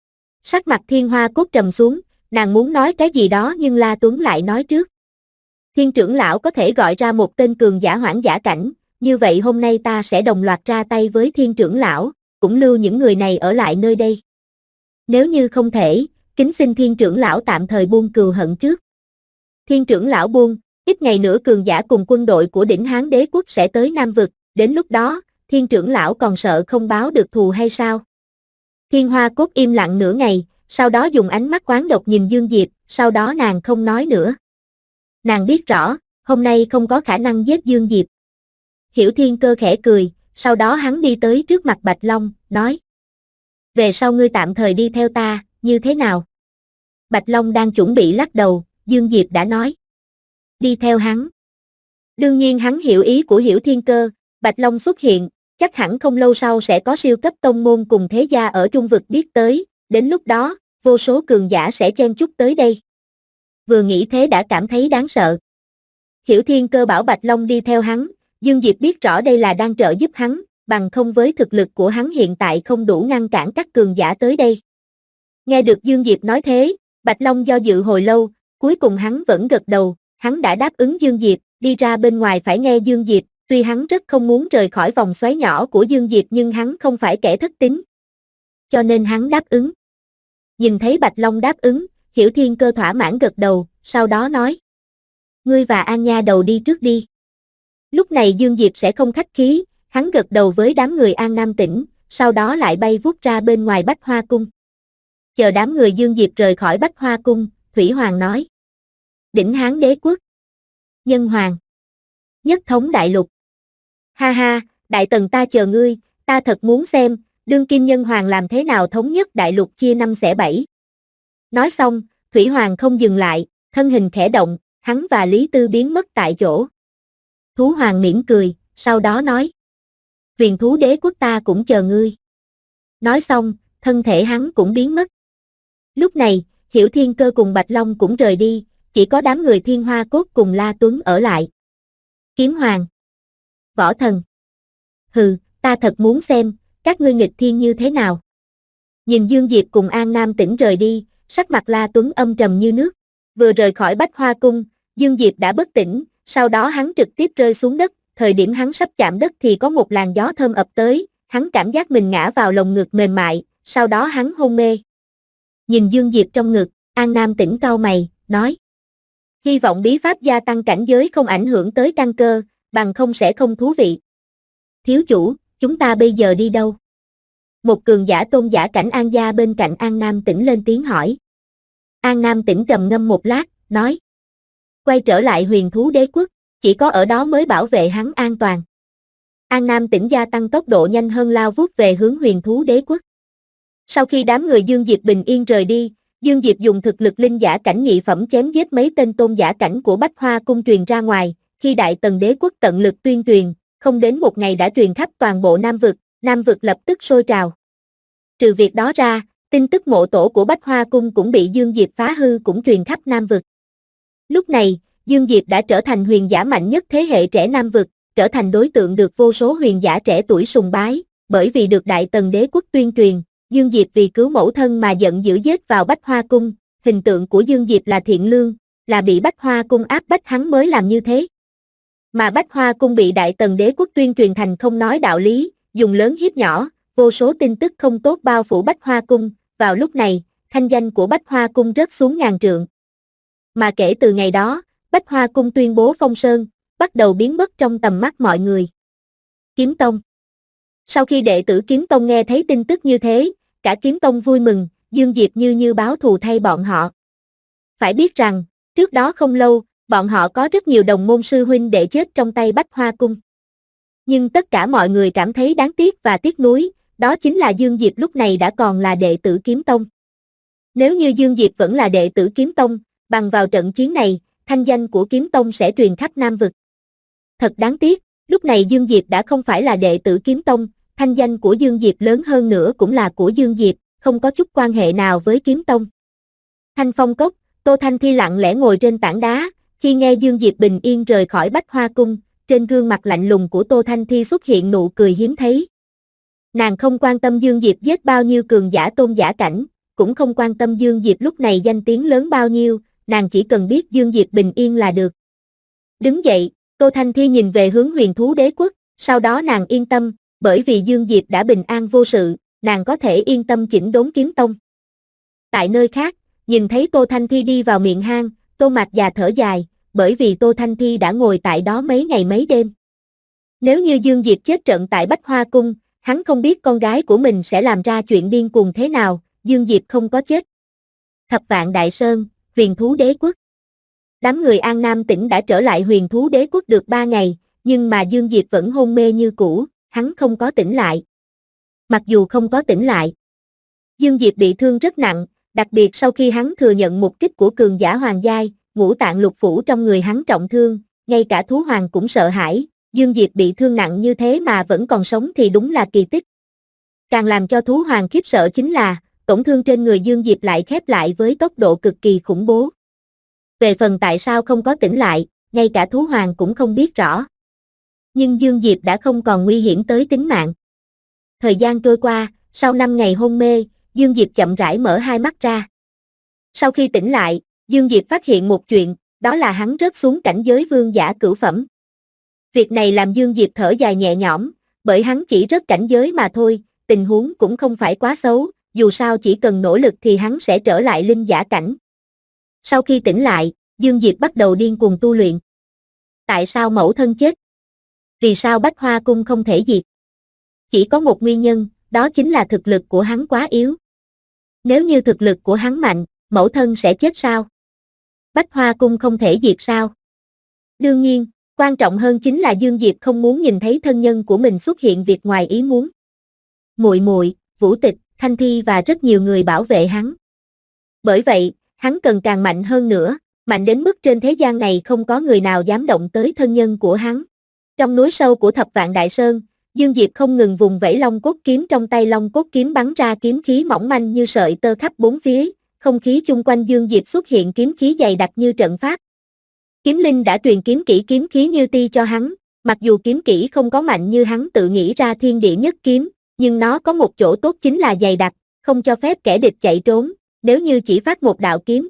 S2: Sắc mặt Thiên Hoa Cốt trầm xuống, nàng muốn nói cái gì đó nhưng La Tuấn lại nói trước. Thiên trưởng lão có thể gọi ra một tên cường giả hoãn giả cảnh, như vậy hôm nay ta sẽ đồng loạt ra tay với Thiên trưởng lão, cũng lưu những người này ở lại nơi đây. Nếu như không thể, kính xin Thiên trưởng lão tạm thời buông cừu hận trước. Thiên trưởng lão buông, ít ngày nữa cường giả cùng quân đội của đỉnh Hán đế quốc sẽ tới Nam Vực, đến lúc đó, Thiên trưởng lão còn sợ không báo được thù hay sao? Thiên Hoa Cốt im lặng nửa ngày, sau đó dùng ánh mắt oán độc nhìn Dương Diệp, sau đó nàng không nói nữa. Nàng biết rõ, hôm nay không có khả năng giết Dương Diệp. Hiểu Thiên Cơ khẽ cười, sau đó hắn đi tới trước mặt Bạch Long, nói. Về sau ngươi tạm thời đi theo ta, như thế nào? Bạch Long đang chuẩn bị lắc đầu, Dương Diệp đã nói. Đi theo hắn. Đương nhiên hắn hiểu ý của Hiểu Thiên Cơ, Bạch Long xuất hiện, chắc hẳn không lâu sau sẽ có siêu cấp tông môn cùng thế gia ở Trung Vực biết tới, đến lúc đó, vô số cường giả sẽ chen chúc tới đây. Vừa nghĩ thế đã cảm thấy đáng sợ. Hiểu Thiên Cơ bảo Bạch Long đi theo hắn, Dương Diệp biết rõ đây là đang trợ giúp hắn, bằng không với thực lực của hắn hiện tại không đủ ngăn cản các cường giả tới đây. Nghe được Dương Diệp nói thế, Bạch Long do dự hồi lâu, cuối cùng hắn vẫn gật đầu, hắn đã đáp ứng Dương Diệp, đi ra bên ngoài phải nghe Dương Diệp, tuy hắn rất không muốn rời khỏi vòng xoáy nhỏ của Dương Diệp nhưng hắn không phải kẻ thất tín. Cho nên hắn đáp ứng. Nhìn thấy Bạch Long đáp ứng, Hiểu Thiên Cơ thỏa mãn gật đầu, sau đó nói. Ngươi và An Nha đầu đi trước đi. Lúc này Dương Diệp sẽ không khách khí, hắn gật đầu với đám người An Nam Tỉnh, sau đó lại bay vút ra bên ngoài Bách Hoa Cung. Chờ đám người Dương Diệp rời khỏi Bách Hoa Cung, Thủy Hoàng nói. Đỉnh Hán đế quốc. Nhân hoàng. Nhất thống đại lục. Ha ha, đại tần ta chờ ngươi, ta thật muốn xem, đương kim nhân hoàng làm thế nào thống nhất đại lục chia 5 xẻ 7. Nói xong, Thủy Hoàng không dừng lại, thân hình khẽ động, hắn và Lý Tư biến mất tại chỗ. Thú Hoàng mỉm cười, sau đó nói. Huyền thú đế quốc ta cũng chờ ngươi. Nói xong, thân thể hắn cũng biến mất. Lúc này, Hiểu Thiên Cơ cùng Bạch Long cũng rời đi, chỉ có đám người Thiên Hoa Cốt cùng La Tuấn ở lại. Kiếm Hoàng, Võ Thần. Hừ, ta thật muốn xem, các ngươi nghịch thiên như thế nào. Nhìn Dương Diệp cùng An Nam Tĩnh rời đi, sắc mặt La Tuấn âm trầm như nước. Vừa rời khỏi Bách Hoa Cung, Dương Diệp đã bất tỉnh, sau đó hắn trực tiếp rơi xuống đất, thời điểm hắn sắp chạm đất thì có một làn gió thơm ập tới, hắn cảm giác mình ngã vào lồng ngực mềm mại, sau đó hắn hôn mê. Nhìn Dương Diệp trong ngực, An Nam Tĩnh cau mày, nói: hy vọng bí pháp gia tăng cảnh giới không ảnh hưởng tới căn cơ, bằng không sẽ không thú vị. Thiếu chủ, chúng ta bây giờ đi đâu? Một cường giả tôn giả cảnh An gia bên cạnh An Nam Tĩnh lên tiếng hỏi. An Nam Tĩnh trầm ngâm một lát, nói: quay trở lại Huyền Thú Đế Quốc, chỉ có ở đó mới bảo vệ hắn an toàn. An Nam Tĩnh gia tăng tốc độ nhanh hơn lao vút về hướng Huyền Thú Đế Quốc. Sau khi đám người Dương Diệp bình yên rời đi, Dương Diệp dùng thực lực linh giả cảnh nhị phẩm chém giết mấy tên tôn giả cảnh của Bách Hoa Cung truyền ra ngoài, khi Đại Tần Đế Quốc tận lực tuyên truyền, không đến một ngày đã truyền khắp toàn bộ Nam vực lập tức sôi trào. Trừ việc đó ra, tin tức mộ tổ của Bách Hoa Cung cũng bị Dương Diệp phá hư cũng truyền khắp Nam vực. Lúc này, Dương Diệp đã trở thành huyền giả mạnh nhất thế hệ trẻ Nam vực, trở thành đối tượng được vô số huyền giả trẻ tuổi sùng bái, bởi vì được Đại Tần Đế Quốc tuyên truyền, Dương Diệp vì cứu mẫu thân mà giận dữ giết vào Bách Hoa Cung, hình tượng của Dương Diệp là thiện lương, là bị Bách Hoa Cung áp bách hắn mới làm như thế. Mà Bách Hoa Cung bị Đại Tần Đế Quốc tuyên truyền thành không nói đạo lý, dùng lớn hiếp nhỏ, vô số tin tức không tốt bao phủ Bách Hoa Cung, vào lúc này, thanh danh của Bách Hoa Cung rớt xuống ngàn trượng. Mà kể từ ngày đó, Bách Hoa Cung tuyên bố phong sơn, bắt đầu biến mất trong tầm mắt mọi người. Kiếm Tông. Sau khi đệ tử Kiếm Tông nghe thấy tin tức như thế, cả Kiếm Tông vui mừng, Dương Diệp như báo thù thay bọn họ. Phải biết rằng, trước đó không lâu, bọn họ có rất nhiều đồng môn sư huynh đệ chết trong tay Bách Hoa Cung. Nhưng tất cả mọi người cảm thấy đáng tiếc và tiếc nuối, đó chính là Dương Diệp lúc này đã còn là đệ tử Kiếm Tông. Nếu như Dương Diệp vẫn là đệ tử Kiếm Tông, bằng vào trận chiến này, thanh danh của Kiếm Tông sẽ truyền khắp Nam vực. Thật đáng tiếc, lúc này Dương Diệp đã không phải là đệ tử Kiếm Tông, thanh danh của Dương Diệp lớn hơn nữa cũng là của Dương Diệp, không có chút quan hệ nào với Kiếm Tông. Thanh Phong Cốc, Tô Thanh Thi lặng lẽ ngồi trên tảng đá, khi nghe Dương Diệp bình yên rời khỏi Bách Hoa Cung, trên gương mặt lạnh lùng của Tô Thanh Thi xuất hiện nụ cười hiếm thấy. Nàng không quan tâm Dương Diệp giết bao nhiêu cường giả tôn giả cảnh, cũng không quan tâm Dương Diệp lúc này danh tiếng lớn bao nhiêu, nàng chỉ cần biết Dương Diệp bình yên là được. Đứng dậy, Tô Thanh Thi nhìn về hướng Huyền Thú Đế Quốc, sau đó nàng yên tâm, bởi vì Dương Diệp đã bình an vô sự, nàng có thể yên tâm chỉnh đốn Kiếm Tông. Tại nơi khác, nhìn thấy Tô Thanh Thi đi vào miệng hang, Tô Mạc già thở dài, bởi vì Tô Thanh Thi đã ngồi tại đó mấy ngày mấy đêm. Nếu như Dương Diệp chết trận tại Bách Hoa Cung, hắn không biết con gái của mình sẽ làm ra chuyện điên cuồng thế nào, Dương Diệp không có chết. Thập Vạn Đại Sơn, Huyền Thú Đế Quốc. Đám người An Nam Tỉnh đã trở lại Huyền Thú Đế Quốc được 3 ngày, nhưng mà Dương Diệp vẫn hôn mê như cũ, hắn không có tỉnh lại. Mặc dù không có tỉnh lại, Dương Diệp bị thương rất nặng, đặc biệt sau khi hắn thừa nhận một kích của cường giả hoàng giai, ngũ tạng lục phủ trong người hắn trọng thương, ngay cả thú hoàng cũng sợ hãi, Dương Diệp bị thương nặng như thế mà vẫn còn sống thì đúng là kỳ tích. Càng làm cho thú hoàng khiếp sợ chính là, tổn thương trên người Dương Diệp lại khép lại với tốc độ cực kỳ khủng bố. Về phần tại sao không có tỉnh lại, ngay cả thú hoàng cũng không biết rõ. Nhưng Dương Diệp đã không còn nguy hiểm tới tính mạng. Thời gian trôi qua, sau 5 ngày hôn mê, Dương Diệp chậm rãi mở hai mắt ra. Sau khi tỉnh lại, Dương Diệp phát hiện một chuyện, đó là hắn rớt xuống cảnh giới vương giả cửu phẩm. Việc này làm Dương Diệp thở dài nhẹ nhõm, bởi hắn chỉ rớt cảnh giới mà thôi, tình huống cũng không phải quá xấu, dù sao chỉ cần nỗ lực thì hắn sẽ trở lại linh giả cảnh. Sau khi tỉnh lại, Dương Diệp bắt đầu điên cuồng tu luyện. Tại sao mẫu thân chết? Vì sao Bách Hoa Cung không thể diệt? Chỉ có một nguyên nhân, đó chính là thực lực của hắn quá yếu. Nếu như thực lực của hắn mạnh, mẫu thân sẽ chết sao? Bách Hoa Cung không thể diệt sao? Đương nhiên, quan trọng hơn chính là Dương Diệp không muốn nhìn thấy thân nhân của mình xuất hiện việc ngoài ý muốn. Muội muội, Vũ Tịch, Thanh Thi và rất nhiều người bảo vệ hắn. Bởi vậy, hắn cần càng mạnh hơn nữa, mạnh đến mức trên thế gian này không có người nào dám động tới thân nhân của hắn. Trong núi sâu của Thập Vạn Đại Sơn, Dương Diệp không ngừng vùng vẫy long cốt kiếm trong tay, long cốt kiếm bắn ra kiếm khí mỏng manh như sợi tơ khắp bốn phía, không khí chung quanh Dương Diệp xuất hiện kiếm khí dày đặc như trận pháp. Kiếm linh đã truyền kiếm kỹ kiếm khí như ti cho hắn, mặc dù kiếm kỹ không có mạnh như hắn tự nghĩ ra thiên địa nhất kiếm, nhưng nó có một chỗ tốt chính là dày đặc, không cho phép kẻ địch chạy trốn, nếu như chỉ phát một đạo kiếm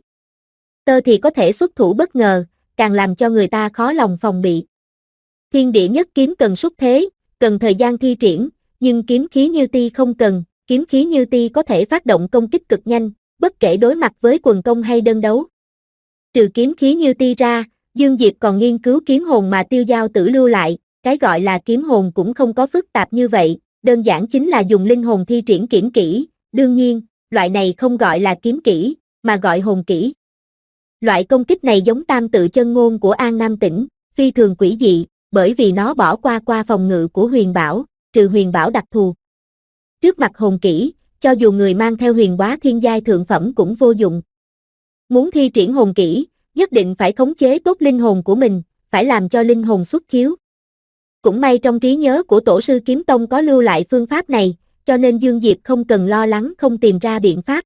S2: tơ thì có thể xuất thủ bất ngờ, càng làm cho người ta khó lòng phòng bị. Thiên địa nhất kiếm cần xúc thế, cần thời gian thi triển, nhưng kiếm khí như ti không cần, kiếm khí như ti có thể phát động công kích cực nhanh, bất kể đối mặt với quần công hay đơn đấu. Trừ kiếm khí như ti ra, Dương Diệp còn nghiên cứu kiếm hồn mà Tiêu Giao Tử lưu lại, cái gọi là kiếm hồn cũng không có phức tạp như vậy, đơn giản chính là dùng linh hồn thi triển kiếm kỹ, đương nhiên, loại này không gọi là kiếm kỹ, mà gọi hồn kỹ. Loại công kích này giống tam tự chân ngôn của An Nam Tĩnh, phi thường quỷ dị, bởi vì nó bỏ qua phòng ngự của huyền bảo, trừ huyền bảo đặc thù. Trước mặt hồn kỹ, cho dù người mang theo huyền bá thiên giai thượng phẩm cũng vô dụng. Muốn thi triển hồn kỹ, nhất định phải khống chế tốt linh hồn của mình, phải làm cho linh hồn xuất khiếu. Cũng may trong trí nhớ của Tổ sư Kiếm Tông có lưu lại phương pháp này, cho nên Dương Diệp không cần lo lắng không tìm ra biện pháp.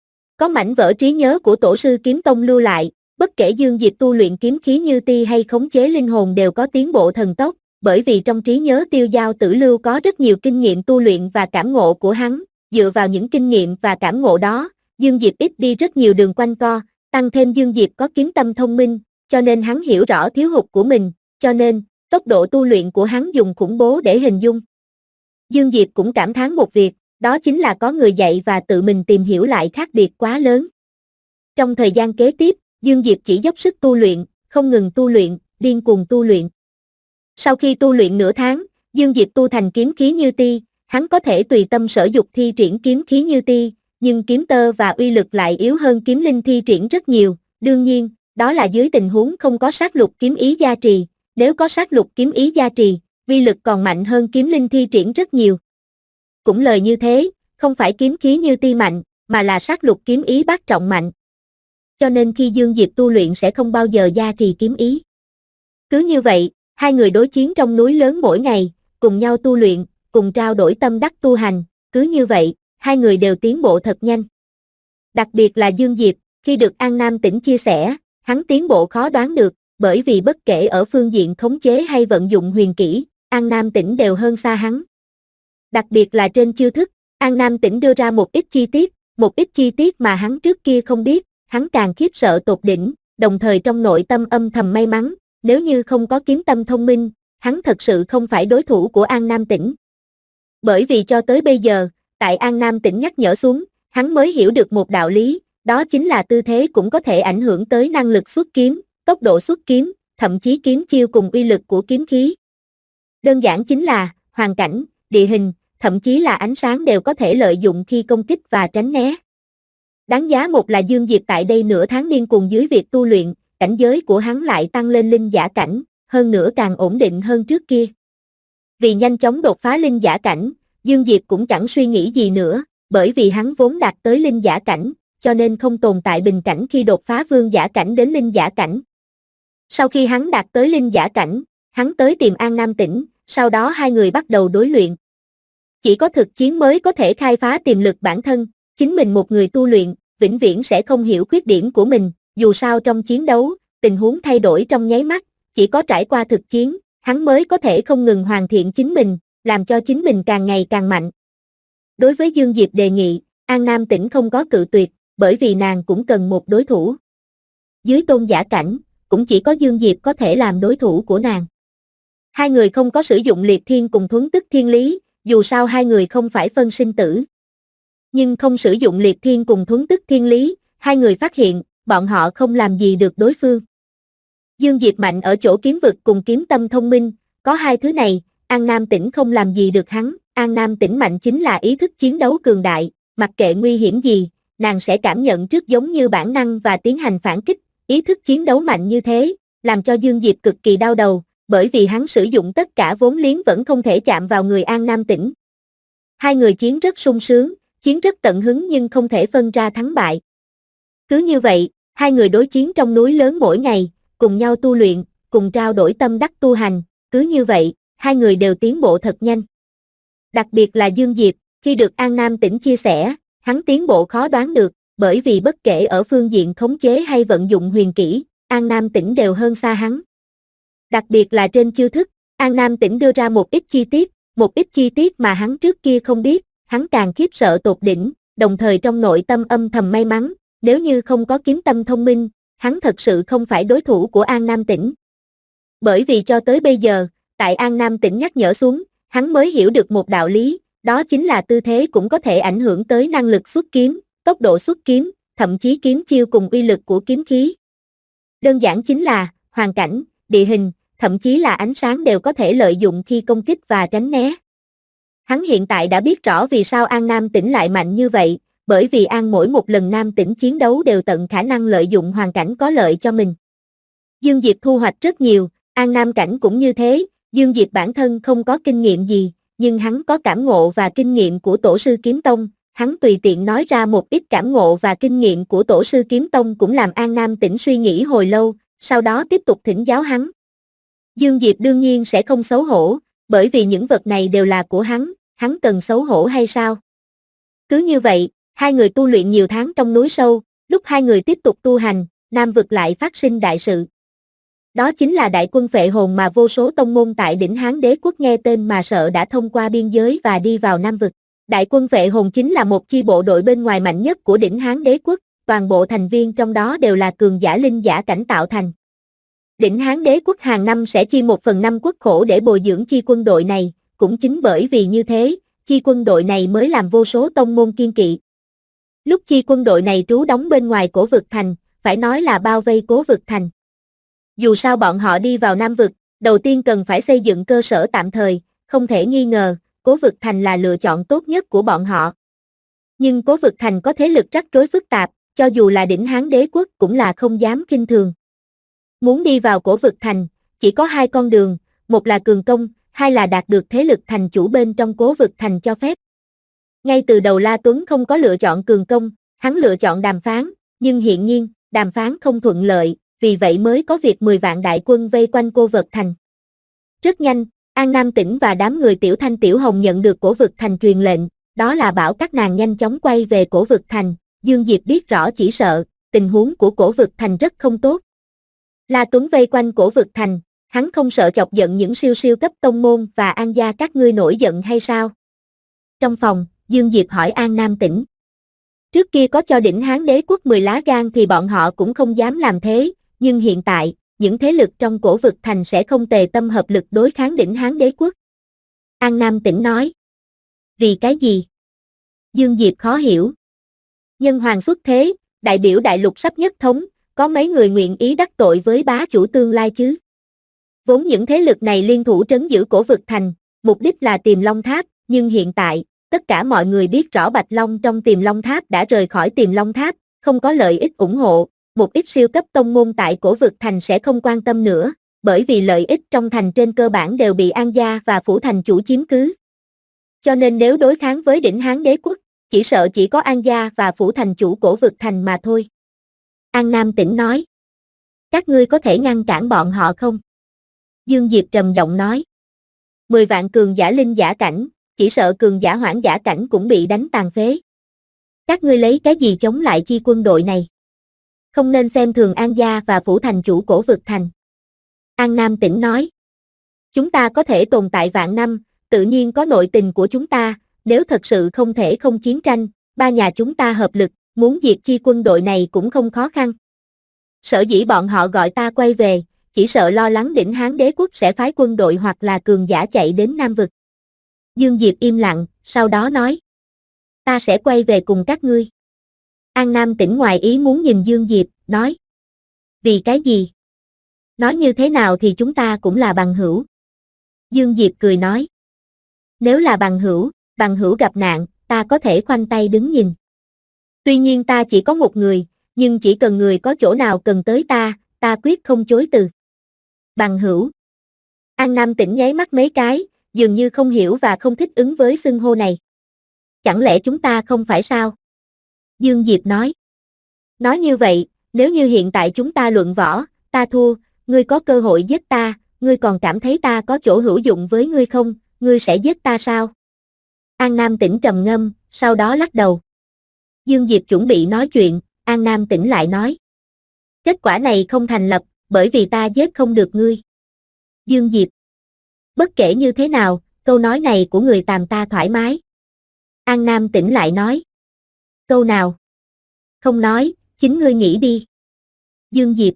S2: Có mảnh vỡ trí nhớ của Tổ sư Kiếm Tông lưu lại, bất kể Dương Diệp tu luyện kiếm khí như ti hay khống chế linh hồn đều có tiến bộ thần tốc, bởi vì trong trí nhớ Tiêu Giao Tử lưu có rất nhiều kinh nghiệm tu luyện và cảm ngộ của hắn, dựa vào những kinh nghiệm và cảm ngộ đó, Dương Diệp ít đi rất nhiều đường quanh co, tăng thêm Dương Diệp có kiếm tâm thông minh, cho nên hắn hiểu rõ thiếu hụt của mình, cho nên, tốc độ tu luyện của hắn dùng khủng bố để hình dung. Dương Diệp cũng cảm thán một việc, đó chính là có người dạy và tự mình tìm hiểu lại khác biệt quá lớn. Trong thời gian kế tiếp, Dương Diệp chỉ dốc sức tu luyện, không ngừng tu luyện, điên cuồng tu luyện. Sau khi tu luyện nửa tháng, Dương Diệp tu thành kiếm khí như ti, hắn có thể tùy tâm sở dục thi triển kiếm khí như ti, nhưng kiếm tơ và uy lực lại yếu hơn kiếm linh thi triển rất nhiều, đương nhiên, đó là dưới tình huống không có sát lục kiếm ý gia trì, nếu có sát lục kiếm ý gia trì, uy lực còn mạnh hơn kiếm linh thi triển rất nhiều. Cũng lời như thế, không phải kiếm khí như ti mạnh, mà là sát lục kiếm ý bát trọng mạnh. Cho nên khi Dương Diệp tu luyện sẽ không bao giờ gia trì kiếm ý. Cứ như vậy, hai người đối chiến trong núi lớn mỗi ngày, cùng nhau tu luyện, cùng trao đổi tâm đắc tu hành, cứ như vậy, hai người đều tiến bộ thật nhanh. Đặc biệt là Dương Diệp, khi được An Nam Tĩnh chia sẻ, hắn tiến bộ khó đoán được, bởi vì bất kể ở phương diện khống chế hay vận dụng huyền kỹ, An Nam Tĩnh đều hơn xa hắn. Đặc biệt là trên chiêu thức, An Nam Tĩnh đưa ra một ít chi tiết mà hắn trước kia không biết, hắn càng khiếp sợ tột đỉnh, đồng thời trong nội tâm âm thầm may mắn, nếu như không có kiếm tâm thông minh, hắn thật sự không phải đối thủ của An Nam Tĩnh. Bởi vì cho tới bây giờ, tại An Nam Tĩnh nhắc nhở xuống, hắn mới hiểu được một đạo lý, đó chính là tư thế cũng có thể ảnh hưởng tới năng lực xuất kiếm, tốc độ xuất kiếm, thậm chí kiếm chiêu cùng uy lực của kiếm khí. Đơn giản chính là, hoàn cảnh, địa hình, thậm chí là ánh sáng đều có thể lợi dụng khi công kích và tránh né. Đáng giá một là Dương Diệp tại đây nửa tháng điên cuồng dưới việc tu luyện, cảnh giới của hắn lại tăng lên linh giả cảnh, hơn nữa càng ổn định hơn trước kia. Vì nhanh chóng đột phá linh giả cảnh, Dương Diệp cũng chẳng suy nghĩ gì nữa, bởi vì hắn vốn đạt tới linh giả cảnh, cho nên không tồn tại bình cảnh khi đột phá vương giả cảnh đến linh giả cảnh. Sau khi hắn đạt tới linh giả cảnh, hắn tới tìm An Nam Tĩnh, sau đó hai người bắt đầu đối luyện. Chỉ có thực chiến mới có thể khai phá tiềm lực bản thân, chính mình một người tu luyện, vĩnh viễn sẽ không hiểu khuyết điểm của mình, dù sao trong chiến đấu, tình huống thay đổi trong nháy mắt, chỉ có trải qua thực chiến, hắn mới có thể không ngừng hoàn thiện chính mình, làm cho chính mình càng ngày càng mạnh. Đối với Dương Diệp đề nghị, An Nam Tĩnh không có cự tuyệt, bởi vì nàng cũng cần một đối thủ. Dưới tôn giả cảnh, cũng chỉ có Dương Diệp có thể làm đối thủ của nàng. Hai người không có sử dụng liệt thiên cùng thuấn tức thiên lý, dù sao hai người không phải phân sinh tử. Nhưng không sử dụng liệt thiên cùng thuấn tức thiên lý, hai người phát hiện, bọn họ không làm gì được đối phương. Dương Diệp mạnh ở chỗ kiếm vực cùng kiếm tâm thông minh, có hai thứ này, An Nam Tĩnh không làm gì được hắn, An Nam Tĩnh mạnh chính là ý thức chiến đấu cường đại, mặc kệ nguy hiểm gì, nàng sẽ cảm nhận trước giống như bản năng và tiến hành phản kích, ý thức chiến đấu mạnh như thế, làm cho Dương Diệp cực kỳ đau đầu, bởi vì hắn sử dụng tất cả vốn liếng vẫn không thể chạm vào người An Nam Tĩnh. Hai người chiến rất sung sướng, chiến rất tận hứng nhưng không thể phân ra thắng bại. Cứ như vậy, hai người đối chiến trong núi lớn mỗi ngày, cùng nhau tu luyện, cùng trao đổi tâm đắc tu hành, cứ như vậy, hai người đều tiến bộ thật nhanh. Đặc biệt là Dương Diệp, khi được An Nam Tĩnh chia sẻ, hắn tiến bộ khó đoán được, bởi vì bất kể ở phương diện khống chế hay vận dụng huyền kỹ, An Nam Tĩnh đều hơn xa hắn. Đặc biệt là trên chiêu thức, An Nam Tĩnh đưa ra một ít chi tiết mà hắn trước kia không biết, hắn càng khiếp sợ tột đỉnh, đồng thời trong nội tâm âm thầm may mắn, nếu như không có kiếm tâm thông minh, hắn thật sự không phải đối thủ của An Nam Tĩnh. Bởi vì cho tới bây giờ, tại An Nam Tĩnh nhắc nhở xuống, hắn mới hiểu được một đạo lý, đó chính là tư thế cũng có thể ảnh hưởng tới năng lực xuất kiếm, tốc độ xuất kiếm, thậm chí kiếm chiêu cùng uy lực của kiếm khí. Đơn giản chính là, hoàn cảnh, địa hình, thậm chí là ánh sáng đều có thể lợi dụng khi công kích và tránh né. Hắn hiện tại đã biết rõ vì sao An Nam Tĩnh lại mạnh như vậy, bởi vì mỗi một lần Nam Tĩnh chiến đấu đều tận khả năng lợi dụng hoàn cảnh có lợi cho mình. Dương Diệp thu hoạch rất nhiều, An Nam Cảnh cũng như thế, Dương Diệp bản thân không có kinh nghiệm gì, nhưng hắn có cảm ngộ và kinh nghiệm của Tổ sư Kiếm Tông, hắn tùy tiện nói ra một ít cảm ngộ và kinh nghiệm của Tổ sư Kiếm Tông cũng làm An Nam Tĩnh suy nghĩ hồi lâu, sau đó tiếp tục thỉnh giáo hắn. Dương Diệp đương nhiên sẽ không xấu hổ, bởi vì những vật này đều là của hắn cần xấu hổ hay sao? Cứ như vậy, hai người tu luyện nhiều tháng trong núi sâu, lúc hai người tiếp tục tu hành, Nam vực lại phát sinh đại sự. Đó chính là đại quân Phệ Hồn mà vô số tông môn tại đỉnh Hán Đế quốc nghe tên mà sợ đã thông qua biên giới và đi vào Nam vực. Đại quân Phệ Hồn chính là một chi bộ đội bên ngoài mạnh nhất của đỉnh Hán Đế quốc, toàn bộ thành viên trong đó đều là cường giả linh giả cảnh tạo thành. Đỉnh Hán Đế quốc hàng năm sẽ chi 1/5 quốc khổ để bồi dưỡng chi quân đội này, cũng chính bởi vì như thế, chi quân đội này mới làm vô số tông môn kiên kỵ. Lúc chi quân đội này trú đóng bên ngoài Cổ Vực Thành, phải nói là bao vây Cố Vực Thành. Dù sao bọn họ đi vào Nam vực, đầu tiên cần phải xây dựng cơ sở tạm thời, không thể nghi ngờ, Cố Vực Thành là lựa chọn tốt nhất của bọn họ. Nhưng Cố Vực Thành có thế lực rắc rối phức tạp, cho dù là đỉnh Hán Đế quốc cũng là không dám khinh thường. Muốn đi vào Cổ Vực Thành, chỉ có hai con đường, một là cường công, hai là đạt được thế lực thành chủ bên trong Cố Vực Thành cho phép. Ngay từ đầu La Tuấn không có lựa chọn cường công, hắn lựa chọn đàm phán, nhưng hiện nhiên, đàm phán không thuận lợi, vì vậy mới có việc 10 vạn đại quân vây quanh Cố Vực Thành. Rất nhanh, An Nam Tĩnh và đám người Tiểu Thanh Tiểu Hồng nhận được Cổ Vực Thành truyền lệnh, đó là bảo các nàng nhanh chóng quay về Cổ Vực Thành. Dương Diệp biết rõ chỉ sợ, tình huống của Cổ Vực Thành rất không tốt. La Tuấn vây quanh Cổ Vực Thành, hắn không sợ chọc giận những siêu cấp tông môn và An gia các ngươi nổi giận hay sao? Trong phòng, Dương Diệp hỏi An Nam Tĩnh. Trước kia có cho đỉnh Hán Đế quốc 10 lá gan thì bọn họ cũng không dám làm thế, nhưng hiện tại, những thế lực trong Cổ Vực Thành sẽ không tề tâm hợp lực đối kháng đỉnh Hán Đế quốc. An Nam Tĩnh nói. Vì cái gì? Dương Diệp khó hiểu. Nhân hoàng xuất thế, đại biểu đại lục sắp nhất thống, có mấy người nguyện ý đắc tội với bá chủ tương lai chứ? Vốn những thế lực này liên thủ trấn giữ Cổ Vực Thành, mục đích là tìm Long Tháp, nhưng hiện tại, tất cả mọi người biết rõ Bạch Long trong Tiềm Long Tháp đã rời khỏi Tiềm Long Tháp, không có lợi ích ủng hộ, một ít siêu cấp tông môn tại Cổ Vực Thành sẽ không quan tâm nữa, bởi vì lợi ích trong thành trên cơ bản đều bị An gia và phủ thành chủ chiếm cứ. Cho nên nếu đối kháng với đỉnh Hán Đế quốc, chỉ sợ chỉ có An gia và phủ thành chủ Cổ Vực Thành mà thôi. An Nam Tĩnh nói. Các ngươi có thể ngăn cản bọn họ không? Dương Diệp trầm giọng nói. 10 vạn cường giả linh giả cảnh, chỉ sợ cường giả hoãn giả cảnh cũng bị đánh tàn phế. Các ngươi lấy cái gì chống lại chi quân đội này? Không nên xem thường An gia và phủ thành chủ Cổ Vực Thành. An Nam Tĩnh nói. Chúng ta có thể tồn tại vạn năm, tự nhiên có nội tình của chúng ta, nếu thật sự không thể không chiến tranh, ba nhà chúng ta hợp lực, muốn diệt chi quân đội này cũng không khó khăn. Sở dĩ bọn họ gọi ta quay về, chỉ sợ lo lắng đỉnh Hán Đế quốc sẽ phái quân đội hoặc là cường giả chạy đến Nam vực. Dương Diệp im lặng, sau đó nói. Ta sẽ quay về cùng các ngươi. An Nam Tĩnh ngoài ý muốn nhìn Dương Diệp, nói. Vì cái gì? Nói như thế nào thì chúng ta cũng là bằng hữu. Dương Diệp cười nói. Nếu là bằng hữu gặp nạn, ta có thể khoanh tay đứng nhìn. Tuy nhiên ta chỉ có một người, nhưng chỉ cần người có chỗ nào cần tới ta quyết không chối từ. Bằng hữu. An Nam Tĩnh nháy mắt mấy cái, dường như không hiểu và không thích ứng với xưng hô này. Chẳng lẽ chúng ta không phải sao? Dương Diệp nói. Nói như vậy, nếu như hiện tại chúng ta luận võ, ta thua, ngươi có cơ hội giết ta, ngươi còn cảm thấy ta có chỗ hữu dụng với ngươi không, ngươi sẽ giết ta sao? An Nam Tĩnh trầm ngâm, sau đó lắc đầu. Dương Diệp chuẩn bị nói chuyện, An Nam Tĩnh lại nói. Kết quả này không thành lập, bởi vì ta giết không được ngươi. Dương Diệp. Bất kể như thế nào, câu nói này của người tàm ta thoải mái. An Nam Tĩnh lại nói. Câu nào? Không nói, chính ngươi nghĩ đi. Dương Diệp.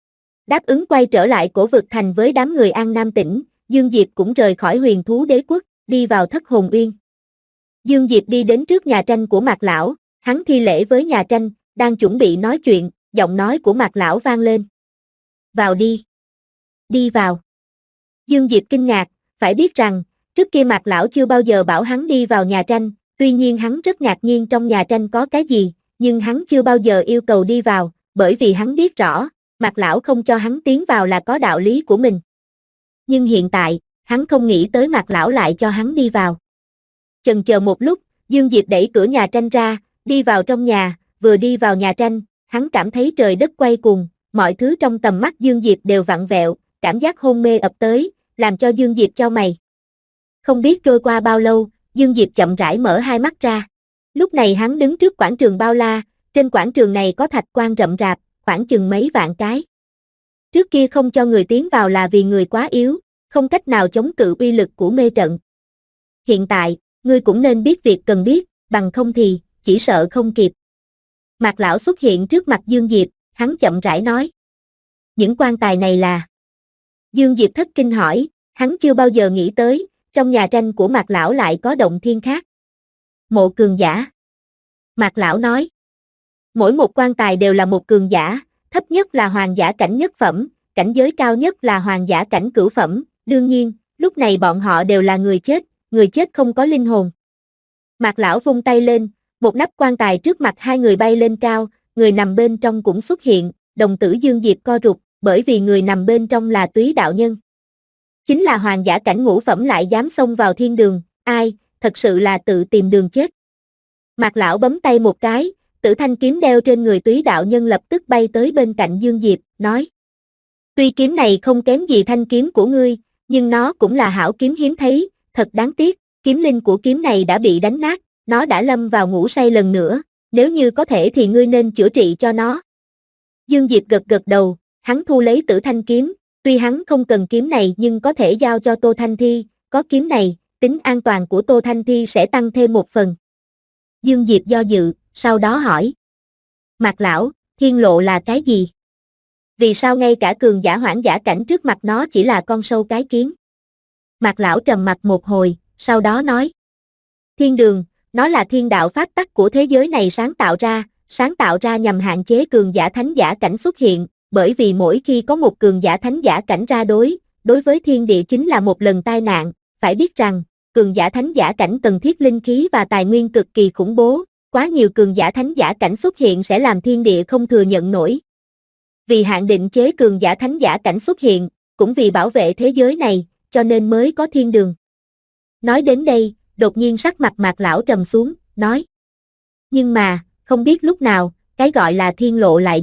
S2: Đáp ứng quay trở lại Cổ Vực Thành với đám người An Nam Tĩnh, Dương Diệp cũng rời khỏi Huyền Thú Đế Quốc, đi vào Thất Hồn Uyên. Dương Diệp đi đến trước nhà tranh của Mạc Lão, hắn thi lễ với nhà tranh, đang chuẩn bị nói chuyện, giọng nói của Mạc Lão vang lên. Vào đi. Đi vào. Dương Diệp kinh ngạc, phải biết rằng, trước kia Mạc Lão chưa bao giờ bảo hắn đi vào nhà tranh, tuy nhiên hắn rất ngạc nhiên trong nhà tranh có cái gì, nhưng hắn chưa bao giờ yêu cầu đi vào, bởi vì hắn biết rõ, Mạc Lão không cho hắn tiến vào là có đạo lý của mình. Nhưng hiện tại, hắn không nghĩ tới Mạc Lão lại cho hắn đi vào. Chần chờ một lúc, Dương Diệp đẩy cửa nhà tranh ra, đi vào trong nhà, vừa đi vào nhà tranh, hắn cảm thấy trời đất quay cuồng, mọi thứ trong tầm mắt Dương Diệp đều vặn vẹo, cảm giác hôn mê ập tới, làm cho Dương Diệp chau mày. Không biết trôi qua bao lâu, Dương Diệp chậm rãi mở hai mắt ra. Lúc này hắn đứng trước quảng trường bao la, trên quảng trường này có thạch quan rậm rạp, khoảng chừng mấy vạn cái. Trước kia không cho người tiến vào là vì người quá yếu, không cách nào chống cự uy lực của mê trận. Hiện tại, ngươi cũng nên biết việc cần biết, bằng không thì, chỉ sợ không kịp. Mạc Lão xuất hiện trước mặt Dương Diệp, hắn chậm rãi nói. Những quan tài này là... Dương Diệp thất kinh hỏi, hắn chưa bao giờ nghĩ tới, trong nhà tranh của Mạc Lão lại có động thiên khác. Mộ cường giả. Mạc Lão nói. Mỗi một quan tài đều là một cường giả, thấp nhất là hoàng giả cảnh nhất phẩm, cảnh giới cao nhất là hoàng giả cảnh cửu phẩm, đương nhiên, lúc này bọn họ đều là người chết không có linh hồn. Mạc Lão vung tay lên, một nắp quan tài trước mặt hai người bay lên cao, người nằm bên trong cũng xuất hiện, đồng tử Dương Diệp co rụt, bởi vì người nằm bên trong là Túy đạo nhân. Chính là hoàng giả cảnh ngũ phẩm lại dám xông vào thiên đường, ai, thật sự là tự tìm đường chết. Mạc Lão bấm tay một cái, tử thanh kiếm đeo trên người Túy đạo nhân lập tức bay tới bên cạnh Dương Diệp, nói. Tuy kiếm này không kém gì thanh kiếm của ngươi, nhưng nó cũng là hảo kiếm hiếm thấy, thật đáng tiếc, kiếm linh của kiếm này đã bị đánh nát, nó đã lâm vào ngủ say lần nữa, nếu như có thể thì ngươi nên chữa trị cho nó. Dương Diệp gật gật đầu, hắn thu lấy tử thanh kiếm, tuy hắn không cần kiếm này nhưng có thể giao cho Tô Thanh Thi, có kiếm này, tính an toàn của Tô Thanh Thi sẽ tăng thêm một phần. Dương Diệp do dự, sau đó hỏi. Mạc Lão, thiên lộ là cái gì? Vì sao ngay cả cường giả hoãn giả cảnh trước mặt nó chỉ là con sâu cái kiến? Mạc Lão trầm mặt một hồi, sau đó nói. Thiên đường, nó là thiên đạo pháp tắc của thế giới này sáng tạo ra nhằm hạn chế cường giả thánh giả cảnh xuất hiện, bởi vì mỗi khi có một cường giả thánh giả cảnh ra đối với thiên địa chính là một lần tai nạn, phải biết rằng, cường giả thánh giả cảnh cần thiết linh khí và tài nguyên cực kỳ khủng bố, quá nhiều cường giả thánh giả cảnh xuất hiện sẽ làm thiên địa không thừa nhận nổi. Vì hạn định chế cường giả thánh giả cảnh xuất hiện, cũng vì bảo vệ thế giới này, cho nên mới có thiên đường. Nói đến đây, đột nhiên sắc mặt Mạc Lão trầm xuống, nói. Nhưng mà, không biết lúc nào, cái gọi là thiên lộ lại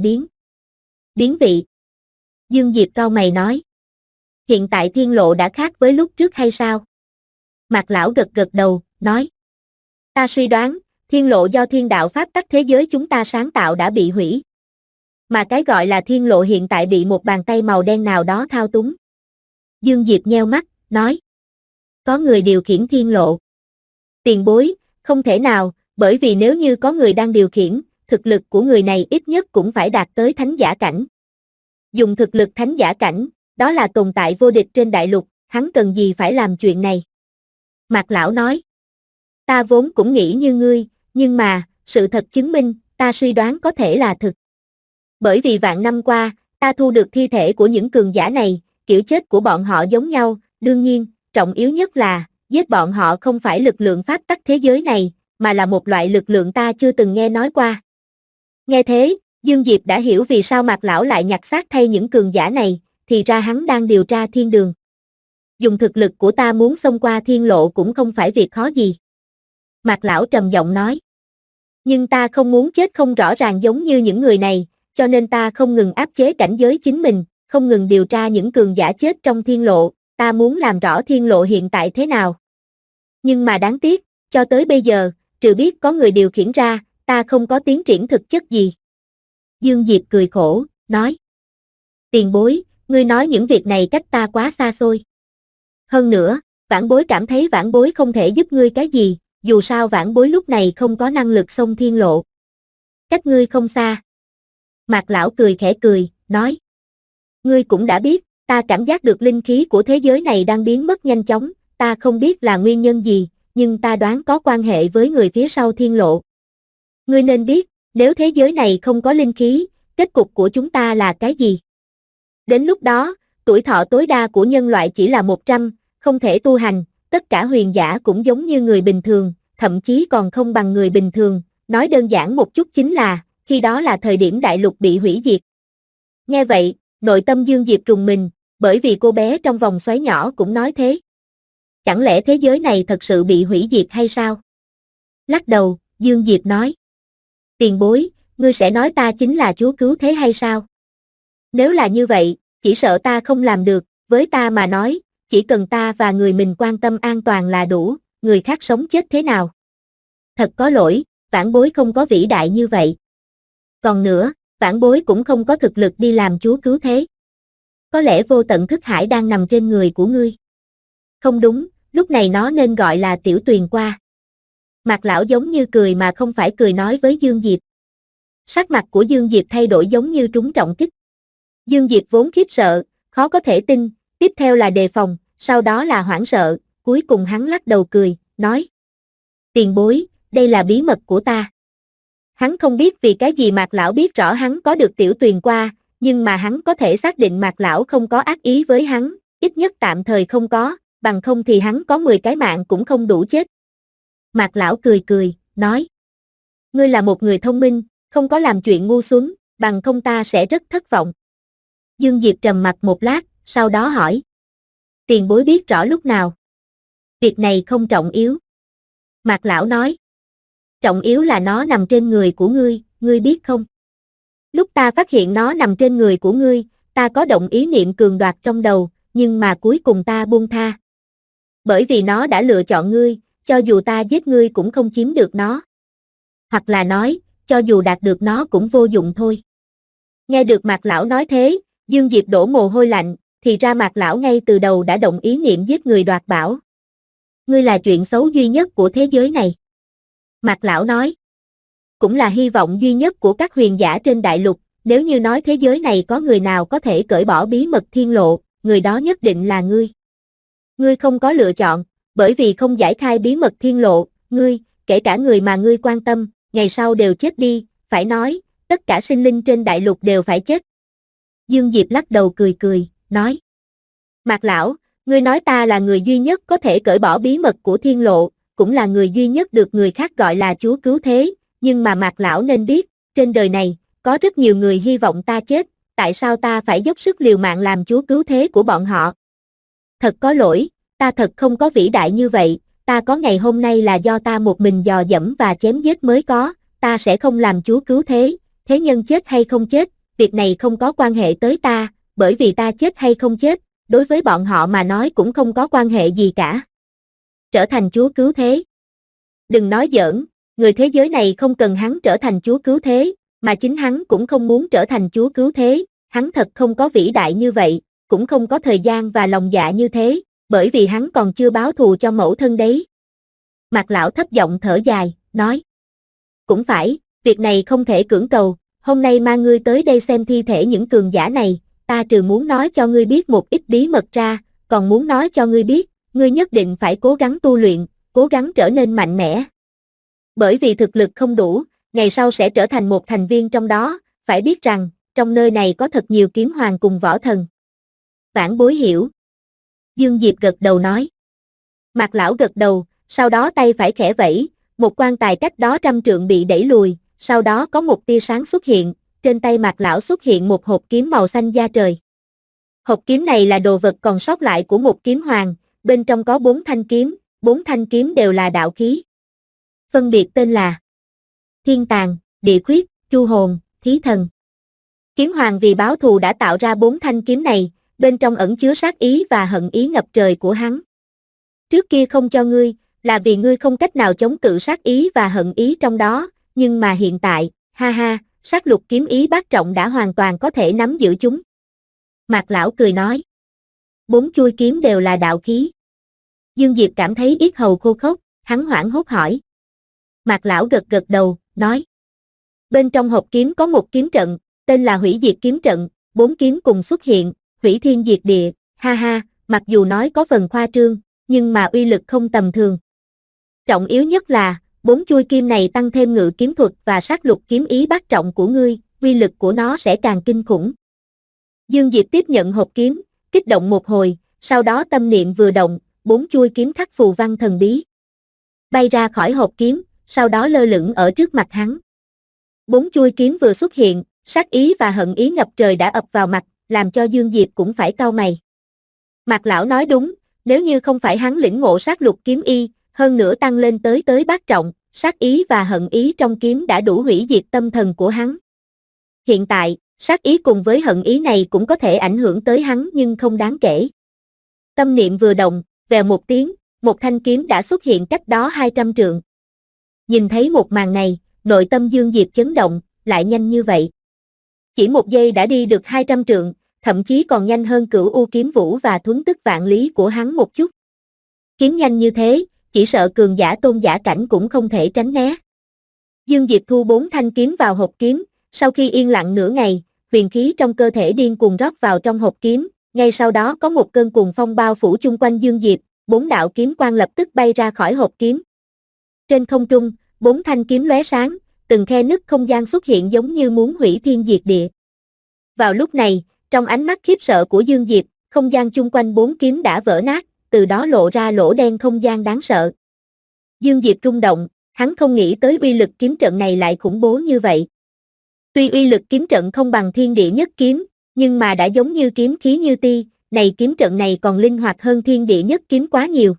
S2: biến vị. Dương Diệp cau mày nói. Hiện tại thiên lộ đã khác với lúc trước hay sao? Mạc Lão gật gật đầu, nói. Ta suy đoán, thiên lộ do thiên đạo pháp tắc thế giới chúng ta sáng tạo đã bị hủy. Mà cái gọi là thiên lộ hiện tại bị một bàn tay màu đen nào đó thao túng. Dương Diệp nheo mắt, nói. Có người điều khiển thiên lộ. Tiền bối, không thể nào, bởi vì nếu như có người đang điều khiển, thực lực của người này ít nhất cũng phải đạt tới thánh giả cảnh. Dùng thực lực thánh giả cảnh, đó là tồn tại vô địch trên đại lục, hắn cần gì phải làm chuyện này? Mạc Lão nói. Ta vốn cũng nghĩ như ngươi, nhưng mà, sự thật chứng minh, ta suy đoán có thể là thực. Bởi vì vạn năm qua, ta thu được thi thể của những cường giả này, kiểu chết của bọn họ giống nhau, đương nhiên, trọng yếu nhất là, giết bọn họ không phải lực lượng pháp tắc thế giới này, mà là một loại lực lượng ta chưa từng nghe nói qua. Nghe thế, Dương Diệp đã hiểu vì sao Mạc Lão lại nhặt xác thay những cường giả này, thì ra hắn đang điều tra thiên đường. Dùng thực lực của ta muốn xông qua thiên lộ cũng không phải việc khó gì. Mạc Lão trầm giọng nói. Nhưng ta không muốn chết không rõ ràng giống như những người này, cho nên ta không ngừng áp chế cảnh giới chính mình, không ngừng điều tra những cường giả chết trong thiên lộ, ta muốn làm rõ thiên lộ hiện tại thế nào. Nhưng mà đáng tiếc, cho tới bây giờ, trừ biết có người điều khiển ra, ta không có tiến triển thực chất gì. Dương Diệp cười khổ, nói. Tiền bối, ngươi nói những việc này cách ta quá xa xôi. Hơn nữa, vãn bối cảm thấy vãn bối không thể giúp ngươi cái gì, dù sao vãn bối lúc này không có năng lực xông thiên lộ. Cách ngươi không xa. Mạc lão cười khẽ cười, nói. Ngươi cũng đã biết, ta cảm giác được linh khí của thế giới này đang biến mất nhanh chóng, ta không biết là nguyên nhân gì, nhưng ta đoán có quan hệ với người phía sau thiên lộ. Ngươi nên biết, nếu thế giới này không có linh khí, kết cục của chúng ta là cái gì? Đến lúc đó, tuổi thọ tối đa của nhân loại chỉ là 100, không thể tu hành, tất cả huyền giả cũng giống như người bình thường, thậm chí còn không bằng người bình thường, nói đơn giản một chút chính là, khi đó là thời điểm đại lục bị hủy diệt. Nghe vậy, nội tâm Dương Diệp rùng mình, bởi vì cô bé trong vòng xoáy nhỏ cũng nói thế. Chẳng lẽ thế giới này thật sự bị hủy diệt hay sao? Lắc đầu, Dương Diệp nói. Tiền bối, ngươi sẽ nói ta chính là chúa cứu thế hay sao? Nếu là như vậy, chỉ sợ ta không làm được, với ta mà nói, chỉ cần ta và người mình quan tâm an toàn là đủ, người khác sống chết thế nào? Thật có lỗi, vãn bối không có vĩ đại như vậy. Còn nữa, vãn bối cũng không có thực lực đi làm chúa cứu thế. Có lẽ vô tận thức hải đang nằm trên người của ngươi. Không đúng, lúc này nó nên gọi là tiểu tuyền qua. Mạc lão giống như cười mà không phải cười nói với Dương Diệp. Sắc mặt của Dương Diệp thay đổi giống như trúng trọng kích. Dương Diệp vốn khiếp sợ, khó có thể tin, tiếp theo là đề phòng, sau đó là hoảng sợ, cuối cùng hắn lắc đầu cười, nói. Tiền bối, đây là bí mật của ta. Hắn không biết vì cái gì Mạc lão biết rõ hắn có được tiểu tuyền qua, nhưng mà hắn có thể xác định Mạc lão không có ác ý với hắn, ít nhất tạm thời không có, bằng không thì hắn có 10 cái mạng cũng không đủ chết. Mạc lão cười cười, nói. Ngươi là một người thông minh, không có làm chuyện ngu xuẩn, bằng không ta sẽ rất thất vọng. Dương Diệp trầm mặc một lát, sau đó hỏi. Tiền bối biết rõ lúc nào? Việc này không trọng yếu. Mạc lão nói. Trọng yếu là nó nằm trên người của ngươi, ngươi biết không? Lúc ta phát hiện nó nằm trên người của ngươi, ta có động ý niệm cường đoạt trong đầu, nhưng mà cuối cùng ta buông tha. Bởi vì nó đã lựa chọn ngươi, cho dù ta giết ngươi cũng không chiếm được nó. Hoặc là nói, cho dù đạt được nó cũng vô dụng thôi. Nghe được Mạc lão nói thế, Dương Diệp đổ mồ hôi lạnh, thì ra Mạc lão ngay từ đầu đã động ý niệm giết người đoạt bảo. Ngươi là chuyện xấu duy nhất của thế giới này. Mạc lão nói. Cũng là hy vọng duy nhất của các huyền giả trên đại lục, nếu như nói thế giới này có người nào có thể cởi bỏ bí mật thiên lộ, người đó nhất định là ngươi. Ngươi không có lựa chọn, bởi vì không giải khai bí mật thiên lộ, ngươi, kể cả người mà ngươi quan tâm, ngày sau đều chết đi, phải nói, tất cả sinh linh trên đại lục đều phải chết. Dương Diệp lắc đầu cười cười, nói. Mạc lão, ngươi nói ta là người duy nhất có thể cởi bỏ bí mật của thiên lộ, cũng là người duy nhất được người khác gọi là chúa cứu thế, nhưng mà Mạc lão nên biết, trên đời này, có rất nhiều người hy vọng ta chết, tại sao ta phải dốc sức liều mạng làm chúa cứu thế của bọn họ? Thật có lỗi, ta thật không có vĩ đại như vậy, ta có ngày hôm nay là do ta một mình dò dẫm và chém giết mới có, ta sẽ không làm chúa cứu thế, thế nhân chết hay không chết, việc này không có quan hệ tới ta, bởi vì ta chết hay không chết, đối với bọn họ mà nói cũng không có quan hệ gì cả. Trở thành chúa cứu thế. Đừng nói giỡn, người thế giới này không cần hắn trở thành chúa cứu thế, mà chính hắn cũng không muốn trở thành chúa cứu thế, hắn thật không có vĩ đại như vậy, cũng không có thời gian và lòng dạ như thế, bởi vì hắn còn chưa báo thù cho mẫu thân đấy. Mạc lão thấp giọng thở dài, nói. Cũng phải, việc này không thể cưỡng cầu, hôm nay mang ngươi tới đây xem thi thể những cường giả này, ta trừ muốn nói cho ngươi biết một ít bí mật ra, còn muốn nói cho ngươi biết, ngươi nhất định phải cố gắng tu luyện, cố gắng trở nên mạnh mẽ. Bởi vì thực lực không đủ, ngày sau sẽ trở thành một thành viên trong đó, phải biết rằng, trong nơi này có thật nhiều kiếm hoàng cùng võ thần. Vãn bối hiểu. Dương Diệp gật đầu nói. Mạc lão gật đầu, sau đó tay phải khẽ vẫy, một quan tài cách đó 100 trượng bị đẩy lùi, sau đó có một tia sáng xuất hiện, trên tay Mạc lão xuất hiện một hộp kiếm màu xanh da trời. Hộp kiếm này là đồ vật còn sót lại của một kiếm hoàng, bên trong có 4 thanh kiếm đều là đạo khí. Phân biệt tên là Thiên Tàng, Địa Khuyết, Chu Hồn, Thí Thần. Kiếm hoàng vì báo thù đã tạo ra 4 thanh kiếm này, bên trong ẩn chứa sát ý và hận ý ngập trời của hắn. Trước kia không cho ngươi, Là vì ngươi không cách nào chống cự sát ý và hận ý trong đó, nhưng mà hiện tại, ha ha, sát lục kiếm ý bát trọng đã hoàn toàn có thể nắm giữ chúng. Mạc Lão cười nói. 4 chuôi kiếm đều là đạo khí. Dương Diệp cảm thấy yết hầu khô khốc, hắn hoảng hốt hỏi. Mạc Lão gật gật đầu, nói. Bên trong hộp kiếm có một kiếm trận, tên là Hủy Diệt Kiếm Trận, 4 kiếm cùng xuất hiện, hủy thiên diệt địa, ha ha, mặc dù nói có phần khoa trương, nhưng mà uy lực không tầm thường. Trọng yếu nhất là, 4 chuôi kim này tăng thêm ngự kiếm thuật và sát lục kiếm ý bát trọng của ngươi, uy lực của nó sẽ càng kinh khủng. Dương Diệp tiếp nhận hộp kiếm, kích động một hồi, sau đó tâm niệm vừa động, 4 chuôi kiếm khắc phù văn thần bí bay ra khỏi hộp kiếm, sau đó lơ lửng ở trước mặt hắn. 4 chuôi kiếm vừa xuất hiện, sát ý và hận ý ngập trời đã ập vào mặt, làm cho Dương Diệp cũng phải cau mày. Mạc Lão nói đúng, nếu như không phải hắn lĩnh ngộ sát lục kiếm y, hơn nữa tăng lên tới bát trọng, sát ý và hận ý trong kiếm đã đủ hủy diệt tâm thần của hắn. Hiện tại, sát ý cùng với hận ý này cũng có thể ảnh hưởng tới hắn nhưng không đáng kể. Tâm niệm vừa động, vèo một tiếng, một thanh kiếm đã xuất hiện cách đó 200 trượng. Nhìn thấy một màn này, nội tâm Dương Diệp chấn động, lại nhanh như vậy. Chỉ một giây đã đi được 200 trượng, thậm chí còn nhanh hơn Cửu U Kiếm Vũ và Thuấn Tức Vạn Lý của hắn một chút. Kiếm nhanh như thế, chỉ sợ cường giả tôn giả cảnh cũng không thể tránh né. Dương Diệp thu 4 thanh kiếm vào hộp kiếm, sau khi yên lặng nửa ngày, huyền khí trong cơ thể điên cuồng rót vào trong hộp kiếm, ngay sau đó có một cơn cuồng phong bao phủ chung quanh Dương Diệp, 4 đạo kiếm quang lập tức bay ra khỏi hộp kiếm. Trên không trung, 4 thanh kiếm lóe sáng, từng khe nứt không gian xuất hiện giống như muốn hủy thiên diệt địa. Vào lúc này, trong ánh mắt khiếp sợ của Dương Diệp, không gian chung quanh 4 kiếm đã vỡ nát, từ đó lộ ra lỗ đen không gian đáng sợ. Dương Diệp rung động, hắn không nghĩ tới uy lực kiếm trận này lại khủng bố như vậy. Tuy uy lực kiếm trận không bằng thiên địa nhất kiếm, nhưng mà đã giống như kiếm khí như ti, này kiếm trận này còn linh hoạt hơn thiên địa nhất kiếm quá nhiều.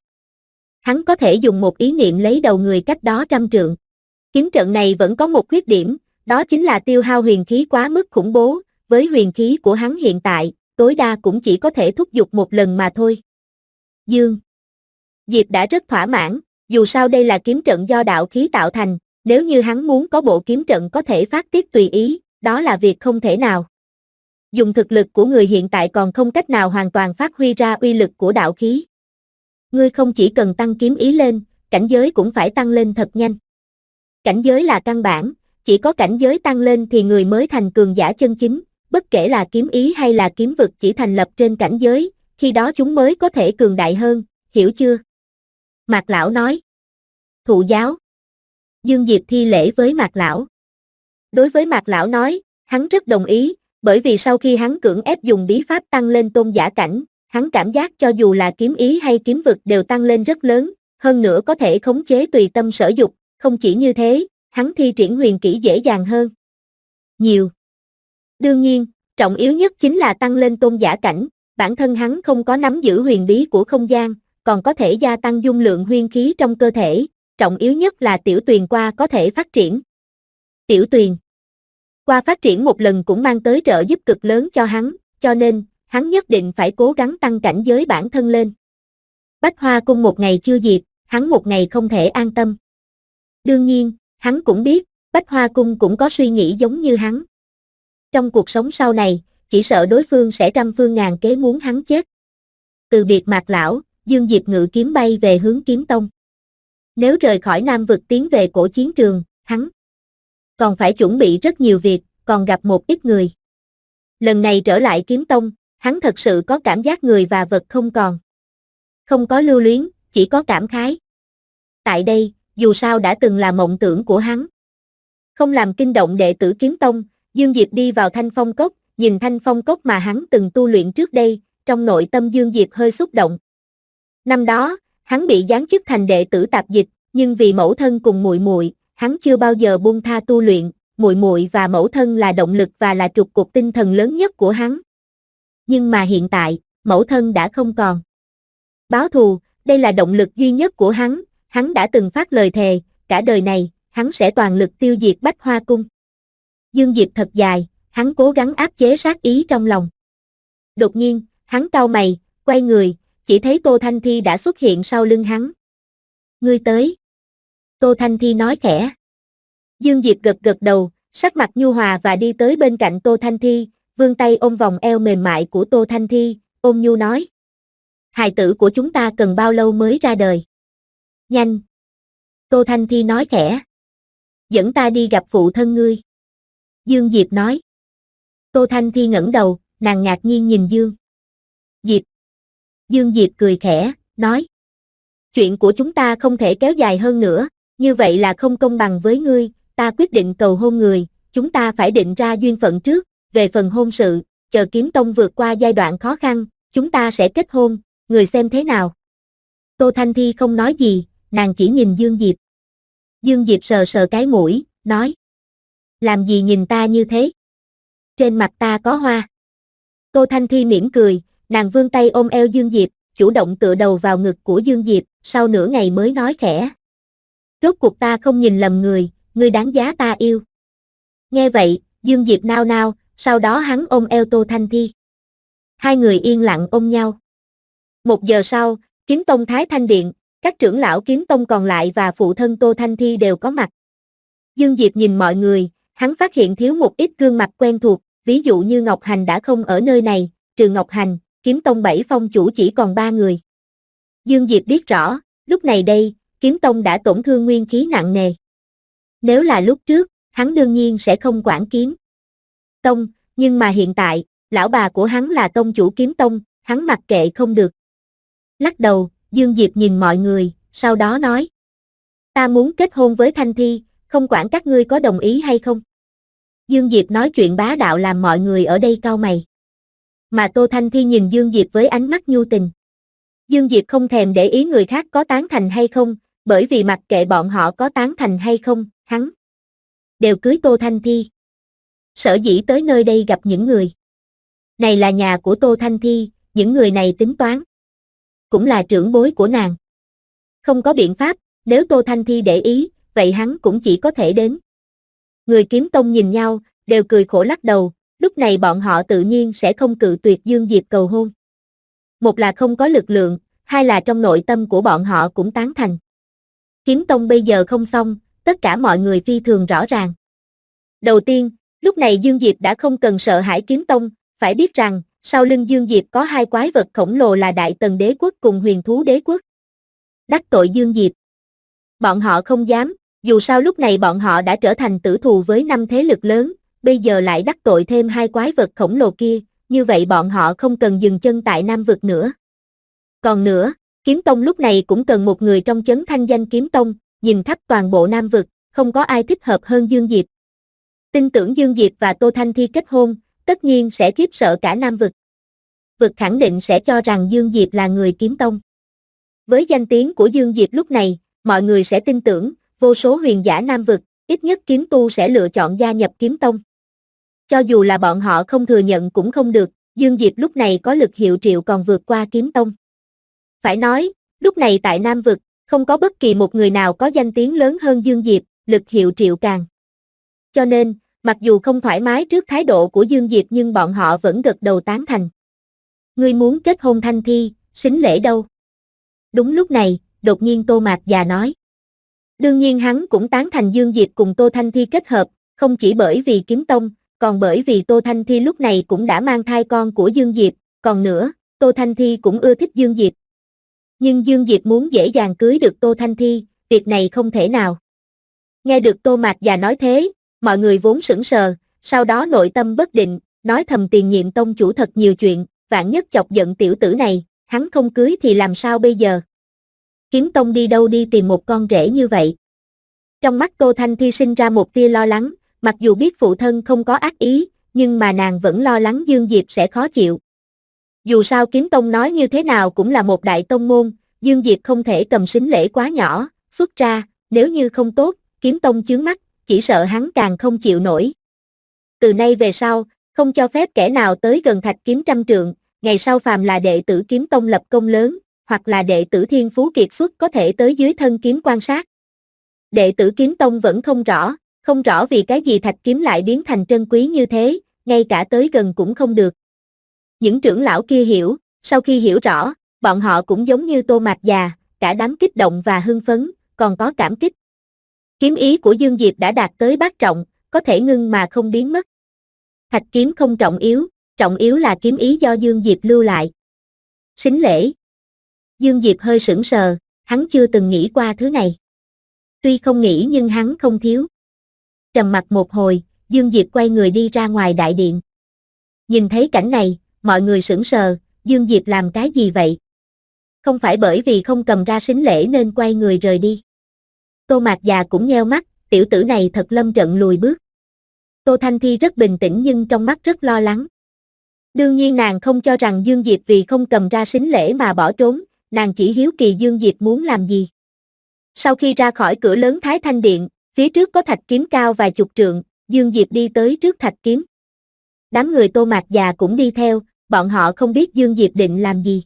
S2: Hắn có thể dùng một ý niệm lấy đầu người cách đó 100 trượng. Kiếm trận này vẫn có một khuyết điểm, đó chính là tiêu hao huyền khí quá mức khủng bố, với huyền khí của hắn hiện tại, tối đa cũng chỉ có thể thúc giục một lần mà thôi. Dương Diệp đã rất thỏa mãn, dù sao đây là kiếm trận do đạo khí tạo thành, nếu như hắn muốn có bộ kiếm trận có thể phát tiết tùy ý, đó là việc không thể nào. Dùng thực lực của người hiện tại còn không cách nào hoàn toàn phát huy ra uy lực của đạo khí. Ngươi không chỉ cần tăng kiếm ý lên, cảnh giới cũng phải tăng lên thật nhanh. Cảnh giới là căn bản, chỉ có cảnh giới tăng lên thì người mới thành cường giả chân chính, bất kể là kiếm ý hay là kiếm vực chỉ thành lập trên cảnh giới, khi đó chúng mới có thể cường đại hơn, hiểu chưa? Mạc Lão nói. Thụ giáo. Dương Diệp thi lễ với Mạc Lão. Đối với Mạc Lão nói, hắn rất đồng ý, bởi vì sau khi hắn cưỡng ép dùng bí pháp tăng lên tôn giả cảnh, hắn cảm giác cho dù là kiếm ý hay kiếm vực đều tăng lên rất lớn, hơn nữa có thể khống chế tùy tâm sở dục, không chỉ như thế, hắn thi triển huyền kỹ dễ dàng hơn. Nhiều. Đương nhiên, trọng yếu nhất chính là tăng lên tôn giả cảnh, bản thân hắn không có nắm giữ huyền bí của không gian, còn có thể gia tăng dung lượng huyền khí trong cơ thể, trọng yếu nhất là tiểu tuyền qua có thể phát triển. Tiểu tuyền qua phát triển một lần cũng mang tới trợ giúp cực lớn cho hắn, cho nên, hắn nhất định phải cố gắng tăng cảnh giới bản thân lên. Bách Hoa Cung một ngày chưa diệt, hắn một ngày không thể an tâm. Đương nhiên, hắn cũng biết, Bách Hoa Cung cũng có suy nghĩ giống như hắn. Trong cuộc sống sau này, chỉ sợ đối phương sẽ trăm phương ngàn kế muốn hắn chết. Từ biệt Mạc Lão, Dương Diệp ngự kiếm bay về hướng Kiếm Tông. Nếu rời khỏi Nam vực tiến về cổ chiến trường, hắn còn phải chuẩn bị rất nhiều việc, còn gặp một ít người. Lần này trở lại Kiếm Tông, hắn thật sự có cảm giác người và vật không còn. Không có lưu luyến, chỉ có cảm khái. Tại đây, dù sao đã từng là mộng tưởng của hắn. Không làm kinh động đệ tử Kiếm Tông, Dương Diệp đi vào Thanh Phong Cốc, nhìn Thanh Phong Cốc mà hắn từng tu luyện trước đây, trong nội tâm Dương Diệp hơi xúc động. Năm đó, hắn bị giáng chức thành đệ tử tạp dịch, nhưng vì mẫu thân cùng muội muội, hắn chưa bao giờ buông tha tu luyện, muội muội và mẫu thân là động lực và là trụ cột tinh thần lớn nhất của hắn. Nhưng mà hiện tại, mẫu thân đã không còn. Báo thù, đây là động lực duy nhất của hắn đã từng phát lời thề, cả đời này, hắn sẽ toàn lực tiêu diệt Bách Hoa Cung. Dương Diệp thật dài, hắn cố gắng áp chế sát ý trong lòng. Đột nhiên, hắn cau mày, quay người, chỉ thấy Tô Thanh Thi đã xuất hiện sau lưng hắn. Ngươi tới. Tô Thanh Thi nói khẽ. Dương Diệp gật gật đầu, sắc mặt nhu hòa và đi tới bên cạnh Tô Thanh Thi, vươn tay ôm vòng eo mềm mại của Tô Thanh Thi, ôm nhu nói. Hài tử của chúng ta cần bao lâu mới ra đời? Nhanh. Tô Thanh Thi nói khẽ. Dẫn ta đi gặp phụ thân ngươi. Dương Diệp nói. Tô Thanh Thi ngẩng đầu, nàng ngạc nhiên nhìn Dương Diệp. Dương Diệp cười khẽ, nói. Chuyện của chúng ta không thể kéo dài hơn nữa, như vậy là không công bằng với ngươi, ta quyết định cầu hôn người, chúng ta phải định ra duyên phận trước, về phần hôn sự, chờ Kiếm Tông vượt qua giai đoạn khó khăn, chúng ta sẽ kết hôn, người xem thế nào? Tô Thanh Thi không nói gì, nàng chỉ nhìn Dương Diệp. Dương Diệp sờ sờ cái mũi, nói. Làm gì nhìn ta như thế? Trên mặt ta có hoa. Tô Thanh Thi mỉm cười, nàng vươn tay ôm eo Dương Diệp, chủ động tựa đầu vào ngực của Dương Diệp, sau nửa ngày mới nói khẽ. Rốt cuộc ta không nhìn lầm người, ngươi đáng giá ta yêu. Nghe vậy, Dương Diệp nao nao, sau đó hắn ôm eo Tô Thanh Thi. Hai người yên lặng ôm nhau. 1 giờ sau, Kiếm Tông Thái Thanh Điện, các trưởng lão Kiếm Tông còn lại và phụ thân Tô Thanh Thi đều có mặt. Dương Diệp nhìn mọi người, hắn phát hiện thiếu một ít gương mặt quen thuộc, ví dụ như Ngọc Hành đã không ở nơi này, trừ Ngọc Hành, Kiếm Tông 7 phong chủ chỉ còn 3 người. Dương Diệp biết rõ, lúc này đây, Kiếm Tông đã tổn thương nguyên khí nặng nề. Nếu là lúc trước, hắn đương nhiên sẽ không quản Kiếm Tông, nhưng mà hiện tại, lão bà của hắn là tông chủ Kiếm Tông, hắn mặc kệ không được. Lắc đầu, Dương Diệp nhìn mọi người, sau đó nói. Ta muốn kết hôn với Thanh Thi, không quản các ngươi có đồng ý hay không. Dương Diệp nói chuyện bá đạo làm mọi người ở đây cau mày. Mà Tô Thanh Thi nhìn Dương Diệp với ánh mắt nhu tình. Dương Diệp không thèm để ý người khác có tán thành hay không, bởi vì mặc kệ bọn họ có tán thành hay không, hắn đều cưới Tô Thanh Thi. Sở dĩ tới nơi đây gặp những người này là nhà của Tô Thanh Thi, những người này tính toán cũng là trưởng bối của nàng. Không có biện pháp, nếu Tô Thanh Thi để ý, vậy hắn cũng chỉ có thể đến. Người Kiếm Tông nhìn nhau, đều cười khổ lắc đầu, lúc này bọn họ tự nhiên sẽ không cự tuyệt Dương Diệp cầu hôn. Một là không có lực lượng, hai là trong nội tâm của bọn họ cũng tán thành. Kiếm Tông bây giờ không xong, tất cả mọi người phi thường rõ ràng. Đầu tiên, lúc này Dương Diệp đã không cần sợ hãi Kiếm Tông, phải biết rằng, sau lưng Dương Diệp có hai quái vật khổng lồ là Đại Tần Đế Quốc cùng Huyền Thú Đế Quốc. Đắc tội Dương Diệp, bọn họ không dám, dù sao lúc này bọn họ đã trở thành tử thù với 5 thế lực lớn, bây giờ lại đắc tội thêm hai quái vật khổng lồ kia, như vậy bọn họ không cần dừng chân tại Nam Vực nữa. Còn nữa, Kiếm Tông lúc này cũng cần một người trong chấn thanh danh Kiếm Tông, nhìn khắp toàn bộ Nam Vực, không có ai thích hợp hơn Dương Diệp. Tin tưởng Dương Diệp và Tô Thanh Thi kết hôn, tất nhiên sẽ khiếp sợ cả Nam Vực. Vực khẳng định sẽ cho rằng Dương Diệp là người Kiếm Tông. Với danh tiếng của Dương Diệp lúc này, mọi người sẽ tin tưởng, vô số huyền giả Nam Vực, ít nhất kiếm tu sẽ lựa chọn gia nhập Kiếm Tông. Cho dù là bọn họ không thừa nhận cũng không được, Dương Diệp lúc này có lực hiệu triệu còn vượt qua Kiếm Tông. Phải nói, lúc này tại Nam Vực, không có bất kỳ một người nào có danh tiếng lớn hơn Dương Diệp, lực hiệu triệu càng. Cho nên, mặc dù không thoải mái trước thái độ của Dương Diệp nhưng bọn họ vẫn gật đầu tán thành. Ngươi muốn kết hôn Thanh Thi, sính lễ đâu? Đúng lúc này, đột nhiên Tô Mạc già nói. Đương nhiên hắn cũng tán thành Dương Diệp cùng Tô Thanh Thi kết hợp, không chỉ bởi vì Kiếm Tông, còn bởi vì Tô Thanh Thi lúc này cũng đã mang thai con của Dương Diệp, còn nữa, Tô Thanh Thi cũng ưa thích Dương Diệp. Nhưng Dương Diệp muốn dễ dàng cưới được Tô Thanh Thi, việc này không thể nào. Nghe được Tô Mạc già nói thế, mọi người vốn sững sờ, sau đó nội tâm bất định, nói thầm Tiền Nhiệm tông chủ thật nhiều chuyện, vạn nhất chọc giận tiểu tử này, hắn không cưới thì làm sao bây giờ? Kiếm Tông đi đâu đi tìm một con rể như vậy? Trong mắt Tô Thanh Thi sinh ra một tia lo lắng, mặc dù biết phụ thân không có ác ý, nhưng mà nàng vẫn lo lắng Dương Diệp sẽ khó chịu. Dù sao Kiếm Tông nói như thế nào cũng là một đại tông môn, Dương Diệp không thể cầm sính lễ quá nhỏ, xuất ra, nếu như không tốt, Kiếm Tông chướng mắt, chỉ sợ hắn càng không chịu nổi. Từ nay về sau, không cho phép kẻ nào tới gần Thạch Kiếm Trăm Trượng, ngày sau phàm là đệ tử Kiếm Tông lập công lớn, hoặc là đệ tử Thiên Phú kiệt xuất có thể tới dưới thân kiếm quan sát. Đệ tử Kiếm Tông vẫn không rõ vì cái gì Thạch Kiếm lại biến thành trân quý như thế, ngay cả tới gần cũng không được. Những trưởng lão kia hiểu, sau khi hiểu rõ, bọn họ cũng giống như Tô Mạc già, cả đám kích động và hưng phấn, còn có cảm kích. Kiếm ý của Dương Diệp đã đạt tới bát trọng, có thể ngưng mà không biến mất. Thạch kiếm không trọng yếu là kiếm ý do Dương Diệp lưu lại. Sính lễ. Dương Diệp hơi sững sờ, hắn chưa từng nghĩ qua thứ này. Tuy không nghĩ nhưng hắn không thiếu. Trầm mặc một hồi, Dương Diệp quay người đi ra ngoài đại điện. Nhìn thấy cảnh này, mọi người sững sờ, Dương Diệp làm cái gì vậy? Không phải bởi vì không cầm ra sính lễ nên quay người rời đi. Tô Mạt Già cũng nheo mắt, tiểu tử này thật lâm trận lùi bước. Tô Thanh Thi rất bình tĩnh nhưng trong mắt rất lo lắng. Đương nhiên nàng không cho rằng Dương Diệp vì không cầm ra sính lễ mà bỏ trốn, nàng chỉ hiếu kỳ Dương Diệp muốn làm gì. Sau khi ra khỏi cửa lớn Thái Thanh Điện, phía trước có thạch kiếm cao vài chục trượng, Dương Diệp đi tới trước thạch kiếm. Đám người Tô Mạt Già cũng đi theo, bọn họ không biết Dương Diệp định làm gì.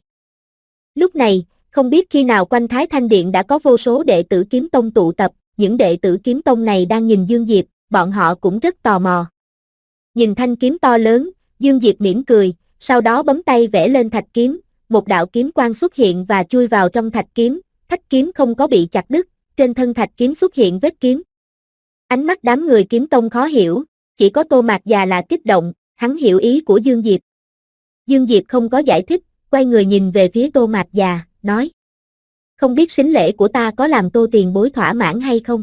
S2: Lúc này, không biết khi nào quanh Thái Thanh Điện đã có vô số đệ tử Kiếm Tông tụ tập, những đệ tử Kiếm Tông này đang nhìn Dương Diệp, bọn họ cũng rất tò mò. Nhìn thanh kiếm to lớn, Dương Diệp mỉm cười, sau đó bấm tay vẽ lên thạch kiếm, một đạo kiếm quang xuất hiện và chui vào trong thạch kiếm, thạch kiếm không có bị chặt đứt, trên thân thạch kiếm xuất hiện vết kiếm. Ánh mắt đám người Kiếm Tông khó hiểu, chỉ có Tô Mạt Già là kích động, hắn hiểu ý của Dương Diệp. Dương Diệp không có giải thích, quay người nhìn về phía Tô Mạt Già, nói: không biết sính lễ của ta có làm Tô tiền bối thỏa mãn hay không?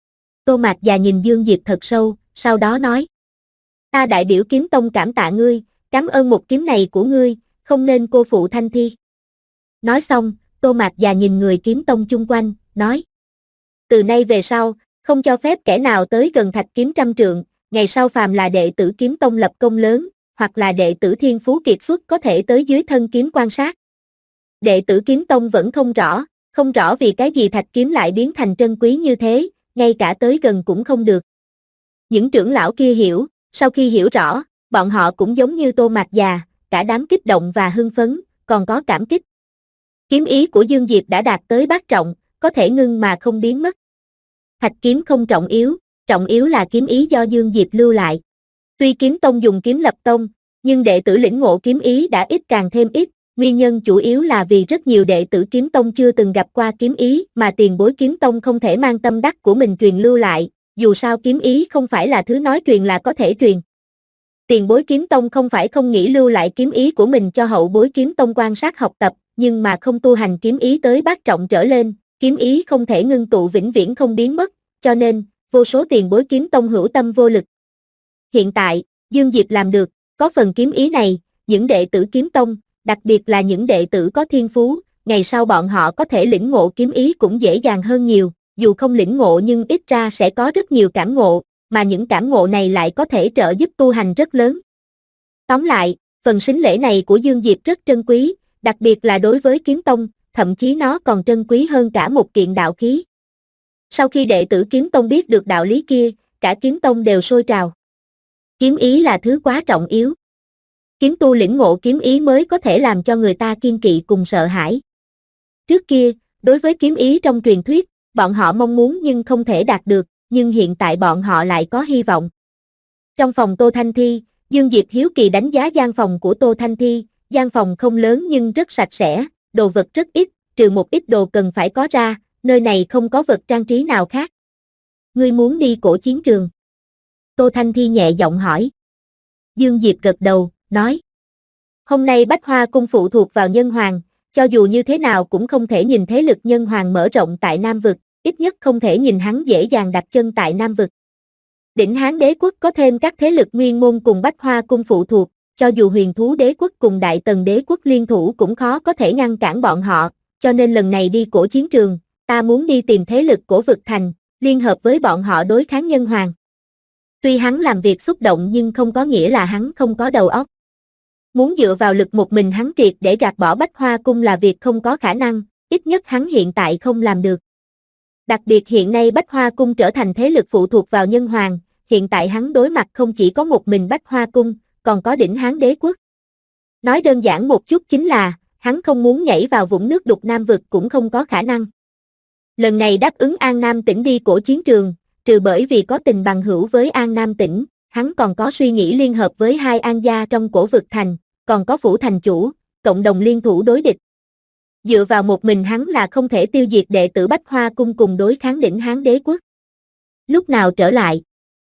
S2: Tô Mạt Già nhìn Dương Diệp thật sâu, sau đó nói: ta đại biểu Kiếm Tông cảm tạ ngươi, cảm ơn một kiếm này của ngươi, không nên cô phụ Thanh Thi. Nói xong, Tô Mạt Già nhìn người Kiếm Tông chung quanh, nói: từ nay về sau, không cho phép kẻ nào tới gần thạch kiếm trăm trượng, ngày sau phàm là đệ tử Kiếm Tông lập công lớn, hoặc là đệ tử thiên phú kiệt xuất có thể tới dưới thân kiếm quan sát. Đệ tử Kiếm Tông vẫn không rõ vì cái gì thạch kiếm lại biến thành trân quý như thế, ngay cả tới gần cũng không được. Những trưởng lão kia hiểu, sau khi hiểu rõ, bọn họ cũng giống như Tô Mạt Già, cả đám kích động và hưng phấn, còn có cảm kích. Kiếm ý của Dương Diệp đã đạt tới bát trọng, có thể ngưng mà không biến mất. Thạch kiếm không trọng yếu là kiếm ý do Dương Diệp lưu lại. Tuy Kiếm Tông dùng kiếm lập tông, nhưng đệ tử lĩnh ngộ kiếm ý đã ít càng thêm ít, nguyên nhân chủ yếu là vì rất nhiều đệ tử Kiếm Tông chưa từng gặp qua kiếm ý mà tiền bối Kiếm Tông không thể mang tâm đắc của mình truyền lưu lại, dù sao kiếm ý không phải là thứ nói truyền là có thể truyền. Tiền bối Kiếm Tông không phải không nghĩ lưu lại kiếm ý của mình cho hậu bối Kiếm Tông quan sát học tập, nhưng mà không tu hành kiếm ý tới bát trọng trở lên, kiếm ý không thể ngưng tụ vĩnh viễn không biến mất, cho nên, vô số tiền bối Kiếm Tông hữu tâm vô lực. Hiện tại, Dương Diệp làm được, có phần kiếm ý này, những đệ tử Kiếm Tông, đặc biệt là những đệ tử có thiên phú, ngày sau bọn họ có thể lĩnh ngộ kiếm ý cũng dễ dàng hơn nhiều, dù không lĩnh ngộ nhưng ít ra sẽ có rất nhiều cảm ngộ, mà những cảm ngộ này lại có thể trợ giúp tu hành rất lớn. Tóm lại, phần sính lễ này của Dương Diệp rất trân quý, đặc biệt là đối với Kiếm Tông, thậm chí nó còn trân quý hơn cả một kiện đạo khí. Sau khi đệ tử Kiếm Tông biết được đạo lý kia, cả Kiếm Tông đều sôi trào. Kiếm ý là thứ quá trọng yếu. Kiếm tu lĩnh ngộ kiếm ý mới có thể làm cho người ta kiêng kỵ cùng sợ hãi. Trước kia, đối với kiếm ý trong truyền thuyết, bọn họ mong muốn nhưng không thể đạt được, nhưng hiện tại bọn họ lại có hy vọng. Trong phòng Tô Thanh Thi, Dương Diệp hiếu kỳ đánh giá gian phòng của Tô Thanh Thi, gian phòng không lớn nhưng rất sạch sẽ, đồ vật rất ít, trừ một ít đồ cần phải có ra, nơi này không có vật trang trí nào khác. Ngươi muốn đi cổ chiến trường? Tô Thanh Thi nhẹ giọng hỏi. Dương Diệp gật đầu, nói. Hôm nay Bách Hoa Cung phụ thuộc vào Nhân Hoàng, cho dù như thế nào cũng không thể nhìn thế lực Nhân Hoàng mở rộng tại Nam Vực, ít nhất không thể nhìn hắn dễ dàng đặt chân tại Nam Vực. Đỉnh Hán Đế Quốc có thêm các thế lực Nguyên Môn cùng Bách Hoa Cung phụ thuộc, cho dù Huyền Thú Đế Quốc cùng Đại Tần Đế Quốc liên thủ cũng khó có thể ngăn cản bọn họ, cho nên lần này đi cổ chiến trường, ta muốn đi tìm thế lực Cổ Vực Thành, liên hợp với bọn họ đối kháng Nhân Hoàng. Tuy hắn làm việc xúc động nhưng không có nghĩa là hắn không có đầu óc. Muốn dựa vào lực một mình hắn triệt để gạt bỏ Bách Hoa Cung là việc không có khả năng, ít nhất hắn hiện tại không làm được. Đặc biệt hiện nay Bách Hoa Cung trở thành thế lực phụ thuộc vào Nhân Hoàng, hiện tại hắn đối mặt không chỉ có một mình Bách Hoa Cung, còn có Đỉnh Hán Đế Quốc. Nói đơn giản một chút chính là, hắn không muốn nhảy vào vũng nước đục Nam Vực cũng không có khả năng. Lần này đáp ứng An Nam tỉnh đi cổ chiến trường, trừ bởi vì có tình bằng hữu với An Nam tỉnh, hắn còn có suy nghĩ liên hợp với hai An gia trong Cổ Vực Thành, còn có Phủ Thành Chủ, cộng đồng liên thủ đối địch. Dựa vào một mình hắn là không thể tiêu diệt đệ tử Bách Hoa Cung cùng đối kháng Đỉnh Hán Đế quốc. Lúc nào trở lại?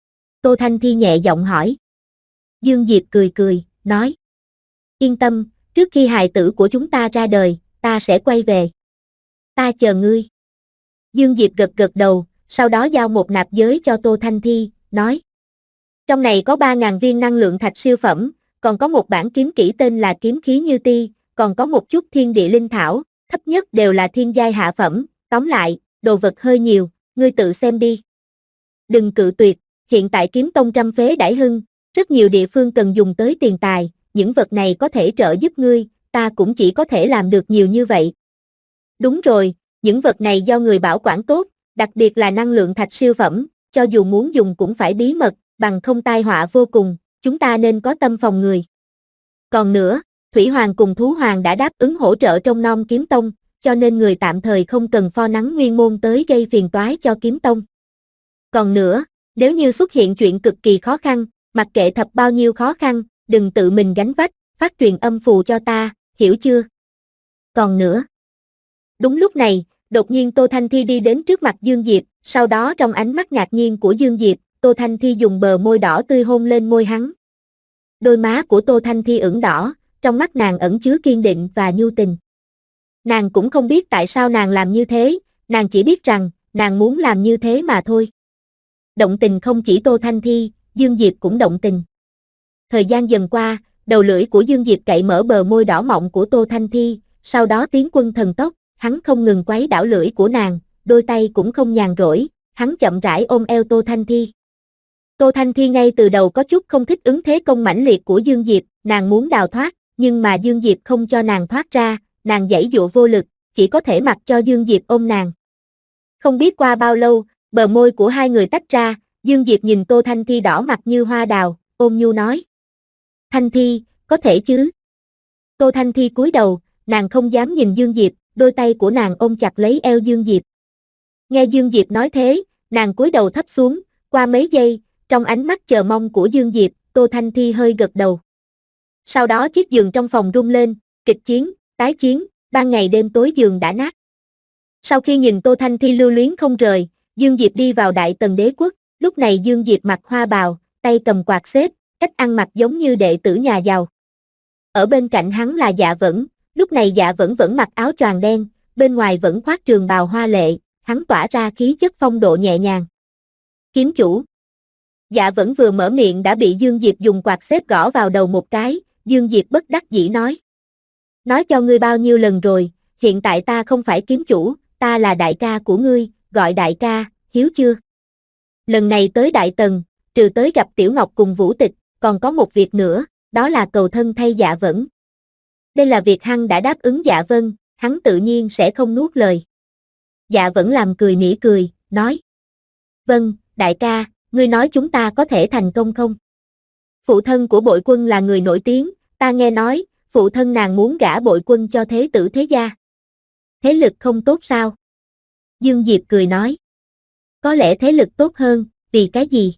S2: Tô Thanh Thi nhẹ giọng hỏi. Dương Diệp cười cười, nói. Yên tâm, trước khi hài tử của chúng ta ra đời, ta sẽ quay về. Ta chờ ngươi. Dương Diệp gật gật đầu, sau đó giao một nạp giới cho Tô Thanh Thi, nói. Trong này có 3.000 viên năng lượng thạch siêu phẩm, còn có một bản kiếm kỹ tên là kiếm khí như ti, còn có một chút thiên địa linh thảo, thấp nhất đều là thiên giai hạ phẩm, tóm lại, đồ vật hơi nhiều, ngươi tự xem đi. Đừng cự tuyệt, hiện tại kiếm tông trăm phế đãi hưng, rất nhiều địa phương cần dùng tới tiền tài, những vật này có thể trợ giúp ngươi, ta cũng chỉ có thể làm được nhiều như vậy. Đúng rồi, những vật này do người bảo quản tốt, đặc biệt là năng lượng thạch siêu phẩm, cho dù muốn dùng cũng phải bí mật, bằng không tai họa vô cùng, chúng ta nên có tâm phòng người. Còn nữa, Thủy Hoàng cùng Thú Hoàng đã đáp ứng hỗ trợ trong Nom Kiếm Tông, cho nên người tạm thời không cần pho nắng nguyên môn tới gây phiền toái cho Kiếm Tông. Còn nữa, nếu như xuất hiện chuyện cực kỳ khó khăn, mặc kệ thập bao nhiêu khó khăn, đừng tự mình gánh vách, phát truyền âm phù cho ta, hiểu chưa? Còn nữa. Đúng lúc này, đột nhiên Tô Thanh Thi đi đến trước mặt Dương Diệp, sau đó trong ánh mắt ngạc nhiên của Dương Diệp, Tô Thanh Thi dùng bờ môi đỏ tươi hôn lên môi hắn. Đôi má của Tô Thanh Thi ửng đỏ, trong mắt nàng ẩn chứa kiên định và nhu tình. Nàng cũng không biết tại sao nàng làm như thế, nàng chỉ biết rằng, nàng muốn làm như thế mà thôi. Động tình không chỉ Tô Thanh Thi, Dương Diệp cũng động tình. Thời gian dần qua, đầu lưỡi của Dương Diệp cậy mở bờ môi đỏ mọng của Tô Thanh Thi, sau đó tiến quân thần tốc, hắn không ngừng quấy đảo lưỡi của nàng, đôi tay cũng không nhàn rỗi, hắn chậm rãi ôm eo Tô Thanh Thi. Tô Thanh Thi ngay từ đầu có chút không thích ứng thế công mãnh liệt của Dương Diệp, nàng muốn đào thoát, nhưng mà Dương Diệp không cho nàng thoát ra, nàng giãy giụa vô lực, chỉ có thể mặc cho Dương Diệp ôm nàng. Không biết qua bao lâu, bờ môi của hai người tách ra, Dương Diệp nhìn Tô Thanh Thi đỏ mặt như hoa đào, ôm nhu nói. Thanh Thi, có thể chứ? Tô Thanh Thi cúi đầu, nàng không dám nhìn Dương Diệp, đôi tay của nàng ôm chặt lấy eo Dương Diệp. Nghe Dương Diệp nói thế, nàng cúi đầu thấp xuống, qua mấy giây, trong ánh mắt chờ mong của Dương Diệp, Tô Thanh Thi hơi gật đầu. Sau đó chiếc giường trong phòng rung lên, kịch chiến, tái chiến, ban ngày đêm tối giường đã nát. Sau khi nhìn Tô Thanh Thi lưu luyến không rời, Dương Diệp đi vào Đại Tần Đế quốc, lúc này Dương Diệp mặc hoa bào, tay cầm quạt xếp, cách ăn mặc giống như đệ tử nhà giàu. Ở bên cạnh hắn là Dạ Vẫn, lúc này Dạ Vẫn vẫn mặc áo choàng đen, bên ngoài vẫn khoác trường bào hoa lệ, hắn tỏa ra khí chất phong độ nhẹ nhàng. Kiếm chủ. Dạ Vẫn vừa mở miệng đã bị Dương Diệp dùng quạt xếp gõ vào đầu một cái, Dương Diệp bất đắc dĩ nói. Nói cho ngươi bao nhiêu lần rồi, hiện tại ta không phải kiếm chủ, ta là đại ca của ngươi, gọi đại ca, hiếu chưa? Lần này tới Đại Tần, trừ tới gặp Tiểu Ngọc cùng Vũ Tịch, còn có một việc nữa, đó là cầu thân thay Dạ Vẫn. Đây là việc hắn đã đáp ứng Dạ Vân, hắn tự nhiên sẽ không nuốt lời. Dạ Vẫn làm cười mỉm cười, nói. Vâng, đại ca, ngươi nói chúng ta có thể thành công không? Phụ thân của Bội Quân là người nổi tiếng, ta nghe nói, phụ thân nàng muốn gả Bội Quân cho thế tử thế gia. Thế lực không tốt sao? Dương Diệp cười nói. Có lẽ thế lực tốt hơn, vì cái gì?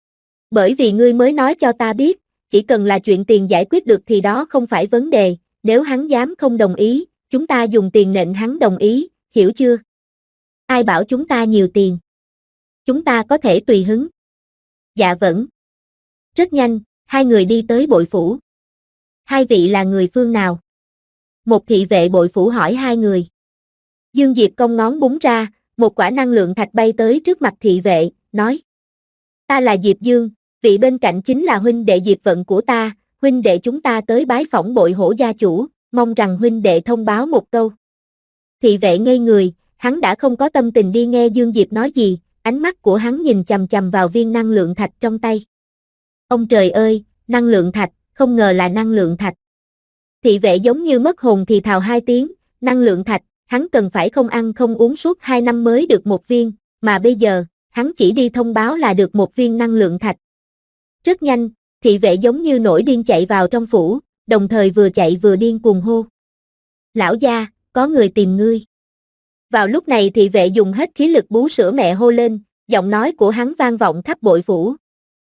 S2: Bởi vì ngươi mới nói cho ta biết, chỉ cần là chuyện tiền giải quyết được thì đó không phải vấn đề, nếu hắn dám không đồng ý, chúng ta dùng tiền nện hắn đồng ý, hiểu chưa? Ai bảo chúng ta nhiều tiền? Chúng ta có thể tùy hứng. Dạ Vẫn. Rất nhanh, hai người đi tới Bội Phủ. Hai vị là người phương nào? Một thị vệ Bội Phủ hỏi hai người. Dương Diệp cong ngón búng ra, một quả năng lượng thạch bay tới trước mặt thị vệ, nói. Ta là Diệp Dương, vị bên cạnh chính là huynh đệ Diệp Vận của ta, huynh đệ chúng ta tới bái phỏng Bội Hổ gia chủ, mong rằng huynh đệ thông báo một câu. Thị vệ ngây người, hắn đã không có tâm tình đi nghe Dương Diệp nói gì, ánh mắt của hắn nhìn chằm chằm vào viên năng lượng thạch trong tay. Ông trời ơi, năng lượng thạch, không ngờ là năng lượng thạch. Thị vệ giống như mất hồn thì thào hai tiếng, năng lượng thạch, hắn cần phải không ăn không uống suốt 2 năm mới được một viên, mà bây giờ, hắn chỉ đi thông báo là được một viên năng lượng thạch. Rất nhanh, thị vệ giống như nổi điên chạy vào trong phủ, đồng thời vừa chạy vừa điên cuồng hô. Lão gia, có người tìm ngươi. Vào lúc này thị vệ dùng hết khí lực bú sữa mẹ hô lên, giọng nói của hắn vang vọng khắp Bội Phủ.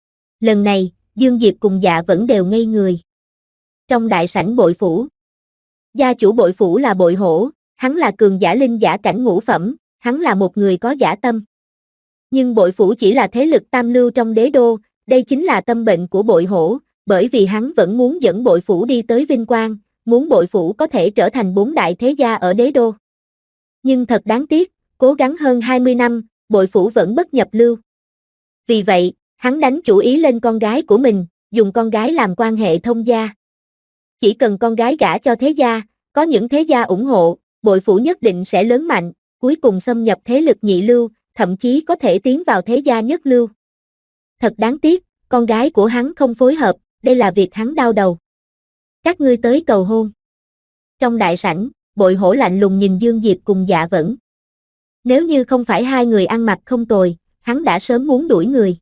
S2: Lần này, Dương Diệp cùng Dạ Vẫn đều ngây người. Trong đại sảnh Bội Phủ, gia chủ Bội Phủ là Bội Hổ, hắn là cường giả linh giả cảnh ngũ phẩm, hắn là một người có dã tâm. Nhưng Bội Phủ chỉ là thế lực tam lưu trong đế đô, đây chính là tâm bệnh của Bội Hổ, bởi vì hắn vẫn muốn dẫn Bội Phủ đi tới vinh quang, muốn Bội Phủ có thể trở thành 4 đại thế gia ở đế đô. Nhưng thật đáng tiếc, cố gắng hơn 20 năm, Bội Phủ vẫn bất nhập lưu. Vì vậy, hắn đánh chủ ý lên con gái của mình, dùng con gái làm quan hệ thông gia. Chỉ cần con gái gả cho thế gia, có những thế gia ủng hộ, Bội Phủ nhất định sẽ lớn mạnh, cuối cùng xâm nhập thế lực nhị lưu, thậm chí có thể tiến vào thế gia nhất lưu. Thật đáng tiếc, con gái của hắn không phối hợp, đây là việc hắn đau đầu. Các ngươi tới cầu hôn. Trong đại sảnh, Bội Hổ lạnh lùng nhìn Dương Diệp cùng Dạ Vẫn. Nếu như không phải hai người ăn mặc không tồi, hắn đã sớm muốn đuổi người.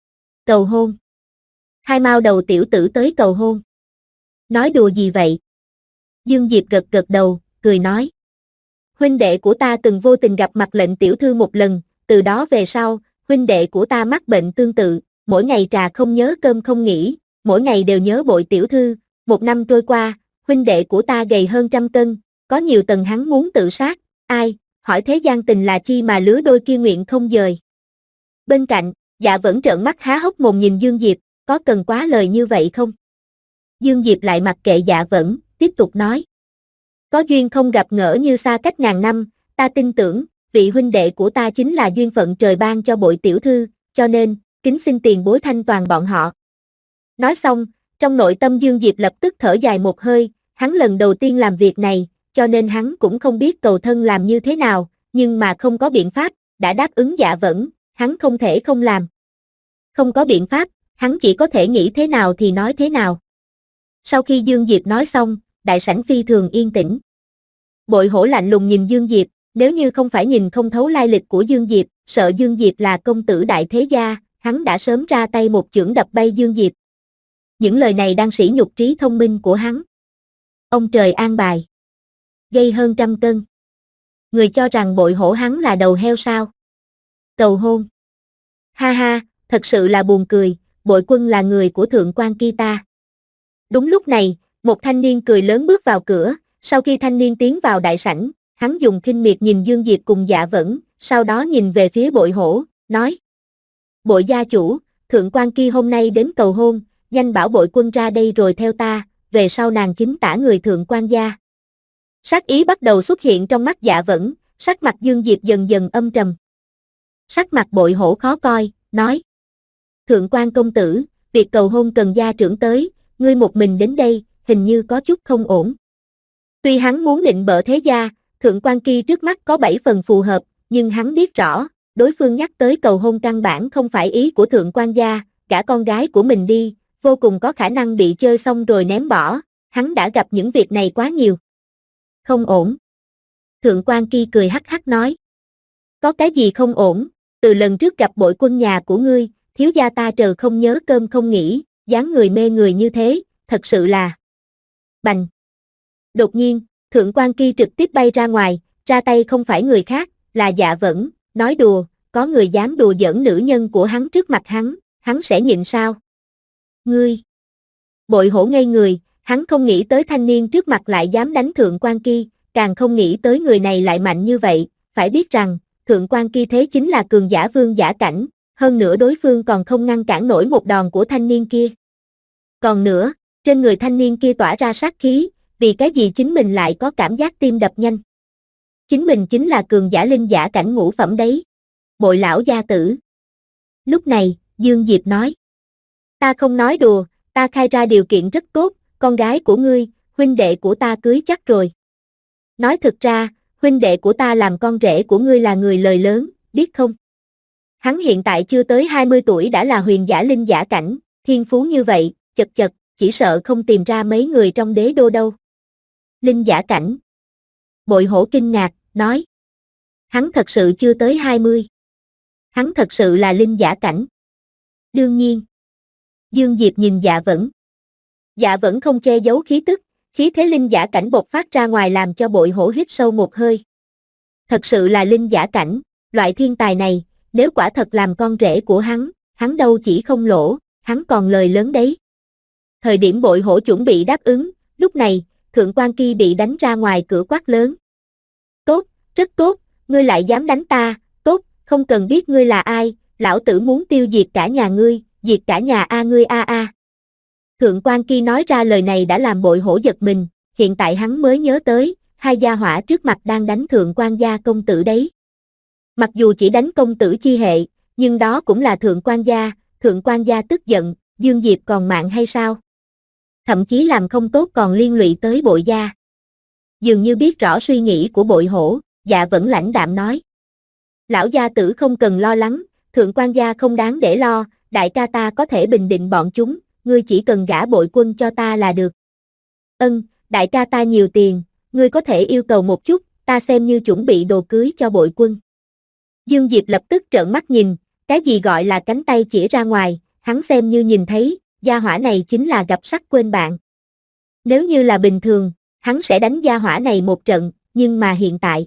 S2: Cầu hôn. Hai mao đầu tiểu tử tới cầu hôn. Nói đùa gì vậy? Dương Diệp gật gật đầu, cười nói. Huynh đệ của ta từng vô tình gặp mặt Lệnh tiểu thư một lần, từ đó về sau, huynh đệ của ta mắc bệnh tương tự, mỗi ngày trà không nhớ cơm không nghỉ, mỗi ngày đều nhớ Bội tiểu thư, 1 năm trôi qua, huynh đệ của ta gầy hơn 100 cân, có nhiều tầng hắn muốn tự sát, ai, hỏi thế gian tình là chi mà lứa đôi kia nguyện không dời. Bên cạnh, Dạ Vẫn trợn mắt há hốc mồm nhìn Dương Diệp, có cần quá lời như vậy không? Dương Diệp lại mặc kệ Dạ Vẫn, tiếp tục nói. Có duyên không gặp gỡ như xa cách ngàn năm, ta tin tưởng, vị huynh đệ của ta chính là duyên phận trời ban cho Bội tiểu thư, cho nên, kính xin tiền bối thanh toàn bọn họ. Nói xong, trong nội tâm Dương Diệp lập tức thở dài một hơi, hắn lần đầu tiên làm việc này, cho nên hắn cũng không biết cầu thân làm như thế nào, nhưng mà không có biện pháp, đã đáp ứng Dạ Vẫn, hắn không thể không làm. Không có biện pháp, hắn chỉ có thể nghĩ thế nào thì nói thế nào. Sau khi Dương Diệp nói xong, đại sảnh phi thường yên tĩnh. Bội Hổ lạnh lùng nhìn Dương Diệp, nếu như không phải nhìn không thấu lai lịch của Dương Diệp, sợ Dương Diệp là công tử đại thế gia, hắn đã sớm ra tay một chưởng đập bay Dương Diệp. Những lời này đang sỉ nhục trí thông minh của hắn. Ông trời an bài. Gây hơn 100 cân. Người cho rằng Bội Hổ hắn là đầu heo sao? Cầu hôn. Ha ha, thật sự là buồn cười, Bội Quân là người của thượng quan Ki ta. Đúng lúc này, một thanh niên cười lớn bước vào cửa, sau khi thanh niên tiến vào đại sảnh, hắn dùng khinh miệt nhìn Dương Diệp cùng Dạ Vẫn, sau đó nhìn về phía Bội Hổ, nói. Bội gia chủ, thượng quan Ki hôm nay đến cầu hôn, nhanh bảo Bội Quân ra đây rồi theo ta, về sau nàng chính tả người thượng quan gia. Sát ý bắt đầu xuất hiện trong mắt Dạ Vẫn, sắc mặt Dương Diệp dần dần âm trầm. Sắc mặt Bội Hổ khó coi, nói. Thượng quan công tử, việc cầu hôn cần gia trưởng tới, ngươi một mình đến đây, hình như có chút không ổn. Tuy hắn muốn định bợ thế gia, thượng quan Ki trước mắt có 7 phần phù hợp, nhưng hắn biết rõ, đối phương nhắc tới cầu hôn căn bản không phải ý của thượng quan gia, cả con gái của mình đi, vô cùng có khả năng bị chơi xong rồi ném bỏ, hắn đã gặp những việc này quá nhiều. Không ổn. Thượng quan Ki cười hắc hắc nói. Có cái gì không ổn, từ lần trước gặp Bội Quân nhà của ngươi, thiếu gia ta trừ không nhớ cơm không nghỉ, dáng người mê người như thế, thật sự là... Bành. Đột nhiên, thượng quan Ki trực tiếp bay ra ngoài, ra tay không phải người khác, là Dạ Vẫn, nói đùa, có người dám đùa giỡn nữ nhân của hắn trước mặt hắn sẽ nhịn sao? Ngươi! Bội Hổ ngây người, hắn không nghĩ tới thanh niên trước mặt lại dám đánh thượng quan Ki, càng không nghĩ tới người này lại mạnh như vậy, phải biết rằng, thượng quan Ki thế chính là cường giả vương giả cảnh, hơn nữa đối phương còn không ngăn cản nổi một đòn của thanh niên kia. Còn nữa, trên người thanh niên kia tỏa ra sát khí, vì cái gì chính mình lại có cảm giác tim đập nhanh. Chính mình chính là cường giả linh giả cảnh ngũ phẩm đấy. Bội lão gia tử. Lúc này, Dương Diệp nói. Ta không nói đùa, ta khai ra điều kiện rất tốt, con gái của ngươi, huynh đệ của ta cưới chắc rồi. Nói thực ra, huynh đệ của ta làm con rể của ngươi là người lời lớn, biết không? Hắn hiện tại chưa tới 20 tuổi đã là huyền giả linh giả cảnh, thiên phú như vậy, chật chật, chỉ sợ không tìm ra mấy người trong đế đô đâu. Linh giả cảnh. Bội Hổ kinh ngạc, nói. Hắn thật sự chưa tới 20. Hắn thật sự là linh giả cảnh. Đương nhiên. Dương Diệp nhìn Dạ Vẫn. Dạ Vẫn không che giấu khí tức, khí thế linh giả cảnh bộc phát ra ngoài làm cho Bội Hổ hít sâu một hơi. Thật sự là linh giả cảnh, loại thiên tài này, nếu quả thật làm con rể của hắn đâu chỉ không lỗ, hắn còn lời lớn đấy. Thời điểm Bội Hổ chuẩn bị đáp ứng, lúc này, thượng quan Ki bị đánh ra ngoài cửa quát lớn. rất tốt, ngươi lại dám đánh ta, tốt, không cần biết ngươi là ai, lão tử muốn tiêu diệt cả nhà ngươi, diệt cả nhà ngươi a. Thượng quan Kỳ nói ra lời này đã làm Bội Hổ giật mình, hiện tại hắn mới nhớ tới, hai gia hỏa trước mặt đang đánh thượng quan gia công tử đấy. Mặc dù chỉ đánh công tử chi hệ, nhưng đó cũng là thượng quan gia tức giận, Dương Diệp còn mạng hay sao? Thậm chí làm không tốt còn liên lụy tới Bội gia. Dường như biết rõ suy nghĩ của Bội Hổ, Dạ vẫn lãnh đạm nói. Lão gia tử không cần lo lắng, thượng quan gia không đáng để lo, đại ca ta có thể bình định bọn chúng, ngươi chỉ cần gả Bội Quân cho ta là được. Đại ca ta nhiều tiền, ngươi có thể yêu cầu một chút, ta xem như chuẩn bị đồ cưới cho Bội Quân. Dương Diệp lập tức trợn mắt nhìn, cái gì gọi là cánh tay chỉ ra ngoài, hắn xem như nhìn thấy, gia hỏa này chính là gặp sắc quên bạn. Nếu như là bình thường, hắn sẽ đánh gia hỏa này một trận, nhưng mà hiện tại.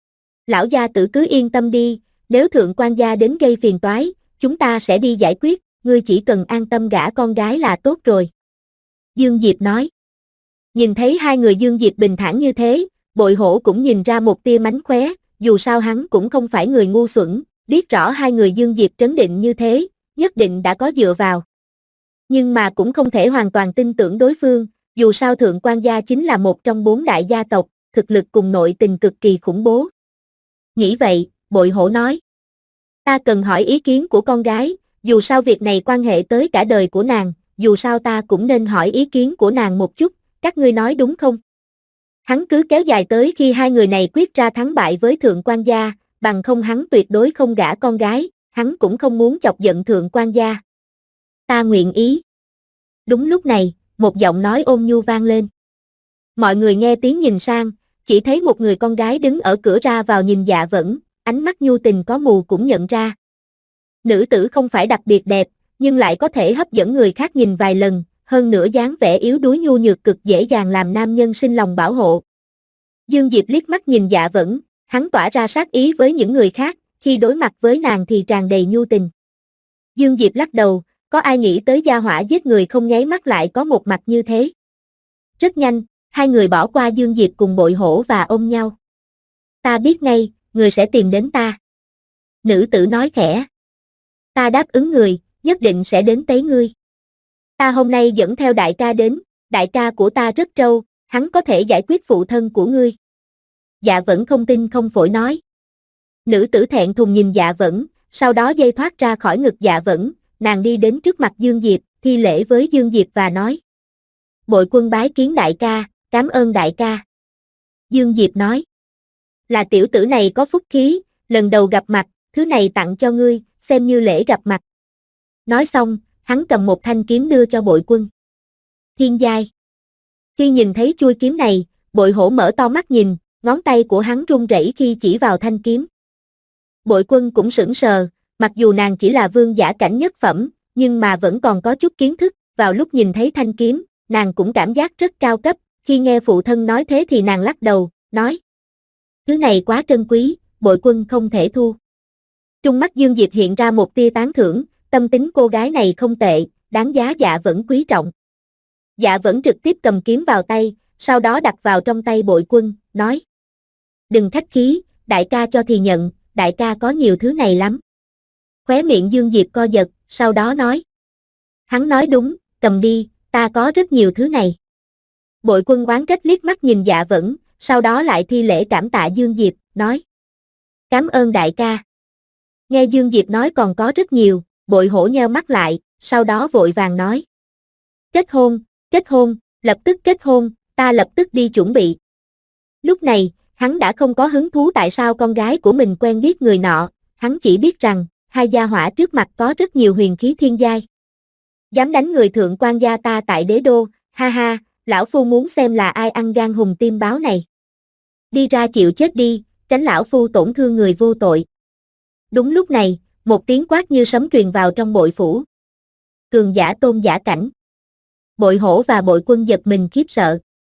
S2: Lão gia tử cứ yên tâm đi, nếu thượng quan gia đến gây phiền toái, chúng ta sẽ đi giải quyết, ngươi chỉ cần an tâm gả con gái là tốt rồi. Dương Diệp nói. Nhìn thấy hai người Dương Diệp bình thản như thế, Bội Hổ cũng nhìn ra một tia mánh khóe, dù sao hắn cũng không phải người ngu xuẩn, biết rõ hai người Dương Diệp trấn định như thế, nhất định đã có dựa vào. Nhưng mà cũng không thể hoàn toàn tin tưởng đối phương, dù sao thượng quan gia chính là một trong 4 đại gia tộc, thực lực cùng nội tình cực kỳ khủng bố. Nghĩ vậy, Bội Hổ nói. Ta cần hỏi ý kiến của con gái, dù sao việc này quan hệ tới cả đời của nàng, dù sao ta cũng nên hỏi ý kiến của nàng một chút, các ngươi nói đúng không? Hắn cứ kéo dài tới khi hai người này quyết ra thắng bại với thượng quan gia, bằng không hắn tuyệt đối không gả con gái, hắn cũng không muốn chọc giận thượng quan gia. Ta nguyện ý. Đúng lúc này, một giọng nói ôn nhu vang lên. Mọi người nghe tiếng nhìn sang, chỉ thấy một người con gái đứng ở cửa ra vào nhìn Dạ Vẫn, ánh mắt nhu tình có mù cũng nhận ra. Nữ tử không phải đặc biệt đẹp, nhưng lại có thể hấp dẫn người khác nhìn vài lần, hơn nữa dáng vẻ yếu đuối nhu nhược cực dễ dàng làm nam nhân sinh lòng bảo hộ. Dương Diệp liếc mắt nhìn Dạ Vẫn, hắn tỏa ra sát ý với những người khác, khi đối mặt với nàng thì tràn đầy nhu tình. Dương Diệp lắc đầu, có ai nghĩ tới gia hỏa giết người không nháy mắt lại có một mặt như thế. Rất nhanh, hai người bỏ qua Dương Diệp cùng Bội Hổ và ôm nhau. Ta biết ngay, người sẽ tìm đến ta. Nữ tử nói khẽ. Ta đáp ứng người, nhất định sẽ đến tế ngươi. Ta hôm nay dẫn theo đại ca đến, đại ca của ta rất trâu, hắn có thể giải quyết phụ thân của ngươi. Dạ Vẫn không tin không phổi nói. Nữ tử thẹn thùng nhìn Dạ Vẫn, sau đó dây thoát ra khỏi ngực Dạ Vẫn, nàng đi đến trước mặt Dương Diệp, thi lễ với Dương Diệp và nói. Bội Quân bái kiến đại ca, cảm ơn đại ca. Dương Diệp nói. Là tiểu tử này có phúc khí, lần đầu gặp mặt, thứ này tặng cho ngươi, xem như lễ gặp mặt. Nói xong, hắn cầm một thanh kiếm đưa cho Bội Quân. Thiên giai. Khi nhìn thấy chuôi kiếm này, Bội Hổ mở to mắt nhìn, ngón tay của hắn run rẩy khi chỉ vào thanh kiếm. Bội Quân cũng sững sờ, mặc dù nàng chỉ là vương giả cảnh nhất phẩm, nhưng mà vẫn còn có chút kiến thức, vào lúc nhìn thấy thanh kiếm, nàng cũng cảm giác rất cao cấp, khi nghe phụ thân nói thế thì nàng lắc đầu, nói. Thứ này quá trân quý, Bội Quân không thể thu. Trong mắt Dương Diệp hiện ra một tia tán thưởng, tâm tính cô gái này không tệ, đáng giá Dạ Vẫn quý trọng. Dạ Vẫn trực tiếp cầm kiếm vào tay, sau đó đặt vào trong tay Bội Quân, nói. Đừng khách khí, đại ca cho thì nhận, đại ca có nhiều thứ này lắm. Khóe miệng Dương Diệp co giật, sau đó nói. Hắn nói đúng, cầm đi, ta có rất nhiều thứ này. Bội Quân oán trách liếc mắt nhìn Dạ Vẫn, sau đó lại thi lễ cảm tạ Dương Diệp, nói. Cảm ơn đại ca. Nghe Dương Diệp nói còn có rất nhiều, Bội Hổ nheo mắt lại, sau đó vội vàng nói. Kết hôn, lập tức kết hôn, ta lập tức đi chuẩn bị. Lúc này, hắn đã không có hứng thú tại sao con gái của mình quen biết người nọ, hắn chỉ biết rằng, hai gia hỏa trước mặt có rất nhiều huyền khí thiên giai. Dám đánh người thượng quan gia ta tại đế đô, ha ha, lão phu muốn xem là ai ăn gan hùm tim báo này. Đi ra chịu chết đi, tránh lão phu tổn thương người vô tội. Đúng lúc này, một tiếng quát như sấm truyền vào trong Bội phủ. Cường giả tôn giả cảnh. Bội Hổ và Bội Quân giật mình khiếp sợ.